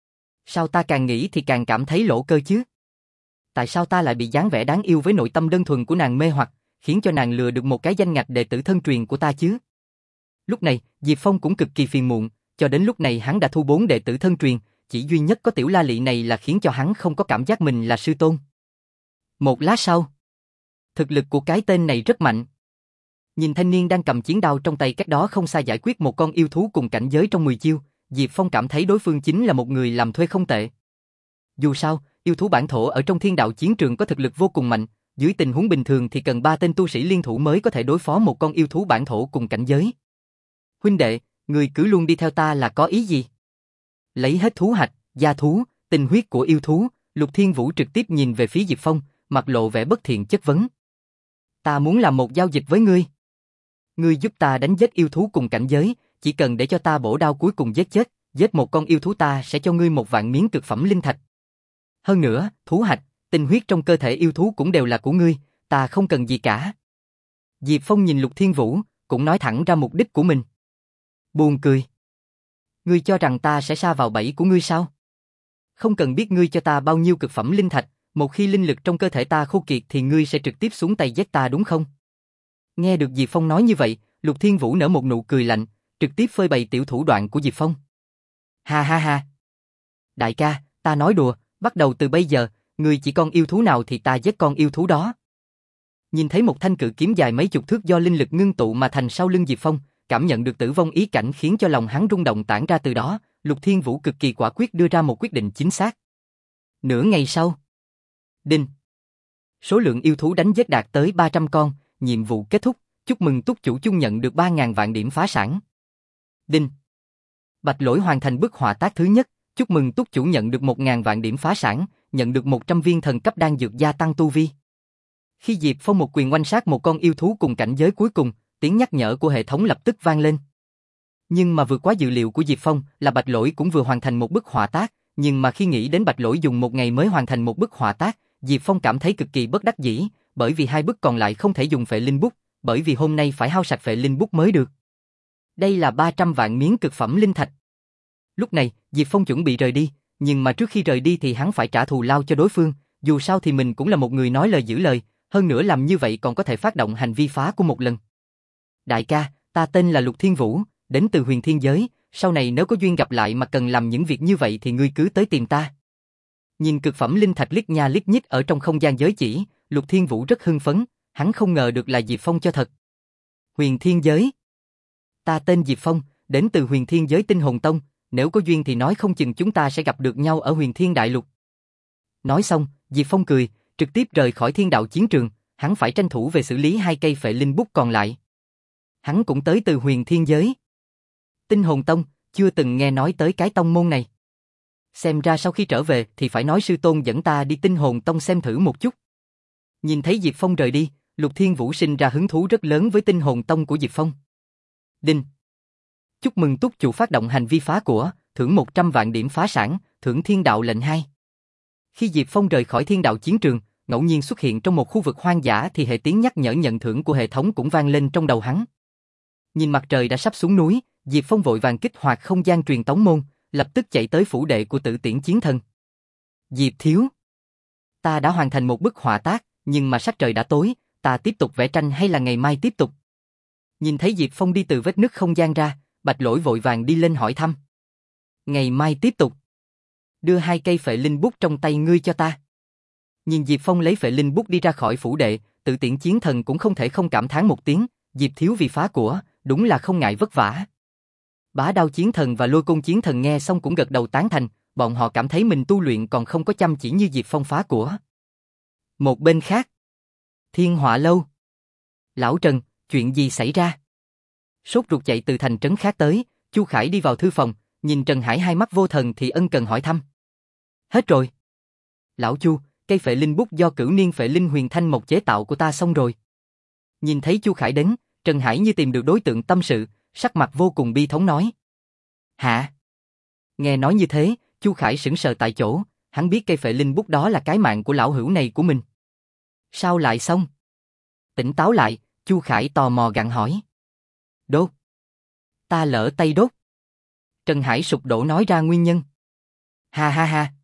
Sao ta càng nghĩ thì càng cảm thấy lỗ cơ chứ? Tại sao ta lại bị dáng vẻ đáng yêu với nội tâm đơn thuần của nàng mê hoặc, khiến cho nàng lừa được một cái danh ngạch đệ tử thân truyền của ta chứ? Lúc này, Diệp Phong cũng cực kỳ phiền muộn, cho đến lúc này hắn đã thu bốn đệ tử thân truyền, chỉ duy nhất có tiểu La Lị này là khiến cho hắn không có cảm giác mình là sư tôn. Một lát sau, thực lực của cái tên này rất mạnh. Nhìn thanh niên đang cầm chiến đao trong tay cách đó không xa giải quyết một con yêu thú cùng cảnh giới trong mười chiêu, Diệp Phong cảm thấy đối phương chính là một người làm thuê không tệ. Dù sao, yêu thú bản thổ ở trong thiên đạo chiến trường có thực lực vô cùng mạnh, dưới tình huống bình thường thì cần ba tên tu sĩ liên thủ mới có thể đối phó một con yêu thú bản thổ cùng cảnh giới. Huynh đệ, người cứ luôn đi theo ta là có ý gì? Lấy hết thú hạch, gia thú, tinh huyết của yêu thú, Lục Thiên Vũ trực tiếp nhìn về phía Diệp Phong, mặt lộ vẻ bất thiện chất vấn. Ta muốn làm một giao dịch với ngươi. Ngươi giúp ta đánh giết yêu thú cùng cảnh giới, chỉ cần để cho ta bổ đao cuối cùng giết chết, giết một con yêu thú ta sẽ cho ngươi một vạn miếng cực phẩm linh thạch. Hơn nữa, thú hạch, tinh huyết trong cơ thể yêu thú cũng đều là của ngươi, ta không cần gì cả. Diệp Phong nhìn Lục Thiên Vũ, cũng nói thẳng ra mục đích của mình. Buồn cười. Ngươi cho rằng ta sẽ sa vào bẫy của ngươi sao? Không cần biết ngươi cho ta bao nhiêu cực phẩm linh thạch, một khi linh lực trong cơ thể ta khô kiệt thì ngươi sẽ trực tiếp xuống tay giết ta đúng không? Nghe được Diệp Phong nói như vậy, Lục Thiên Vũ nở một nụ cười lạnh, trực tiếp phơi bày tiểu thủ đoạn của Diệp Phong. Ha ha ha. Đại ca, ta nói đùa, bắt đầu từ bây giờ, ngươi chỉ con yêu thú nào thì ta giết con yêu thú đó. Nhìn thấy một thanh cự kiếm dài mấy chục thước do linh lực ngưng tụ mà thành sau lưng Diệp Phong, cảm nhận được tử vong ý cảnh khiến cho lòng hắn rung động tản ra từ đó, Lục Thiên Vũ cực kỳ quả quyết đưa ra một quyết định chính xác. Nửa ngày sau, đinh. Số lượng yêu thú đánh giết đạt tới ba trăm con, nhiệm vụ kết thúc, chúc mừng túc chủ chung nhận được ba nghìn vạn điểm phá sản. Đinh. Bạch Lỗi hoàn thành bức họa tác thứ nhất, chúc mừng túc chủ nhận được một nghìn vạn điểm phá sản, nhận được một trăm viên thần cấp đan dược gia tăng tu vi. Khi Diệp Phong một quyền oanh sát một con yêu thú cùng cảnh giới cuối cùng, tiếng nhắc nhở của hệ thống lập tức vang lên. Nhưng mà vượt quá dự liệu của Diệp Phong là Bạch Lỗi cũng vừa hoàn thành một bức họa tác, nhưng mà khi nghĩ đến Bạch Lỗi dùng một ngày mới hoàn thành một bức họa tác, Diệp Phong cảm thấy cực kỳ bất đắc dĩ, bởi vì hai bức còn lại không thể dùng phệ linh bút, bởi vì hôm nay phải hao sạch phệ linh bút mới được. Đây là ba trăm vạn miếng cực phẩm linh thạch. Lúc này, Diệp Phong chuẩn bị rời đi, nhưng mà trước khi rời đi thì hắn phải trả thù lao cho đối phương, dù sao thì mình cũng là một người nói lời giữ lời, hơn nữa làm như vậy còn có thể phát động hành vi phá của một lần. Đại ca, ta tên là Lục Thiên Vũ, đến từ huyền thiên giới, sau này nếu có duyên gặp lại mà cần làm những việc như vậy thì ngươi cứ tới tìm ta. Nhìn cực phẩm linh thạch liếc nha liếc nhích ở trong không gian giới chỉ, Lục Thiên Vũ rất hưng phấn, hắn không ngờ được là Diệp Phong cho thật. Huyền thiên giới. Ta tên Diệp Phong, đến từ huyền thiên giới Tinh Hồn Tông, nếu có duyên thì nói không chừng chúng ta sẽ gặp được nhau ở huyền thiên đại lục. Nói xong, Diệp Phong cười, trực tiếp rời khỏi thiên đạo chiến trường, hắn phải tranh thủ về xử lý hai cây phệ linh bút còn lại. Hắn cũng tới từ huyền thiên giới. Tinh Hồn Tông, chưa từng nghe nói tới cái tông môn này. Xem ra sau khi trở về thì phải nói sư tôn dẫn ta đi Tinh Hồn Tông xem thử một chút. Nhìn thấy Diệp Phong rời đi, Lục Thiên Vũ sinh ra hứng thú rất lớn với Tinh Hồn Tông của Diệp Phong. Đinh. Chúc mừng túc chủ phát động hành vi phá của, thưởng một trăm vạn điểm phá sản, thưởng thiên đạo lệnh hai. Khi Diệp Phong rời khỏi thiên đạo chiến trường, ngẫu nhiên xuất hiện trong một khu vực hoang dã thì hệ tiếng nhắc nhở nhận thưởng của hệ thống cũng vang lên trong đầu hắn. Nhìn mặt trời đã sắp xuống núi, Diệp Phong vội vàng kích hoạt không gian truyền tống môn, lập tức chạy tới phủ đệ của Tử Tiễn Chiến Thần. Diệp thiếu, ta đã hoàn thành một bức họa tác, nhưng mà sắc trời đã tối, ta tiếp tục vẽ tranh hay là ngày mai tiếp tục? Nhìn thấy Diệp Phong đi từ vết nứt không gian ra, Bạch Lỗi vội vàng đi lên hỏi thăm. Ngày mai tiếp tục. Đưa hai cây phệ linh bút trong tay ngươi cho ta. Nhìn Diệp Phong lấy phệ linh bút đi ra khỏi phủ đệ, Tử Tiễn Chiến Thần cũng không thể không cảm thán một tiếng, Diệp thiếu vì phá của, đúng là không ngại vất vả. Bá Đao Chiến Thần và Lôi Côn Chiến Thần nghe xong cũng gật đầu tán thành, bọn họ cảm thấy mình tu luyện còn không có chăm chỉ như Diệp Phong phá của. Một bên khác, Thiên Họa Lâu. Lão Trần, chuyện gì xảy ra? Sốt ruột chạy từ thành trấn khác tới, Chu Khải đi vào thư phòng, nhìn Trần Hải hai mắt vô thần thì ân cần hỏi thăm. Hết rồi. Lão Chu, cây phệ linh bút do cửu niên phệ linh huyền thanh mộc chế tạo của ta xong rồi. Nhìn thấy Chu Khải đến, Trần Hải như tìm được đối tượng tâm sự, sắc mặt vô cùng bi thống nói. Hả? Nghe nói như thế, Chu Khải sững sờ tại chỗ, hắn biết cây phệ linh bút đó là cái mạng của lão hữu này của mình. Sao lại xong? Tỉnh táo lại, Chu Khải tò mò gặng hỏi. Đốt. Ta lỡ tay đốt. Trần Hải sụp đổ nói ra nguyên nhân. Ha ha ha.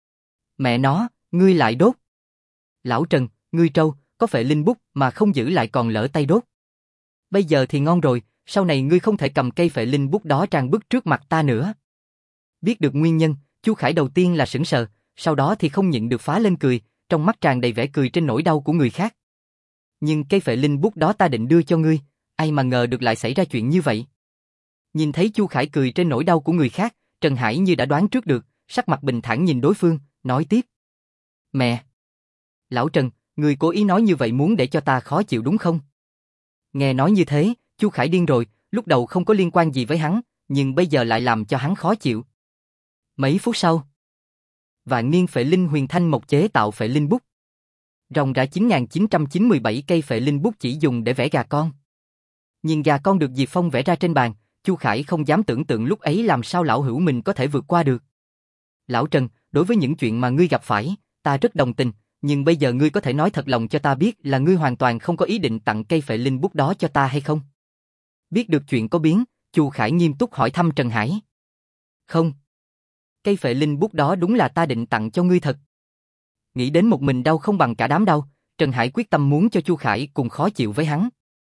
Mẹ nó, ngươi lại đốt. Lão Trần, ngươi trâu, có phệ linh bút mà không giữ lại còn lỡ tay đốt. Bây giờ thì ngon rồi, sau này ngươi không thể cầm cây phệ linh bút đó trang bức trước mặt ta nữa. Biết được nguyên nhân, Chu Khải đầu tiên là sững sờ, sau đó thì không nhịn được phá lên cười, trong mắt tràn đầy vẻ cười trên nỗi đau của người khác. Nhưng cây phệ linh bút đó ta định đưa cho ngươi, ai mà ngờ được lại xảy ra chuyện như vậy. Nhìn thấy Chu Khải cười trên nỗi đau của người khác, Trần Hải như đã đoán trước được, sắc mặt bình thản nhìn đối phương, nói tiếp. Mẹ! Lão Trần, ngươi cố ý nói như vậy muốn để cho ta khó chịu đúng không? Nghe nói như thế, Chu Khải điên rồi, lúc đầu không có liên quan gì với hắn, nhưng bây giờ lại làm cho hắn khó chịu. Mấy phút sau, vạn niên phệ linh huyền thanh mộc chế tạo phệ linh bút. Ròng rã chín nghìn chín trăm chín mươi bảy cây phệ linh bút chỉ dùng để vẽ gà con. Nhìn gà con được Diệp Phong vẽ ra trên bàn, Chu Khải không dám tưởng tượng lúc ấy làm sao lão hữu mình có thể vượt qua được. Lão Trần, đối với những chuyện mà ngươi gặp phải, ta rất đồng tình, nhưng bây giờ ngươi có thể nói thật lòng cho ta biết là ngươi hoàn toàn không có ý định tặng cây phệ linh bút đó cho ta hay không? Biết được chuyện có biến, Chu Khải nghiêm túc hỏi thăm Trần Hải. Không. Cây phệ linh bút đó đúng là ta định tặng cho ngươi thật. Nghĩ đến một mình đau không bằng cả đám đau, Trần Hải quyết tâm muốn cho Chu Khải cùng khó chịu với hắn.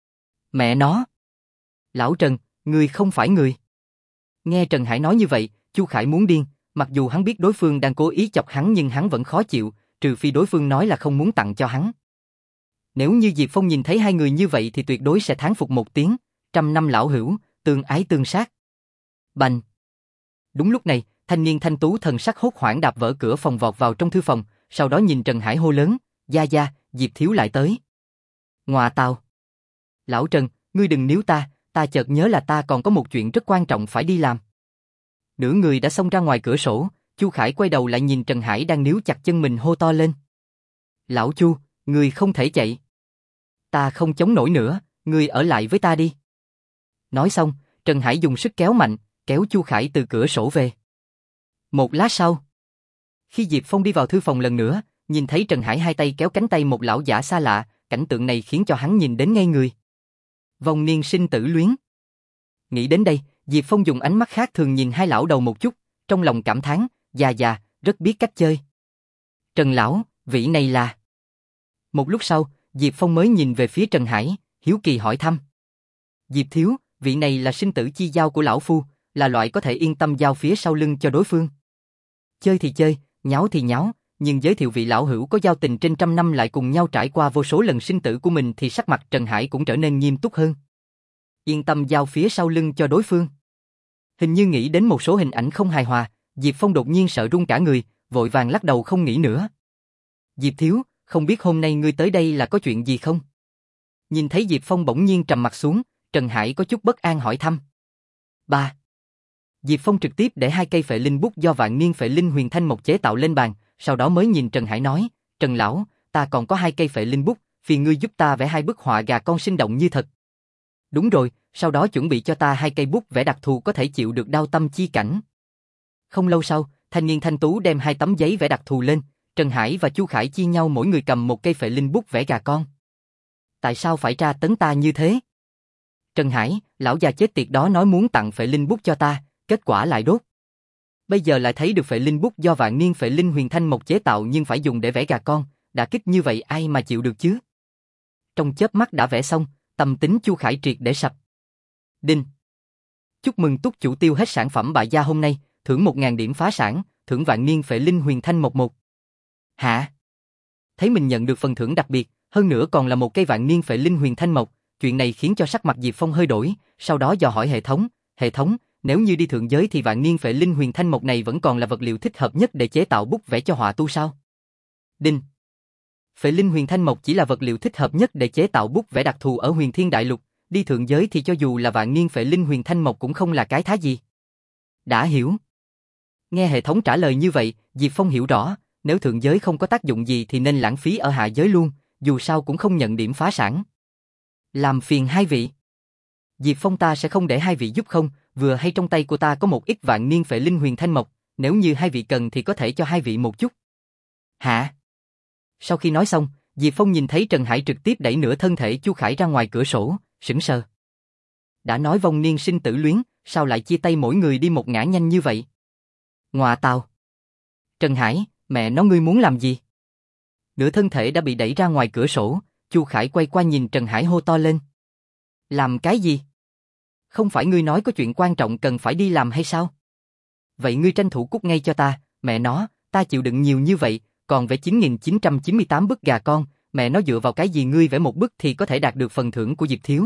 Mẹ nó! Lão Trần, ngươi không phải người. Nghe Trần Hải nói như vậy, Chu Khải muốn điên, mặc dù hắn biết đối phương đang cố ý chọc hắn nhưng hắn vẫn khó chịu, trừ phi đối phương nói là không muốn tặng cho hắn. Nếu như Diệp Phong nhìn thấy hai người như vậy thì tuyệt đối sẽ thán phục một tiếng, trăm năm lão hữu, tương ái tương sát. Bành! Đúng lúc này, thanh niên thanh tú thần sắc hốt hoảng đạp vỡ cửa phòng vọt vào trong thư phòng, sau đó nhìn Trần Hải hô lớn, gia gia, Diệp thiếu lại tới. Ngọa tào! Lão Trần, ngươi đừng níu ta, ta chợt nhớ là ta còn có một chuyện rất quan trọng phải đi làm. Nửa người đã xông ra ngoài cửa sổ, Chu Khải quay đầu lại nhìn Trần Hải đang níu chặt chân mình hô to lên. Lão Chu, ngươi không thể chạy. Ta không chống nổi nữa, ngươi ở lại với ta đi. Nói xong, Trần Hải dùng sức kéo mạnh, kéo Chu Khải từ cửa sổ về. Một lát sau, Khi Diệp Phong đi vào thư phòng lần nữa, nhìn thấy Trần Hải hai tay kéo cánh tay một lão giả xa lạ, cảnh tượng này khiến cho hắn nhìn đến ngây người. Vong niên sinh tử luyến. Nghĩ đến đây, Diệp Phong dùng ánh mắt khác thường nhìn hai lão đầu một chút, trong lòng cảm thán, già già, rất biết cách chơi. Trần lão, vị này là... Một lúc sau, Diệp Phong mới nhìn về phía Trần Hải, hiếu kỳ hỏi thăm. Diệp thiếu, vị này là sinh tử chi giao của lão phu, là loại có thể yên tâm giao phía sau lưng cho đối phương. Chơi thì chơi, nháo thì nháo, nhưng giới thiệu vị lão hữu có giao tình trên trăm năm lại cùng nhau trải qua vô số lần sinh tử của mình thì sắc mặt Trần Hải cũng trở nên nghiêm túc hơn. Yên tâm giao phía sau lưng cho đối phương. Hình như nghĩ đến một số hình ảnh không hài hòa, Diệp Phong đột nhiên sợ run cả người, vội vàng lắc đầu không nghĩ nữa. Diệp thiếu, không biết hôm nay ngươi tới đây là có chuyện gì không? Nhìn thấy Diệp Phong bỗng nhiên trầm mặt xuống, Trần Hải có chút bất an hỏi thăm. Ba. Diệp Phong trực tiếp để hai cây phệ linh bút do vạn niên phệ linh huyền thanh mộc chế tạo lên bàn, sau đó mới nhìn Trần Hải nói, Trần lão, ta còn có hai cây phệ linh bút, phiền ngươi giúp ta vẽ hai bức họa gà con sinh động như thật. Đúng rồi, sau đó chuẩn bị cho ta hai cây bút vẽ đặc thù có thể chịu được đao tâm chi cảnh. Không lâu sau, thanh niên thanh tú đem hai tấm giấy vẽ đặc thù lên, Trần Hải và Chu Khải chia nhau mỗi người cầm một cây phệ linh bút vẽ gà con. Tại sao phải tra tấn ta như thế? Trần Hải, lão già chết tiệt đó nói muốn tặng phệ linh bút cho ta, kết quả lại đốt. Bây giờ lại thấy được phệ linh bút do vạn niên phệ linh huyền thanh mộc chế tạo nhưng phải dùng để vẽ gà con, đả kích như vậy ai mà chịu được chứ? Trong chớp mắt đã vẽ xong, tâm tính Chu Khải triệt để sập. Đinh. Chúc mừng túc chủ tiêu hết sản phẩm bại gia hôm nay, thưởng một nghìn điểm phá sản, thưởng vạn niên phệ linh huyền thanh mộc một. Hả? Thấy mình nhận được phần thưởng đặc biệt, hơn nữa còn là một cây vạn niên phệ linh huyền thanh mộc, chuyện này khiến cho sắc mặt Diệp Phong hơi đổi, sau đó dò hỏi hệ thống, hệ thống, nếu như đi thượng giới thì vạn niên phệ linh huyền thanh mộc này vẫn còn là vật liệu thích hợp nhất để chế tạo bút vẽ cho họa tu sao? Đinh. Phệ linh huyền thanh mộc chỉ là vật liệu thích hợp nhất để chế tạo bút vẽ đặc thù ở Huyền Thiên Đại Lục, đi thượng giới thì cho dù là vạn niên phệ linh huyền thanh mộc cũng không là cái thá gì. Đã hiểu. Nghe hệ thống trả lời như vậy, Diệp Phong hiểu rõ, nếu thượng giới không có tác dụng gì thì nên lãng phí ở hạ giới luôn, dù sao cũng không nhận điểm phá sản. Làm phiền hai vị. Diệp Phong ta sẽ không để hai vị giúp không, vừa hay trong tay của ta có một ít vạn niên phệ linh huyền thanh mộc, nếu như hai vị cần thì có thể cho hai vị một chút. Hả? Sau khi nói xong, Diệp Phong nhìn thấy Trần Hải trực tiếp đẩy nửa thân thể Chu Khải ra ngoài cửa sổ, sững sờ. Đã nói vong niên sinh tử luyến, sao lại chia tay mỗi người đi một ngả nhanh như vậy? Ngoà tào. Trần Hải, mẹ nó ngươi muốn làm gì? Nửa thân thể đã bị đẩy ra ngoài cửa sổ, Chu Khải quay qua nhìn Trần Hải hô to lên. Làm cái gì? Không phải ngươi nói có chuyện quan trọng cần phải đi làm hay sao? Vậy ngươi tranh thủ cút ngay cho ta, mẹ nó, ta chịu đựng nhiều như vậy, còn vẽ chín nghìn chín trăm chín mươi tám bức gà con, mẹ nó dựa vào cái gì ngươi vẽ một bức thì có thể đạt được phần thưởng của Diệp thiếu?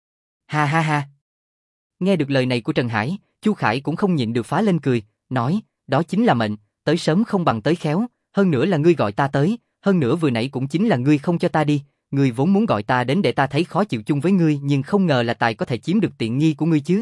Ha ha ha. Nghe được lời này của Trần Hải, Chu Khải cũng không nhịn được phá lên cười, nói, đó chính là mệnh, tới sớm không bằng tới khéo, hơn nữa là ngươi gọi ta tới, hơn nữa vừa nãy cũng chính là ngươi không cho ta đi, ngươi vốn muốn gọi ta đến để ta thấy khó chịu chung với ngươi nhưng không ngờ là tài có thể chiếm được tiện nghi của ngươi chứ.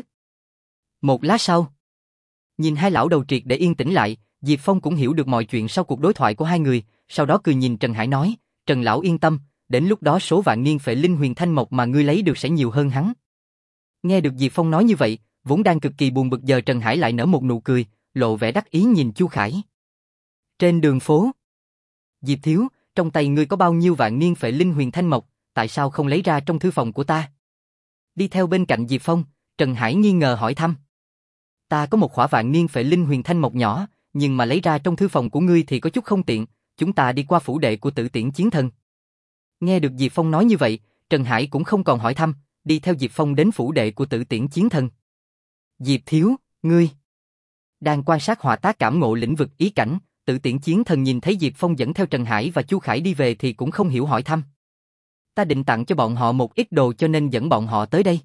Một lát sau, nhìn hai lão đầu triệt để yên tĩnh lại, Diệp Phong cũng hiểu được mọi chuyện sau cuộc đối thoại của hai người, sau đó cười nhìn Trần Hải nói, Trần lão yên tâm, đến lúc đó số vạn niên phệ linh huyền thanh mộc mà ngươi lấy được sẽ nhiều hơn hắn. Nghe được Diệp Phong nói như vậy, vốn đang cực kỳ buồn bực giờ Trần Hải lại nở một nụ cười, lộ vẻ đắc ý nhìn Chu Khải. Trên đường phố, Diệp thiếu, trong tay ngươi có bao nhiêu vạn niên phệ linh huyền thanh mộc, tại sao không lấy ra trong thư phòng của ta? Đi theo bên cạnh Diệp Phong, Trần Hải nghi ngờ hỏi thăm. Ta có một khỏa vạn niên phệ linh huyền thanh mộc nhỏ, nhưng mà lấy ra trong thư phòng của ngươi thì có chút không tiện, chúng ta đi qua phủ đệ của Tử Tiễn Chiến Thần. Nghe được Diệp Phong nói như vậy, Trần Hải cũng không còn hỏi thăm, đi theo Diệp Phong đến phủ đệ của Tử Tiễn Chiến Thần. Diệp thiếu, ngươi đang quan sát họa tác cảm ngộ lĩnh vực ý cảnh, Tử Tiễn Chiến Thần nhìn thấy Diệp Phong dẫn theo Trần Hải và Chu Khải đi về thì cũng không hiểu hỏi thăm. Ta định tặng cho bọn họ một ít đồ cho nên dẫn bọn họ tới đây.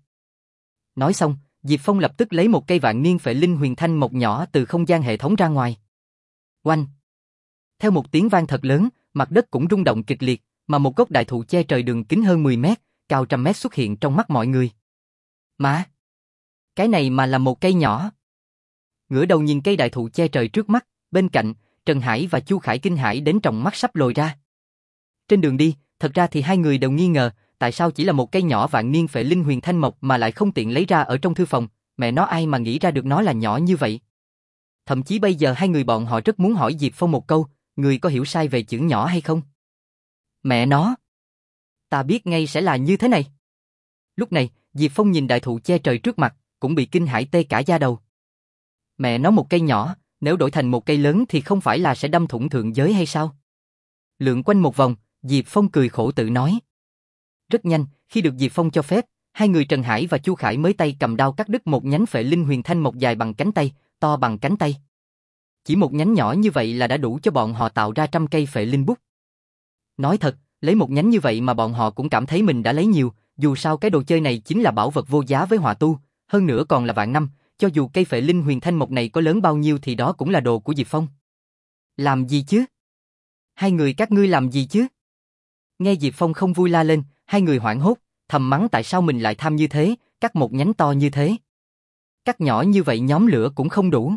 Nói xong, Diệp Phong lập tức lấy một cây vạn niên phệ linh huyền thanh mộc nhỏ từ không gian hệ thống ra ngoài. Oanh! Theo một tiếng vang thật lớn, mặt đất cũng rung động kịch liệt, mà một gốc đại thụ che trời đường kính hơn mười mét, cao trăm mét xuất hiện trong mắt mọi người. Má! Cái này mà là một cây nhỏ. Ngửa đầu nhìn cây đại thụ che trời trước mắt, bên cạnh, Trần Hải và Chu Khải kinh hãi đến tròng mắt sắp lồi ra. Trên đường đi, thật ra thì hai người đều nghi ngờ, tại sao chỉ là một cây nhỏ vạn niên phệ linh huyền thanh mộc mà lại không tiện lấy ra ở trong thư phòng, mẹ nó ai mà nghĩ ra được nó là nhỏ như vậy. Thậm chí bây giờ hai người bọn họ rất muốn hỏi Diệp Phong một câu, người có hiểu sai về chữ nhỏ hay không? Mẹ nó! Ta biết ngay sẽ là như thế này. Lúc này, Diệp Phong nhìn đại thụ che trời trước mặt, cũng bị kinh hãi tê cả da đầu. Mẹ nó một cây nhỏ, nếu đổi thành một cây lớn thì không phải là sẽ đâm thủng thượng giới hay sao? Lượn quanh một vòng, Diệp Phong cười khổ tự nói. Rất nhanh, khi được Diệp Phong cho phép, hai người Trần Hải và Chu Khải mới tay cầm đao cắt đứt một nhánh phệ linh huyền thanh mộc dài bằng cánh tay, to bằng cánh tay. Chỉ một nhánh nhỏ như vậy là đã đủ cho bọn họ tạo ra trăm cây phệ linh bút. Nói thật, lấy một nhánh như vậy mà bọn họ cũng cảm thấy mình đã lấy nhiều, dù sao cái đồ chơi này chính là bảo vật vô giá với hỏa tu, hơn nữa còn là vạn năm, cho dù cây phệ linh huyền thanh mộc này có lớn bao nhiêu thì đó cũng là đồ của Diệp Phong. Làm gì chứ? Hai người các ngươi làm gì chứ? Nghe Diệp Phong không vui la lên, hai người hoảng hốt, thầm mắng tại sao mình lại tham như thế, cắt một nhánh to như thế. Cắt nhỏ như vậy nhóm lửa cũng không đủ.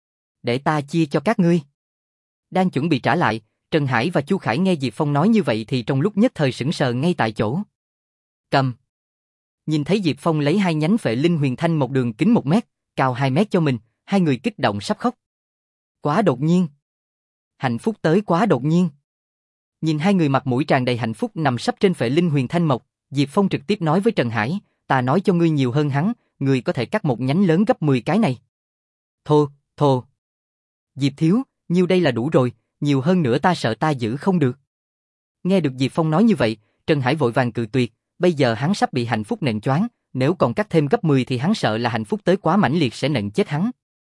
Để ta chia cho các ngươi. Đang chuẩn bị trả lại, Trần Hải và Chu Khải nghe Diệp Phong nói như vậy thì trong lúc nhất thời sững sờ ngay tại chỗ. Cầm. Nhìn thấy Diệp Phong lấy hai nhánh phệ linh huyền thanh một đường kính một mét, cao hai mét cho mình, hai người kích động sắp khóc. Quá đột nhiên. Hạnh phúc tới quá đột nhiên. Nhìn hai người mặt mũi tràn đầy hạnh phúc nằm sấp trên phệ linh huyền thanh mộc, Diệp Phong trực tiếp nói với Trần Hải, ta nói cho ngươi nhiều hơn hắn, ngươi có thể cắt một nhánh lớn gấp mười cái này. Thô, thô. Diệp thiếu, nhiều đây là đủ rồi, nhiều hơn nữa ta sợ ta giữ không được. Nghe được Diệp Phong nói như vậy, Trần Hải vội vàng cự tuyệt, bây giờ hắn sắp bị hạnh phúc nện choáng, nếu còn cắt thêm gấp mười thì hắn sợ là hạnh phúc tới quá mãnh liệt sẽ nện chết hắn.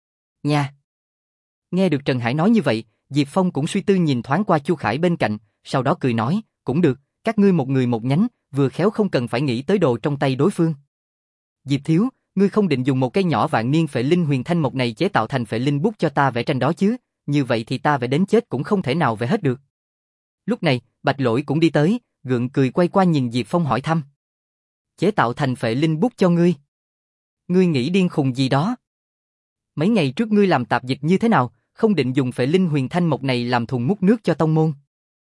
Nha. Nghe được Trần Hải nói như vậy, Diệp Phong cũng suy tư nhìn thoáng qua Chu Khải bên cạnh, sau đó cười nói, cũng được, các ngươi một người một nhánh, vừa khéo không cần phải nghĩ tới đồ trong tay đối phương. Diệp thiếu, ngươi không định dùng một cây nhỏ vạn niên phệ linh huyền thanh mộc này chế tạo thành phệ linh bút cho ta vẽ tranh đó chứ, như vậy thì ta vẽ đến chết cũng không thể nào vẽ hết được. Lúc này, Bạch Lỗi cũng đi tới, gượng cười quay qua nhìn Diệp Phong hỏi thăm. Chế tạo thành phệ linh bút cho ngươi? Ngươi nghĩ điên khùng gì đó? Mấy ngày trước ngươi làm tạp dịch như thế nào, không định dùng phệ linh huyền thanh mộc này làm thùng múc nước cho tông môn?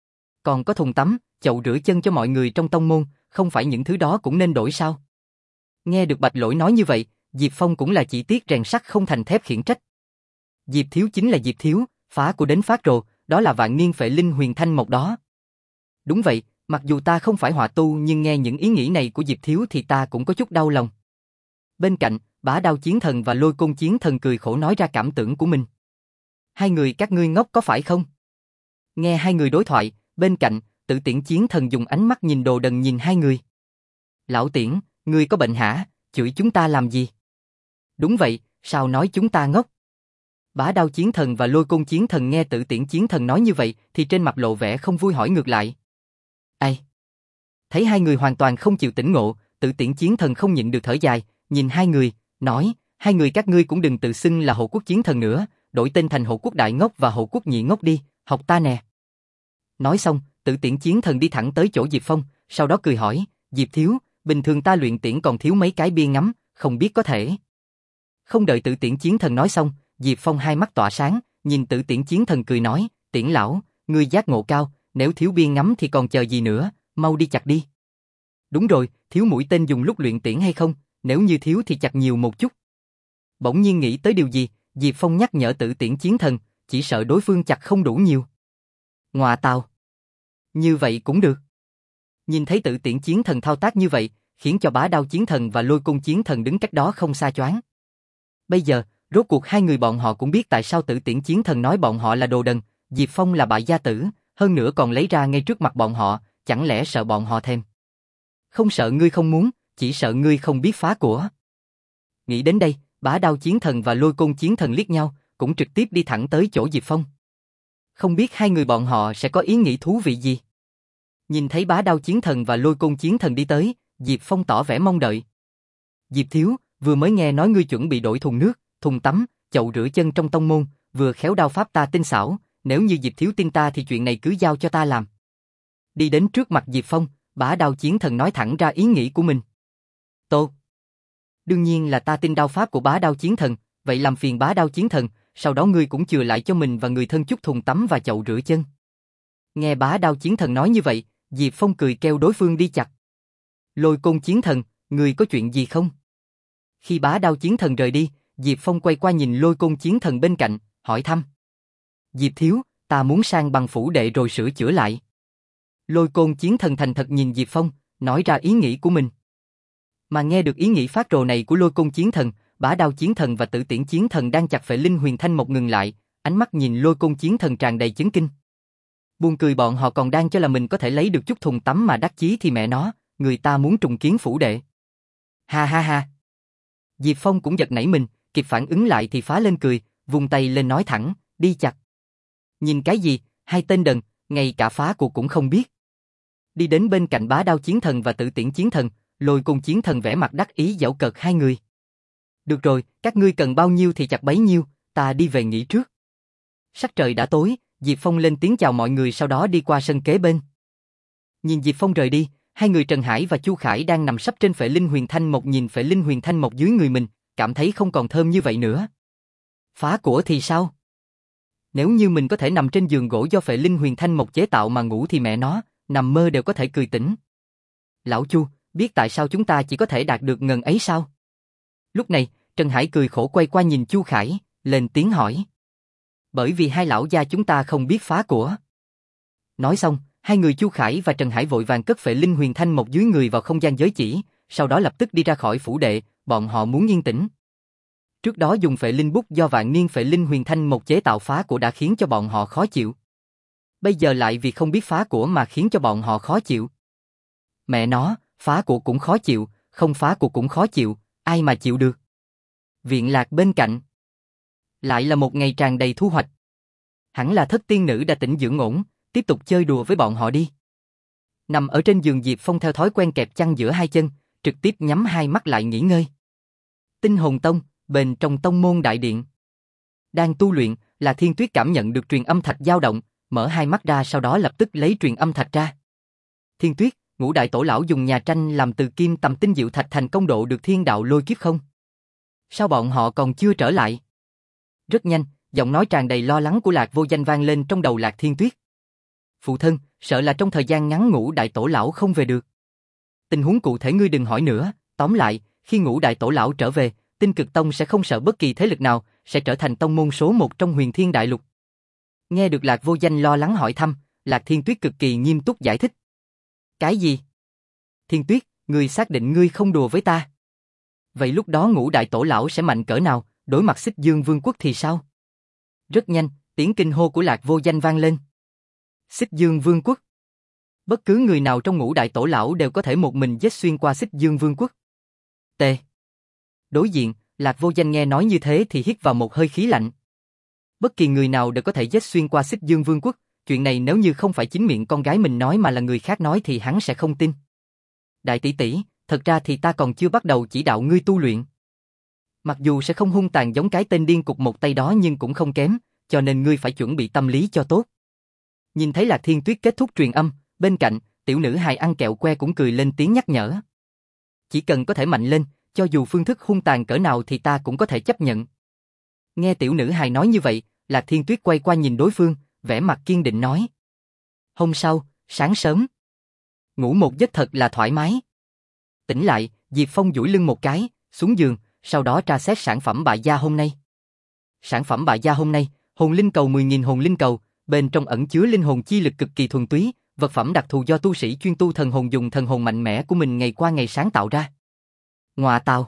Còn có thùng tắm, chậu rửa chân cho mọi người trong tông môn, không phải những thứ đó cũng nên đổi sao? Nghe được Bạch Lỗi nói như vậy, Diệp Phong cũng là chỉ tiếc rèn sắt không thành thép khiển trách. Diệp thiếu chính là Diệp thiếu, phá của đến phát rồ, đó là vạn niên phệ linh huyền thanh mộc đó. Đúng vậy, mặc dù ta không phải họa tu nhưng nghe những ý nghĩ này của Diệp thiếu thì ta cũng có chút đau lòng. Bên cạnh, Bá Đao Chiến Thần và Lôi Côn Chiến Thần cười khổ nói ra cảm tưởng của mình. Hai người các ngươi ngốc có phải không? Nghe hai người đối thoại, bên cạnh, Tử Tiễn Chiến Thần dùng ánh mắt nhìn đồ đần nhìn hai người. Lão Tiễn, ngươi có bệnh hả? Chửi chúng ta làm gì? Đúng vậy, sao nói chúng ta ngốc? Bá Đao Chiến Thần và Lôi Côn Chiến Thần nghe Tử Tiễn Chiến Thần nói như vậy thì trên mặt lộ vẻ không vui hỏi ngược lại. Ai? Thấy hai người hoàn toàn không chịu tỉnh ngộ, Tử Tiễn Chiến Thần không nhịn được thở dài, nhìn hai người, nói, hai người các ngươi cũng đừng tự xưng là Hộ Quốc Chiến Thần nữa, đổi tên thành Hộ Quốc Đại Ngốc và Hộ Quốc Nhị Ngốc đi, học ta nè. Nói xong, Tử Tiễn Chiến Thần đi thẳng tới chỗ Diệp Phong, sau đó cười hỏi, Diệp thiếu, bình thường ta luyện tiễn còn thiếu mấy cái bia ngắm, không biết có thể. Không đợi Tử Tiễn Chiến Thần nói xong, Diệp Phong hai mắt tỏa sáng, nhìn Tử Tiễn Chiến Thần cười nói, Tiễn lão, ngươi giác ngộ cao, nếu thiếu bia ngắm thì còn chờ gì nữa, mau đi chặt đi. Đúng rồi, thiếu mũi tên dùng lúc luyện tiễn hay không, nếu như thiếu thì chặt nhiều một chút. Bỗng nhiên nghĩ tới điều gì, Diệp Phong nhắc nhở Tử Tiễn Chiến Thần, chỉ sợ đối phương chặt không đủ nhiều. Ngọa tào. Như vậy cũng được. Nhìn thấy Tử Tiễn Chiến Thần thao tác như vậy, khiến cho Bá Đao Chiến Thần và Lôi Côn Chiến Thần đứng cách đó không xa choáng. Bây giờ, rốt cuộc hai người bọn họ cũng biết tại sao Tử Tiễn Chiến Thần nói bọn họ là đồ đần, Diệp Phong là bại gia tử, hơn nữa còn lấy ra ngay trước mặt bọn họ, chẳng lẽ sợ bọn họ thèm. Không sợ ngươi không muốn, chỉ sợ ngươi không biết phá của. Nghĩ đến đây, Bá Đao Chiến Thần và Lôi Côn Chiến Thần liếc nhau, cũng trực tiếp đi thẳng tới chỗ Diệp Phong. Không biết hai người bọn họ sẽ có ý nghĩ thú vị gì. Nhìn thấy Bá Đao Chiến Thần và Lôi Côn Chiến Thần đi tới, Diệp Phong tỏ vẻ mong đợi. Diệp thiếu, vừa mới nghe nói ngươi chuẩn bị đổi thùng nước, thùng tắm, chậu rửa chân trong tông môn, vừa khéo đao pháp ta tinh xảo, nếu như Diệp thiếu tin ta thì chuyện này cứ giao cho ta làm. Đi đến trước mặt Diệp Phong, Bá Đao Chiến Thần nói thẳng ra ý nghĩ của mình. Tốt. Đương nhiên là ta tin đao pháp của Bá Đao Chiến Thần, vậy làm phiền Bá Đao Chiến Thần, sau đó ngươi cũng chừa lại cho mình và người thân chút thùng tắm và chậu rửa chân. Nghe Bá Đao Chiến Thần nói như vậy, Diệp Phong cười kêu đối phương đi chặt. Lôi Côn Chiến Thần, ngươi có chuyện gì không? Khi Bá Đao Chiến Thần rời đi, Diệp Phong quay qua nhìn Lôi Côn Chiến Thần bên cạnh, hỏi thăm. Diệp thiếu, ta muốn sang bằng phủ đệ rồi sửa chữa lại. Lôi Côn Chiến Thần thành thật nhìn Diệp Phong, nói ra ý nghĩ của mình. Mà nghe được ý nghĩ phát rồ này của Lôi Côn Chiến Thần, Bá Đao Chiến Thần và Tử Tiễn Chiến Thần đang chặt phệ linh huyền thanh một ngừng lại, ánh mắt nhìn Lôi Côn Chiến Thần tràn đầy chấn kinh. Buồn cười bọn họ còn đang cho là mình có thể lấy được chút thùng tắm mà đắc chí thì mẹ nó, người ta muốn trùng kiến phủ đệ. Ha ha ha. Diệp Phong cũng giật nảy mình, kịp phản ứng lại thì phá lên cười, vung tay lên nói thẳng, đi chặt. Nhìn cái gì, hai tên đần, ngay cả phá cuộc cũng không biết. Đi đến bên cạnh Bá Đao Chiến Thần và Tử Tiễn Chiến Thần, Lôi Côn Chiến Thần vẻ mặt đắc ý giễu cợt hai người. Được rồi, các ngươi cần bao nhiêu thì chặt bấy nhiêu, ta đi về nghỉ trước. Sắc trời đã tối, Diệp Phong lên tiếng chào mọi người sau đó đi qua sân kế bên. Nhìn Diệp Phong rời đi, hai người Trần Hải và Chu Khải đang nằm sấp trên phệ linh huyền thanh mộc nhìn phệ linh huyền thanh mộc dưới người mình, cảm thấy không còn thơm như vậy nữa. Phá của thì sao? Nếu như mình có thể nằm trên giường gỗ do phệ linh huyền thanh mộc chế tạo mà ngủ thì mẹ nó, nằm mơ đều có thể cười tỉnh. Lão Chu, biết tại sao chúng ta chỉ có thể đạt được ngần ấy sao? Lúc này, Trần Hải cười khổ quay qua nhìn Chu Khải, lên tiếng hỏi. Bởi vì hai lão gia chúng ta không biết phá của. Nói xong, hai người Chu Khải và Trần Hải vội vàng cất phệ linh huyền thanh mộc dưới người vào không gian giới chỉ, sau đó lập tức đi ra khỏi phủ đệ, bọn họ muốn yên tĩnh. Trước đó dùng phệ linh bút do vạn niên phệ linh huyền thanh mộc chế tạo phá của đã khiến cho bọn họ khó chịu. Bây giờ lại vì không biết phá của mà khiến cho bọn họ khó chịu. Mẹ nó, phá của cũng khó chịu, không phá của cũng khó chịu, ai mà chịu được. Viện Lạc bên cạnh. Lại là một ngày tràn đầy thu hoạch. Hẳn là thất tiên nữ đã tỉnh dưỡng ổn, tiếp tục chơi đùa với bọn họ đi. Nằm ở trên giường Diệp Phong theo thói quen kẹp chăn giữa hai chân, trực tiếp nhắm hai mắt lại nghỉ ngơi. Tinh Hồn Tông, bên trong tông môn đại điện. Đang tu luyện, là Thiên Tuyết cảm nhận được truyền âm thạch dao động, mở hai mắt ra sau đó lập tức lấy truyền âm thạch ra. Thiên Tuyết, Ngũ Đại Tổ Lão dùng nhà tranh làm từ kim tầm tinh diệu thạch thành công độ được thiên đạo lôi kiếp không? Sao bọn họ còn chưa trở lại? Rất nhanh, giọng nói tràn đầy lo lắng của Lạc Vô Danh vang lên trong đầu Lạc Thiên Tuyết. Phụ thân, sợ là trong thời gian ngắn Ngũ Đại Tổ Lão không về được. Tình huống cụ thể ngươi đừng hỏi nữa, tóm lại, khi Ngũ Đại Tổ Lão trở về, Tinh Cực Tông sẽ không sợ bất kỳ thế lực nào, sẽ trở thành tông môn số một trong Huyền Thiên Đại Lục. Nghe được Lạc Vô Danh lo lắng hỏi thăm, Lạc Thiên Tuyết cực kỳ nghiêm túc giải thích. Cái gì? Thiên Tuyết, ngươi xác định ngươi không đùa với ta? Vậy lúc đó Ngũ Đại Tổ Lão sẽ mạnh cỡ nào, đối mặt Xích Dương Vương quốc thì sao? Rất nhanh, tiếng kinh hô của Lạc Vô Danh vang lên. Xích Dương Vương quốc. Bất cứ người nào trong Ngũ Đại Tổ Lão đều có thể một mình giết xuyên qua Xích Dương Vương quốc. T. Đối diện, Lạc Vô Danh nghe nói như thế thì hít vào một hơi khí lạnh. Bất kỳ người nào đều có thể giết xuyên qua Xích Dương Vương quốc, chuyện này nếu như không phải chính miệng con gái mình nói mà là người khác nói thì hắn sẽ không tin. Đại tỷ tỷ, thật ra thì ta còn chưa bắt đầu chỉ đạo ngươi tu luyện. Mặc dù sẽ không hung tàn giống cái tên điên cục một tay đó nhưng cũng không kém, cho nên ngươi phải chuẩn bị tâm lý cho tốt. Nhìn thấy Lạc Thiên Tuyết kết thúc truyền âm, bên cạnh, tiểu nữ hài ăn kẹo que cũng cười lên tiếng nhắc nhở. Chỉ cần có thể mạnh lên, cho dù phương thức hung tàn cỡ nào thì ta cũng có thể chấp nhận. Nghe tiểu nữ hài nói như vậy, Lạc Thiên Tuyết quay qua nhìn đối phương, vẻ mặt kiên định nói. Hôm sau, sáng sớm. Ngủ một giấc thật là thoải mái. Tỉnh lại, Diệp Phong duỗi lưng một cái, xuống giường, sau đó tra xét sản phẩm bại gia hôm nay. Sản phẩm bại gia hôm nay, hồn linh cầu mười nghìn hồn linh cầu, bên trong ẩn chứa linh hồn chi lực cực kỳ thuần túy, vật phẩm đặc thù do tu sĩ chuyên tu thần hồn dùng thần hồn mạnh mẽ của mình ngày qua ngày sáng tạo ra. Ngoà tào!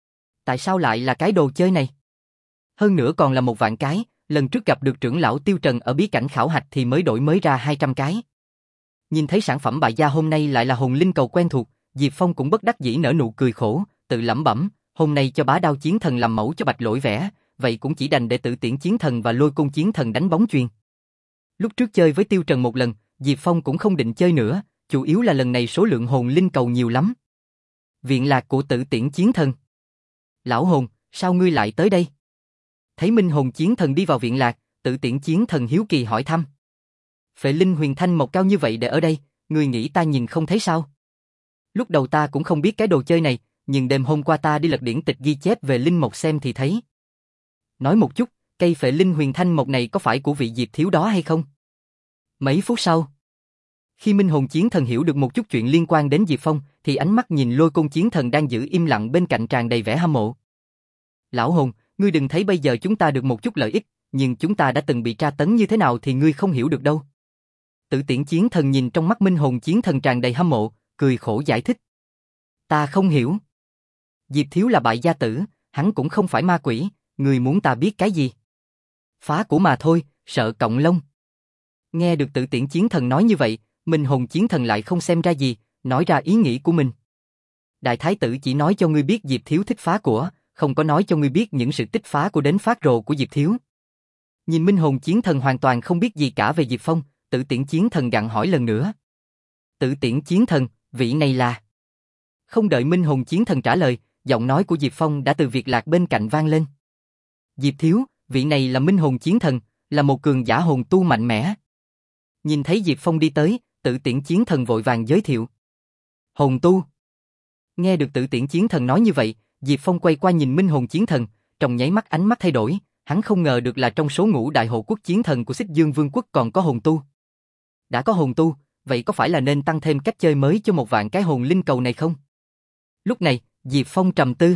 Tại sao lại là cái đồ chơi này? Hơn nữa còn là một vạn cái, lần trước gặp được trưởng lão Tiêu Trần ở bí cảnh khảo hạch thì mới đổi mới ra hai trăm cái. Nhìn thấy sản phẩm bại gia hôm nay lại là hồn linh cầu quen thuộc, Diệp Phong cũng bất đắc dĩ nở nụ cười khổ, tự lẩm bẩm, hôm nay cho Bá Đao Chiến Thần làm mẫu cho Bạch Lỗi vẽ, vậy cũng chỉ đành để Tử Tiễn Chiến Thần và Lôi Côn Chiến Thần đánh bóng chuyền. Lúc trước chơi với Tiêu Trần một lần, Diệp Phong cũng không định chơi nữa, chủ yếu là lần này số lượng hồn linh cầu nhiều lắm. Viện Lạc của Tử Tiễn Chiến Thần. Lão hồn, sao ngươi lại tới đây? Thấy Minh Hồn Chiến Thần đi vào viện lạc, Tử Tiễn Chiến Thần hiếu kỳ hỏi thăm. Phệ linh huyền thanh mộc cao như vậy để ở đây, ngươi nghĩ ta nhìn không thấy sao? Lúc đầu ta cũng không biết cái đồ chơi này, nhưng đêm hôm qua ta đi lật điển tịch ghi chép về linh mộc xem thì thấy. Nói một chút, cây phệ linh huyền thanh mộc này có phải của vị Diệp thiếu đó hay không? Mấy phút sau, khi Minh Hồn Chiến Thần hiểu được một chút chuyện liên quan đến Diệp Phong, thì ánh mắt nhìn Lôi Côn Chiến Thần đang giữ im lặng bên cạnh tràn đầy vẻ hâm mộ. Lão hồn, ngươi đừng thấy bây giờ chúng ta được một chút lợi ích, nhưng chúng ta đã từng bị tra tấn như thế nào thì ngươi không hiểu được đâu. Tử Tiễn Chiến Thần nhìn trong mắt Minh Hồn Chiến Thần tràn đầy hâm mộ, cười khổ giải thích. Ta không hiểu. Diệp Thiếu là bại gia tử, hắn cũng không phải ma quỷ, ngươi muốn ta biết cái gì? Phá của mà thôi, sợ cọng lông. Nghe được Tử Tiễn Chiến Thần nói như vậy, Minh Hồn Chiến Thần lại không xem ra gì, nói ra ý nghĩ của mình. Đại Thái tử chỉ nói cho ngươi biết Diệp Thiếu thích phá của, không có nói cho ngươi biết những sự tích phá của đến phát rồ của Diệp Thiếu. Nhìn Minh Hồn Chiến Thần hoàn toàn không biết gì cả về Diệp Phong, Tử Tiễn Chiến Thần gặng hỏi lần nữa. Tử Tiễn Chiến Thần, vị này là... Không đợi Minh Hồn Chiến Thần trả lời, giọng nói của Diệp Phong đã từ Việt Lạc bên cạnh vang lên. Diệp Thiếu, vị này là Minh Hồn Chiến Thần, là một cường giả hồn tu mạnh mẽ. Nhìn thấy Diệp Phong đi tới, Tử Tiễn Chiến Thần vội vàng giới thiệu. Hồn tu. Nghe được Tử Tiễn Chiến Thần nói như vậy, Diệp Phong quay qua nhìn Minh Hồn Chiến Thần, trong nháy mắt ánh mắt thay đổi, hắn không ngờ được là trong số ngũ đại hộ quốc chiến thần của Xích Dương Vương quốc còn có hồn tu. Đã có hồn tu, vậy có phải là nên tăng thêm cách chơi mới cho một vạn cái hồn linh cầu này không? Lúc này, Diệp Phong trầm tư.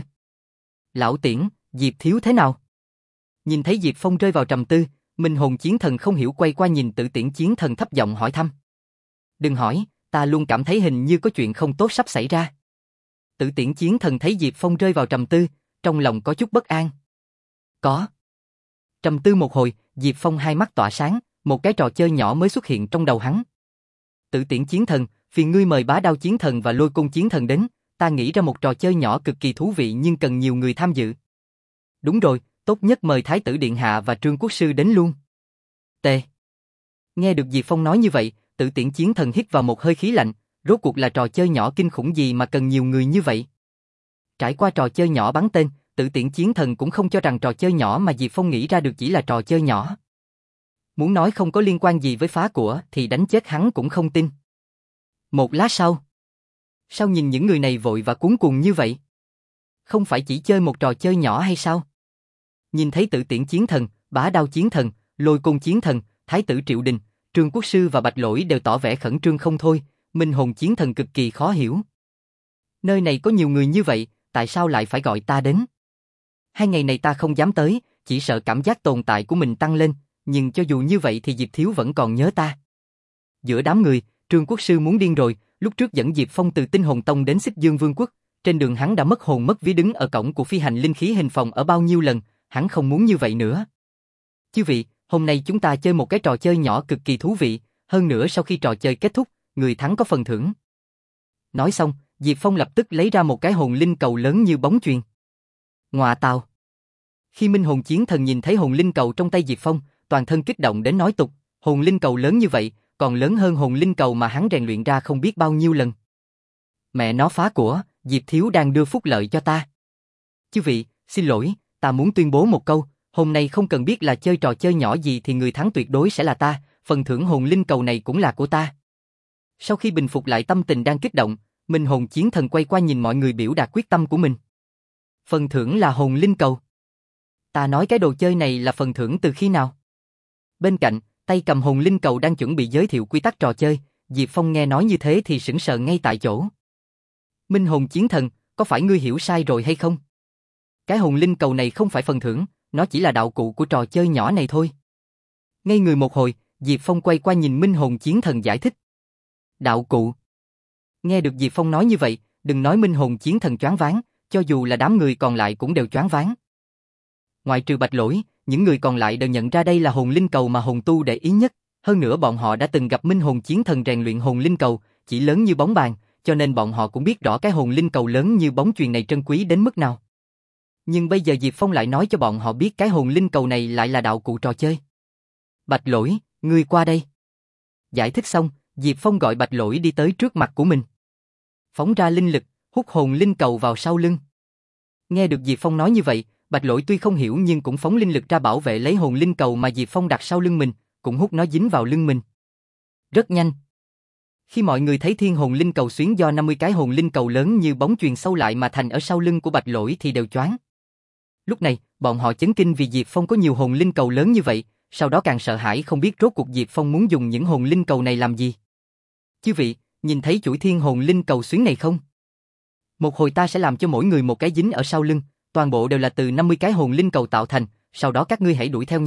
Lão Tiễn, Diệp Thiếu thế nào? Nhìn thấy Diệp Phong rơi vào trầm tư, Minh Hồn Chiến Thần không hiểu quay qua nhìn Tử Tiễn Chiến Thần thấp giọng hỏi thăm. Đừng hỏi, ta luôn cảm thấy hình như có chuyện không tốt sắp xảy ra. Tử Tiễn Chiến Thần thấy Diệp Phong rơi vào trầm tư, trong lòng có chút bất an. Có. Trầm tư một hồi, Diệp Phong hai mắt tỏa sáng, một cái trò chơi nhỏ mới xuất hiện trong đầu hắn. Tử Tiễn Chiến Thần, phiền ngươi mời Bá Đao Chiến Thần và Lôi Côn Chiến Thần đến, ta nghĩ ra một trò chơi nhỏ cực kỳ thú vị nhưng cần nhiều người tham dự. Đúng rồi, tốt nhất mời Thái tử Điện Hạ và Trương Quốc Sư đến luôn. T. Nghe được Diệp Phong nói như vậy, Tử Tiễn Chiến Thần hít vào một hơi khí lạnh, rốt cuộc là trò chơi nhỏ kinh khủng gì mà cần nhiều người như vậy. Trải qua trò chơi nhỏ bắn tên, Tử Tiễn Chiến Thần cũng không cho rằng trò chơi nhỏ mà Diệp Phong nghĩ ra được chỉ là trò chơi nhỏ. Muốn nói không có liên quan gì với phá của thì đánh chết hắn cũng không tin. Một lát sau, sao nhìn những người này vội và cuống cuồng như vậy? Không phải chỉ chơi một trò chơi nhỏ hay sao? Nhìn thấy Tử Tiễn Chiến Thần, Bá Đao Chiến Thần, Lôi Côn Chiến Thần, Thái tử Triệu Đình, Trương Quốc Sư và Bạch Lỗi đều tỏ vẻ khẩn trương không thôi, Minh Hồn Chiến Thần cực kỳ khó hiểu. Nơi này có nhiều người như vậy, tại sao lại phải gọi ta đến? Hai ngày này ta không dám tới, chỉ sợ cảm giác tồn tại của mình tăng lên, nhưng cho dù như vậy thì Diệp Thiếu vẫn còn nhớ ta. Giữa đám người, Trương Quốc Sư muốn điên rồi, lúc trước dẫn Diệp Phong từ Tinh Hồn Tông đến Xích Dương Vương quốc, trên đường hắn đã mất hồn mất vía đứng ở cổng của phi hành linh khí hình phòng ở bao nhiêu lần, hắn không muốn như vậy nữa. Chư vị, hôm nay chúng ta chơi một cái trò chơi nhỏ cực kỳ thú vị, hơn nữa sau khi trò chơi kết thúc, người thắng có phần thưởng. Nói xong, Diệp Phong lập tức lấy ra một cái hồn linh cầu lớn như bóng chuyền. Ngoà tào. Khi Minh Hồn Chiến Thần nhìn thấy hồn linh cầu trong tay Diệp Phong, toàn thân kích động đến nói tục, hồn linh cầu lớn như vậy, còn lớn hơn hồn linh cầu mà hắn rèn luyện ra không biết bao nhiêu lần. Mẹ nó phá của, Diệp Thiếu đang đưa phúc lợi cho ta. Chư vị, xin lỗi, ta muốn tuyên bố một câu, hôm nay không cần biết là chơi trò chơi nhỏ gì thì người thắng tuyệt đối sẽ là ta, phần thưởng hồn linh cầu này cũng là của ta. Sau khi bình phục lại tâm tình đang kích động, Minh Hồn Chiến Thần quay qua nhìn mọi người biểu đạt quyết tâm của mình. Phần thưởng là hồn linh cầu. Ta nói cái đồ chơi này là phần thưởng từ khi nào? Bên cạnh, tay cầm hồn linh cầu đang chuẩn bị giới thiệu quy tắc trò chơi, Diệp Phong nghe nói như thế thì sững sờ ngay tại chỗ. Minh Hồn Chiến Thần, có phải ngươi hiểu sai rồi hay không? Cái hồn linh cầu này không phải phần thưởng, nó chỉ là đạo cụ của trò chơi nhỏ này thôi. Ngây người một hồi, Diệp Phong quay qua nhìn Minh Hồn Chiến Thần giải thích. Đạo cụ. Nghe được Diệp Phong nói như vậy, đừng nói Minh Hồn Chiến Thần choáng váng, cho dù là đám người còn lại cũng đều choáng váng. Ngoài trừ Bạch Lỗi, những người còn lại đều nhận ra đây là hồn linh cầu mà hồn tu để ý nhất, hơn nữa bọn họ đã từng gặp Minh Hồn Chiến Thần rèn luyện hồn linh cầu, chỉ lớn như bóng bàn, cho nên bọn họ cũng biết rõ cái hồn linh cầu lớn như bóng chuyền này trân quý đến mức nào. Nhưng bây giờ Diệp Phong lại nói cho bọn họ biết cái hồn linh cầu này lại là đạo cụ trò chơi. Bạch Lỗi, ngươi qua đây. Giải thích xong, Diệp Phong gọi Bạch Lỗi đi tới trước mặt của mình. Phóng ra linh lực, hút hồn linh cầu vào sau lưng. Nghe được Diệp Phong nói như vậy, Bạch Lỗi tuy không hiểu nhưng cũng phóng linh lực ra bảo vệ lấy hồn linh cầu mà Diệp Phong đặt sau lưng mình, cũng hút nó dính vào lưng mình. Rất nhanh. Khi mọi người thấy thiên hồn linh cầu xuyến do năm mươi cái hồn linh cầu lớn như bóng chuyền sâu lại mà thành ở sau lưng của Bạch Lỗi thì đều choáng. Lúc này, bọn họ chấn kinh vì Diệp Phong có nhiều hồn linh cầu lớn như vậy, sau đó càng sợ hãi không biết rốt cuộc Diệp Phong muốn dùng những hồn linh cầu này làm gì. Chư vị, nhìn thấy chuỗi thiên hồn linh cầu xuyến này không? Một hồi ta sẽ làm cho mỗi người một cái dính ở sau lưng, toàn bộ đều là từ năm mươi cái hồn linh cầu tạo thành, sau đó các ngươi hãy đuổi theo nhau,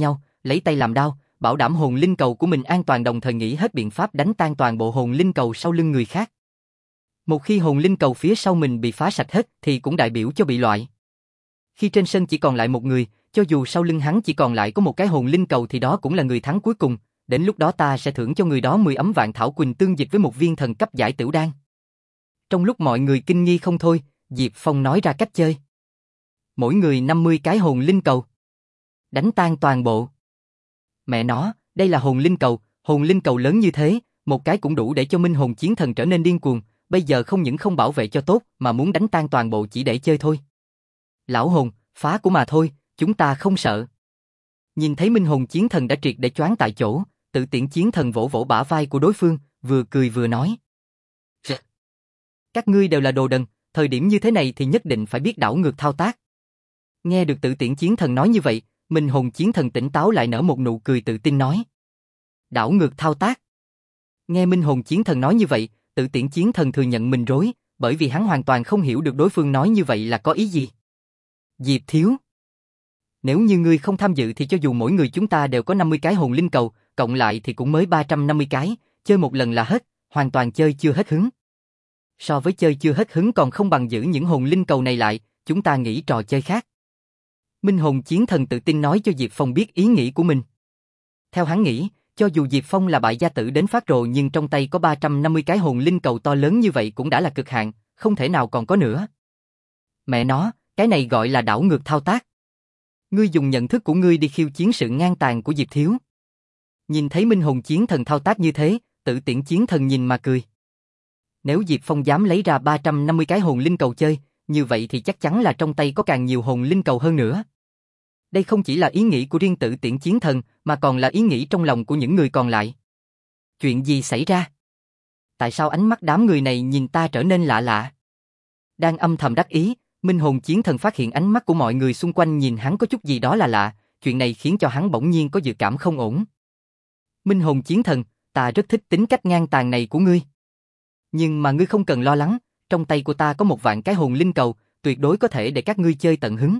lấy tay làm đao, bảo đảm hồn linh cầu của mình an toàn, đồng thời nghĩ hết biện pháp đánh tan toàn bộ hồn linh cầu sau lưng người khác. Một khi hồn linh cầu phía sau mình bị phá sạch hết thì cũng đại biểu cho bị loại. Khi trên sân chỉ còn lại một người, cho dù sau lưng hắn chỉ còn lại có một cái hồn linh cầu thì đó cũng là người thắng cuối cùng, đến lúc đó ta sẽ thưởng cho người đó mười ấm vạn thảo quỳnh tương dịch với một viên thần cấp giải tửu đan. Trong lúc mọi người kinh nghi không thôi, Diệp Phong nói ra cách chơi. Mỗi người năm mươi cái hồn linh cầu. Đánh tan toàn bộ. Mẹ nó, đây là hồn linh cầu, hồn linh cầu lớn như thế, một cái cũng đủ để cho minh hồn chiến thần trở nên điên cuồng, bây giờ không những không bảo vệ cho tốt mà muốn đánh tan toàn bộ chỉ để chơi thôi. Lão hồn, phá của mà thôi, chúng ta không sợ. Nhìn thấy minh hồn chiến thần đã triệt để choáng tại chỗ, Tự Tiễn chiến thần vỗ vỗ bả vai của đối phương, vừa cười vừa nói. Các ngươi đều là đồ đần, thời điểm như thế này thì nhất định phải biết đảo ngược thao tác. Nghe được Tự Tiễn chiến thần nói như vậy, minh hồn chiến thần tỉnh táo lại nở một nụ cười tự tin nói. Đảo ngược thao tác. Nghe minh hồn chiến thần nói như vậy, Tự Tiễn chiến thần thừa nhận mình rối, bởi vì hắn hoàn toàn không hiểu được đối phương nói như vậy là có ý gì. Diệp thiếu. Nếu như ngươi không tham dự thì cho dù mỗi người chúng ta đều có năm mươi cái hồn linh cầu, cộng lại thì cũng mới ba trăm năm mươi cái, chơi một lần là hết, hoàn toàn chơi chưa hết hứng. So với chơi chưa hết hứng còn không bằng giữ những hồn linh cầu này lại, chúng ta nghĩ trò chơi khác. Minh hồn chiến thần tự tin nói cho Diệp Phong biết ý nghĩ của mình. Theo hắn nghĩ, cho dù Diệp Phong là bại gia tử đến phát rồ nhưng trong tay có ba trăm năm mươi cái hồn linh cầu to lớn như vậy cũng đã là cực hạn, không thể nào còn có nữa. Mẹ nó, cái này gọi là đảo ngược thao tác. Ngươi dùng nhận thức của ngươi đi khiêu chiến sự ngang tàn của Diệp thiếu. Nhìn thấy minh hồn chiến thần thao tác như thế, Tự Tiễn chiến thần nhìn mà cười. Nếu Diệp Phong dám lấy ra ba trăm năm mươi cái hồn linh cầu chơi, như vậy thì chắc chắn là trong tay có càng nhiều hồn linh cầu hơn nữa. Đây không chỉ là ý nghĩ của riêng Tự Tiễn chiến thần, mà còn là ý nghĩ trong lòng của những người còn lại. Chuyện gì xảy ra? Tại sao ánh mắt đám người này nhìn ta trở nên lạ lạ? Đang âm thầm đắc ý, minh hồn chiến thần phát hiện ánh mắt của mọi người xung quanh nhìn hắn có chút gì đó là lạ, chuyện này khiến cho hắn bỗng nhiên có dự cảm không ổn. Minh hồn chiến thần, ta rất thích tính cách ngang tàn này của ngươi. Nhưng mà ngươi không cần lo lắng, trong tay của ta có một vạn cái hồn linh cầu, tuyệt đối có thể để các ngươi chơi tận hứng.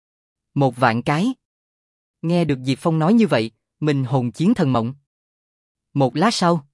Một vạn cái. Nghe được Diệp Phong nói như vậy, minh hồn chiến thần mộng. Một lát sau.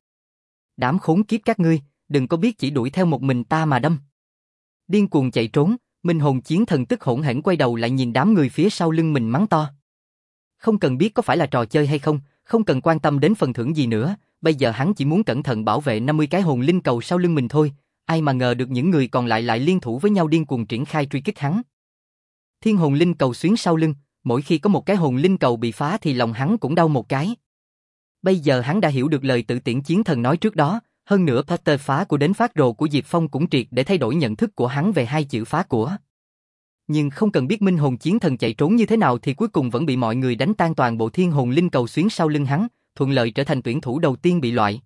Đám khốn kiếp các ngươi, đừng có biết chỉ đuổi theo một mình ta mà đâm. Điên cuồng chạy trốn, minh hồn chiến thần tức hỗn hển quay đầu lại nhìn đám người phía sau lưng mình mắng to. Không cần biết có phải là trò chơi hay không, không cần quan tâm đến phần thưởng gì nữa, bây giờ hắn chỉ muốn cẩn thận bảo vệ năm mươi cái hồn linh cầu sau lưng mình thôi, ai mà ngờ được những người còn lại lại liên thủ với nhau điên cuồng triển khai truy kích hắn. Thiên hồn linh cầu xuyến sau lưng, mỗi khi có một cái hồn linh cầu bị phá thì lòng hắn cũng đau một cái. Bây giờ hắn đã hiểu được lời Tự Tiễn chiến thần nói trước đó, hơn nữa pattern phá của đến phát rồ của Diệp Phong cũng triệt để thay đổi nhận thức của hắn về hai chữ phá của. Nhưng không cần biết minh hồn chiến thần chạy trốn như thế nào thì cuối cùng vẫn bị mọi người đánh tan toàn bộ thiên hồn linh cầu xuyến sau lưng hắn, thuận lợi trở thành tuyển thủ đầu tiên bị loại.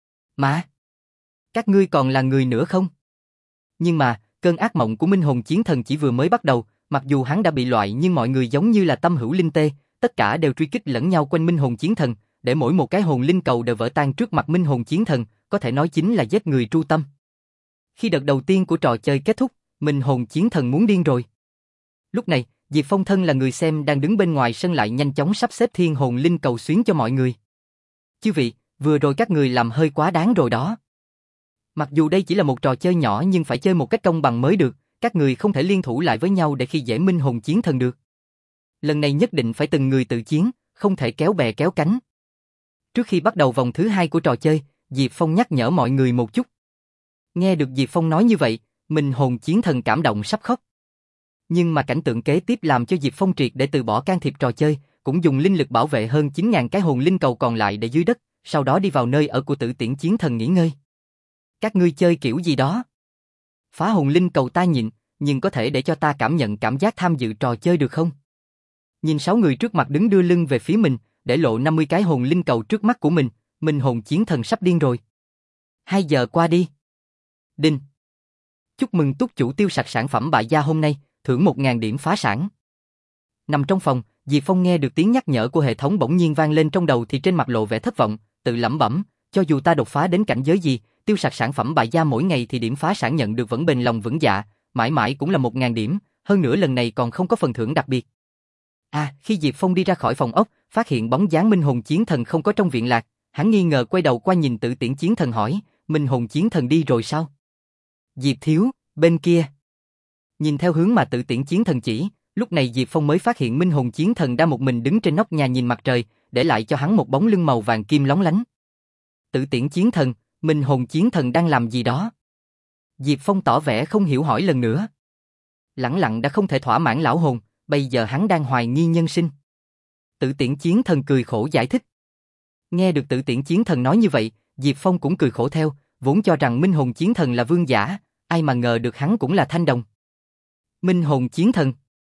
Mà, các ngươi còn là người nữa không? Nhưng mà, cơn ác mộng của minh hồn chiến thần chỉ vừa mới bắt đầu, mặc dù hắn đã bị loại nhưng mọi người giống như là tâm hữu linh tê, tất cả đều truy kích lẫn nhau quanh minh hồn chiến thần, để mỗi một cái hồn linh cầu đều vỡ tan trước mặt minh hồn chiến thần, có thể nói chính là giết người tru tâm. Khi đợt đầu tiên của trò chơi kết thúc, minh hồn chiến thần muốn điên rồi. Lúc này, Diệp Phong thân là người xem đang đứng bên ngoài sân lại nhanh chóng sắp xếp thiên hồn linh cầu xuyến cho mọi người. Chư vị, vừa rồi các người làm hơi quá đáng rồi đó. Mặc dù đây chỉ là một trò chơi nhỏ nhưng phải chơi một cách công bằng mới được, các người không thể liên thủ lại với nhau để khi dễ minh hồn chiến thần được. Lần này nhất định phải từng người tự chiến, không thể kéo bè kéo cánh. Trước khi bắt đầu vòng thứ hai của trò chơi, Diệp Phong nhắc nhở mọi người một chút. Nghe được Diệp Phong nói như vậy, minh hồn chiến thần cảm động sắp khóc. Nhưng mà cảnh tượng kế tiếp làm cho Diệp Phong triệt để từ bỏ can thiệp trò chơi, cũng dùng linh lực bảo vệ hơn chín nghìn cái hồn linh cầu còn lại để dưới đất, sau đó đi vào nơi ở của Tự Tiễn chiến thần nghỉ ngơi. Các ngươi chơi kiểu gì đó? Phá hồn linh cầu ta nhịn, nhưng có thể để cho ta cảm nhận cảm giác tham dự trò chơi được không? Nhìn sáu người trước mặt đứng đưa lưng về phía mình, để lộ năm mươi cái hồn linh cầu trước mắt của mình, minh hồn chiến thần sắp điên rồi. Hai giờ qua đi. Đinh. Chúc mừng túc chủ tiêu sạch sản phẩm bại gia hôm nay, thưởng một nghìn điểm phá sản. Nằm trong phòng, Diệp Phong nghe được tiếng nhắc nhở của hệ thống bỗng nhiên vang lên trong đầu thì trên mặt lộ vẻ thất vọng, tự lẩm bẩm, cho dù ta đột phá đến cảnh giới gì, tiêu sạch sản phẩm bại gia mỗi ngày thì điểm phá sản nhận được vẫn bền lòng vững dạ, mãi mãi cũng là một nghìn điểm, hơn nữa lần này còn không có phần thưởng đặc biệt. À, khi Diệp Phong đi ra khỏi phòng ốc, phát hiện bóng dáng Minh Hồn Chiến Thần không có trong viện lạc, hắn nghi ngờ quay đầu qua nhìn Tử Tiễn Chiến Thần hỏi, Minh Hồn Chiến Thần đi rồi sao? Diệp Thiếu, bên kia. Nhìn theo hướng mà Tử Tiễn Chiến Thần chỉ, lúc này Diệp Phong mới phát hiện Minh Hồn Chiến Thần đang một mình đứng trên nóc nhà nhìn mặt trời, để lại cho hắn một bóng lưng màu vàng kim lóng lánh. Tử Tiễn Chiến Thần, Minh Hồn Chiến Thần đang làm gì đó? Diệp Phong tỏ vẻ không hiểu hỏi lần nữa. Lẳng lặng đã không thể thỏa mãn lão hồn, bây giờ hắn đang hoài nghi nhân sinh. Tử Tiễn Chiến Thần cười khổ giải thích. Nghe được Tử Tiễn Chiến Thần nói như vậy, Diệp Phong cũng cười khổ theo, vốn cho rằng Minh Hồn Chiến Thần là vương giả, ai mà ngờ được hắn cũng là thanh đồng. Minh Hồn Chiến Thần,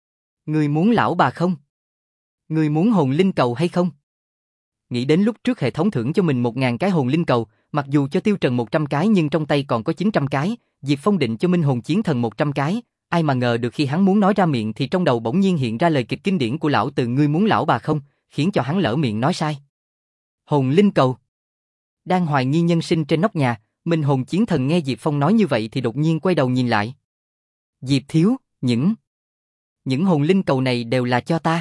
người muốn lão bà không? Người muốn hồn linh cầu hay không? Nghĩ đến lúc trước hệ thống thưởng cho mình một ngàn cái hồn linh cầu, mặc dù cho Tiêu Trần một trăm cái nhưng trong tay còn có chín trăm cái, Diệp Phong định cho Minh Hồn Chiến Thần một trăm cái, ai mà ngờ được khi hắn muốn nói ra miệng thì trong đầu bỗng nhiên hiện ra lời kịch kinh điển của lão Từ ngươi muốn lão bà không, khiến cho hắn lỡ miệng nói sai. Hồn linh cầu. Đang hoài nghi nhân sinh trên nóc nhà, Minh Hồn Chiến Thần nghe Diệp Phong nói như vậy thì đột nhiên quay đầu nhìn lại. Diệp Thiếu, những... những hồn linh cầu này đều là cho ta.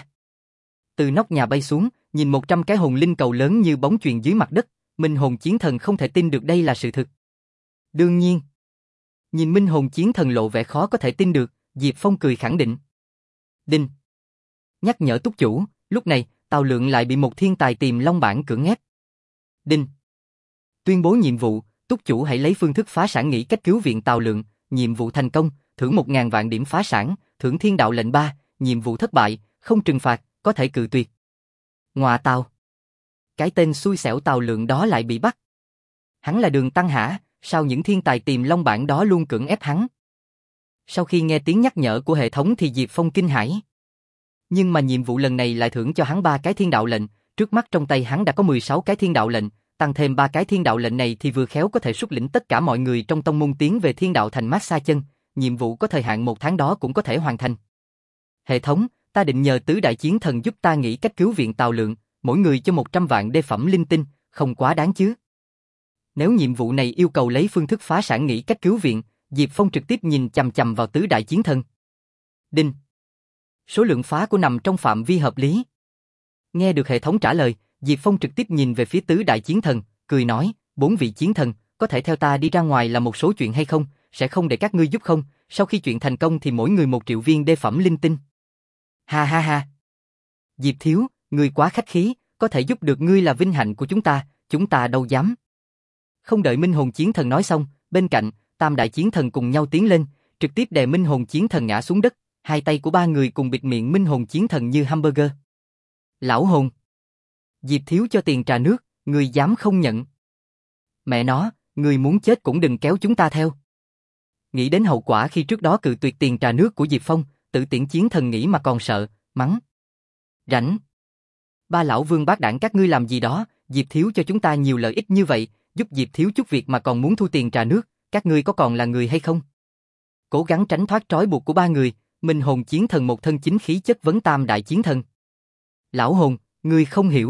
Từ nóc nhà bay xuống, nhìn một trăm cái hồn linh cầu lớn như bóng chuyền dưới mặt đất, Minh Hồn Chiến Thần không thể tin được đây là sự thực. Đương nhiên. Nhìn Minh Hồn Chiến Thần lộ vẻ khó có thể tin được, Diệp Phong cười khẳng định. Đinh. Nhắc nhở túc chủ, lúc này, Tào Lượng lại bị một thiên tài Tiềm Long Bảng cưỡng ép. Đinh. Tuyên bố nhiệm vụ, túc chủ hãy lấy phương thức phá sản nghĩ cách cứu viện Tào Lượng, nhiệm vụ thành công, thưởng một ngàn vạn điểm phá sản, thưởng thiên đạo lệnh ba, nhiệm vụ thất bại, không trừng phạt, có thể cự tuyệt. Ngọa Tào. Cái tên xui xẻo Tào Lượng đó lại bị bắt. Hắn là Đường Tăng hả, sao những thiên tài Tiềm Long Bảng đó luôn cưỡng ép hắn? Sau khi nghe tiếng nhắc nhở của hệ thống thì Diệp Phong kinh hãi. Nhưng mà nhiệm vụ lần này lại thưởng cho hắn ba cái thiên đạo lệnh, trước mắt trong tay hắn đã có mười sáu cái thiên đạo lệnh, tăng thêm ba cái thiên đạo lệnh này thì vừa khéo có thể xuất lĩnh tất cả mọi người trong tông môn tiến về thiên đạo thành Massage chân, nhiệm vụ có thời hạn một tháng đó cũng có thể hoàn thành. Hệ thống, ta định nhờ tứ đại chiến thần giúp ta nghĩ cách cứu viện Tào Lượng, mỗi người cho một trăm vạn đê phẩm linh tinh, không quá đáng chứ? Nếu nhiệm vụ này yêu cầu lấy phương thức phá sản nghĩ cách cứu viện, Diệp Phong trực tiếp nhìn chằm chằm vào tứ đại chiến thần. Đinh. Số lượng phá của nằm trong phạm vi hợp lý. Nghe được hệ thống trả lời, Diệp Phong trực tiếp nhìn về phía tứ đại chiến thần, cười nói, bốn vị chiến thần, có thể theo ta đi ra ngoài là một số chuyện hay không, sẽ không để các ngươi giúp không, sau khi chuyện thành công thì mỗi người một triệu viên đê phẩm linh tinh. Ha ha ha. Diệp Thiếu, ngươi quá khách khí, có thể giúp được ngươi là vinh hạnh của chúng ta, chúng ta đâu dám. Không đợi Minh Hồn Chiến Thần nói xong, bên cạnh, tam đại chiến thần cùng nhau tiến lên, trực tiếp đè Minh Hồn Chiến Thần ngã xuống đất, hai tay của ba người cùng bịt miệng Minh Hồn Chiến Thần như hamburger. Lão hồn. Diệp Thiếu cho tiền trà nước, người dám không nhận. Mẹ nó, người muốn chết cũng đừng kéo chúng ta theo. Nghĩ đến hậu quả khi trước đó cự tuyệt tiền trà nước của Diệp Phong, Tử Tiễn Chiến Thần nghĩ mà còn sợ, mắng. Rảnh. Ba lão vương bác đảng các ngươi làm gì đó, Diệp Thiếu cho chúng ta nhiều lợi ích như vậy, giúp Diệp Thiếu chút việc mà còn muốn thu tiền trà nước, các ngươi có còn là người hay không? Cố gắng tránh thoát trói buộc của ba người, Minh Hồn Chiến Thần một thân chính khí chất vấn tam đại chiến thần. Lão hồn, ngươi không hiểu.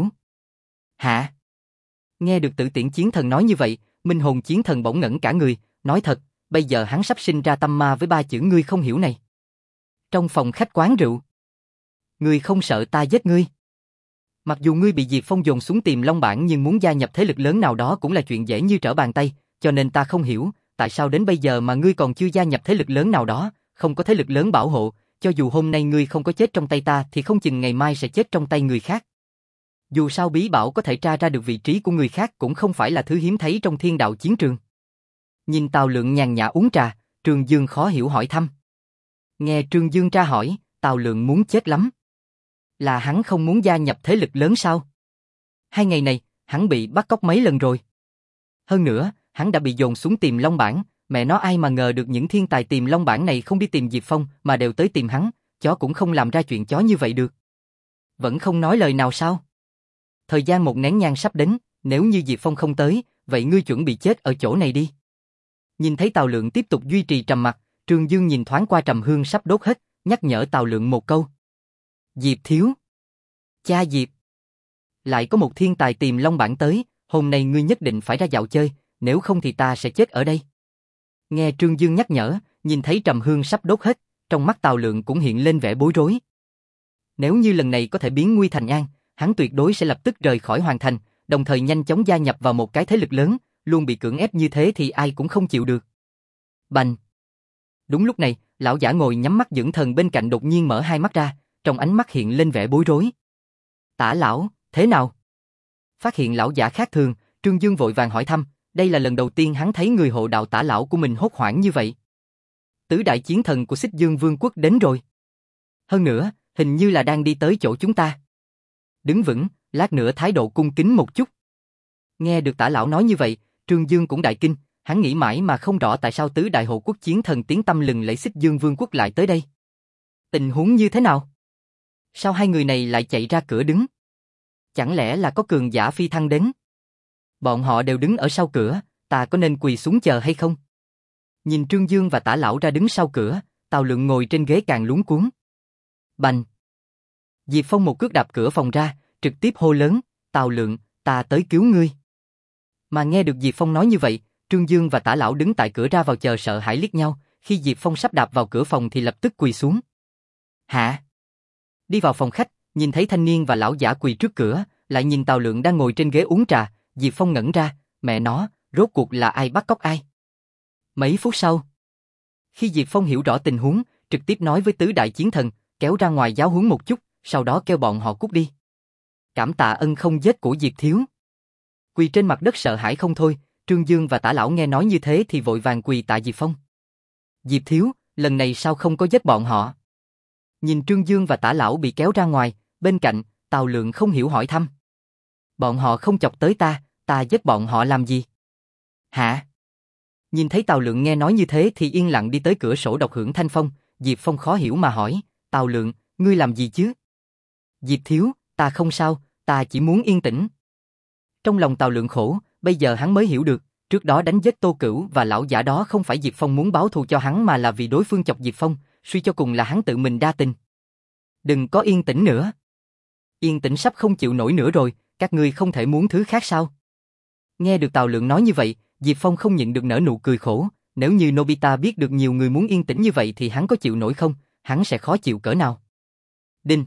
Hả? Nghe được Tử Tiễn Chiến Thần nói như vậy, Minh Hồn Chiến Thần bỗng ngẩn cả người, nói thật, bây giờ hắn sắp sinh ra tâm ma với ba chữ ngươi không hiểu này. Trong phòng khách quán rượu. Ngươi không sợ ta giết ngươi? Mặc dù ngươi bị Diệp Phong dồn xuống Tiềm Long Bảng nhưng muốn gia nhập thế lực lớn nào đó cũng là chuyện dễ như trở bàn tay, cho nên ta không hiểu, tại sao đến bây giờ mà ngươi còn chưa gia nhập thế lực lớn nào đó, không có thế lực lớn bảo hộ, cho dù hôm nay ngươi không có chết trong tay ta thì không chừng ngày mai sẽ chết trong tay người khác. Dù sao bí bảo có thể tra ra được vị trí của người khác cũng không phải là thứ hiếm thấy trong thiên đạo chiến trường. Nhìn Tào Lượng nhàn nhã uống trà, Trương Dương khó hiểu hỏi thăm. Nghe Trương Dương tra hỏi, Tào Lượng muốn chết lắm. Là hắn không muốn gia nhập thế lực lớn sao? Hai ngày này, hắn bị bắt cóc mấy lần rồi. Hơn nữa, hắn đã bị dồn xuống Tiềm Long Bảng, mẹ nó ai mà ngờ được những thiên tài Tiềm Long Bảng này không đi tìm Diệp Phong mà đều tới tìm hắn, chó cũng không làm ra chuyện chó như vậy được. Vẫn không nói lời nào sao? Thời gian một nén nhang sắp đến, nếu như Diệp Phong không tới, vậy ngươi chuẩn bị chết ở chỗ này đi. Nhìn thấy Tào Lượng tiếp tục duy trì trầm mặc, Trương Dương nhìn thoáng qua trầm hương sắp đốt hết, nhắc nhở Tào Lượng một câu. Diệp Thiếu. Cha Diệp. Lại có một thiên tài Tiềm Long Bảng tới, hôm nay ngươi nhất định phải ra dạo chơi, nếu không thì ta sẽ chết ở đây. Nghe Trương Dương nhắc nhở, nhìn thấy trầm hương sắp đốt hết, trong mắt Tào Lượng cũng hiện lên vẻ bối rối. Nếu như lần này có thể biến nguy thành an, hắn tuyệt đối sẽ lập tức rời khỏi hoàng thành, đồng thời nhanh chóng gia nhập vào một cái thế lực lớn, luôn bị cưỡng ép như thế thì ai cũng không chịu được. Bành! Đúng lúc này, lão giả ngồi nhắm mắt dưỡng thần bên cạnh đột nhiên mở hai mắt ra, trong ánh mắt hiện lên vẻ bối rối. Tả lão, thế nào? Phát hiện lão giả khác thường, Trương Dương vội vàng hỏi thăm, đây là lần đầu tiên hắn thấy người hộ đạo Tả lão của mình hốt hoảng như vậy. Tứ đại chiến thần của Xích Dương Vương quốc đến rồi. Hơn nữa, hình như là đang đi tới chỗ chúng ta. Đứng vững, lát nữa thái độ cung kính một chút. Nghe được Tả lão nói như vậy, Trương Dương cũng đại kinh, hắn nghĩ mãi mà không rõ tại sao tứ đại hộ quốc chiến thần tiếng tăm lừng lẫy Xích Dương Vương quốc lại tới đây. Tình huống như thế nào? Sao hai người này lại chạy ra cửa đứng? Chẳng lẽ là có cường giả phi thăng đến? Bọn họ đều đứng ở sau cửa, ta có nên quỳ xuống chờ hay không? Nhìn Trương Dương và Tả lão ra đứng sau cửa, Tào Lượng ngồi trên ghế càng luống cuống. Bành! Diệp Phong một cước đạp cửa phòng ra, trực tiếp hô lớn, Tào Lượng, ta tới cứu ngươi. Mà nghe được Diệp Phong nói như vậy, Trương Dương và Tả lão đứng tại cửa ra vào chờ sợ hãi liếc nhau, khi Diệp Phong sắp đạp vào cửa phòng thì lập tức quỳ xuống. Hả? Đi vào phòng khách, nhìn thấy thanh niên và lão giả quỳ trước cửa, lại nhìn Tào Lượng đang ngồi trên ghế uống trà, Diệp Phong ngẩn ra, mẹ nó, rốt cuộc là ai bắt cóc ai? Mấy phút sau, khi Diệp Phong hiểu rõ tình huống, trực tiếp nói với tứ đại chiến thần, kéo ra ngoài giáo huấn một chút, sau đó kêu bọn họ cút đi. Cảm tạ ân không giết của Diệp thiếu. Quỳ trên mặt đất sợ hãi không thôi, Trương Dương và Tả lão nghe nói như thế thì vội vàng quỳ tạ Diệp Phong. Diệp thiếu, lần này sao không có giết bọn họ? Nhìn Trương Dương và Tả lão bị kéo ra ngoài, bên cạnh, Tào Lượng không hiểu hỏi thăm. Bọn họ không chọc tới ta, ta giết bọn họ làm gì? Hả? Nhìn thấy Tào Lượng nghe nói như thế thì yên lặng đi tới cửa sổ độc hưởng thanh phong, Diệp Phong khó hiểu mà hỏi, Tào Lượng, ngươi làm gì chứ? Diệp thiếu, ta không sao, ta chỉ muốn yên tĩnh. Trong lòng Tào Lượng khổ, bây giờ hắn mới hiểu được, trước đó đánh giết Tô Cửu và lão giả đó không phải Diệp Phong muốn báo thù cho hắn mà là vì đối phương chọc Diệp Phong, suy cho cùng là hắn tự mình đa tình. Đừng có yên tĩnh nữa. Yên tĩnh sắp không chịu nổi nữa rồi, các ngươi không thể muốn thứ khác sao? Nghe được Tào Lượng nói như vậy, Diệp Phong không nhịn được nở nụ cười khổ, nếu như Nobita biết được nhiều người muốn yên tĩnh như vậy thì hắn có chịu nổi không, hắn sẽ khó chịu cỡ nào. Đinh.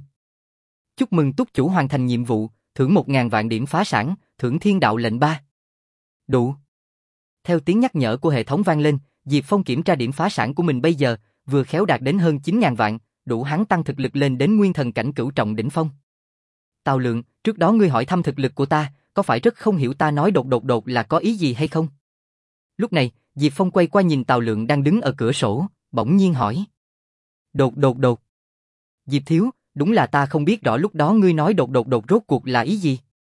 Chúc mừng túc chủ hoàn thành nhiệm vụ, thưởng một ngàn vạn điểm phá sản, thưởng thiên đạo lệnh ba. Đủ. Theo tiếng nhắc nhở của hệ thống vang lên, Diệp Phong kiểm tra điểm phá sản của mình bây giờ, vừa khéo đạt đến hơn chín ngàn vạn, đủ hắn tăng thực lực lên đến nguyên thần cảnh cửu trọng đỉnh phong. Tào Lượng, trước đó ngươi hỏi thăm thực lực của ta, có phải rất không hiểu ta nói đột đột đột là có ý gì hay không? Lúc này, Diệp Phong quay qua nhìn Tào Lượng đang đứng ở cửa sổ, bỗng nhiên hỏi. Đột đột đột. Diệp thiếu, đúng là ta không biết rõ lúc đó ngươi nói đột đột đột rốt cuộc là ý gì.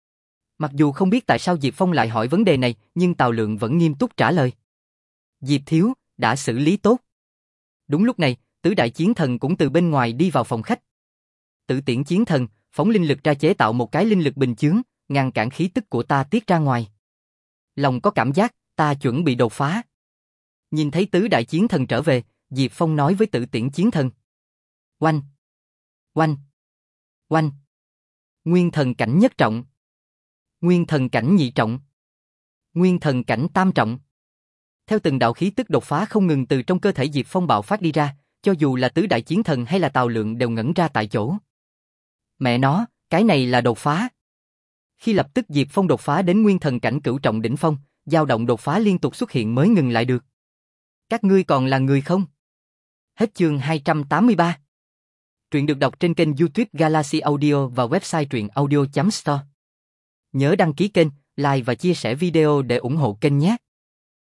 Mặc dù không biết tại sao Diệp Phong lại hỏi vấn đề này, nhưng Tào Lượng vẫn nghiêm túc trả lời. Diệp thiếu, đã xử lý tốt. Đúng lúc này, tứ đại chiến thần cũng từ bên ngoài đi vào phòng khách. Tử Tiễn chiến thần, phóng linh lực ra chế tạo một cái linh lực bình chướng, ngăn cản khí tức của ta tiết ra ngoài. Lòng có cảm giác, ta chuẩn bị đột phá. Nhìn thấy tứ đại chiến thần trở về, Diệp Phong nói với Tử Tiễn chiến thần. Oanh! Oanh! Oanh! Nguyên thần cảnh nhất trọng. Nguyên thần cảnh nhị trọng. Nguyên thần cảnh tam trọng. Theo từng đạo khí tức đột phá không ngừng từ trong cơ thể Diệp Phong bạo phát đi ra, cho dù là tứ đại chiến thần hay là Tào Lượng đều ngẩn ra tại chỗ. Mẹ nó, cái này là đột phá. Khi lập tức Diệp Phong đột phá đến nguyên thần cảnh cửu trọng đỉnh phong, dao động đột phá liên tục xuất hiện mới ngừng lại được. Các ngươi còn là người không? Hết chương hai trăm tám mươi ba. Truyện được đọc trên kênh YouTube Galaxy Audio và website truyện audio chấm store. Nhớ đăng ký kênh, like và chia sẻ video để ủng hộ kênh nhé.